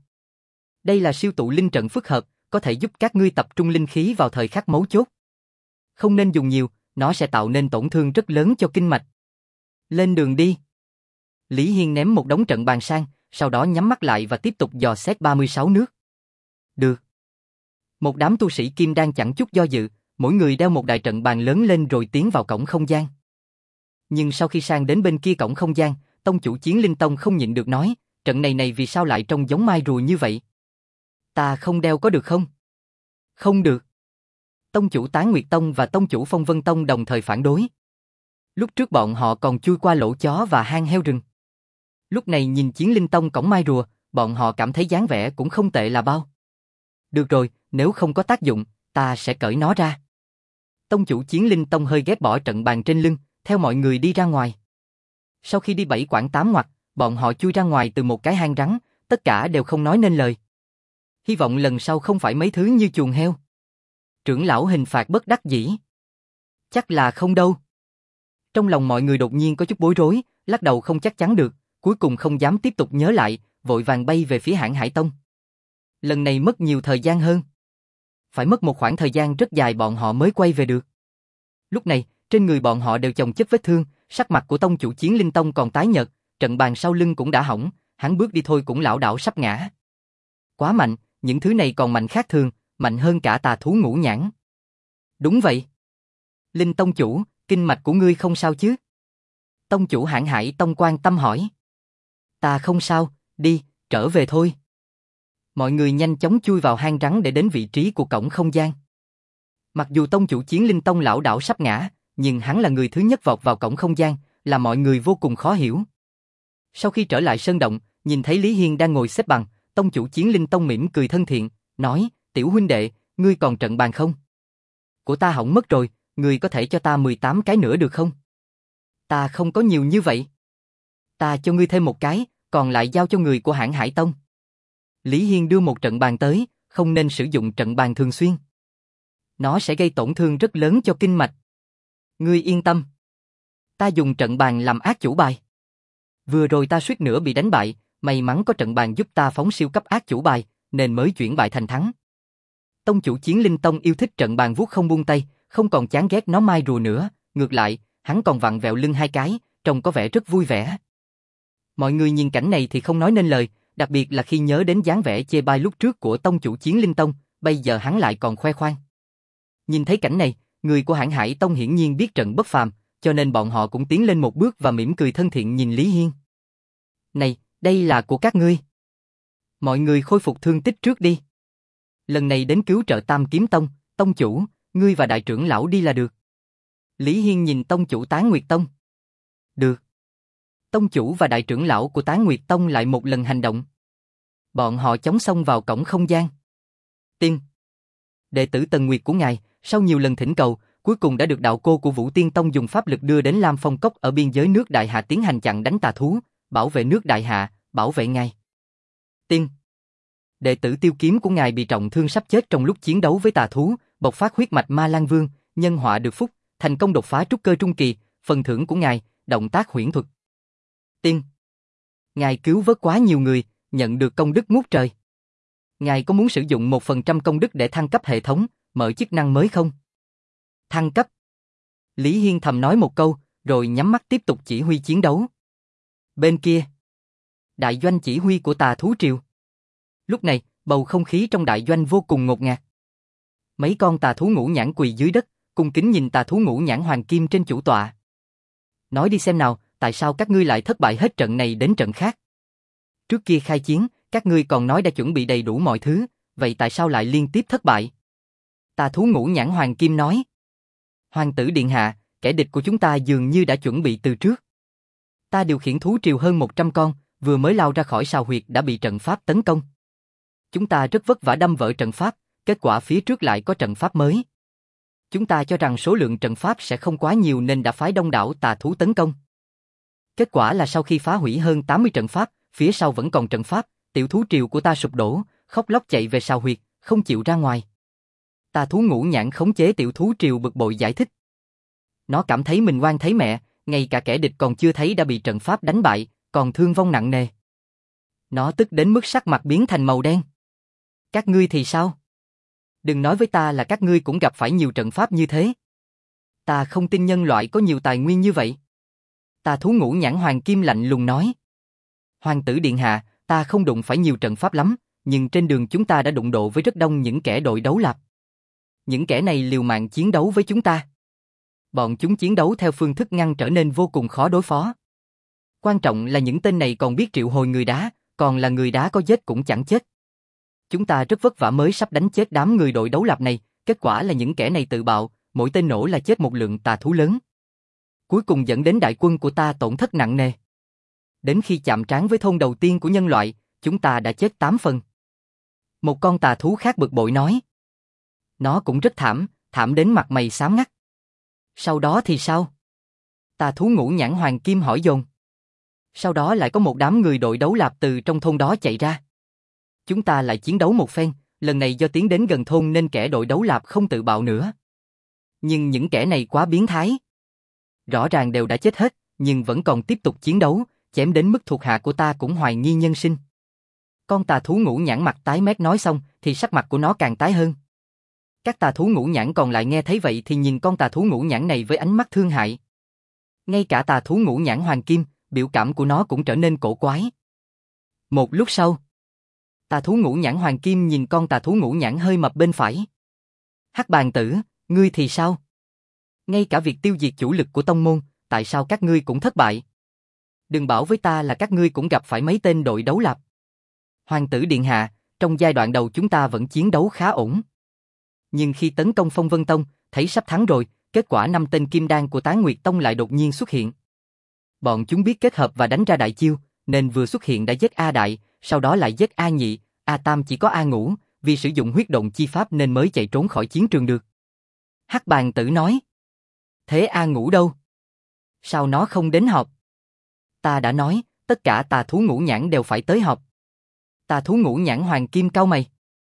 Đây là siêu tụ linh trận phức hợp, có thể giúp các ngươi tập trung linh khí vào thời khắc mấu chốt. Không nên dùng nhiều, nó sẽ tạo nên tổn thương rất lớn cho kinh mạch. Lên đường đi. Lý Hiên ném một đống trận bàn sang, sau đó nhắm mắt lại và tiếp tục dò xét ba mươi sáu nước. Được. Một đám tu sĩ kim đan chẳng chút do dự, mỗi người đeo một đại trận bàn lớn lên rồi tiến vào cổng không gian. Nhưng sau khi sang đến bên kia cổng không gian, tông chủ Chiến Linh Tông không nhịn được nói, trận này này vì sao lại trông giống mai rùa như vậy? Ta không đeo có được không? Không được. Tông chủ Tán Nguyệt Tông và tông chủ Phong Vân Tông đồng thời phản đối. Lúc trước bọn họ còn chui qua lỗ chó và hang heo rừng. Lúc này nhìn Chiến Linh Tông cổng mai rùa, bọn họ cảm thấy dáng vẻ cũng không tệ là bao. Được rồi, nếu không có tác dụng, ta sẽ cởi nó ra. Tông chủ Chiến Linh Tông hơi ghét bỏ trận bàn trên lưng, theo mọi người đi ra ngoài. Sau khi đi bảy quãng tám ngoặt, bọn họ chui ra ngoài từ một cái hang rắn, tất cả đều không nói nên lời. Hy vọng lần sau không phải mấy thứ như chuồng heo. Trưởng lão hình phạt bất đắc dĩ. Chắc là không đâu. Trong lòng mọi người đột nhiên có chút bối rối, lắc đầu không chắc chắn được, cuối cùng không dám tiếp tục nhớ lại, vội vàng bay về phía Hãn Hải Tông. Lần này mất nhiều thời gian hơn. Phải mất một khoảng thời gian rất dài bọn họ mới quay về được. Lúc này, trên người bọn họ đều chồng chất vết thương, sắc mặt của tông chủ Chiến Linh Tông còn tái nhợt, trận bàn sau lưng cũng đã hỏng, hắn bước đi thôi cũng lảo đảo sắp ngã. Quá mạnh, những thứ này còn mạnh khác thường, mạnh hơn cả tà thú ngũ nhãn. Đúng vậy. Linh tông chủ, kinh mạch của ngươi không sao chứ? Tông chủ Hãn Hải Tông quan tâm hỏi. Ta không sao, đi, trở về thôi. Mọi người nhanh chóng chui vào hang rắn để đến vị trí của cổng không gian. Mặc dù tông chủ Chiến Linh Tông lảo đảo sắp ngã, nhưng hắn là người thứ nhất vọt vào cổng không gian, làm mọi người vô cùng khó hiểu. Sau khi trở lại sơn động, nhìn thấy Lý Hiên đang ngồi xếp bằng, tông chủ Chiến Linh Tông mỉm cười thân thiện, nói, tiểu huynh đệ, ngươi còn trận bàn không? Của ta hỏng mất rồi, ngươi có thể cho ta mười tám cái nữa được không? Ta không có nhiều như vậy. Ta cho ngươi thêm một cái, còn lại giao cho người của Hãn Hải Tông. Lý Hiên đưa một trận bàn tới, không nên sử dụng trận bàn thường xuyên. Nó sẽ gây tổn thương rất lớn cho kinh mạch. Ngươi yên tâm. Ta dùng trận bàn làm ác chủ bài. Vừa rồi ta suýt nữa bị đánh bại, may mắn có trận bàn giúp ta phóng siêu cấp ác chủ bài, nên mới chuyển bại thành thắng. Tông chủ Chiến Linh Tông yêu thích trận bàn vuốt không buông tay, không còn chán ghét nó mai rùa nữa, ngược lại, hắn còn vặn vẹo lưng hai cái, trông có vẻ rất vui vẻ. Mọi người nhìn cảnh này thì không nói nên lời, đặc biệt là khi nhớ đến dáng vẻ chê bai lúc trước của tông chủ Chiến Linh Tông, bây giờ hắn lại còn khoe khoang. Nhìn thấy cảnh này, người của Hãn Hải Tông hiển nhiên biết trận bất phàm, cho nên bọn họ cũng tiến lên một bước và mỉm cười thân thiện nhìn Lý Hiên. Này, đây là của các ngươi. Mọi người khôi phục thương tích trước đi. Lần này đến cứu trợ Tam Kiếm Tông, tông chủ, ngươi và đại trưởng lão đi là được. Lý Hiên nhìn tông chủ Tán Nguyệt Tông. Được. Tông chủ và đại trưởng lão của Tán Nguyệt Tông lại một lần hành động. Bọn họ chống xông vào cổng không gian. Tiên. Đệ tử Tần Nguyệt của ngài, sau nhiều lần thỉnh cầu, cuối cùng đã được đạo cô của Vũ Tiên Tông dùng pháp lực đưa đến Lam Phong Cốc ở biên giới nước Đại Hạ tiến hành chặn đánh tà thú, bảo vệ nước Đại Hạ, bảo vệ ngài. Tiên. Đệ tử Tiêu Kiếm của ngài bị trọng thương sắp chết trong lúc chiến đấu với tà thú, bộc phát huyết mạch Ma Lan Vương, nhân họa được phúc, thành công đột phá trúc cơ trung kỳ, phần thưởng của ngài, động tác huyễn thuật. Tiên. Ngài cứu vớt quá nhiều người, nhận được công đức ngút trời. Ngài có muốn sử dụng một phần trăm công đức để thăng cấp hệ thống, mở chức năng mới không? Thăng cấp. Lý Hiên thầm nói một câu, rồi nhắm mắt tiếp tục chỉ huy chiến đấu. Bên kia, đại doanh chỉ huy của tà thú triều. Lúc này, bầu không khí trong đại doanh vô cùng ngột ngạt. Mấy con tà thú ngũ nhãn quỳ dưới đất, cung kính nhìn tà thú ngũ nhãn hoàng kim trên chủ tọa. Nói đi xem nào, tại sao các ngươi lại thất bại hết trận này đến trận khác? Trước kia khai chiến, các ngươi còn nói đã chuẩn bị đầy đủ mọi thứ, vậy tại sao lại liên tiếp thất bại? Tà thú ngũ nhãn hoàng kim nói. Hoàng tử điện hạ, kẻ địch của chúng ta dường như đã chuẩn bị từ trước. Ta điều khiển thú triều hơn một trăm con, vừa mới lao ra khỏi sào huyệt đã bị trận pháp tấn công. Chúng ta rất vất vả đâm vỡ trận pháp, kết quả phía trước lại có trận pháp mới. Chúng ta cho rằng số lượng trận pháp sẽ không quá nhiều nên đã phái đông đảo tà thú tấn công. Kết quả là sau khi phá hủy hơn tám mươi trận pháp, phía sau vẫn còn trận pháp, tiểu thú triều của ta sụp đổ, khóc lóc chạy về sào huyệt, không chịu ra ngoài. Tà thú ngũ nhãn khống chế tiểu thú triều bực bội giải thích. Nó cảm thấy mình oan thấy mẹ, ngay cả kẻ địch còn chưa thấy đã bị trận pháp đánh bại, còn thương vong nặng nề. Nó tức đến mức sắc mặt biến thành màu đen. Các ngươi thì sao? Đừng nói với ta là các ngươi cũng gặp phải nhiều trận pháp như thế. Ta không tin nhân loại có nhiều tài nguyên như vậy. Tà thú ngũ nhãn hoàng kim lạnh lùng nói. Hoàng tử điện hạ, ta không đụng phải nhiều trận pháp lắm, nhưng trên đường chúng ta đã đụng độ với rất đông những kẻ đội đấu lạp. Những kẻ này liều mạng chiến đấu với chúng ta. Bọn chúng chiến đấu theo phương thức ngăn trở nên vô cùng khó đối phó. Quan trọng là những tên này còn biết triệu hồi người đá, còn là người đá có giết cũng chẳng chết. Chúng ta rất vất vả mới sắp đánh chết đám người đội đấu lạp này, kết quả là những kẻ này tự bạo, mỗi tên nổ là chết một lượng tà thú lớn. Cuối cùng dẫn đến đại quân của ta tổn thất nặng nề. Đến khi chạm trán với thôn đầu tiên của nhân loại, chúng ta đã chết tám phần. Một con tà thú khác bực bội nói. Nó cũng rất thảm, thảm đến mặt mày xám ngắt. Sau đó thì sao? Tà thú ngũ nhãn hoàng kim hỏi dồn. Sau đó lại có một đám người đội đấu lạp từ trong thôn đó chạy ra. Chúng ta lại chiến đấu một phen, lần này do tiến đến gần thôn nên kẻ đội đấu lạp không tự bạo nữa. Nhưng những kẻ này quá biến thái. Rõ ràng đều đã chết hết, nhưng vẫn còn tiếp tục chiến đấu, chém đến mức thuộc hạ của ta cũng hoài nghi nhân sinh. Con tà thú ngũ nhãn mặt tái mét nói xong, thì sắc mặt của nó càng tái hơn. Các tà thú ngũ nhãn còn lại nghe thấy vậy thì nhìn con tà thú ngũ nhãn này với ánh mắt thương hại. Ngay cả tà thú ngũ nhãn hoàng kim, biểu cảm của nó cũng trở nên cổ quái. Một lúc sau, tà thú ngũ nhãn hoàng kim nhìn con tà thú ngũ nhãn hơi mập bên phải. Hắc bàn tử, ngươi thì sao? Ngay cả việc tiêu diệt chủ lực của tông môn, tại sao các ngươi cũng thất bại? Đừng bảo với ta là các ngươi cũng gặp phải mấy tên đội đấu lạp. Hoàng tử điện hạ, trong giai đoạn đầu chúng ta vẫn chiến đấu khá ổn. Nhưng khi tấn công Phong Vân Tông, thấy sắp thắng rồi, kết quả năm tên kim đan của Tán Nguyệt Tông lại đột nhiên xuất hiện. Bọn chúng biết kết hợp và đánh ra đại chiêu, nên vừa xuất hiện đã giết A Đại, sau đó lại giết A Nhị, A Tam chỉ có A Ngũ, vì sử dụng huyết động chi pháp nên mới chạy trốn khỏi chiến trường được. Hắc bàn tử nói. Thế A Ngũ đâu? Sao nó không đến họp? Ta đã nói, tất cả tà thú ngũ nhãn đều phải tới họp. Tà thú ngũ nhãn hoàng kim cau mày.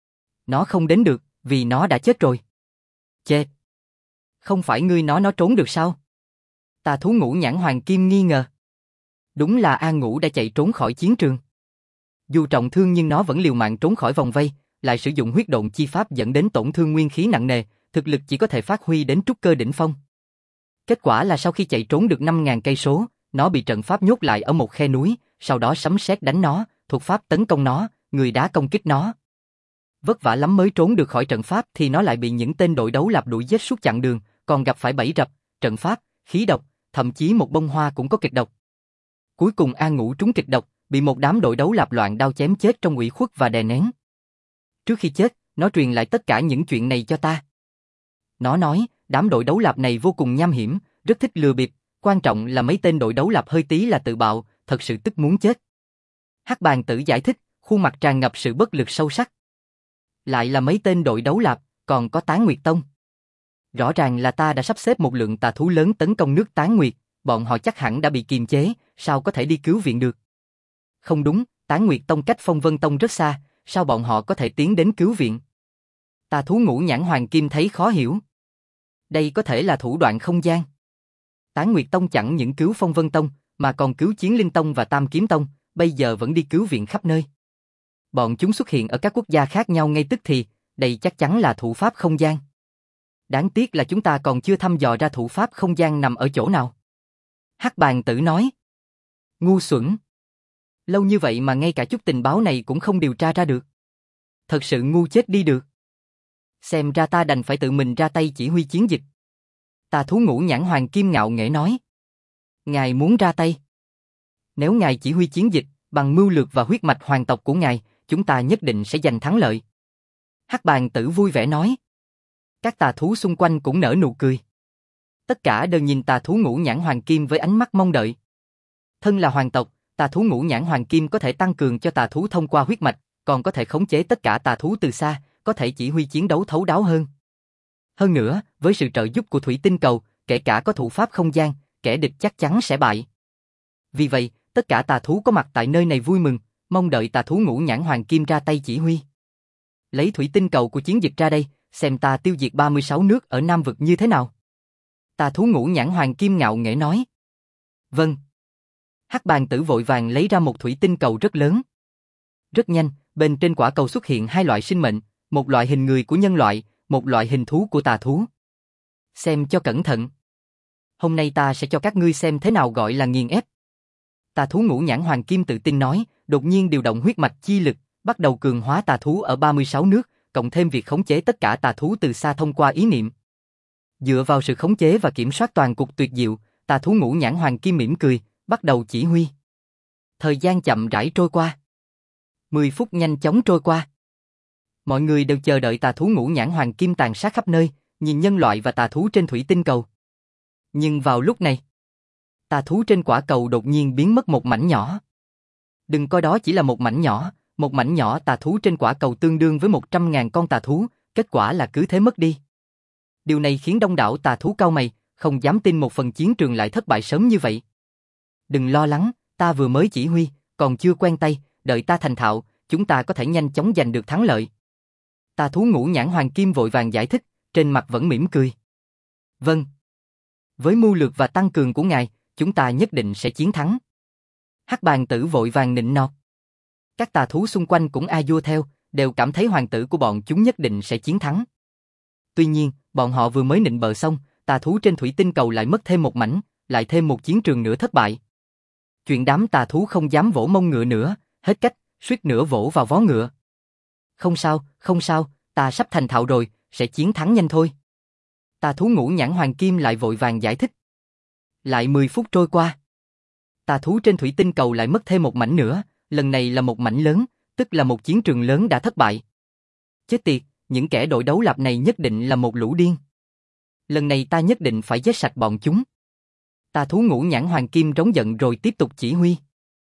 Nó không đến được, vì nó đã chết rồi. Chết. Không phải ngươi nói nó trốn được sao? Tà thú ngũ nhãn hoàng kim nghi ngờ. Đúng là A Ngũ đã chạy trốn khỏi chiến trường. Dù trọng thương nhưng nó vẫn liều mạng trốn khỏi vòng vây, lại sử dụng huyết độn chi pháp dẫn đến tổn thương nguyên khí nặng nề, thực lực chỉ có thể phát huy đến trúc cơ đỉnh phong. Kết quả là sau khi chạy trốn được năm nghìn cây số, nó bị trận pháp nhốt lại ở một khe núi, sau đó sấm sét đánh nó, thuật pháp tấn công nó, người đá công kích nó. Vất vả lắm mới trốn được khỏi trận pháp thì nó lại bị những tên đội đấu lạp đuổi giết suốt chặng đường, còn gặp phải bẫy rập, trận pháp, khí độc, thậm chí một bông hoa cũng có kịch độc. Cuối cùng A Ngũ trúng kịch độc, bị một đám đội đấu lạp loạn đao chém chết trong ủy khuất và đè nén. Trước khi chết, nó truyền lại tất cả những chuyện này cho ta. Nó nói, đám đội đấu lạp này vô cùng nham hiểm, rất thích lừa bịp, quan trọng là mấy tên đội đấu lạp hơi tí là tự bạo, thật sự tức muốn chết. Hắc bàn tử giải thích, khuôn mặt tràn ngập sự bất lực sâu sắc. Lại là mấy tên đội đấu lạp, còn có Tán Nguyệt Tông. Rõ ràng là ta đã sắp xếp một lượng tà thú lớn tấn công nước Tán Nguyệt, bọn họ chắc hẳn đã bị kiềm chế, sao có thể đi cứu viện được? Không đúng, Tán Nguyệt Tông cách Phong Vân Tông rất xa, sao bọn họ có thể tiến đến cứu viện? Tà thú ngũ nhãn hoàng kim thấy khó hiểu. Đây có thể là thủ đoạn không gian. Tán Nguyệt Tông chẳng những cứu Phong Vân Tông, mà còn cứu Chiến Linh Tông và Tam Kiếm Tông, bây giờ vẫn đi cứu viện khắp nơi. Bọn chúng xuất hiện ở các quốc gia khác nhau ngay tức thì, đây chắc chắn là thủ pháp không gian. Đáng tiếc là chúng ta còn chưa thăm dò ra thủ pháp không gian nằm ở chỗ nào. Hắc bàn tử nói. Ngu xuẩn. Lâu như vậy mà ngay cả chút tình báo này cũng không điều tra ra được. Thật sự ngu chết đi được. Xem ra ta đành phải tự mình ra tay chỉ huy chiến dịch. Tà thú ngũ nhãn hoàng kim ngạo nghễ nói. Ngài muốn ra tay. Nếu ngài chỉ huy chiến dịch, bằng mưu lược và huyết mạch hoàng tộc của ngài, chúng ta nhất định sẽ giành thắng lợi. Hắc bàn tử vui vẻ nói. Các tà thú xung quanh cũng nở nụ cười. Tất cả đều nhìn tà thú ngũ nhãn hoàng kim với ánh mắt mong đợi. Thân là hoàng tộc, tà thú ngũ nhãn hoàng kim có thể tăng cường cho tà thú thông qua huyết mạch, còn có thể khống chế tất cả tà thú từ xa, có thể chỉ huy chiến đấu thấu đáo hơn. Hơn nữa, với sự trợ giúp của thủy tinh cầu, kể cả có thủ pháp không gian, kẻ địch chắc chắn sẽ bại. Vì vậy, tất cả tà thú có mặt tại nơi này vui mừng, mong đợi tà thú ngũ nhãn hoàng kim ra tay chỉ huy. Lấy thủy tinh cầu của chiến dịch ra đây, xem ta tiêu diệt ba mươi sáu nước ở Nam vực như thế nào. Tà thú ngũ nhãn hoàng kim ngạo nghễ nói. Vâng. Hắc bàn tử vội vàng lấy ra một thủy tinh cầu rất lớn. Rất nhanh, bên trên quả cầu xuất hiện hai loại sinh mệnh, một loại hình người của nhân loại, một loại hình thú của tà thú. Xem cho cẩn thận. Hôm nay ta sẽ cho các ngươi xem thế nào gọi là nghiền ép. Tà thú ngũ nhãn hoàng kim tự tin nói, đột nhiên điều động huyết mạch chi lực, bắt đầu cường hóa tà thú ở ba mươi sáu nước, cộng thêm việc khống chế tất cả tà thú từ xa thông qua ý niệm. Dựa vào sự khống chế và kiểm soát toàn cục tuyệt diệu, tà thú ngũ nhãn hoàng kim mỉm cười, bắt đầu chỉ huy. Thời gian chậm rãi trôi qua. mười phút nhanh chóng trôi qua. Mọi người đều chờ đợi tà thú ngũ nhãn hoàng kim tàn sát khắp nơi, nhìn nhân loại và tà thú trên thủy tinh cầu. Nhưng vào lúc này, Tà thú trên quả cầu đột nhiên biến mất một mảnh nhỏ. Đừng coi đó chỉ là một mảnh nhỏ, một mảnh nhỏ tà thú trên quả cầu tương đương với một trăm ngàn con tà thú, kết quả là cứ thế mất đi. Điều này khiến đông đảo tà thú cau mày, không dám tin một phần chiến trường lại thất bại sớm như vậy. Đừng lo lắng, ta vừa mới chỉ huy, còn chưa quen tay, đợi ta thành thạo, chúng ta có thể nhanh chóng giành được thắng lợi. Tà thú ngũ nhãn hoàng kim vội vàng giải thích, trên mặt vẫn mỉm cười. Vâng. Với mưu lược và tăng cường của ngài, chúng ta nhất định sẽ chiến thắng. Hắc bàn tử vội vàng nịnh nọt. Các tà thú xung quanh cũng a dua theo, đều cảm thấy hoàng tử của bọn chúng nhất định sẽ chiến thắng. Tuy nhiên, bọn họ vừa mới nịnh bợ xong, tà thú trên thủy tinh cầu lại mất thêm một mảnh, lại thêm một chiến trường nữa thất bại. Chuyện đám tà thú không dám vỗ mông ngựa nữa, hết cách, suýt nữa vỗ vào vó ngựa. Không sao, không sao, ta sắp thành thạo rồi, sẽ chiến thắng nhanh thôi. Tà thú ngũ nhãn hoàng kim lại vội vàng giải thích. Lại mười phút trôi qua. Tà thú trên thủy tinh cầu lại mất thêm một mảnh nữa, lần này là một mảnh lớn, tức là một chiến trường lớn đã thất bại. Chết tiệt, những kẻ đội đấu lạp này nhất định là một lũ điên. Lần này ta nhất định phải giết sạch bọn chúng. Tà thú ngũ nhãn hoàng kim rống giận rồi tiếp tục chỉ huy.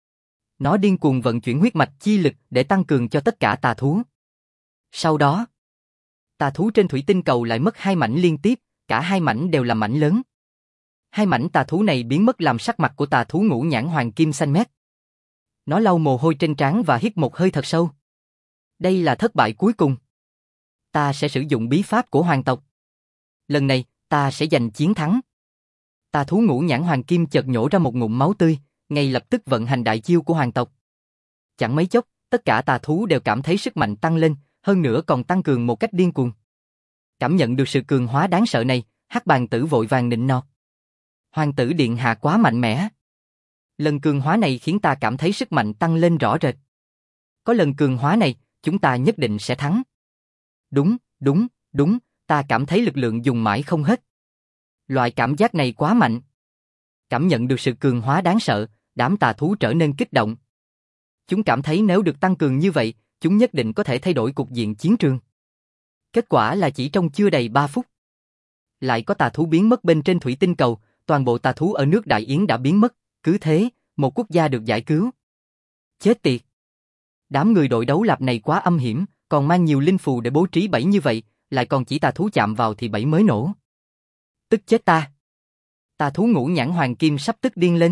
Nó điên cuồng vận chuyển huyết mạch chi lực để tăng cường cho tất cả tà thú. Sau đó, tà thú trên thủy tinh cầu lại mất hai mảnh liên tiếp, cả hai mảnh đều là mảnh lớn. Hai mảnh tà thú này biến mất làm sắc mặt của tà thú ngũ nhãn hoàng kim xanh mét. Nó lau mồ hôi trên trán và hít một hơi thật sâu. Đây là thất bại cuối cùng. Ta sẽ sử dụng bí pháp của hoàng tộc. Lần này, ta sẽ giành chiến thắng. Tà thú ngũ nhãn hoàng kim chợt nhổ ra một ngụm máu tươi, ngay lập tức vận hành đại chiêu của hoàng tộc. Chẳng mấy chốc, tất cả tà thú đều cảm thấy sức mạnh tăng lên, hơn nữa còn tăng cường một cách điên cuồng. Cảm nhận được sự cường hóa đáng sợ này, Hắc bàn tử vội vàng nịnh nọt. Hoàng tử điện hạ quá mạnh mẽ. Lần cường hóa này khiến ta cảm thấy sức mạnh tăng lên rõ rệt. Có lần cường hóa này, chúng ta nhất định sẽ thắng. Đúng, đúng, đúng, ta cảm thấy lực lượng dùng mãi không hết. Loại cảm giác này quá mạnh. Cảm nhận được sự cường hóa đáng sợ, đám tà thú trở nên kích động. Chúng cảm thấy nếu được tăng cường như vậy, chúng nhất định có thể thay đổi cục diện chiến trường. Kết quả là chỉ trong chưa đầy ba phút. Lại có tà thú biến mất bên trên thủy tinh cầu, toàn bộ tà thú ở nước Đại Yến đã biến mất, cứ thế, một quốc gia được giải cứu. Chết tiệt! Đám người đội đấu lạp này quá âm hiểm, còn mang nhiều linh phù để bố trí bẫy như vậy, lại còn chỉ tà thú chạm vào thì bẫy mới nổ. Tức chết ta! Tà thú ngũ nhãn hoàng kim sắp tức điên lên.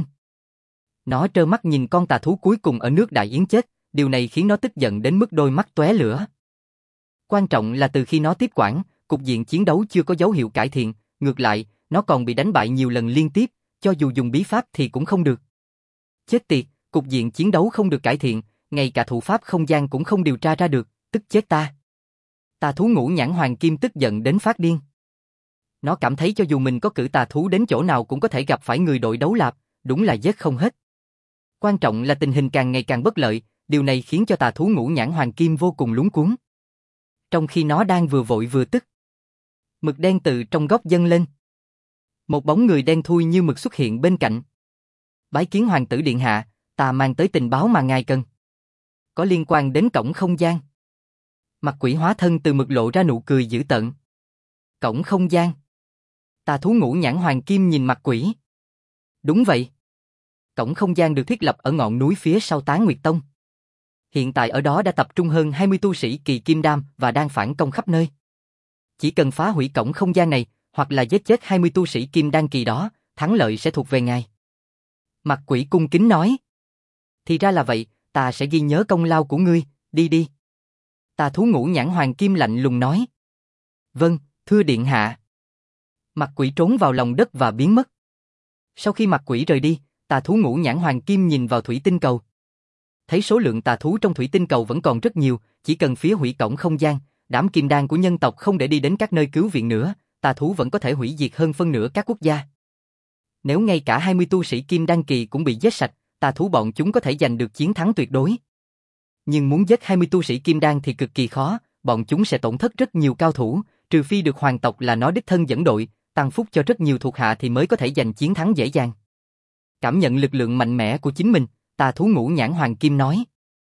Nó trơ mắt nhìn con tà thú cuối cùng ở nước Đại Yến chết, điều này khiến nó tức giận đến mức đôi mắt tóe lửa. Quan trọng là từ khi nó tiếp quản, cục diện chiến đấu chưa có dấu hiệu cải thiện, ngược lại, nó còn bị đánh bại nhiều lần liên tiếp, cho dù dùng bí pháp thì cũng không được. Chết tiệt, cục diện chiến đấu không được cải thiện, ngay cả thủ pháp không gian cũng không điều tra ra được, tức chết ta. Tà thú ngũ nhãn hoàng kim tức giận đến phát điên. Nó cảm thấy cho dù mình có cử tà thú đến chỗ nào cũng có thể gặp phải người đội đấu lạp, đúng là giết không hết. Quan trọng là tình hình càng ngày càng bất lợi, điều này khiến cho tà thú ngũ nhãn hoàng kim vô cùng lúng cuống. Trong khi nó đang vừa vội vừa tức, mực đen từ trong góc dâng lên. Một bóng người đen thui như mực xuất hiện bên cạnh. Bái kiến hoàng tử điện hạ, ta mang tới tình báo mà ngài cần. Có liên quan đến cổng không gian. Mặt quỷ hóa thân từ mực lộ ra nụ cười dữ tợn. Cổng không gian. Tà thú ngũ nhãn hoàng kim nhìn mặt quỷ. Đúng vậy. Cổng không gian được thiết lập ở ngọn núi phía sau Tán Nguyệt Tông. Hiện tại ở đó đã tập trung hơn hai mươi tu sĩ kỳ kim đam và đang phản công khắp nơi. Chỉ cần phá hủy cổng không gian này, hoặc là giết chết hai mươi tu sĩ kim đan kỳ đó, thắng lợi sẽ thuộc về ngài. Mặt quỷ cung kính nói. Thì ra là vậy, ta sẽ ghi nhớ công lao của ngươi, đi đi. Tà thú ngũ nhãn hoàng kim lạnh lùng nói. Vâng, thưa điện hạ. Mặt quỷ trốn vào lòng đất và biến mất. Sau khi mặt quỷ rời đi, tà thú ngũ nhãn hoàng kim nhìn vào thủy tinh cầu. Thấy số lượng tà thú trong thủy tinh cầu vẫn còn rất nhiều, chỉ cần phía hủy cổng không gian, đám kim đan của nhân tộc không để đi đến các nơi cứu viện nữa, tà thú vẫn có thể hủy diệt hơn phân nửa các quốc gia. Nếu ngay cả hai mươi tu sĩ kim đan kỳ cũng bị giết sạch, tà thú bọn chúng có thể giành được chiến thắng tuyệt đối. Nhưng muốn giết hai mươi tu sĩ kim đan thì cực kỳ khó, bọn chúng sẽ tổn thất rất nhiều cao thủ, trừ phi được hoàng tộc là nó đích thân dẫn đội, tăng phúc cho rất nhiều thuộc hạ thì mới có thể giành chiến thắng dễ dàng. Cảm nhận lực lượng mạnh mẽ của chính mình, tà thú ngũ nhãn hoàng kim nói.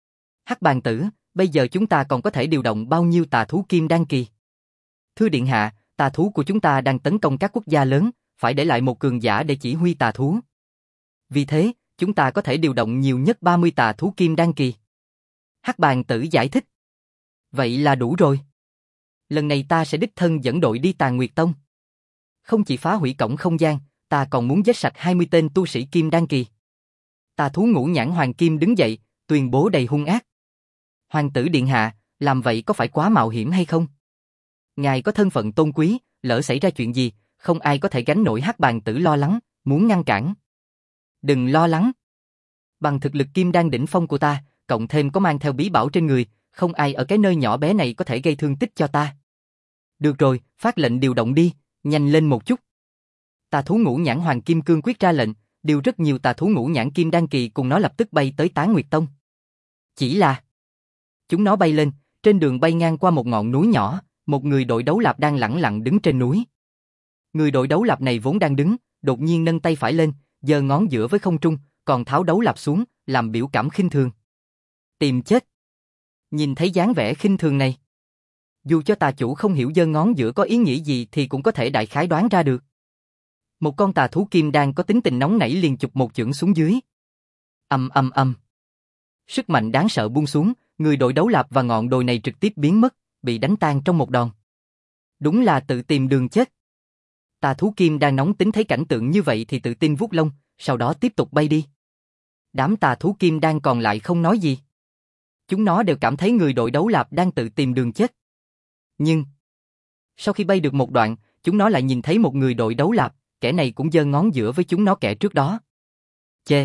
Hắc bàn tử, bây giờ chúng ta còn có thể điều động bao nhiêu tà thú kim đan kỳ? Thưa điện hạ, tà thú của chúng ta đang tấn công các quốc gia lớn, phải để lại một cường giả để chỉ huy tà thú. Vì thế, chúng ta có thể điều động nhiều nhất ba mươi tà thú kim đan kỳ. Hắc Bàn Tử giải thích. Vậy là đủ rồi. Lần này ta sẽ đích thân dẫn đội đi Tàn Nguyệt Tông. Không chỉ phá hủy cổng không gian, ta còn muốn giết sạch hai mươi tên tu sĩ kim đan kỳ. Tà thú ngũ nhãn hoàng kim đứng dậy, tuyên bố đầy hung ác. Hoàng tử điện hạ, làm vậy có phải quá mạo hiểm hay không? Ngài có thân phận tôn quý, lỡ xảy ra chuyện gì, không ai có thể gánh nổi. Hắc Bàn Tử lo lắng, muốn ngăn cản. Đừng lo lắng. Bằng thực lực kim đan đỉnh phong của ta, cộng thêm có mang theo bí bảo trên người, không ai ở cái nơi nhỏ bé này có thể gây thương tích cho ta. Được rồi, phát lệnh điều động đi, nhanh lên một chút. Tà thú ngũ nhãn hoàng kim cương quyết ra lệnh, điều rất nhiều tà thú ngũ nhãn kim đan kỳ cùng nó lập tức bay tới Tán Nguyệt Tông. Chỉ là chúng nó bay lên, trên đường bay ngang qua một ngọn núi nhỏ, một người đội đấu lạp đang lẳng lặng đứng trên núi. Người đội đấu lạp này vốn đang đứng, đột nhiên nâng tay phải lên, giơ ngón giữa với không trung, còn tháo đấu lạp xuống, làm biểu cảm khinh thường. Tìm chết. Nhìn thấy dáng vẻ khinh thường này, dù cho tà chủ không hiểu giơ ngón giữa có ý nghĩa gì thì cũng có thể đại khái đoán ra được. Một con tà thú kim đan có tính tình nóng nảy liền chụp một chưởng xuống dưới. Ầm ầm ầm. Sức mạnh đáng sợ buông xuống, người đội đấu lạp và ngọn đồi này trực tiếp biến mất, bị đánh tan trong một đòn. Đúng là tự tìm đường chết. Tà thú kim đan nóng tính thấy cảnh tượng như vậy thì tự tin vuốt lông, sau đó tiếp tục bay đi. Đám tà thú kim đan còn lại không nói gì. Chúng nó đều cảm thấy người đội đấu lạp đang tự tìm đường chết. Nhưng sau khi bay được một đoạn, chúng nó lại nhìn thấy một người đội đấu lạp, kẻ này cũng giơ ngón giữa với chúng nó kẻ trước đó. Chê!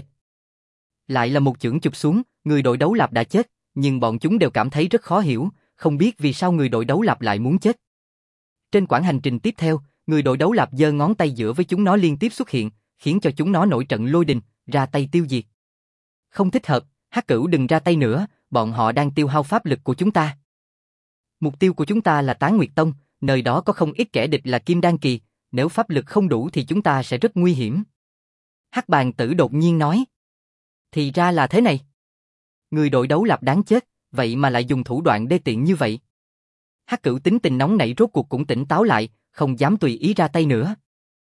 Lại là một chưởng chụp xuống, người đội đấu lạp đã chết, nhưng bọn chúng đều cảm thấy rất khó hiểu, không biết vì sao người đội đấu lạp lại muốn chết. Trên quãng hành trình tiếp theo, người đội đấu lạp giơ ngón tay giữa với chúng nó liên tiếp xuất hiện, khiến cho chúng nó nổi trận lôi đình, ra tay tiêu diệt. Không thích hợp, Hắc Cửu đừng ra tay nữa, bọn họ đang tiêu hao pháp lực của chúng ta. Mục tiêu của chúng ta là Tán Nguyệt Tông, nơi đó có không ít kẻ địch là kim đan kỳ, nếu pháp lực không đủ thì chúng ta sẽ rất nguy hiểm. Hắc Bàn Tử đột nhiên nói. Thì ra là thế này. Người đội đấu lạp đáng chết, vậy mà lại dùng thủ đoạn đê tiện như vậy. Hắc Cửu tính tình nóng nảy rốt cuộc cũng tỉnh táo lại, không dám tùy ý ra tay nữa.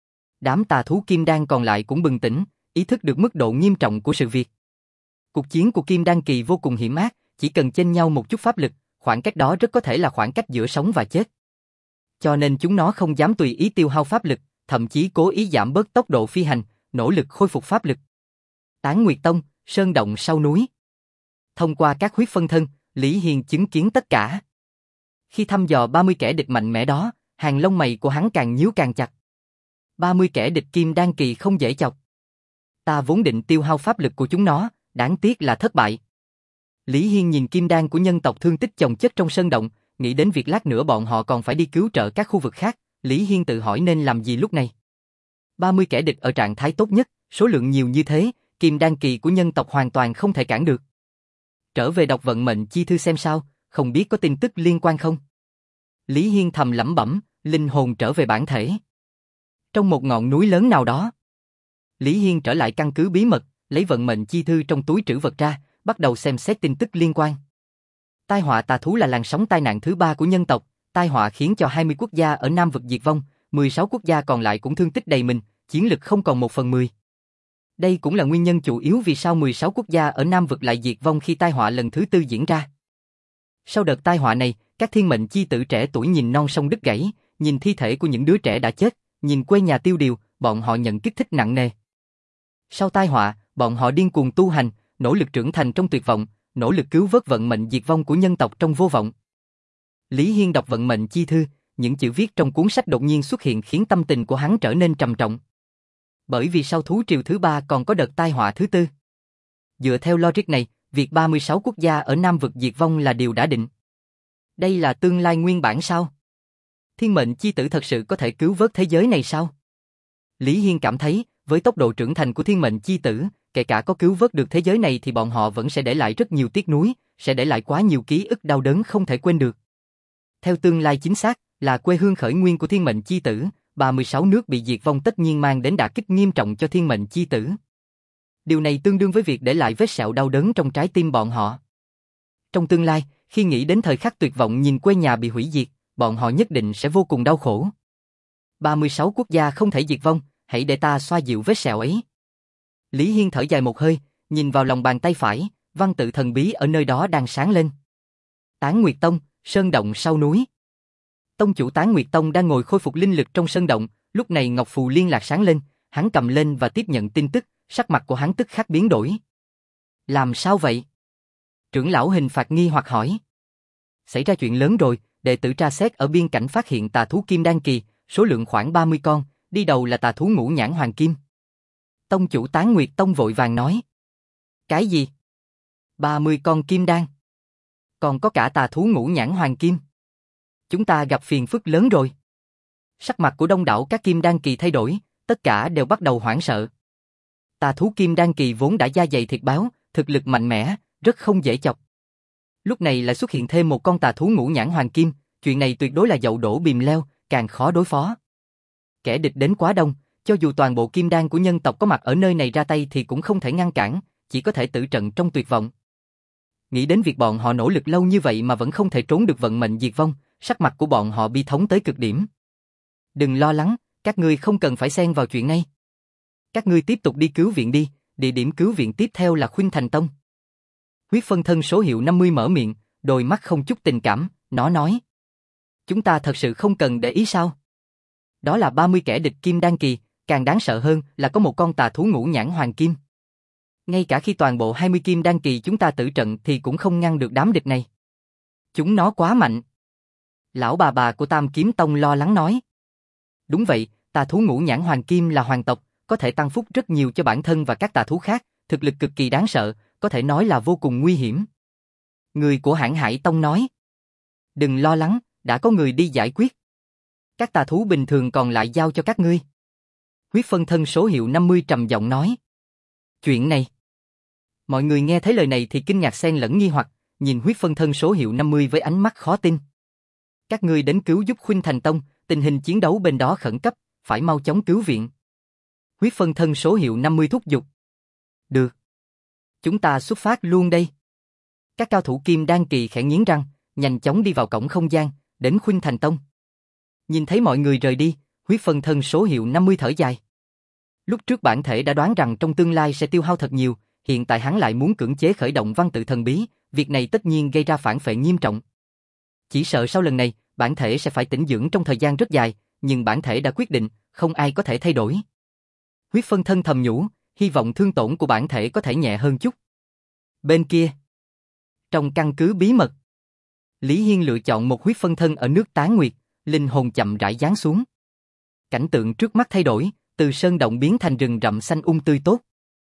Đám tà thú kim đan còn lại cũng bừng tỉnh, ý thức được mức độ nghiêm trọng của sự việc. Cuộc chiến của kim đan kỳ vô cùng hiểm ác, chỉ cần chênh nhau một chút pháp lực, khoảng cách đó rất có thể là khoảng cách giữa sống và chết. Cho nên chúng nó không dám tùy ý tiêu hao pháp lực, thậm chí cố ý giảm bớt tốc độ phi hành, nỗ lực khôi phục pháp lực. Tán Nguyệt Tông, sơn động sau núi. Thông qua các huyết phân thân, Lý Hiên chứng kiến tất cả. Khi thăm dò ba mươi kẻ địch mạnh mẽ đó, hàng lông mày của hắn càng nhíu càng chặt. ba mươi kẻ địch kim đan kỳ không dễ chọc. Ta vốn định tiêu hao pháp lực của chúng nó, đáng tiếc là thất bại. Lý Hiên nhìn kim đan của nhân tộc thương tích chồng chất trong sơn động, nghĩ đến việc lát nữa bọn họ còn phải đi cứu trợ các khu vực khác, Lý Hiên tự hỏi nên làm gì lúc này. ba mươi kẻ địch ở trạng thái tốt nhất, số lượng nhiều như thế, kim đan kỳ của nhân tộc hoàn toàn không thể cản được. Trở về đọc vận mệnh chi thư xem sao, không biết có tin tức liên quan không? Lý Hiên thầm lẩm bẩm, linh hồn trở về bản thể. Trong một ngọn núi lớn nào đó, Lý Hiên trở lại căn cứ bí mật, lấy vận mệnh chi thư trong túi trữ vật ra, bắt đầu xem xét tin tức liên quan. Tai họa tà thú là làn sóng tai nạn thứ ba của nhân tộc, tai họa khiến cho hai mươi quốc gia ở Nam vực diệt vong, mười sáu quốc gia còn lại cũng thương tích đầy mình, chiến lực không còn một phần mười. Đây cũng là nguyên nhân chủ yếu vì sao mười sáu quốc gia ở Nam vực lại diệt vong khi tai họa lần thứ tư diễn ra. Sau đợt tai họa này, các thiên mệnh chi tử trẻ tuổi nhìn non sông đứt gãy, nhìn thi thể của những đứa trẻ đã chết, nhìn quê nhà tiêu điều, bọn họ nhận kích thích nặng nề. Sau tai họa, bọn họ điên cuồng tu hành, nỗ lực trưởng thành trong tuyệt vọng, nỗ lực cứu vớt vận mệnh diệt vong của nhân tộc trong vô vọng. Lý Hiên đọc vận mệnh chi thư, những chữ viết trong cuốn sách đột nhiên xuất hiện khiến tâm tình của hắn trở nên trầm trọng. Bởi vì sau thú triều thứ ba còn có đợt tai họa thứ tư. Dựa theo logic này, việc ba mươi sáu quốc gia ở Nam vực diệt vong là điều đã định. Đây là tương lai nguyên bản sao? Thiên mệnh chi tử thật sự có thể cứu vớt thế giới này sao? Lý Hiên cảm thấy, với tốc độ trưởng thành của thiên mệnh chi tử, kể cả có cứu vớt được thế giới này thì bọn họ vẫn sẽ để lại rất nhiều tiếc nuối, sẽ để lại quá nhiều ký ức đau đớn không thể quên được. Theo tương lai chính xác, là quê hương khởi nguyên của thiên mệnh chi tử, ba mươi sáu nước bị diệt vong tất nhiên mang đến đả kích nghiêm trọng cho thiên mệnh chi tử. Điều này tương đương với việc để lại vết sẹo đau đớn trong trái tim bọn họ. Trong tương lai, khi nghĩ đến thời khắc tuyệt vọng nhìn quê nhà bị hủy diệt, bọn họ nhất định sẽ vô cùng đau khổ. ba mươi sáu quốc gia không thể diệt vong, hãy để ta xoa dịu vết sẹo ấy. Lý Hiên thở dài một hơi, nhìn vào lòng bàn tay phải, văn tự thần bí ở nơi đó đang sáng lên. Tán Nguyệt Tông, sơn động sau núi. Tông chủ Tán Nguyệt Tông đang ngồi khôi phục linh lực trong sơn động, lúc này ngọc phù liên lạc sáng lên, hắn cầm lên và tiếp nhận tin tức, sắc mặt của hắn tức khắc biến đổi. Làm sao vậy? Trưởng lão Hình Phạt nghi hoặc hỏi. Xảy ra chuyện lớn rồi, đệ tử tra xét ở biên cảnh phát hiện tà thú kim đan kỳ, số lượng khoảng ba mươi con, đi đầu là tà thú ngũ nhãn hoàng kim. Tông chủ Tán Nguyệt Tông vội vàng nói. Cái gì? ba mươi con kim đan? Còn có cả tà thú ngũ nhãn hoàng kim? Chúng ta gặp phiền phức lớn rồi. Sắc mặt của đông đảo các kim đan kỳ thay đổi, tất cả đều bắt đầu hoảng sợ. Tà thú kim đan kỳ vốn đã da dày thịt báo, thực lực mạnh mẽ, rất không dễ chọc. Lúc này lại xuất hiện thêm một con tà thú ngũ nhãn hoàng kim, chuyện này tuyệt đối là dậu đổ bìm leo, càng khó đối phó. Kẻ địch đến quá đông, cho dù toàn bộ kim đan của nhân tộc có mặt ở nơi này ra tay thì cũng không thể ngăn cản, chỉ có thể tử trận trong tuyệt vọng. Nghĩ đến việc bọn họ nỗ lực lâu như vậy mà vẫn không thể trốn được vận mệnh diệt vong, sắc mặt của bọn họ bi thống tới cực điểm. Đừng lo lắng, các ngươi không cần phải xen vào chuyện này. Các ngươi tiếp tục đi cứu viện đi, địa điểm cứu viện tiếp theo là Khuynh Thành Tông. Huyết phân thân số hiệu năm mươi mở miệng, đôi mắt không chút tình cảm, nó nói. Chúng ta thật sự không cần để ý sao? Đó là ba mươi kẻ địch kim đan kỳ, càng đáng sợ hơn là có một con tà thú ngũ nhãn hoàng kim. Ngay cả khi toàn bộ hai mươi kim đan kỳ chúng ta tử trận thì cũng không ngăn được đám địch này. Chúng nó quá mạnh. Lão bà bà của Tam Kiếm Tông lo lắng nói. Đúng vậy, tà thú ngũ nhãn hoàng kim là hoàng tộc, có thể tăng phúc rất nhiều cho bản thân và các tà thú khác, thực lực cực kỳ đáng sợ, có thể nói là vô cùng nguy hiểm. Người của Hãn Hải Tông nói. Đừng lo lắng, đã có người đi giải quyết. Các tà thú bình thường còn lại giao cho các ngươi. Huyết phân thân số hiệu năm mươi trầm giọng nói. Chuyện này. Mọi người nghe thấy lời này thì kinh ngạc xen lẫn nghi hoặc, nhìn huyết phân thân số hiệu năm mươi với ánh mắt khó tin. Các ngươi đến cứu giúp Khuynh Thành Tông, tình hình chiến đấu bên đó khẩn cấp, phải mau chóng cứu viện. Huyết phân thân số hiệu năm mươi thúc giục. Được. Chúng ta xuất phát luôn đây. Các cao thủ kim đan kỳ khẽ nghiến răng, nhanh chóng đi vào cổng không gian, đến Khuynh Thành Tông. Nhìn thấy mọi người rời đi, huyết phân thân số hiệu năm mươi thở dài. Lúc trước bản thể đã đoán rằng trong tương lai sẽ tiêu hao thật nhiều, hiện tại hắn lại muốn cưỡng chế khởi động văn tự thần bí, việc này tất nhiên gây ra phản phệ nghiêm trọng. Chỉ sợ sau lần này, bản thể sẽ phải tĩnh dưỡng trong thời gian rất dài, nhưng bản thể đã quyết định, không ai có thể thay đổi. Huyết phân thân thầm nhủ, hy vọng thương tổn của bản thể có thể nhẹ hơn chút. Bên kia, trong căn cứ bí mật, Lý Hiên lựa chọn một huyết phân thân ở nước Tán Nguyệt, linh hồn chậm rãi giáng xuống. Cảnh tượng trước mắt thay đổi, từ sơn động biến thành rừng rậm xanh um tươi tốt.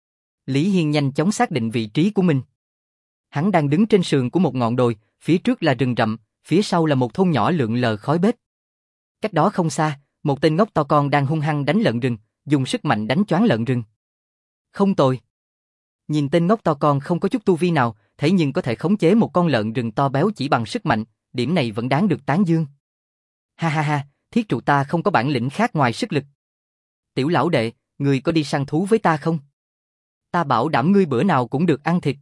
Lý Hiên nhanh chóng xác định vị trí của mình. Hắn đang đứng trên sườn của một ngọn đồi, phía trước là rừng rậm, phía sau là một thôn nhỏ lượn lờ khói bếp. Cách đó không xa, một tên ngốc to con đang hung hăng đánh lợn rừng, dùng sức mạnh đánh choáng lợn rừng. Không tồi. Nhìn tên ngốc to con không có chút tu vi nào, thế nhưng có thể khống chế một con lợn rừng to béo chỉ bằng sức mạnh, điểm này vẫn đáng được tán dương. Ha ha ha, thiết trụ ta không có bản lĩnh khác ngoài sức lực. Tiểu lão đệ, người có đi săn thú với ta không? Ta bảo đảm ngươi bữa nào cũng được ăn thịt.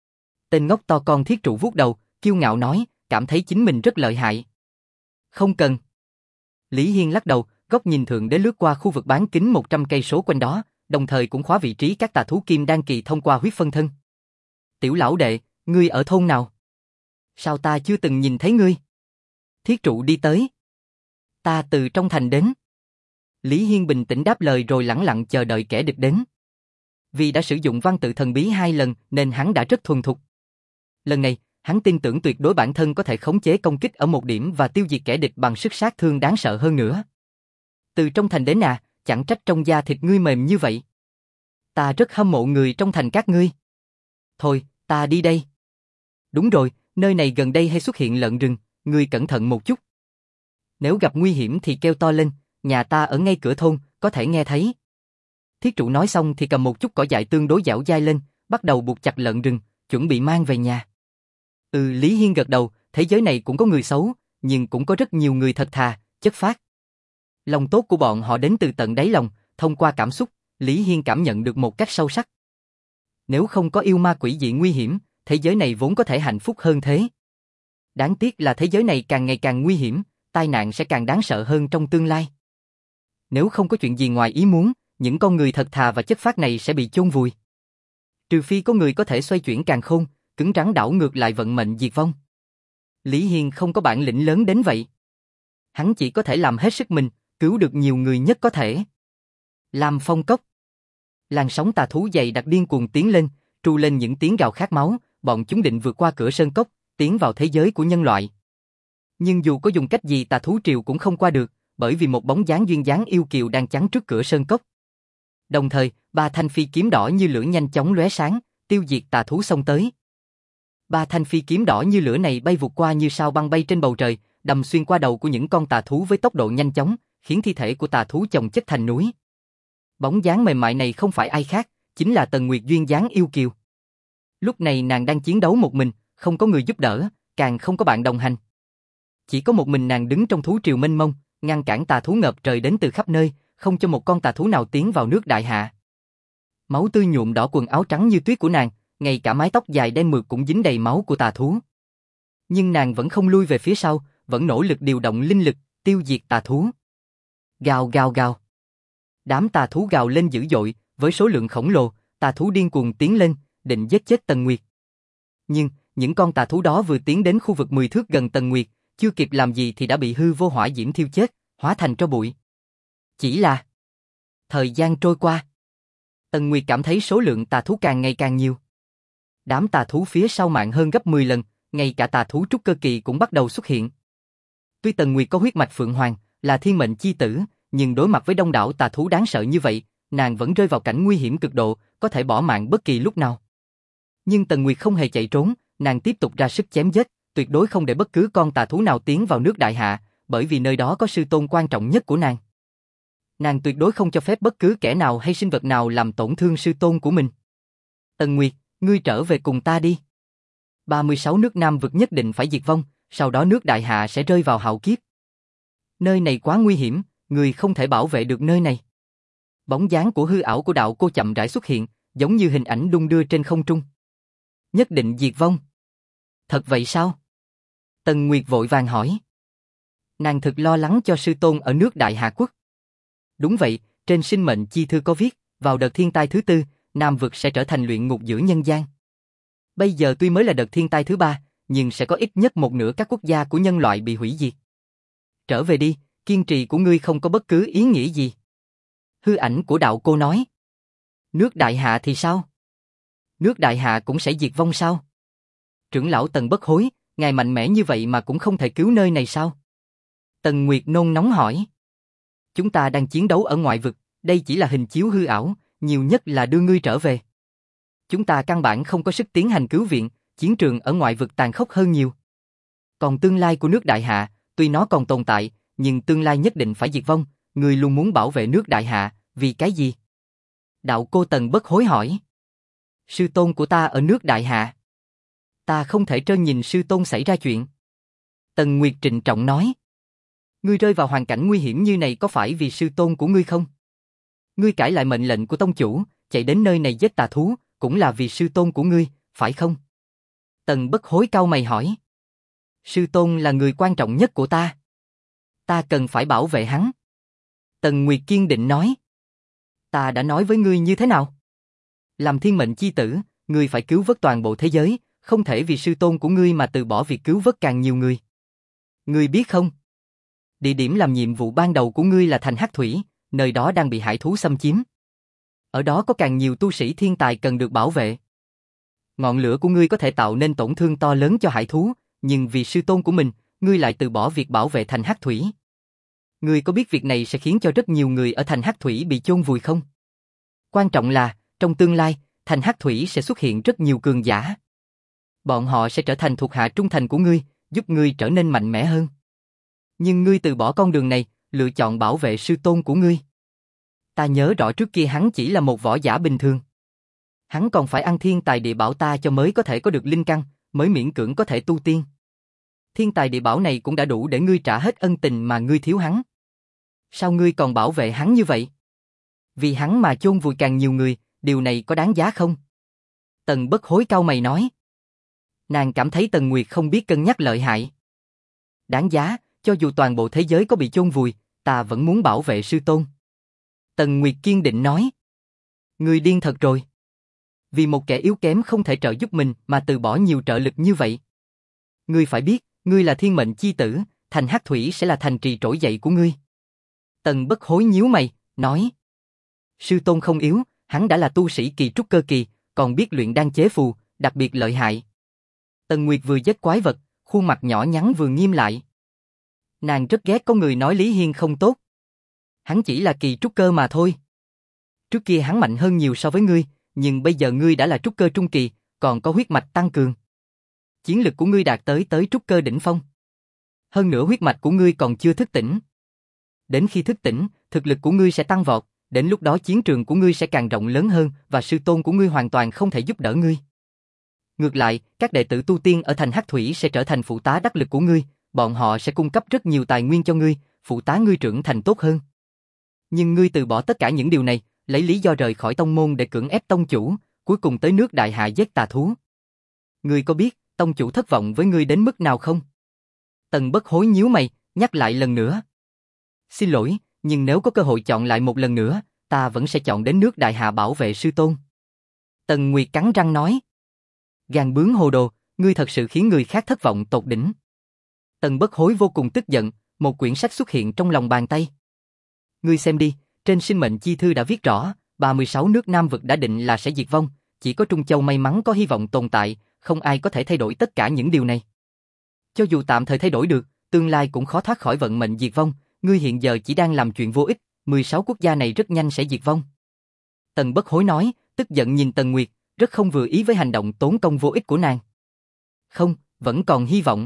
Tên ngốc to con thiết trụ vuốt đầu, kiêu ngạo nói, cảm thấy chính mình rất lợi hại. Không cần. Lý Hiên lắc đầu, góc nhìn thượng đế lướt qua khu vực bán kính một trăm cây số quanh đó, đồng thời cũng khóa vị trí các tà thú kim đan kỳ thông qua huyết phân thân. Tiểu lão đệ, ngươi ở thôn nào? Sao ta chưa từng nhìn thấy ngươi? Thiết trụ đi tới. Ta từ trong thành đến. Lý Hiên bình tĩnh đáp lời rồi lẳng lặng chờ đợi kẻ địch đến. Vì đã sử dụng văn tự thần bí hai lần nên hắn đã rất thuần thục. Lần này, hắn tin tưởng tuyệt đối bản thân có thể khống chế công kích ở một điểm và tiêu diệt kẻ địch bằng sức sát thương đáng sợ hơn nữa. Từ trong thành đến à, chẳng trách trong da thịt ngươi mềm như vậy. Ta rất hâm mộ người trong thành các ngươi. Thôi, ta đi đây. Đúng rồi, nơi này gần đây hay xuất hiện lợn rừng, ngươi cẩn thận một chút. Nếu gặp nguy hiểm thì kêu to lên, nhà ta ở ngay cửa thôn, có thể nghe thấy. Thiết trụ nói xong thì cầm một chút cỏ dại tương đối dẻo dai lên, bắt đầu buộc chặt lợn rừng, chuẩn bị mang về nhà. Ừ, Lý Hiên gật đầu, thế giới này cũng có người xấu, nhưng cũng có rất nhiều người thật thà, chất phác. Lòng tốt của bọn họ đến từ tận đáy lòng, thông qua cảm xúc, Lý Hiên cảm nhận được một cách sâu sắc. Nếu không có yêu ma quỷ dị nguy hiểm, thế giới này vốn có thể hạnh phúc hơn thế. Đáng tiếc là thế giới này càng ngày càng nguy hiểm, tai nạn sẽ càng đáng sợ hơn trong tương lai. Nếu không có chuyện gì ngoài ý muốn, những con người thật thà và chất phác này sẽ bị chôn vùi. Trừ phi có người có thể xoay chuyển càn khôn, cứng rắn đảo ngược lại vận mệnh diệt vong. Lý Hiên không có bản lĩnh lớn đến vậy. Hắn chỉ có thể làm hết sức mình, cứu được nhiều người nhất có thể. Lam Phong Cốc. Làn sóng tà thú dày đặc điên cuồng tiến lên, tru lên những tiếng gào khát máu, bọn chúng định vượt qua cửa sơn cốc, tiến vào thế giới của nhân loại. Nhưng dù có dùng cách gì tà thú triều cũng không qua được, bởi vì một bóng dáng duyên dáng yêu kiều đang chắn trước cửa sơn cốc. Đồng thời, ba thanh phi kiếm đỏ như lửa nhanh chóng lóe sáng, tiêu diệt tà thú xông tới. Ba thanh phi kiếm đỏ như lửa này bay vụt qua như sao băng bay trên bầu trời, đâm xuyên qua đầu của những con tà thú với tốc độ nhanh chóng, khiến thi thể của tà thú chồng chất thành núi. Bóng dáng mềm mại này không phải ai khác, chính là Tần Nguyệt duyên dáng yêu kiều. Lúc này nàng đang chiến đấu một mình, không có người giúp đỡ, càng không có bạn đồng hành. Chỉ có một mình nàng đứng trong thú triều mênh mông, ngăn cản tà thú ngập trời đến từ khắp nơi, không cho một con tà thú nào tiến vào nước đại hạ. Máu tươi nhuộm đỏ quần áo trắng như tuyết của nàng, ngay cả mái tóc dài đen mượt cũng dính đầy máu của tà thú. Nhưng nàng vẫn không lui về phía sau, vẫn nỗ lực điều động linh lực, tiêu diệt tà thú. Gào gào gào. Đám tà thú gào lên dữ dội, với số lượng khổng lồ, tà thú điên cuồng tiến lên, định giết chết Tần Nguyệt. Nhưng, những con tà thú đó vừa tiến đến khu vực mười thước gần Tần Nguyệt, chưa kịp làm gì thì đã bị hư vô hỏa diễm thiêu chết, hóa thành tro bụi. Chỉ là thời gian trôi qua, Tần Nguyệt cảm thấy số lượng tà thú càng ngày càng nhiều. Đám tà thú phía sau mạnh hơn gấp mười lần, ngay cả tà thú trúc cơ kỳ cũng bắt đầu xuất hiện. Tuy Tần Nguyệt có huyết mạch Phượng Hoàng, là thiên mệnh chi tử, nhưng đối mặt với đông đảo tà thú đáng sợ như vậy, nàng vẫn rơi vào cảnh nguy hiểm cực độ, có thể bỏ mạng bất kỳ lúc nào. Nhưng Tần Nguyệt không hề chạy trốn, nàng tiếp tục ra sức chém giết, tuyệt đối không để bất cứ con tà thú nào tiến vào nước đại hạ, bởi vì nơi đó có sư tôn quan trọng nhất của nàng. Nàng tuyệt đối không cho phép bất cứ kẻ nào hay sinh vật nào làm tổn thương sư tôn của mình. Tần Nguyệt, ngươi trở về cùng ta đi. ba mươi sáu nước Nam vực nhất định phải diệt vong, sau đó nước đại hạ sẽ rơi vào hạo kiếp. Nơi này quá nguy hiểm, ngươi không thể bảo vệ được nơi này. Bóng dáng của hư ảo của đạo cô chậm rãi xuất hiện, giống như hình ảnh đung đưa trên không trung. Nhất định diệt vong. Thật vậy sao? Tần Nguyệt vội vàng hỏi. Nàng thực lo lắng cho sư tôn ở nước Đại Hạ Quốc. Đúng vậy, trên sinh mệnh chi thư có viết, vào đợt thiên tai thứ tư, Nam vực sẽ trở thành luyện ngục giữa nhân gian. Bây giờ tuy mới là đợt thiên tai thứ ba, nhưng sẽ có ít nhất một nửa các quốc gia của nhân loại bị hủy diệt. Trở về đi, kiên trì của ngươi không có bất cứ ý nghĩa gì. Hư ảnh của đạo cô nói. Nước Đại Hạ thì sao? Nước Đại Hạ cũng sẽ diệt vong sao? Trưởng lão Tần bất hối, ngài mạnh mẽ như vậy mà cũng không thể cứu nơi này sao? Tần Nguyệt nôn nóng hỏi. Chúng ta đang chiến đấu ở ngoại vực, đây chỉ là hình chiếu hư ảo, nhiều nhất là đưa ngươi trở về. Chúng ta căn bản không có sức tiến hành cứu viện, chiến trường ở ngoại vực tàn khốc hơn nhiều. Còn tương lai của nước Đại Hạ, tuy nó còn tồn tại, nhưng tương lai nhất định phải diệt vong, ngươi luôn muốn bảo vệ nước Đại Hạ, vì cái gì? Đạo cô Tần bất hối hỏi. Sư tôn của ta ở nước Đại Hạ. Ta không thể trơ nhìn sư tôn xảy ra chuyện. Tần Nguyệt trịnh trọng nói. Ngươi rơi vào hoàn cảnh nguy hiểm như này có phải vì sư tôn của ngươi không? Ngươi cãi lại mệnh lệnh của tông chủ, chạy đến nơi này giết tà thú, cũng là vì sư tôn của ngươi, phải không? Tần bất hối cau mày hỏi. Sư tôn là người quan trọng nhất của ta. Ta cần phải bảo vệ hắn. Tần Nguyệt kiên định nói. Ta đã nói với ngươi như thế nào? Làm thiên mệnh chi tử, ngươi phải cứu vớt toàn bộ thế giới, không thể vì sư tôn của ngươi mà từ bỏ việc cứu vớt càng nhiều người. Ngươi biết không? Địa điểm làm nhiệm vụ ban đầu của ngươi là thành Hắc Thủy, nơi đó đang bị hải thú xâm chiếm. Ở đó có càng nhiều tu sĩ thiên tài cần được bảo vệ. Ngọn lửa của ngươi có thể tạo nên tổn thương to lớn cho hải thú, nhưng vì sư tôn của mình, ngươi lại từ bỏ việc bảo vệ thành Hắc Thủy. Ngươi có biết việc này sẽ khiến cho rất nhiều người ở thành Hắc Thủy bị chôn vùi không? Quan trọng là, trong tương lai, thành Hắc Thủy sẽ xuất hiện rất nhiều cường giả. Bọn họ sẽ trở thành thuộc hạ trung thành của ngươi, giúp ngươi trở nên mạnh mẽ hơn. Nhưng ngươi từ bỏ con đường này, lựa chọn bảo vệ sư tôn của ngươi. Ta nhớ rõ trước kia hắn chỉ là một võ giả bình thường. Hắn còn phải ăn thiên tài địa bảo ta cho mới có thể có được linh căn, mới miễn cưỡng có thể tu tiên. Thiên tài địa bảo này cũng đã đủ để ngươi trả hết ân tình mà ngươi thiếu hắn. Sao ngươi còn bảo vệ hắn như vậy? Vì hắn mà chôn vùi càng nhiều người, điều này có đáng giá không? Tần bất hối cau mày nói. Nàng cảm thấy Tần Nguyệt không biết cân nhắc lợi hại. Đáng giá, cho dù toàn bộ thế giới có bị chôn vùi, ta vẫn muốn bảo vệ sư tôn. Tần Nguyệt kiên định nói. Ngươi điên thật rồi. vì một kẻ yếu kém không thể trợ giúp mình mà từ bỏ nhiều trợ lực như vậy. Ngươi phải biết, ngươi là thiên mệnh chi tử, thành hắc thủy sẽ là thành trì trỗi dậy của ngươi. Tần Bất Hối nhíu mày, nói. Sư tôn không yếu, hắn đã là tu sĩ kỳ trúc cơ kỳ, còn biết luyện đan chế phù, đặc biệt lợi hại. Tần Nguyệt vừa giết quái vật, khuôn mặt nhỏ nhắn vừa nghiêm lại. Nàng rất ghét có người nói Lý Hiên không tốt. Hắn chỉ là kỳ trúc cơ mà thôi. Trước kia hắn mạnh hơn nhiều so với ngươi, nhưng bây giờ ngươi đã là trúc cơ trung kỳ, còn có huyết mạch tăng cường. Chiến lực của ngươi đạt tới tới trúc cơ đỉnh phong. Hơn nữa huyết mạch của ngươi còn chưa thức tỉnh. Đến khi thức tỉnh, thực lực của ngươi sẽ tăng vọt, đến lúc đó chiến trường của ngươi sẽ càng rộng lớn hơn và sư tôn của ngươi hoàn toàn không thể giúp đỡ ngươi. Ngược lại, các đệ tử tu tiên ở thành Hắc Thủy sẽ trở thành phụ tá đắc lực của ngươi, bọn họ sẽ cung cấp rất nhiều tài nguyên cho ngươi, phụ tá ngươi trưởng thành tốt hơn. Nhưng ngươi từ bỏ tất cả những điều này, lấy lý do rời khỏi tông môn để cưỡng ép tông chủ, cuối cùng tới nước Đại Hạ giết tà thú. Ngươi có biết, tông chủ thất vọng với ngươi đến mức nào không? Tần Bất Hối nhíu mày, nhắc lại lần nữa. Xin lỗi, nhưng nếu có cơ hội chọn lại một lần nữa, ta vẫn sẽ chọn đến nước Đại Hạ bảo vệ sư tôn. Tần Nguyệt cắn răng nói. Gan bướng hồ đồ, ngươi thật sự khiến người khác thất vọng tột đỉnh. Tần Bất Hối vô cùng tức giận, một quyển sách xuất hiện trong lòng bàn tay. Ngươi xem đi, trên sinh mệnh chi thư đã viết rõ, ba mươi sáu nước Nam vực đã định là sẽ diệt vong, chỉ có Trung Châu may mắn có hy vọng tồn tại, không ai có thể thay đổi tất cả những điều này. Cho dù tạm thời thay đổi được, tương lai cũng khó thoát khỏi vận mệnh diệt vong, ngươi hiện giờ chỉ đang làm chuyện vô ích, mười sáu quốc gia này rất nhanh sẽ diệt vong. Tần Bất Hối nói, tức giận nhìn Tần Nguyệt, rất không vừa ý với hành động tốn công vô ích của nàng. Không, vẫn còn hy vọng.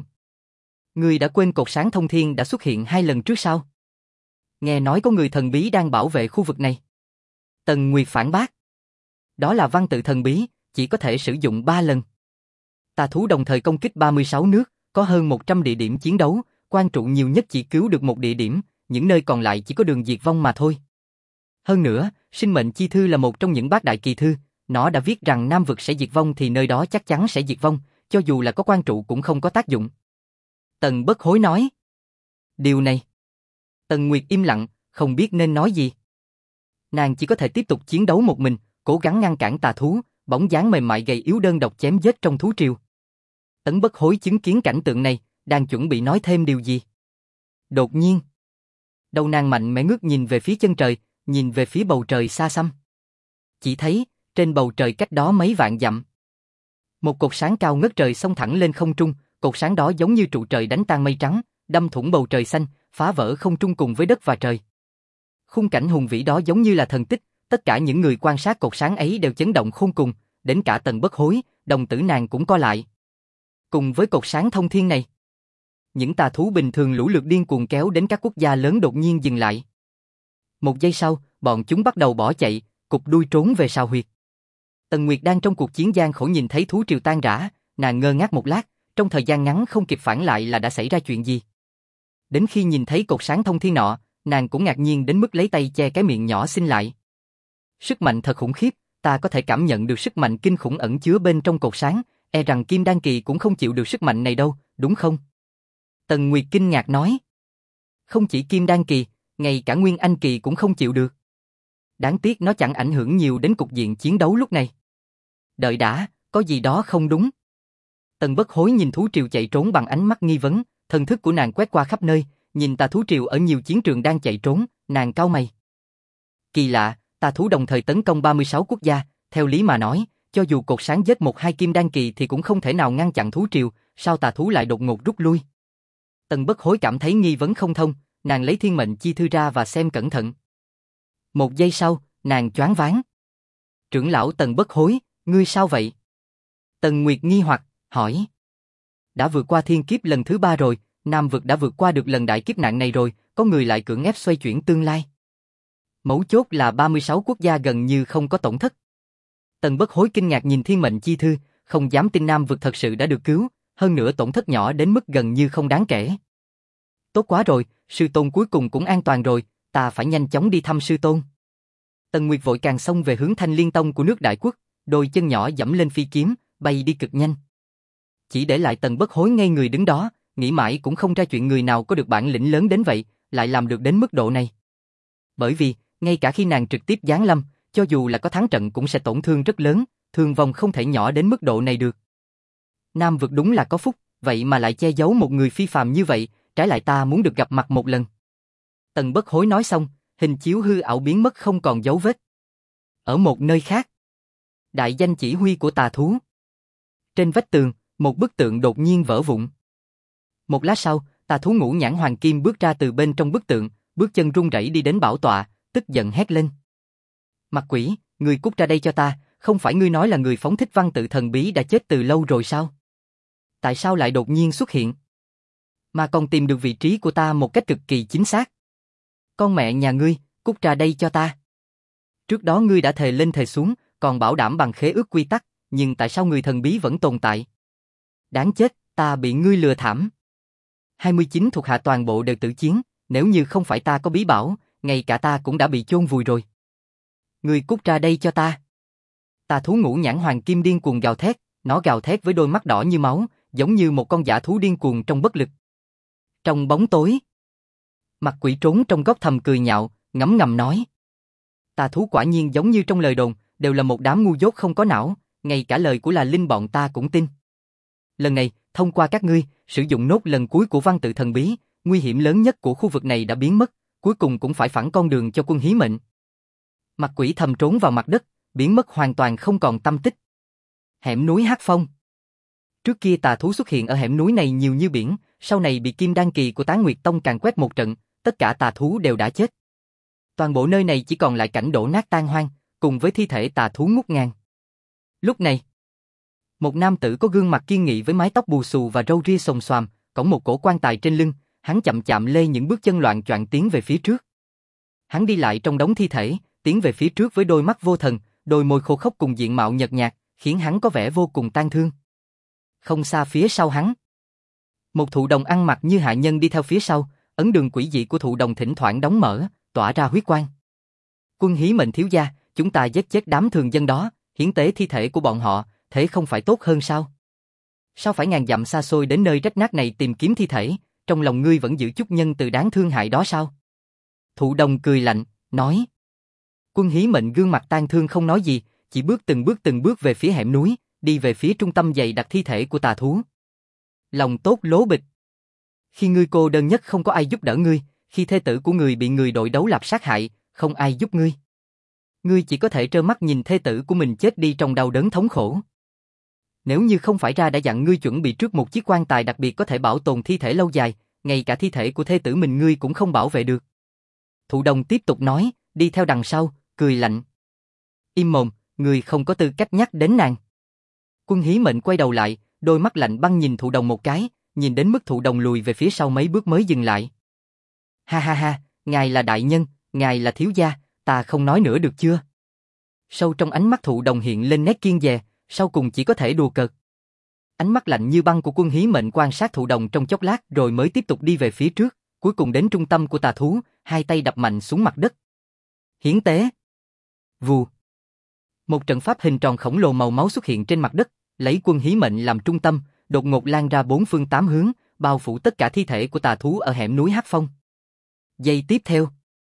Ngươi đã quên cột sáng thông thiên đã xuất hiện hai lần trước sao? Nghe nói có người thần bí đang bảo vệ khu vực này. Tần Nguyệt phản bác. Đó là văn tự thần bí, chỉ có thể sử dụng ba lần. Tà thú đồng thời công kích ba mươi sáu nước, có hơn một trăm địa điểm chiến đấu, quan trụ nhiều nhất chỉ cứu được một địa điểm, những nơi còn lại chỉ có đường diệt vong mà thôi. Hơn nữa, sinh mệnh chi thư là một trong những bát đại kỳ thư, nó đã viết rằng Nam vực sẽ diệt vong thì nơi đó chắc chắn sẽ diệt vong, cho dù là có quan trụ cũng không có tác dụng. Tần Bất Hối nói. Điều này. Tần Nguyệt im lặng, không biết nên nói gì. Nàng chỉ có thể tiếp tục chiến đấu một mình, cố gắng ngăn cản tà thú, bóng dáng mềm mại gầy yếu đơn độc chém giết trong thú triều. Tần Bất Hối chứng kiến cảnh tượng này, đang chuẩn bị nói thêm điều gì. Đột nhiên, đầu nàng mạnh mẽ ngước nhìn về phía chân trời, nhìn về phía bầu trời xa xăm. Chỉ thấy, trên bầu trời cách đó mấy vạn dặm, một cột sáng cao ngất trời xông thẳng lên không trung, cột sáng đó giống như trụ trời đánh tan mây trắng, đâm thủng bầu trời xanh, phá vỡ không trung cùng với đất và trời. Khung cảnh hùng vĩ đó giống như là thần tích, tất cả những người quan sát cột sáng ấy đều chấn động khôn cùng, đến cả Tần Bất Hối, đồng tử nàng cũng co lại. Cùng với cột sáng thông thiên này, những tà thú bình thường lũ lượt điên cuồng kéo đến các quốc gia lớn đột nhiên dừng lại. Một giây sau, bọn chúng bắt đầu bỏ chạy, cụp đuôi trốn về sao huyệt. Tần Nguyệt đang trong cuộc chiến gian khổ nhìn thấy thú triều tan rã, nàng ngơ ngác một lát, trong thời gian ngắn không kịp phản lại là đã xảy ra chuyện gì. Đến khi nhìn thấy cột sáng thông thiên nọ, nàng cũng ngạc nhiên đến mức lấy tay che cái miệng nhỏ xinh lại. Sức mạnh thật khủng khiếp, ta có thể cảm nhận được sức mạnh kinh khủng ẩn chứa bên trong cột sáng, e rằng Kim Đan Kỳ cũng không chịu được sức mạnh này đâu, đúng không? Tần Nguyệt kinh ngạc nói. Không chỉ Kim Đan Kỳ, ngay cả Nguyên Anh Kỳ cũng không chịu được. Đáng tiếc nó chẳng ảnh hưởng nhiều đến cục diện chiến đấu lúc này. Đợi đã, có gì đó không đúng. Tần Bất Hối nhìn thú triều chạy trốn bằng ánh mắt nghi vấn, thần thức của nàng quét qua khắp nơi, nhìn tà thú triều ở nhiều chiến trường đang chạy trốn, nàng cau mày. Kỳ lạ, tà thú đồng thời tấn công ba mươi sáu quốc gia, theo lý mà nói, cho dù cột sáng giết một hai Kim Đan Kỳ thì cũng không thể nào ngăn chặn thú triều, sao tà thú lại đột ngột rút lui? Tần Bất Hối cảm thấy nghi vấn không thông, nàng lấy thiên mệnh chi thư ra và xem cẩn thận. Một giây sau, nàng choáng váng. Trưởng lão Tần Bất Hối, ngươi sao vậy? Tần Nguyệt nghi hoặc, hỏi. Đã vượt qua thiên kiếp lần thứ ba rồi, Nam vực đã vượt qua được lần đại kiếp nạn này rồi, có người lại cưỡng ép xoay chuyển tương lai. Mấu chốt là ba mươi sáu quốc gia gần như không có tổn thất. Tần Bất Hối kinh ngạc nhìn thiên mệnh chi thư, không dám tin Nam vực thật sự đã được cứu, hơn nữa tổn thất nhỏ đến mức gần như không đáng kể. Tốt quá rồi, sư tôn cuối cùng cũng an toàn rồi, ta phải nhanh chóng đi thăm sư tôn. Tần Nguyệt vội càng xông về hướng Thanh Liên Tông của nước Đại Quốc, đôi chân nhỏ giẫm lên phi kiếm, bay đi cực nhanh. Chỉ để lại Tần Bất Hối ngây người đứng đó, nghĩ mãi cũng không ra chuyện người nào có được bản lĩnh lớn đến vậy, lại làm được đến mức độ này. Bởi vì, ngay cả khi nàng trực tiếp giáng lâm, cho dù là có thắng trận cũng sẽ tổn thương rất lớn, thương vong không thể nhỏ đến mức độ này được. Nam vực đúng là có phúc, vậy mà lại che giấu một người phi phàm như vậy, trái lại ta muốn được gặp mặt một lần. Tần Bất Hối nói xong, hình chiếu hư ảo biến mất không còn dấu vết. Ở một nơi khác, đại danh chỉ huy của tà thú. Trên vách tường, một bức tượng đột nhiên vỡ vụn. Một lát sau, tà thú ngũ nhãn hoàng kim bước ra từ bên trong bức tượng, bước chân run rẩy đi đến bảo tọa, tức giận hét lên. Mặt quỷ, ngươi cút ra đây cho ta, không phải ngươi nói là người phóng thích văn tự thần bí đã chết từ lâu rồi sao? Tại sao lại đột nhiên xuất hiện? Mà còn tìm được vị trí của ta một cách cực kỳ chính xác. Con mẹ nhà ngươi, cút ra đây cho ta. Trước đó ngươi đã thề lên thề xuống, còn bảo đảm bằng khế ước quy tắc, nhưng tại sao người thần bí vẫn tồn tại? Đáng chết, ta bị ngươi lừa thảm. hai mươi chín thuộc hạ toàn bộ đều tử chiến, nếu như không phải ta có bí bảo, ngay cả ta cũng đã bị chôn vùi rồi. Ngươi cút ra đây cho ta. Tà thú ngũ nhãn hoàng kim điên cuồng gào thét, nó gào thét với đôi mắt đỏ như máu, giống như một con dã thú điên cuồng trong bất lực. Trong bóng tối, mặt quỷ trốn trong góc thầm cười nhạo, ngấm ngầm nói. Tà thú quả nhiên giống như trong lời đồn, đều là một đám ngu dốt không có não, ngay cả lời của là linh bọn ta cũng tin. Lần này, thông qua các ngươi, sử dụng nốt lần cuối của văn tự thần bí, nguy hiểm lớn nhất của khu vực này đã biến mất, cuối cùng cũng phải phẳng con đường cho quân hí mệnh. Mặt quỷ thầm trốn vào mặt đất, biến mất hoàn toàn không còn tâm tích. Hẻm núi Hắc Phong. Trước kia tà thú xuất hiện ở hẻm núi này nhiều như biển, sau này bị Kim Đan Kỳ của Tán Nguyệt Tông càn quét một trận, tất cả tà thú đều đã chết. Toàn bộ nơi này chỉ còn lại cảnh đổ nát tan hoang, cùng với thi thể tà thú ngút ngàn. Lúc này, một nam tử có gương mặt kiên nghị với mái tóc bù xù và râu ria xồm xoàm, cõng một cổ quan tài trên lưng, hắn chậm chậm lê những bước chân loạng choạng tiến về phía trước. Hắn đi lại trong đống thi thể, tiến về phía trước với đôi mắt vô thần, đôi môi khô khốc cùng diện mạo nhợt nhạt, khiến hắn có vẻ vô cùng tang thương. Không xa phía sau hắn, một thụ đồng ăn mặc như hạ nhân đi theo phía sau, ấn đường quỷ dị của thụ đồng thỉnh thoảng đóng mở, tỏa ra huyết quang. Quân hí mệnh thiếu gia, chúng ta giết chết đám thường dân đó, hiến tế thi thể của bọn họ, thế không phải tốt hơn sao? Sao phải ngàn dặm xa xôi đến nơi rách nát này tìm kiếm thi thể, trong lòng ngươi vẫn giữ chút nhân từ đáng thương hại đó sao? Thụ đồng cười lạnh, nói. Quân hí mệnh gương mặt tang thương không nói gì, chỉ bước từng bước từng bước về phía hẻm núi, đi về phía trung tâm dày đặt thi thể của tà thú. Lòng tốt lố bịch. Khi ngươi cô đơn nhất không có ai giúp đỡ ngươi, khi thê tử của ngươi bị người đội đấu lạp sát hại, không ai giúp ngươi. Ngươi chỉ có thể trơ mắt nhìn thê tử của mình chết đi trong đau đớn thống khổ. Nếu như không phải ra đã dặn ngươi chuẩn bị trước một chiếc quan tài đặc biệt có thể bảo tồn thi thể lâu dài, ngay cả thi thể của thê tử mình ngươi cũng không bảo vệ được. Thụ đồng tiếp tục nói, đi theo đằng sau, cười lạnh. Im mồm, ngươi không có tư cách nhắc đến nàng. Quân hí mệnh quay đầu lại, đôi mắt lạnh băng nhìn thụ đồng một cái, nhìn đến mức thụ đồng lùi về phía sau mấy bước mới dừng lại. Ha ha ha, ngài là đại nhân, ngài là thiếu gia, ta không nói nữa được chưa? Sâu trong ánh mắt thụ đồng hiện lên nét kiên dè, sau cùng chỉ có thể đùa cợt. Ánh mắt lạnh như băng của quân hí mệnh quan sát thụ đồng trong chốc lát rồi mới tiếp tục đi về phía trước, cuối cùng đến trung tâm của tà thú, hai tay đập mạnh xuống mặt đất. Hiến tế. Vù. Một trận pháp hình tròn khổng lồ màu máu xuất hiện trên mặt đất, lấy quân hí mệnh làm trung tâm, đột ngột lan ra bốn phương tám hướng, bao phủ tất cả thi thể của tà thú ở hẻm núi Hắc Phong. Giây tiếp theo,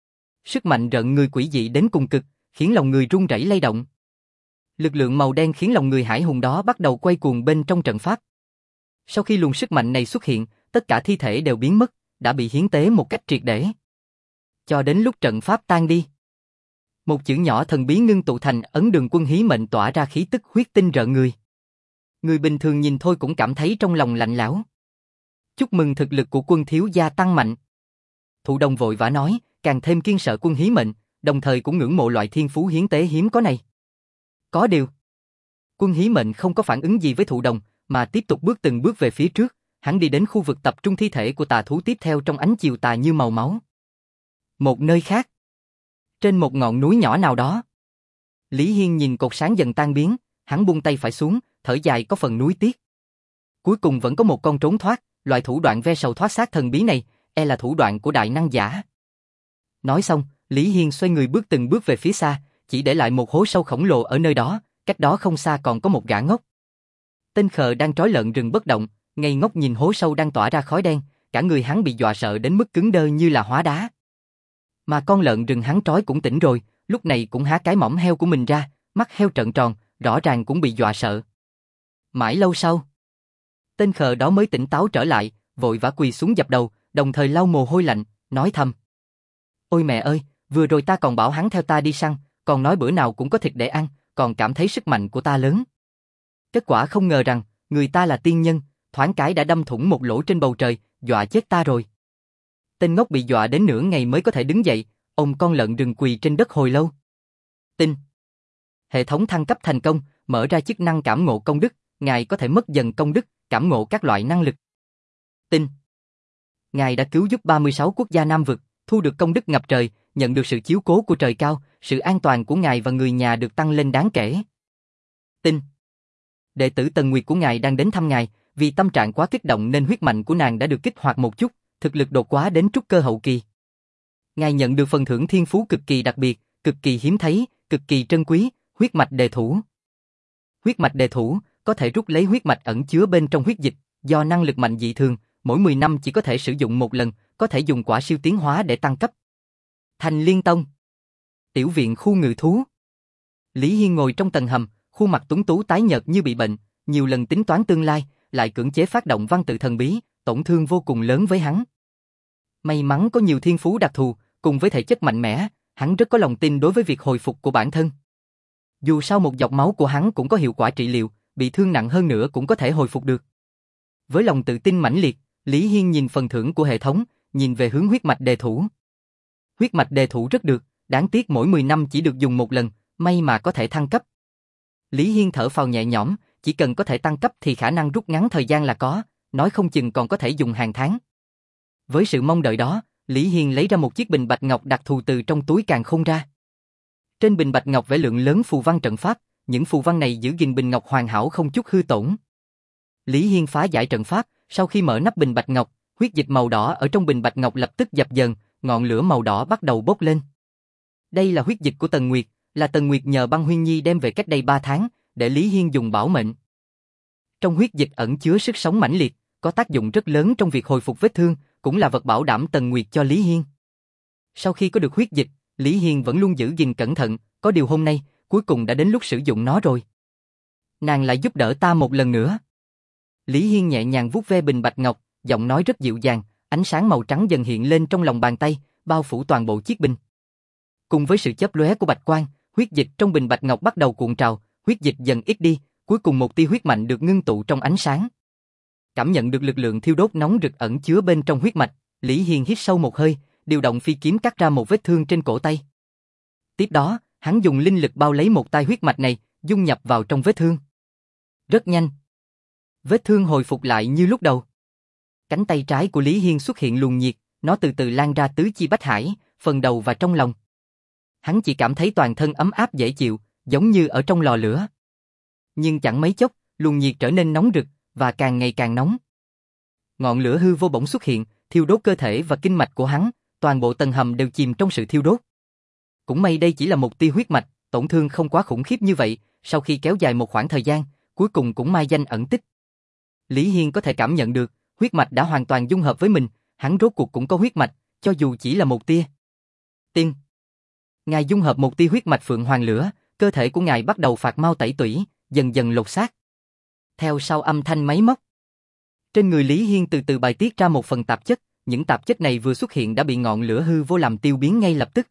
sức mạnh rợn người quỷ dị đến cùng cực, khiến lòng người run rẩy lay động. Lực lượng màu đen khiến lòng người hải hùng đó bắt đầu quay cuồng bên trong trận pháp. Sau khi luồng sức mạnh này xuất hiện, tất cả thi thể đều biến mất, đã bị hiến tế một cách triệt để. Cho đến lúc trận pháp tan đi, một chữ nhỏ thần bí ngưng tụ thành ấn đường quân hí mệnh tỏa ra khí tức huyết tinh rợn người. Người bình thường nhìn thôi cũng cảm thấy trong lòng lạnh lẽo. Chúc mừng thực lực của quân thiếu gia tăng mạnh. Thụ đồng vội vã nói, càng thêm kiên sợ quân hí mệnh, đồng thời cũng ngưỡng mộ loại thiên phú hiến tế hiếm có này. Có điều, quân hí mệnh không có phản ứng gì với thụ đồng, mà tiếp tục bước từng bước về phía trước, hắn đi đến khu vực tập trung thi thể của tà thú tiếp theo trong ánh chiều tà như màu máu. Một nơi khác, trên một ngọn núi nhỏ nào đó, Lý Hiên nhìn cột sáng dần tan biến, hắn buông tay phải xuống, thở dài có phần nuối tiếc. Cuối cùng vẫn có một con trốn thoát, loại thủ đoạn ve sầu thoát xác thần bí này, e là thủ đoạn của đại năng giả. Nói xong, Lý Hiên xoay người bước từng bước về phía xa, chỉ để lại một hố sâu khổng lồ ở nơi đó, cách đó không xa còn có một gã ngốc. Tên khờ đang trói lợn rừng bất động, ngây ngốc nhìn hố sâu đang tỏa ra khói đen, cả người hắn bị dọa sợ đến mức cứng đơ như là hóa đá. Mà con lợn rừng hắn trói cũng tỉnh rồi, lúc này cũng há cái mỏm heo của mình ra, mắt heo trợn tròn, rõ ràng cũng bị dọa sợ. Mãi lâu sau, tên khờ đó mới tỉnh táo trở lại, vội vã quỳ xuống dập đầu, đồng thời lau mồ hôi lạnh, nói thầm. Ôi mẹ ơi, vừa rồi ta còn bảo hắn theo ta đi săn, còn nói bữa nào cũng có thịt để ăn, còn cảm thấy sức mạnh của ta lớn. Kết quả không ngờ rằng, người ta là tiên nhân, thoáng cái đã đâm thủng một lỗ trên bầu trời, dọa chết ta rồi. Tên ngốc bị dọa đến nửa ngày mới có thể đứng dậy, ôm con lợn rừng quỳ trên đất hồi lâu. Tin. Hệ thống thăng cấp thành công, mở ra chức năng cảm ngộ công đức, ngài có thể mất dần công đức, cảm ngộ các loại năng lực. Tin. Ngài đã cứu giúp ba mươi sáu quốc gia Nam vực, thu được công đức ngập trời, nhận được sự chiếu cố của trời cao, sự an toàn của ngài và người nhà được tăng lên đáng kể. Tin. Đệ tử Tần Nguyệt của ngài đang đến thăm ngài, vì tâm trạng quá kích động nên huyết mạch của nàng đã được kích hoạt một chút, thực lực đột quá đến trúc cơ hậu kỳ. Ngài nhận được phần thưởng thiên phú cực kỳ đặc biệt, cực kỳ hiếm thấy, cực kỳ trân quý, huyết mạch đề thủ. Huyết mạch đề thủ có thể rút lấy huyết mạch ẩn chứa bên trong huyết dịch, do năng lực mạnh dị thường, mỗi mười năm chỉ có thể sử dụng một lần, có thể dùng quả siêu tiến hóa để tăng cấp. Thành Liên Tông. Tiểu viện khu ngự thú. Lý Hiên ngồi trong tầng hầm, khuôn mặt tuấn tú tái nhợt như bị bệnh, nhiều lần tính toán tương lai, lại cưỡng chế phát động văn tự thần bí, tổn thương vô cùng lớn với hắn. May mắn có nhiều thiên phú đặc thù, cùng với thể chất mạnh mẽ, hắn rất có lòng tin đối với việc hồi phục của bản thân. Dù sao một giọt máu của hắn cũng có hiệu quả trị liệu, bị thương nặng hơn nữa cũng có thể hồi phục được. Với lòng tự tin mãnh liệt, Lý Hiên nhìn phần thưởng của hệ thống, nhìn về hướng huyết mạch đề thủ. Huyết mạch đề thủ rất được, đáng tiếc mỗi mười năm chỉ được dùng một lần, may mà có thể thăng cấp. Lý Hiên thở phào nhẹ nhõm, chỉ cần có thể tăng cấp thì khả năng rút ngắn thời gian là có, nói không chừng còn có thể dùng hàng tháng. Với sự mong đợi đó, Lý Hiên lấy ra một chiếc bình bạch ngọc đặc thù từ trong túi càn khôn ra. Trên bình bạch ngọc vẽ lượng lớn phù văn trận pháp, những phù văn này giữ gìn bình ngọc hoàn hảo không chút hư tổn. Lý Hiên phá giải trận pháp, sau khi mở nắp bình bạch ngọc, huyết dịch màu đỏ ở trong bình bạch ngọc lập tức dập dờn, ngọn lửa màu đỏ bắt đầu bốc lên. Đây là huyết dịch của Tần Nguyệt, là Tần Nguyệt nhờ Băng Huyên Nhi đem về cách đây ba tháng, để Lý Hiên dùng bảo mệnh. Trong huyết dịch ẩn chứa sức sống mãnh liệt, có tác dụng rất lớn trong việc hồi phục vết thương, cũng là vật bảo đảm Tần Nguyệt cho Lý Hiên. Sau khi có được huyết dịch, Lý Hiên vẫn luôn giữ gìn cẩn thận, có điều hôm nay, cuối cùng đã đến lúc sử dụng nó rồi. Nàng lại giúp đỡ ta một lần nữa. Lý Hiên nhẹ nhàng vuốt ve bình bạch ngọc, giọng nói rất dịu dàng, ánh sáng màu trắng dần hiện lên trong lòng bàn tay, bao phủ toàn bộ chiếc bình. Cùng với sự chớp lóe của bạch quang, huyết dịch trong bình bạch ngọc bắt đầu cuộn trào, huyết dịch dần ít đi, cuối cùng một tia huyết mạnh được ngưng tụ trong ánh sáng. Cảm nhận được lực lượng thiêu đốt nóng rực ẩn chứa bên trong huyết mạch, Lý Hiên hít sâu một hơi, điều động phi kiếm cắt ra một vết thương trên cổ tay. Tiếp đó, hắn dùng linh lực bao lấy một tai huyết mạch này, dung nhập vào trong vết thương. Rất nhanh, vết thương hồi phục lại như lúc đầu. Cánh tay trái của Lý Hiên xuất hiện luồng nhiệt, nó từ từ lan ra tứ chi bách hải, phần đầu và trong lòng. Hắn chỉ cảm thấy toàn thân ấm áp dễ chịu, giống như ở trong lò lửa. Nhưng chẳng mấy chốc, luồng nhiệt trở nên nóng rực, và càng ngày càng nóng. Ngọn lửa hư vô bỗng xuất hiện, thiêu đốt cơ thể và kinh mạch của hắn, toàn bộ tầng hầm đều chìm trong sự thiêu đốt. Cũng may đây chỉ là một tia huyết mạch, tổn thương không quá khủng khiếp như vậy, sau khi kéo dài một khoảng thời gian, cuối cùng cũng mai danh ẩn tích. Lý Hiên có thể cảm nhận được, huyết mạch đã hoàn toàn dung hợp với mình, hắn rốt cuộc cũng có huyết mạch, cho dù chỉ là một tia. Tiên. Ngài dung hợp một tia huyết mạch phượng hoàng lửa, cơ thể của ngài bắt đầu phạt mau tẩy tủy, dần dần lột xác. Theo sau âm thanh máy móc, trên người Lý Hiên từ từ bài tiết ra một phần tạp chất, những tạp chất này vừa xuất hiện đã bị ngọn lửa hư vô làm tiêu biến ngay lập tức.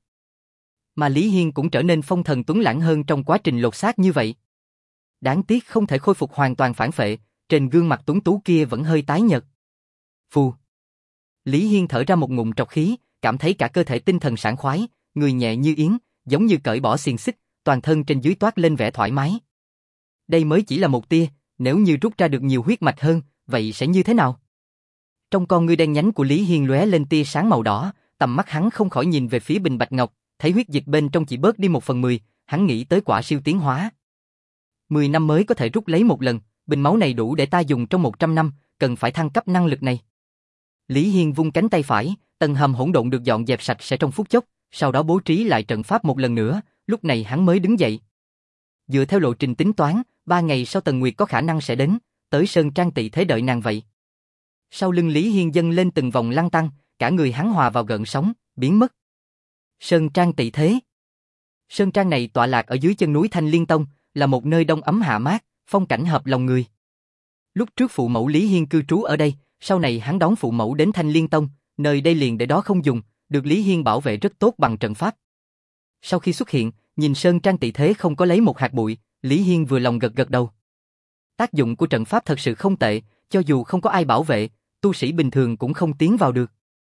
Mà Lý Hiên cũng trở nên phong thần tuấn lãng hơn trong quá trình lột xác như vậy. Đáng tiếc không thể khôi phục hoàn toàn phản phệ, trên gương mặt tuấn tú kia vẫn hơi tái nhợt. Phù. Lý Hiên thở ra một ngụm trọc khí, cảm thấy cả cơ thể tinh thần sảng khoái, người nhẹ như yến, giống như cởi bỏ xiềng xích, toàn thân trên dưới toát lên vẻ thoải mái. Đây mới chỉ là một tia, nếu như rút ra được nhiều huyết mạch hơn, vậy sẽ như thế nào? Trong con ngươi đen nhánh của Lý Hiên lóe lên tia sáng màu đỏ, tầm mắt hắn không khỏi nhìn về phía bình bạch ngọc, thấy huyết dịch bên trong chỉ bớt đi một phần mười, hắn nghĩ tới quả siêu tiến hóa. Mười năm mới có thể rút lấy một lần, bình máu này đủ để ta dùng trong một trăm năm, cần phải thăng cấp năng lực này. Lý Hiên vung cánh tay phải, tầng hầm hỗn độn được dọn dẹp sạch sẽ trong phút chốc, sau đó bố trí lại trận pháp một lần nữa, lúc này hắn mới đứng dậy. Dựa theo lộ trình tính toán, ba ngày sau Tần Nguyệt có khả năng sẽ đến, tới Sơn Trang Tị Thế đợi nàng vậy. Sau lưng Lý Hiên dâng lên từng vòng lăn tăn, cả người hắn hòa vào gợn sóng, biến mất. Sơn Trang Tị Thế. Sơn Trang này tọa lạc ở dưới chân núi Thanh Liên Tông, là một nơi đông ấm hạ mát, phong cảnh hợp lòng người. Lúc trước phụ mẫu Lý Hiên cư trú ở đây, sau này hắn đón phụ mẫu đến Thanh Liên Tông, nơi đây liền để đó không dùng, được Lý Hiên bảo vệ rất tốt bằng trận pháp. Sau khi xuất hiện, nhìn sơn trang tị thế không có lấy một hạt bụi, Lý Hiên vừa lòng gật gật đầu. Tác dụng của trận pháp thật sự không tệ, cho dù không có ai bảo vệ, tu sĩ bình thường cũng không tiến vào được.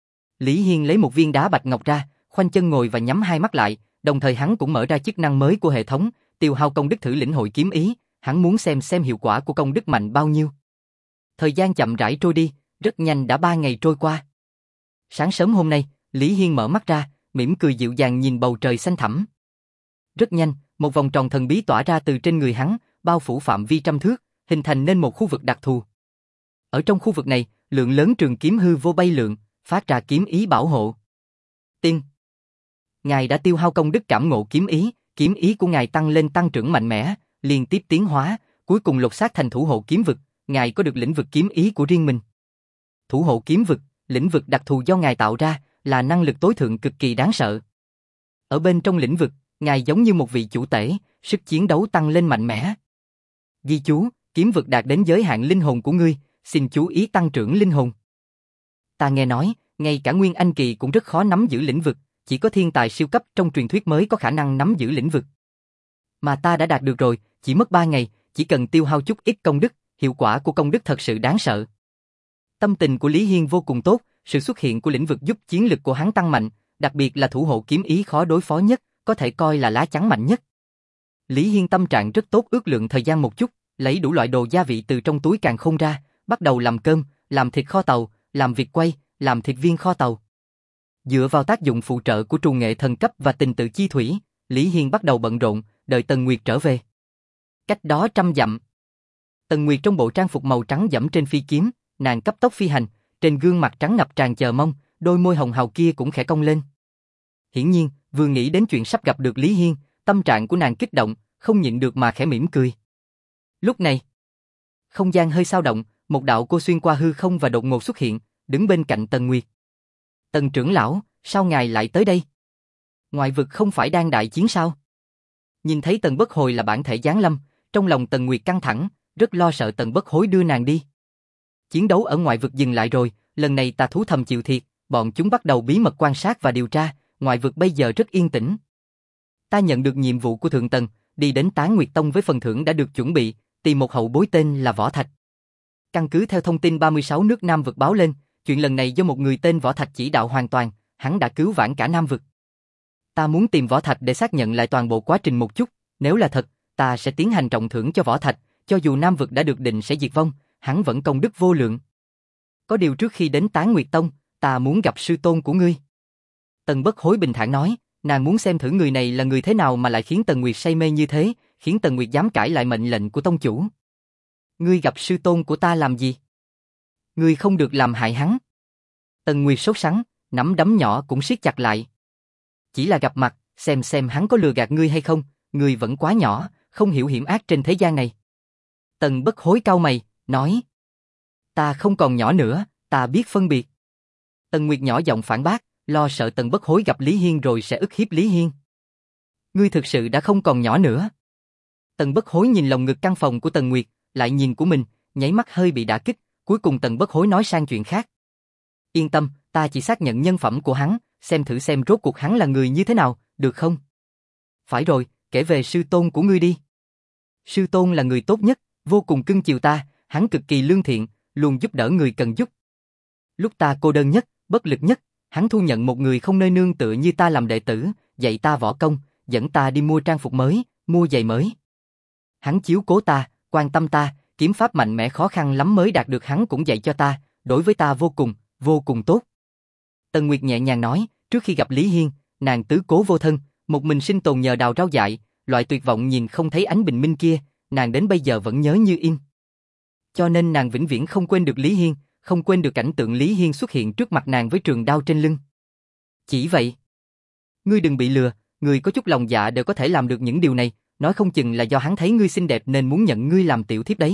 Lý Hiên lấy một viên đá bạch ngọc ra, khoanh chân ngồi và nhắm hai mắt lại, đồng thời hắn cũng mở ra chức năng mới của hệ thống, tiêu hao công đức thử lĩnh hội kiếm ý, hắn muốn xem xem hiệu quả của công đức mạnh bao nhiêu. Thời gian chậm rãi trôi đi, rất nhanh đã ba ngày trôi qua. Sáng sớm hôm nay, Lý Hiên mở mắt ra, mỉm cười dịu dàng nhìn bầu trời xanh thẳm. Rất nhanh, một vòng tròn thần bí tỏa ra từ trên người hắn, bao phủ phạm vi trăm thước, hình thành nên một khu vực đặc thù. Ở trong khu vực này, lượng lớn trường kiếm hư vô bay lượn, phát ra kiếm ý bảo hộ. Tiên, ngài đã tiêu hao công đức cảm ngộ kiếm ý, kiếm ý của ngài tăng lên tăng trưởng mạnh mẽ, liên tiếp tiến hóa, cuối cùng lột xác thành thủ hộ kiếm vực, ngài có được lĩnh vực kiếm ý của riêng mình. Thủ hộ kiếm vực, lĩnh vực đặc thù do ngài tạo ra, là năng lực tối thượng cực kỳ đáng sợ. Ở bên trong lĩnh vực, ngài giống như một vị chủ tể, sức chiến đấu tăng lên mạnh mẽ. Ghi chú, kiếm vực đạt đến giới hạn linh hồn của ngươi, xin chú ý tăng trưởng linh hồn. Ta nghe nói, ngay cả Nguyên Anh kỳ cũng rất khó nắm giữ lĩnh vực, chỉ có thiên tài siêu cấp trong truyền thuyết mới có khả năng nắm giữ lĩnh vực. Mà ta đã đạt được rồi, chỉ mất ba ngày, chỉ cần tiêu hao chút ít công đức, hiệu quả của công đức thật sự đáng sợ. Tâm tình của Lý Hiên vô cùng tốt, sự xuất hiện của lĩnh vực giúp chiến lực của hắn tăng mạnh, đặc biệt là thủ hộ kiếm ý khó đối phó nhất, có thể coi là lá chắn mạnh nhất. Lý Hiên tâm trạng rất tốt, ước lượng thời gian một chút, lấy đủ loại đồ gia vị từ trong túi càn khôn ra, bắt đầu làm cơm, làm thịt kho tàu, làm vịt quay, làm thịt viên kho tàu. Dựa vào tác dụng phụ trợ của trù nghệ thần cấp và tình tự chi thủy, Lý Hiên bắt đầu bận rộn, đợi Tần Nguyệt trở về. Cách đó trăm dặm. Tần Nguyệt trong bộ trang phục màu trắng dẫm trên phi kiếm, nàng cấp tốc phi hành, trên gương mặt trắng ngập tràn chờ mong, đôi môi hồng hào kia cũng khẽ cong lên. Hiển nhiên, vừa nghĩ đến chuyện sắp gặp được Lý Hiên, tâm trạng của nàng kích động, không nhịn được mà khẽ mỉm cười. Lúc này, không gian hơi xao động, một đạo cô xuyên qua hư không và đột ngột xuất hiện, đứng bên cạnh Tần Nguyệt. Tần trưởng lão, sao ngài lại tới đây? Ngoại vực không phải đang đại chiến sao? Nhìn thấy Tần Bất Hồi là bản thể giáng lâm, trong lòng Tần Nguyệt căng thẳng, rất lo sợ Tần Bất Hối đưa nàng đi. Chiến đấu ở ngoại vực dừng lại rồi, lần này tà thú thầm chịu thiệt, bọn chúng bắt đầu bí mật quan sát và điều tra, ngoại vực bây giờ rất yên tĩnh. Ta nhận được nhiệm vụ của Thượng Tần, đi đến Tán Nguyệt Tông với phần thưởng đã được chuẩn bị, tìm một hậu bối tên là Võ Thạch. Căn cứ theo thông tin ba mươi sáu nước Nam vực báo lên, chuyện lần này do một người tên Võ Thạch chỉ đạo hoàn toàn, hắn đã cứu vãn cả Nam vực. Ta muốn tìm Võ Thạch để xác nhận lại toàn bộ quá trình một chút, nếu là thật, ta sẽ tiến hành trọng thưởng cho Võ Thạch, cho dù Nam vực đã được định sẽ diệt vong, hắn vẫn công đức vô lượng. Có điều trước khi đến Tán Nguyệt Tông, ta muốn gặp sư tôn của ngươi. Tần Bất Hối bình thản nói, nàng muốn xem thử người này là người thế nào mà lại khiến Tần Nguyệt say mê như thế, khiến Tần Nguyệt dám cãi lại mệnh lệnh của tông chủ. Ngươi gặp sư tôn của ta làm gì? Ngươi không được làm hại hắn. Tần Nguyệt sốt sắng, nắm đấm nhỏ cũng siết chặt lại. Chỉ là gặp mặt, xem xem hắn có lừa gạt ngươi hay không, ngươi vẫn quá nhỏ, không hiểu hiểm ác trên thế gian này. Tần Bất Hối cau mày, nói. Ta không còn nhỏ nữa, ta biết phân biệt. Tần Nguyệt nhỏ giọng phản bác, lo sợ Tần Bất Hối gặp Lý Hiên rồi sẽ ức hiếp Lý Hiên. Ngươi thực sự đã không còn nhỏ nữa. Tần Bất Hối nhìn lồng ngực căn phòng của Tần Nguyệt, lại nhìn của mình, nháy mắt hơi bị đả kích, cuối cùng Tần Bất Hối nói sang chuyện khác. Yên tâm, ta chỉ xác nhận nhân phẩm của hắn, xem thử xem rốt cuộc hắn là người như thế nào, được không? Phải rồi, kể về sư tôn của ngươi đi. Sư tôn là người tốt nhất, vô cùng cưng chiều ta, hắn cực kỳ lương thiện, luôn giúp đỡ người cần giúp. Lúc ta cô đơn nhất, bất lực nhất, hắn thu nhận một người không nơi nương tựa như ta làm đệ tử, dạy ta võ công, dẫn ta đi mua trang phục mới, mua giày mới. Hắn chiếu cố ta, quan tâm ta, kiếm pháp mạnh mẽ khó khăn lắm mới đạt được hắn cũng dạy cho ta, đối với ta vô cùng, vô cùng tốt. Tần Nguyệt nhẹ nhàng nói, trước khi gặp Lý Hiên, nàng tứ cố vô thân, một mình sinh tồn nhờ đào rau dại, loại tuyệt vọng nhìn không thấy ánh bình minh kia, nàng đến bây giờ vẫn nhớ như in. Cho nên nàng vĩnh viễn không quên được Lý Hiên, không quên được cảnh tượng Lý Hiên xuất hiện trước mặt nàng với trường đao trên lưng. Chỉ vậy. Ngươi đừng bị lừa, người có chút lòng dạ đều có thể làm được những điều này, nói không chừng là do hắn thấy ngươi xinh đẹp nên muốn nhận ngươi làm tiểu thiếp đấy.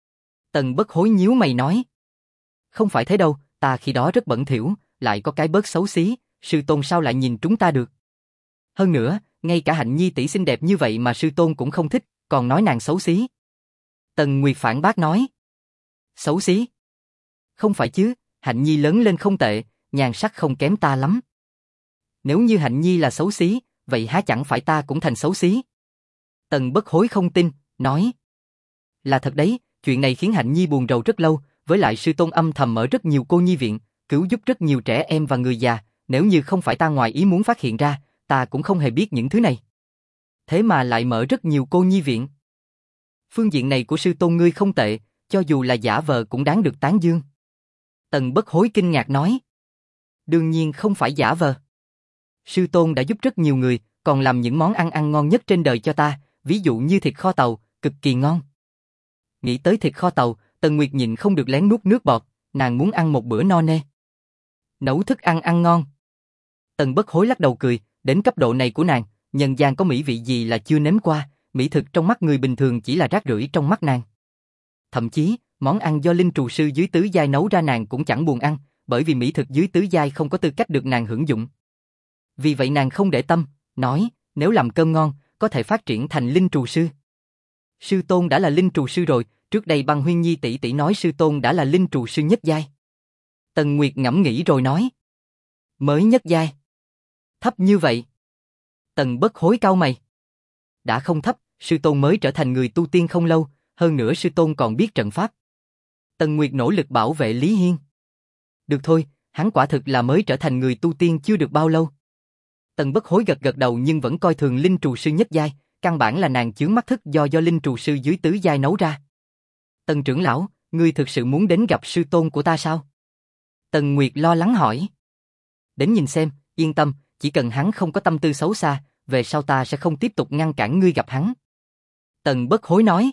Tần Bất Hối nhíu mày nói. Không phải thế đâu, ta khi đó rất bẩn thỉu, lại có cái bớt xấu xí, sư tôn sao lại nhìn chúng ta được. Hơn nữa, ngay cả Hạnh Nhi tỷ xinh đẹp như vậy mà sư tôn cũng không thích, còn nói nàng xấu xí. Tần Nguyệt phản bác nói. Xấu xí? Không phải chứ, Hạnh Nhi lớn lên không tệ, nhan sắc không kém ta lắm. Nếu như Hạnh Nhi là xấu xí, vậy há chẳng phải ta cũng thành xấu xí? Tần Bất Hối không tin, nói. Là thật đấy, chuyện này khiến Hạnh Nhi buồn rầu rất lâu, với lại sư tôn âm thầm mở rất nhiều cô nhi viện, cứu giúp rất nhiều trẻ em và người già, nếu như không phải ta ngoài ý muốn phát hiện ra, ta cũng không hề biết những thứ này. Thế mà lại mở rất nhiều cô nhi viện. Phương diện này của sư tôn ngươi không tệ, cho dù là giả vờ cũng đáng được tán dương. Tần Bất Hối kinh ngạc nói. Đương nhiên không phải giả vờ. Sư tôn đã giúp rất nhiều người, còn làm những món ăn ăn ngon nhất trên đời cho ta, ví dụ như thịt kho tàu, cực kỳ ngon. Nghĩ tới thịt kho tàu, Tần Nguyệt nhịn không được lén nuốt nước bọt, nàng muốn ăn một bữa no nê. Nấu thức ăn ăn ngon. Tần Bất Hối lắc đầu cười, đến cấp độ này của nàng, nhân gian có mỹ vị gì là chưa nếm qua, mỹ thực trong mắt người bình thường chỉ là rác rưởi trong mắt nàng. Thậm chí, món ăn do linh trù sư dưới tứ giai nấu ra nàng cũng chẳng buồn ăn, bởi vì mỹ thực dưới tứ giai không có tư cách được nàng hưởng dụng. Vì vậy nàng không để tâm, nói, nếu làm cơm ngon, có thể phát triển thành linh trù sư. Sư tôn đã là linh trù sư rồi, trước đây Băng Huyên Nhi tỷ tỷ nói sư tôn đã là linh trù sư nhất giai. Tần Nguyệt ngẫm nghĩ rồi nói. Mới nhất giai. Thấp như vậy. Tần Bất Hối cau mày. Đã không thấp, sư tôn mới trở thành người tu tiên không lâu, hơn nữa sư tôn còn biết trận pháp. Tần Nguyệt nỗ lực bảo vệ Lý Hiên. Được thôi, hắn quả thực là mới trở thành người tu tiên chưa được bao lâu. Tần Bất Hối gật gật đầu nhưng vẫn coi thường linh trù sư nhất giai, căn bản là nàng chướng mắt thức do do linh trù sư dưới tứ giai nấu ra. Tần trưởng lão, ngươi thực sự muốn đến gặp sư tôn của ta sao? Tần Nguyệt lo lắng hỏi. Đến nhìn xem, yên tâm, chỉ cần hắn không có tâm tư xấu xa, về sau ta sẽ không tiếp tục ngăn cản ngươi gặp hắn. Tần Bất Hối nói.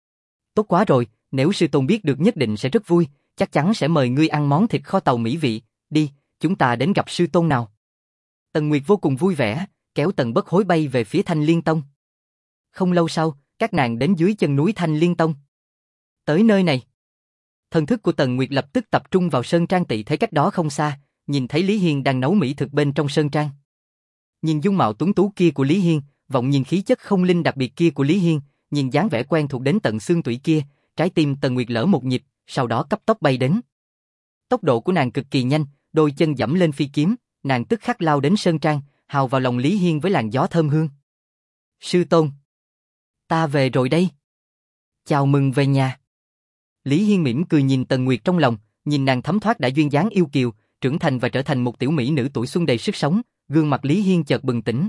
Tốt quá rồi, nếu sư tôn biết được nhất định sẽ rất vui, chắc chắn sẽ mời ngươi ăn món thịt kho tàu mỹ vị, đi, chúng ta đến gặp sư tôn nào. Tần Nguyệt vô cùng vui vẻ, kéo Tần Bất Hối bay về phía Thanh Liên Tông. Không lâu sau, các nàng đến dưới chân núi Thanh Liên Tông. Tới nơi này, thần thức của Tần Nguyệt lập tức tập trung vào sơn trang tị thế cách đó không xa, nhìn thấy Lý Hiên đang nấu mỹ thực bên trong sơn trang. Nhìn dung mạo tuấn tú kia của Lý Hiên, vọng nhìn khí chất không linh đặc biệt kia của Lý Hiên, nhìn dáng vẻ quen thuộc đến tận xương tủy kia, trái tim Tần Nguyệt lỡ một nhịp, sau đó cấp tốc bay đến. Tốc độ của nàng cực kỳ nhanh, đôi chân dẫm lên phi kiếm, nàng tức khắc lao đến sơn trang, hào vào lòng Lý Hiên với làn gió thơm hương. Sư tôn, ta về rồi đây. Chào mừng về nhà. Lý Hiên mỉm cười nhìn Tần Nguyệt trong lòng, nhìn nàng thấm thoát đã duyên dáng yêu kiều, trưởng thành và trở thành một tiểu mỹ nữ tuổi xuân đầy sức sống, gương mặt Lý Hiên chợt bừng tỉnh.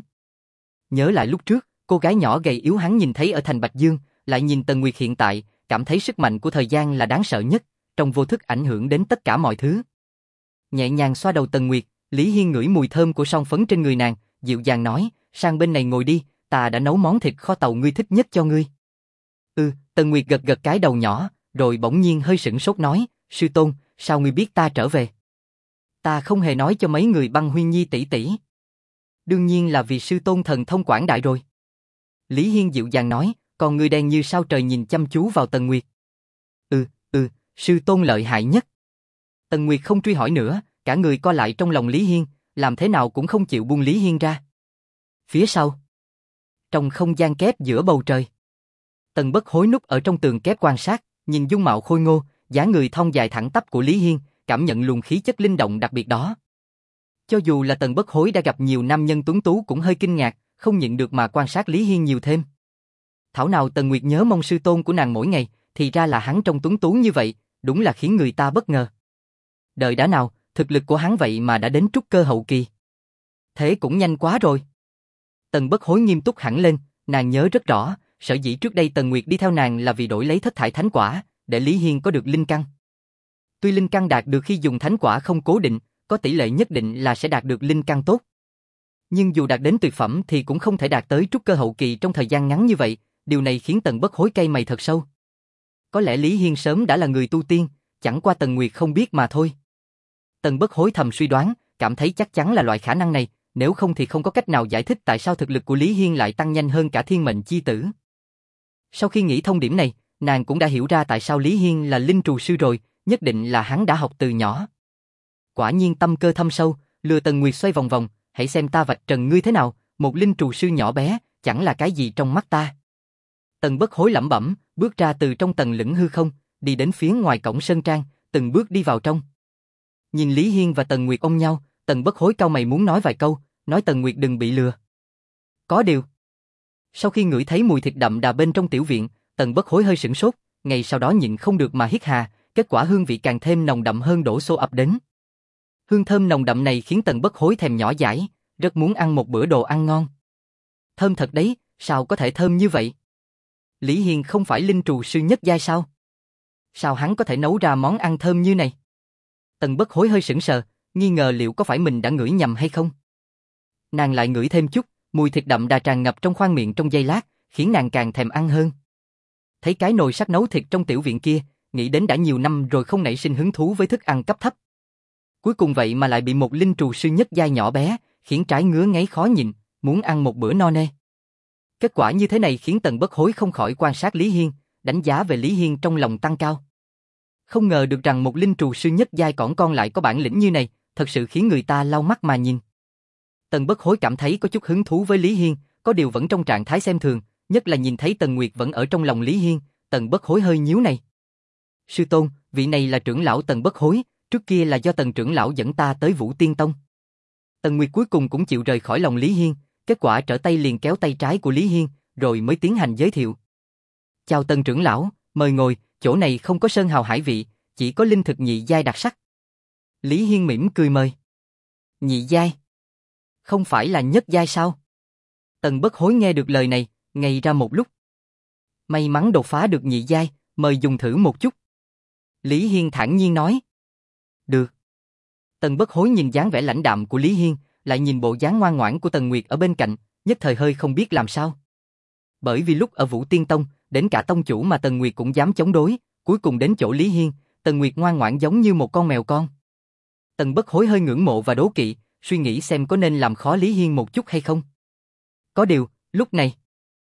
Nhớ lại lúc trước, cô gái nhỏ gầy yếu hắn nhìn thấy ở thành Bạch Dương, lại nhìn Tần Nguyệt hiện tại, cảm thấy sức mạnh của thời gian là đáng sợ nhất, trong vô thức ảnh hưởng đến tất cả mọi thứ. Nhẹ nhàng xoa đầu Tần Nguyệt, Lý Hiên ngửi mùi thơm của son phấn trên người nàng, dịu dàng nói, sang bên này ngồi đi, ta đã nấu món thịt kho tàu ngươi thích nhất cho ngươi. Ừ, Tần Nguyệt gật gật cái đầu nhỏ, rồi bỗng nhiên hơi sửng sốt nói, sư tôn, sao ngươi biết ta trở về? Ta không hề nói cho mấy người Băng Huyên Nhi tỷ tỷ. Đương nhiên là vì sư tôn thần thông quảng đại rồi. Lý Hiên dịu dàng nói, còn người đen như sao trời nhìn chăm chú vào Tần Nguyệt. Ừ, ừ, sư tôn lợi hại nhất. Tần Nguyệt không truy hỏi nữa, cả người co lại trong lòng Lý Hiên, làm thế nào cũng không chịu buông Lý Hiên ra. Phía sau, trong không gian kép giữa bầu trời, Tần Bất Hối núp ở trong tường kép quan sát, nhìn dung mạo khôi ngô, dáng người thon dài thẳng tắp của Lý Hiên, cảm nhận luồng khí chất linh động đặc biệt đó. Cho dù là Tần Bất Hối đã gặp nhiều nam nhân tuấn tú cũng hơi kinh ngạc, không nhịn được mà quan sát Lý Hiên nhiều thêm. Thảo nào Tần Nguyệt nhớ mong sư tôn của nàng mỗi ngày, thì ra là hắn trông tuấn tú như vậy, đúng là khiến người ta bất ngờ. Đợi đã nào, thực lực của hắn vậy mà đã đến trúc cơ hậu kỳ. Thế cũng nhanh quá rồi. Tần Bất Hối nghiêm túc hẳn lên, nàng nhớ rất rõ, sở dĩ trước đây Tần Nguyệt đi theo nàng là vì đổi lấy thất thải thánh quả, để Lý Hiên có được linh căn. Tuy linh căn đạt được khi dùng thánh quả không cố định, có tỷ lệ nhất định là sẽ đạt được linh căn tốt. Nhưng dù đạt đến tuyệt phẩm thì cũng không thể đạt tới trúc cơ hậu kỳ trong thời gian ngắn như vậy, điều này khiến Tần Bất Hối cay mày thật sâu. Có lẽ Lý Hiên sớm đã là người tu tiên, chẳng qua Tần Nguyệt không biết mà thôi. Tần Bất Hối thầm suy đoán, cảm thấy chắc chắn là loại khả năng này, nếu không thì không có cách nào giải thích tại sao thực lực của Lý Hiên lại tăng nhanh hơn cả thiên mệnh chi tử. Sau khi nghĩ thông điểm này, nàng cũng đã hiểu ra tại sao Lý Hiên là linh trù sư rồi, nhất định là hắn đã học từ nhỏ. Quả nhiên tâm cơ thâm sâu, lừa Tần Nguyệt xoay vòng vòng, hãy xem ta vạch trần ngươi thế nào, một linh trù sư nhỏ bé, chẳng là cái gì trong mắt ta. Tần Bất Hối lẩm bẩm, bước ra từ trong tầng lĩnh hư không, đi đến phía ngoài cổng sơn trang, từng bước đi vào trong. Nhìn Lý Hiên và Tần Nguyệt ôm nhau, Tần Bất Hối cau mày muốn nói vài câu, nói Tần Nguyệt đừng bị lừa. Có điều. Sau khi ngửi thấy mùi thịt đậm đà bên trong tiểu viện, Tần Bất Hối hơi sửng sốt, ngay sau đó nhịn không được mà hít hà, kết quả hương vị càng thêm nồng đậm hơn đổ xô ập đến. Hương thơm nồng đậm này khiến Tần Bất Hối thèm nhỏ dãi, rất muốn ăn một bữa đồ ăn ngon. Thơm thật đấy, sao có thể thơm như vậy? Lý Hiên không phải linh trù sư nhất giai sao? Sao hắn có thể nấu ra món ăn thơm như này? Tần Bất Hối hơi sững sờ, nghi ngờ liệu có phải mình đã ngửi nhầm hay không. Nàng lại ngửi thêm chút, mùi thịt đậm đà tràn ngập trong khoang miệng trong giây lát, khiến nàng càng thèm ăn hơn. Thấy cái nồi sắt nấu thịt trong tiểu viện kia, nghĩ đến đã nhiều năm rồi không nảy sinh hứng thú với thức ăn cấp thấp. Cuối cùng vậy mà lại bị một linh trù sư nhất giai nhỏ bé, khiến trái ngứa ngáy khó nhịn, muốn ăn một bữa no nê. Kết quả như thế này khiến Tần Bất Hối không khỏi quan sát Lý Hiên, đánh giá về Lý Hiên trong lòng tăng cao. Không ngờ được rằng một linh trù sư nhất giai cỏn con lại có bản lĩnh như này, thật sự khiến người ta lau mắt mà nhìn. Tần Bất Hối cảm thấy có chút hứng thú với Lý Hiên, có điều vẫn trong trạng thái xem thường, nhất là nhìn thấy Tần Nguyệt vẫn ở trong lòng Lý Hiên, Tần Bất Hối hơi nhíu này. Sư tôn, vị này là trưởng lão Tần Bất Hối, trước kia là do Tần trưởng lão dẫn ta tới Vũ Tiên Tông. Tần Nguyệt cuối cùng cũng chịu rời khỏi lòng Lý Hiên, kết quả trở tay liền kéo tay trái của Lý Hiên, rồi mới tiến hành giới thiệu. Chào Tần trưởng lão, mời ngồi, chỗ này không có sơn hào hải vị, chỉ có linh thực nhị giai đặc sắc. Lý Hiên mỉm cười mời. Nhị giai? Không phải là nhất giai sao? Tần Bất Hối nghe được lời này, ngây ra một lúc. May mắn đột phá được nhị giai, mời dùng thử một chút. Lý Hiên thản nhiên nói. Được. Tần Bất Hối nhìn dáng vẻ lãnh đạm của Lý Hiên, lại nhìn bộ dáng ngoan ngoãn của Tần Nguyệt ở bên cạnh, nhất thời hơi không biết làm sao. Bởi vì lúc ở Vũ Tiên Tông, đến cả tông chủ mà Tần Nguyệt cũng dám chống đối, cuối cùng đến chỗ Lý Hiên, Tần Nguyệt ngoan ngoãn giống như một con mèo con. Tần Bất Hối hơi ngưỡng mộ và đố kỵ, suy nghĩ xem có nên làm khó Lý Hiên một chút hay không. Có điều, lúc này,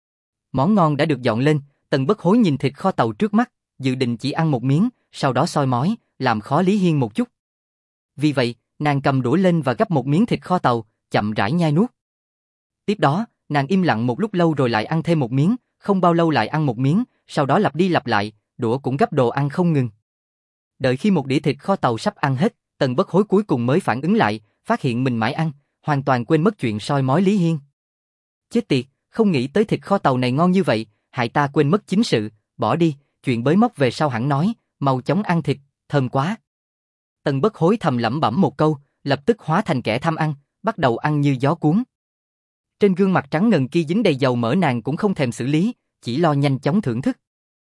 món ngon đã được dọn lên, Tần Bất Hối nhìn thịt kho tàu trước mắt, dự định chỉ ăn một miếng, sau đó soi mói, làm khó Lý Hiên một chút. Vì vậy, nàng cầm đũa lên và gắp một miếng thịt kho tàu, chậm rãi nhai nuốt. Tiếp đó, nàng im lặng một lúc lâu rồi lại ăn thêm một miếng, không bao lâu lại ăn một miếng, sau đó lặp đi lặp lại, đũa cũng gắp đồ ăn không ngừng. Đợi khi một đĩa thịt kho tàu sắp ăn hết, Tần Bất Hối cuối cùng mới phản ứng lại, phát hiện mình mãi ăn, hoàn toàn quên mất chuyện soi mói Lý Hiên. Chết tiệt, không nghĩ tới thịt kho tàu này ngon như vậy, hại ta quên mất chính sự, bỏ đi, chuyện bới móc về sau hẳn nói, mau chóng ăn thịt, thơm quá. Tần Bất Hối thầm lẩm bẩm một câu, lập tức hóa thành kẻ tham ăn, bắt đầu ăn như gió cuốn. Trên gương mặt trắng ngần kia dính đầy dầu mỡ nàng cũng không thèm xử lý, chỉ lo nhanh chóng thưởng thức.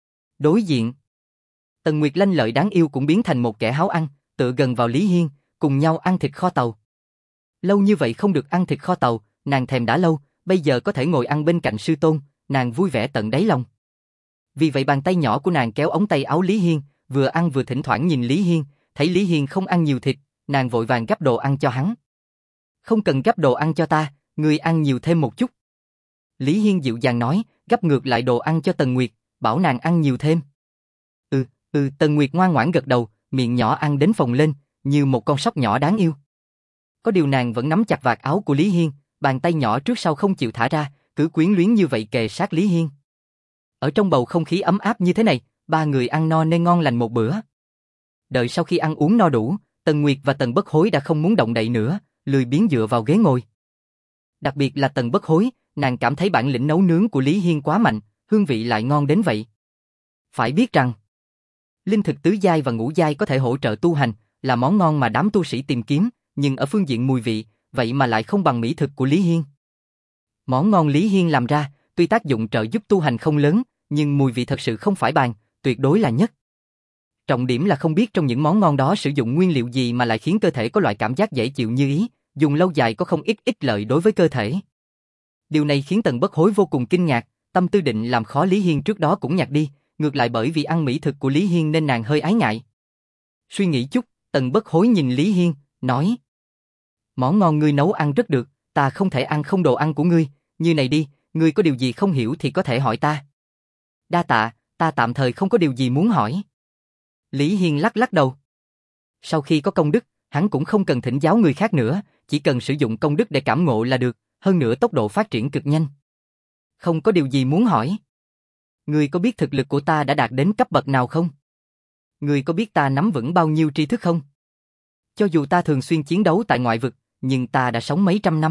Đối diện, Tần Nguyệt lanh lợi đáng yêu cũng biến thành một kẻ háo ăn, tựa gần vào Lý Hiên, cùng nhau ăn thịt kho tàu. Lâu như vậy không được ăn thịt kho tàu, nàng thèm đã lâu, bây giờ có thể ngồi ăn bên cạnh sư tôn, nàng vui vẻ tận đáy lòng. Vì vậy bàn tay nhỏ của nàng kéo ống tay áo Lý Hiên, vừa ăn vừa thỉnh thoảng nhìn Lý Hiên, thấy Lý Hiên không ăn nhiều thịt, nàng vội vàng gắp đồ ăn cho hắn. Không cần gắp đồ ăn cho ta, ngươi ăn nhiều thêm một chút. Lý Hiên dịu dàng nói, gắp ngược lại đồ ăn cho Tần Nguyệt, bảo nàng ăn nhiều thêm. Ừ, ừ, Tần Nguyệt ngoan ngoãn gật đầu, miệng nhỏ ăn đến phồng lên, như một con sóc nhỏ đáng yêu. Có điều nàng vẫn nắm chặt vạt áo của Lý Hiên, bàn tay nhỏ trước sau không chịu thả ra, cứ quyến luyến như vậy kề sát Lý Hiên. Ở trong bầu không khí ấm áp như thế này, ba người ăn no nên ngon lành một bữa. Đợi sau khi ăn uống no đủ, Tần Nguyệt và Tần Bất Hối đã không muốn động đậy nữa, lười biếng dựa vào ghế ngồi. Đặc biệt là Tần Bất Hối, nàng cảm thấy bản lĩnh nấu nướng của Lý Hiên quá mạnh, hương vị lại ngon đến vậy. Phải biết rằng, linh thực tứ giai và ngũ giai có thể hỗ trợ tu hành, là món ngon mà đám tu sĩ tìm kiếm, nhưng ở phương diện mùi vị, vậy mà lại không bằng mỹ thực của Lý Hiên. Món ngon Lý Hiên làm ra, tuy tác dụng trợ giúp tu hành không lớn, nhưng mùi vị thật sự không phải bàn, tuyệt đối là nhất. Trọng điểm là không biết trong những món ngon đó sử dụng nguyên liệu gì mà lại khiến cơ thể có loại cảm giác dễ chịu như ý, dùng lâu dài có không ít ích lợi đối với cơ thể. Điều này khiến Tần Bất Hối vô cùng kinh ngạc, tâm tư định làm khó Lý Hiên trước đó cũng nhạt đi, ngược lại bởi vì ăn mỹ thực của Lý Hiên nên nàng hơi ái ngại. Suy nghĩ chút, Tần Bất Hối nhìn Lý Hiên, nói: món ngon ngươi nấu ăn rất được, ta không thể ăn không đồ ăn của ngươi, như này đi, ngươi có điều gì không hiểu thì có thể hỏi ta. Đa tạ, ta tạm thời không có điều gì muốn hỏi. Lý Hiên lắc lắc đầu. Sau khi có công đức, hắn cũng không cần thỉnh giáo người khác nữa, chỉ cần sử dụng công đức để cảm ngộ là được, hơn nữa tốc độ phát triển cực nhanh. Không có điều gì muốn hỏi. Ngươi có biết thực lực của ta đã đạt đến cấp bậc nào không? Ngươi có biết ta nắm vững bao nhiêu tri thức không? Cho dù ta thường xuyên chiến đấu tại ngoại vực, nhưng ta đã sống mấy trăm năm.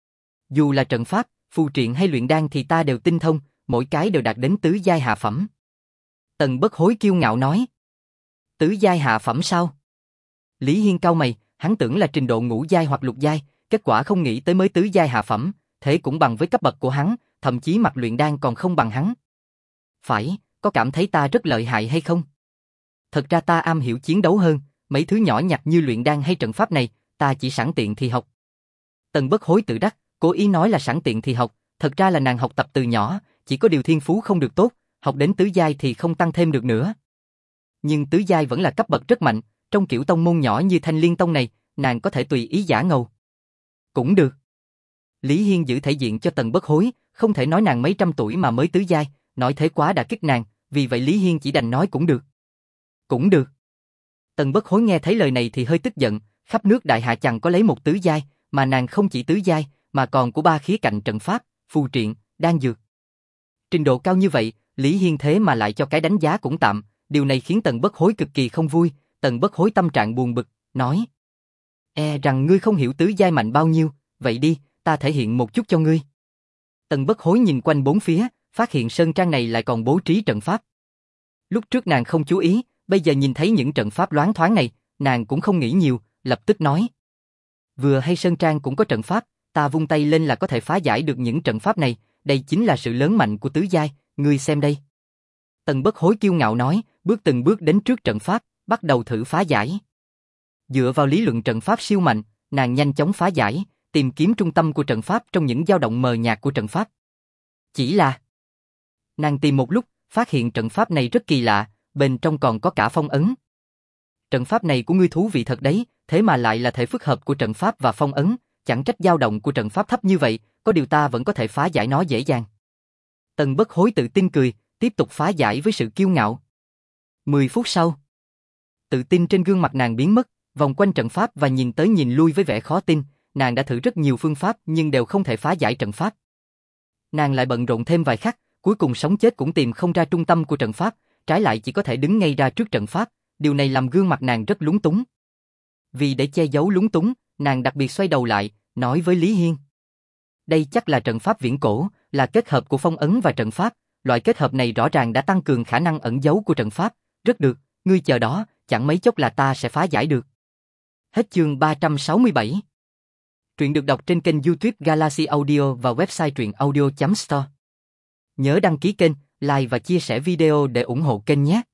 Dù là trận pháp, phù triện hay luyện đan thì ta đều tinh thông, mỗi cái đều đạt đến tứ giai hạ phẩm. Tần Bất Hối kiêu ngạo nói. Tứ giai hạ phẩm sao? Lý Hiên cau mày, hắn tưởng là trình độ ngũ giai hoặc lục giai, kết quả không nghĩ tới mới tứ giai hạ phẩm, thế cũng bằng với cấp bậc của hắn, thậm chí mặt luyện đan còn không bằng hắn. Phải, có cảm thấy ta rất lợi hại hay không? Thật ra ta am hiểu chiến đấu hơn, mấy thứ nhỏ nhặt như luyện đan hay trận pháp này, ta chỉ sẵn tiện thì học. Tần Bất Hối tự đắc, cố ý nói là sẵn tiện thì học, thật ra là nàng học tập từ nhỏ, chỉ có điều thiên phú không được tốt, học đến tứ giai thì không tăng thêm được nữa. Nhưng tứ giai vẫn là cấp bậc rất mạnh, trong kiểu tông môn nhỏ như Thanh Liên Tông này, nàng có thể tùy ý giả ngầu. Cũng được. Lý Hiên giữ thể diện cho Tần Bất Hối, không thể nói nàng mấy trăm tuổi mà mới tứ giai, nói thế quá đã kích nàng, vì vậy Lý Hiên chỉ đành nói cũng được. Cũng được. Tần Bất Hối nghe thấy lời này thì hơi tức giận, khắp nước Đại Hạ chẳng có lấy một tứ giai, mà nàng không chỉ tứ giai, mà còn của ba khía cạnh trận pháp, phù triện, đan dược. Trình độ cao như vậy, Lý Hiên thế mà lại cho cái đánh giá cũng tạm, điều này khiến Tần Bất Hối cực kỳ không vui, Tần Bất Hối tâm trạng buồn bực, nói: E rằng ngươi không hiểu tứ giai mạnh bao nhiêu, vậy đi, ta thể hiện một chút cho ngươi. Tần Bất Hối nhìn quanh bốn phía, phát hiện sơn trang này lại còn bố trí trận pháp. Lúc trước nàng không chú ý, bây giờ nhìn thấy những trận pháp loáng thoáng này, nàng cũng không nghĩ nhiều, lập tức nói: Vừa hay sơn trang cũng có trận pháp, ta vung tay lên là có thể phá giải được những trận pháp này, đây chính là sự lớn mạnh của tứ giai, ngươi xem đây. Tần Bất Hối kiêu ngạo nói, bước từng bước đến trước trận pháp, bắt đầu thử phá giải. Dựa vào lý luận trận pháp siêu mạnh, nàng nhanh chóng phá giải, tìm kiếm trung tâm của trận pháp trong những dao động mờ nhạt của trận pháp. Chỉ là, nàng tìm một lúc, phát hiện trận pháp này rất kỳ lạ, bên trong còn có cả phong ấn. Trận pháp này của ngươi thú vị thật đấy, thế mà lại là thể phức hợp của trận pháp và phong ấn, chẳng trách dao động của trận pháp thấp như vậy, có điều ta vẫn có thể phá giải nó dễ dàng. Tần Bất Hối tự tin cười, tiếp tục phá giải với sự kiêu ngạo. Mười phút sau, tự tin trên gương mặt nàng biến mất, vòng quanh trận pháp và nhìn tới nhìn lui với vẻ khó tin, nàng đã thử rất nhiều phương pháp nhưng đều không thể phá giải trận pháp. Nàng lại bận rộn thêm vài khắc, cuối cùng sống chết cũng tìm không ra trung tâm của trận pháp, trái lại chỉ có thể đứng ngay ra trước trận pháp, điều này làm gương mặt nàng rất lúng túng. Vì để che giấu lúng túng, nàng đặc biệt xoay đầu lại, nói với Lý Hiên. Đây chắc là trận pháp viễn cổ, là kết hợp của phong ấn và trận pháp, loại kết hợp này rõ ràng đã tăng cường khả năng ẩn giấu của trận pháp, rất được, ngươi chờ đó, chẳng mấy chốc là ta sẽ phá giải được. Hết chương ba trăm sáu mươi bảy. Truyện được đọc trên kênh YouTube Galaxy Audio và website truyện audio chấm store. Nhớ đăng ký kênh, like và chia sẻ video để ủng hộ kênh nhé.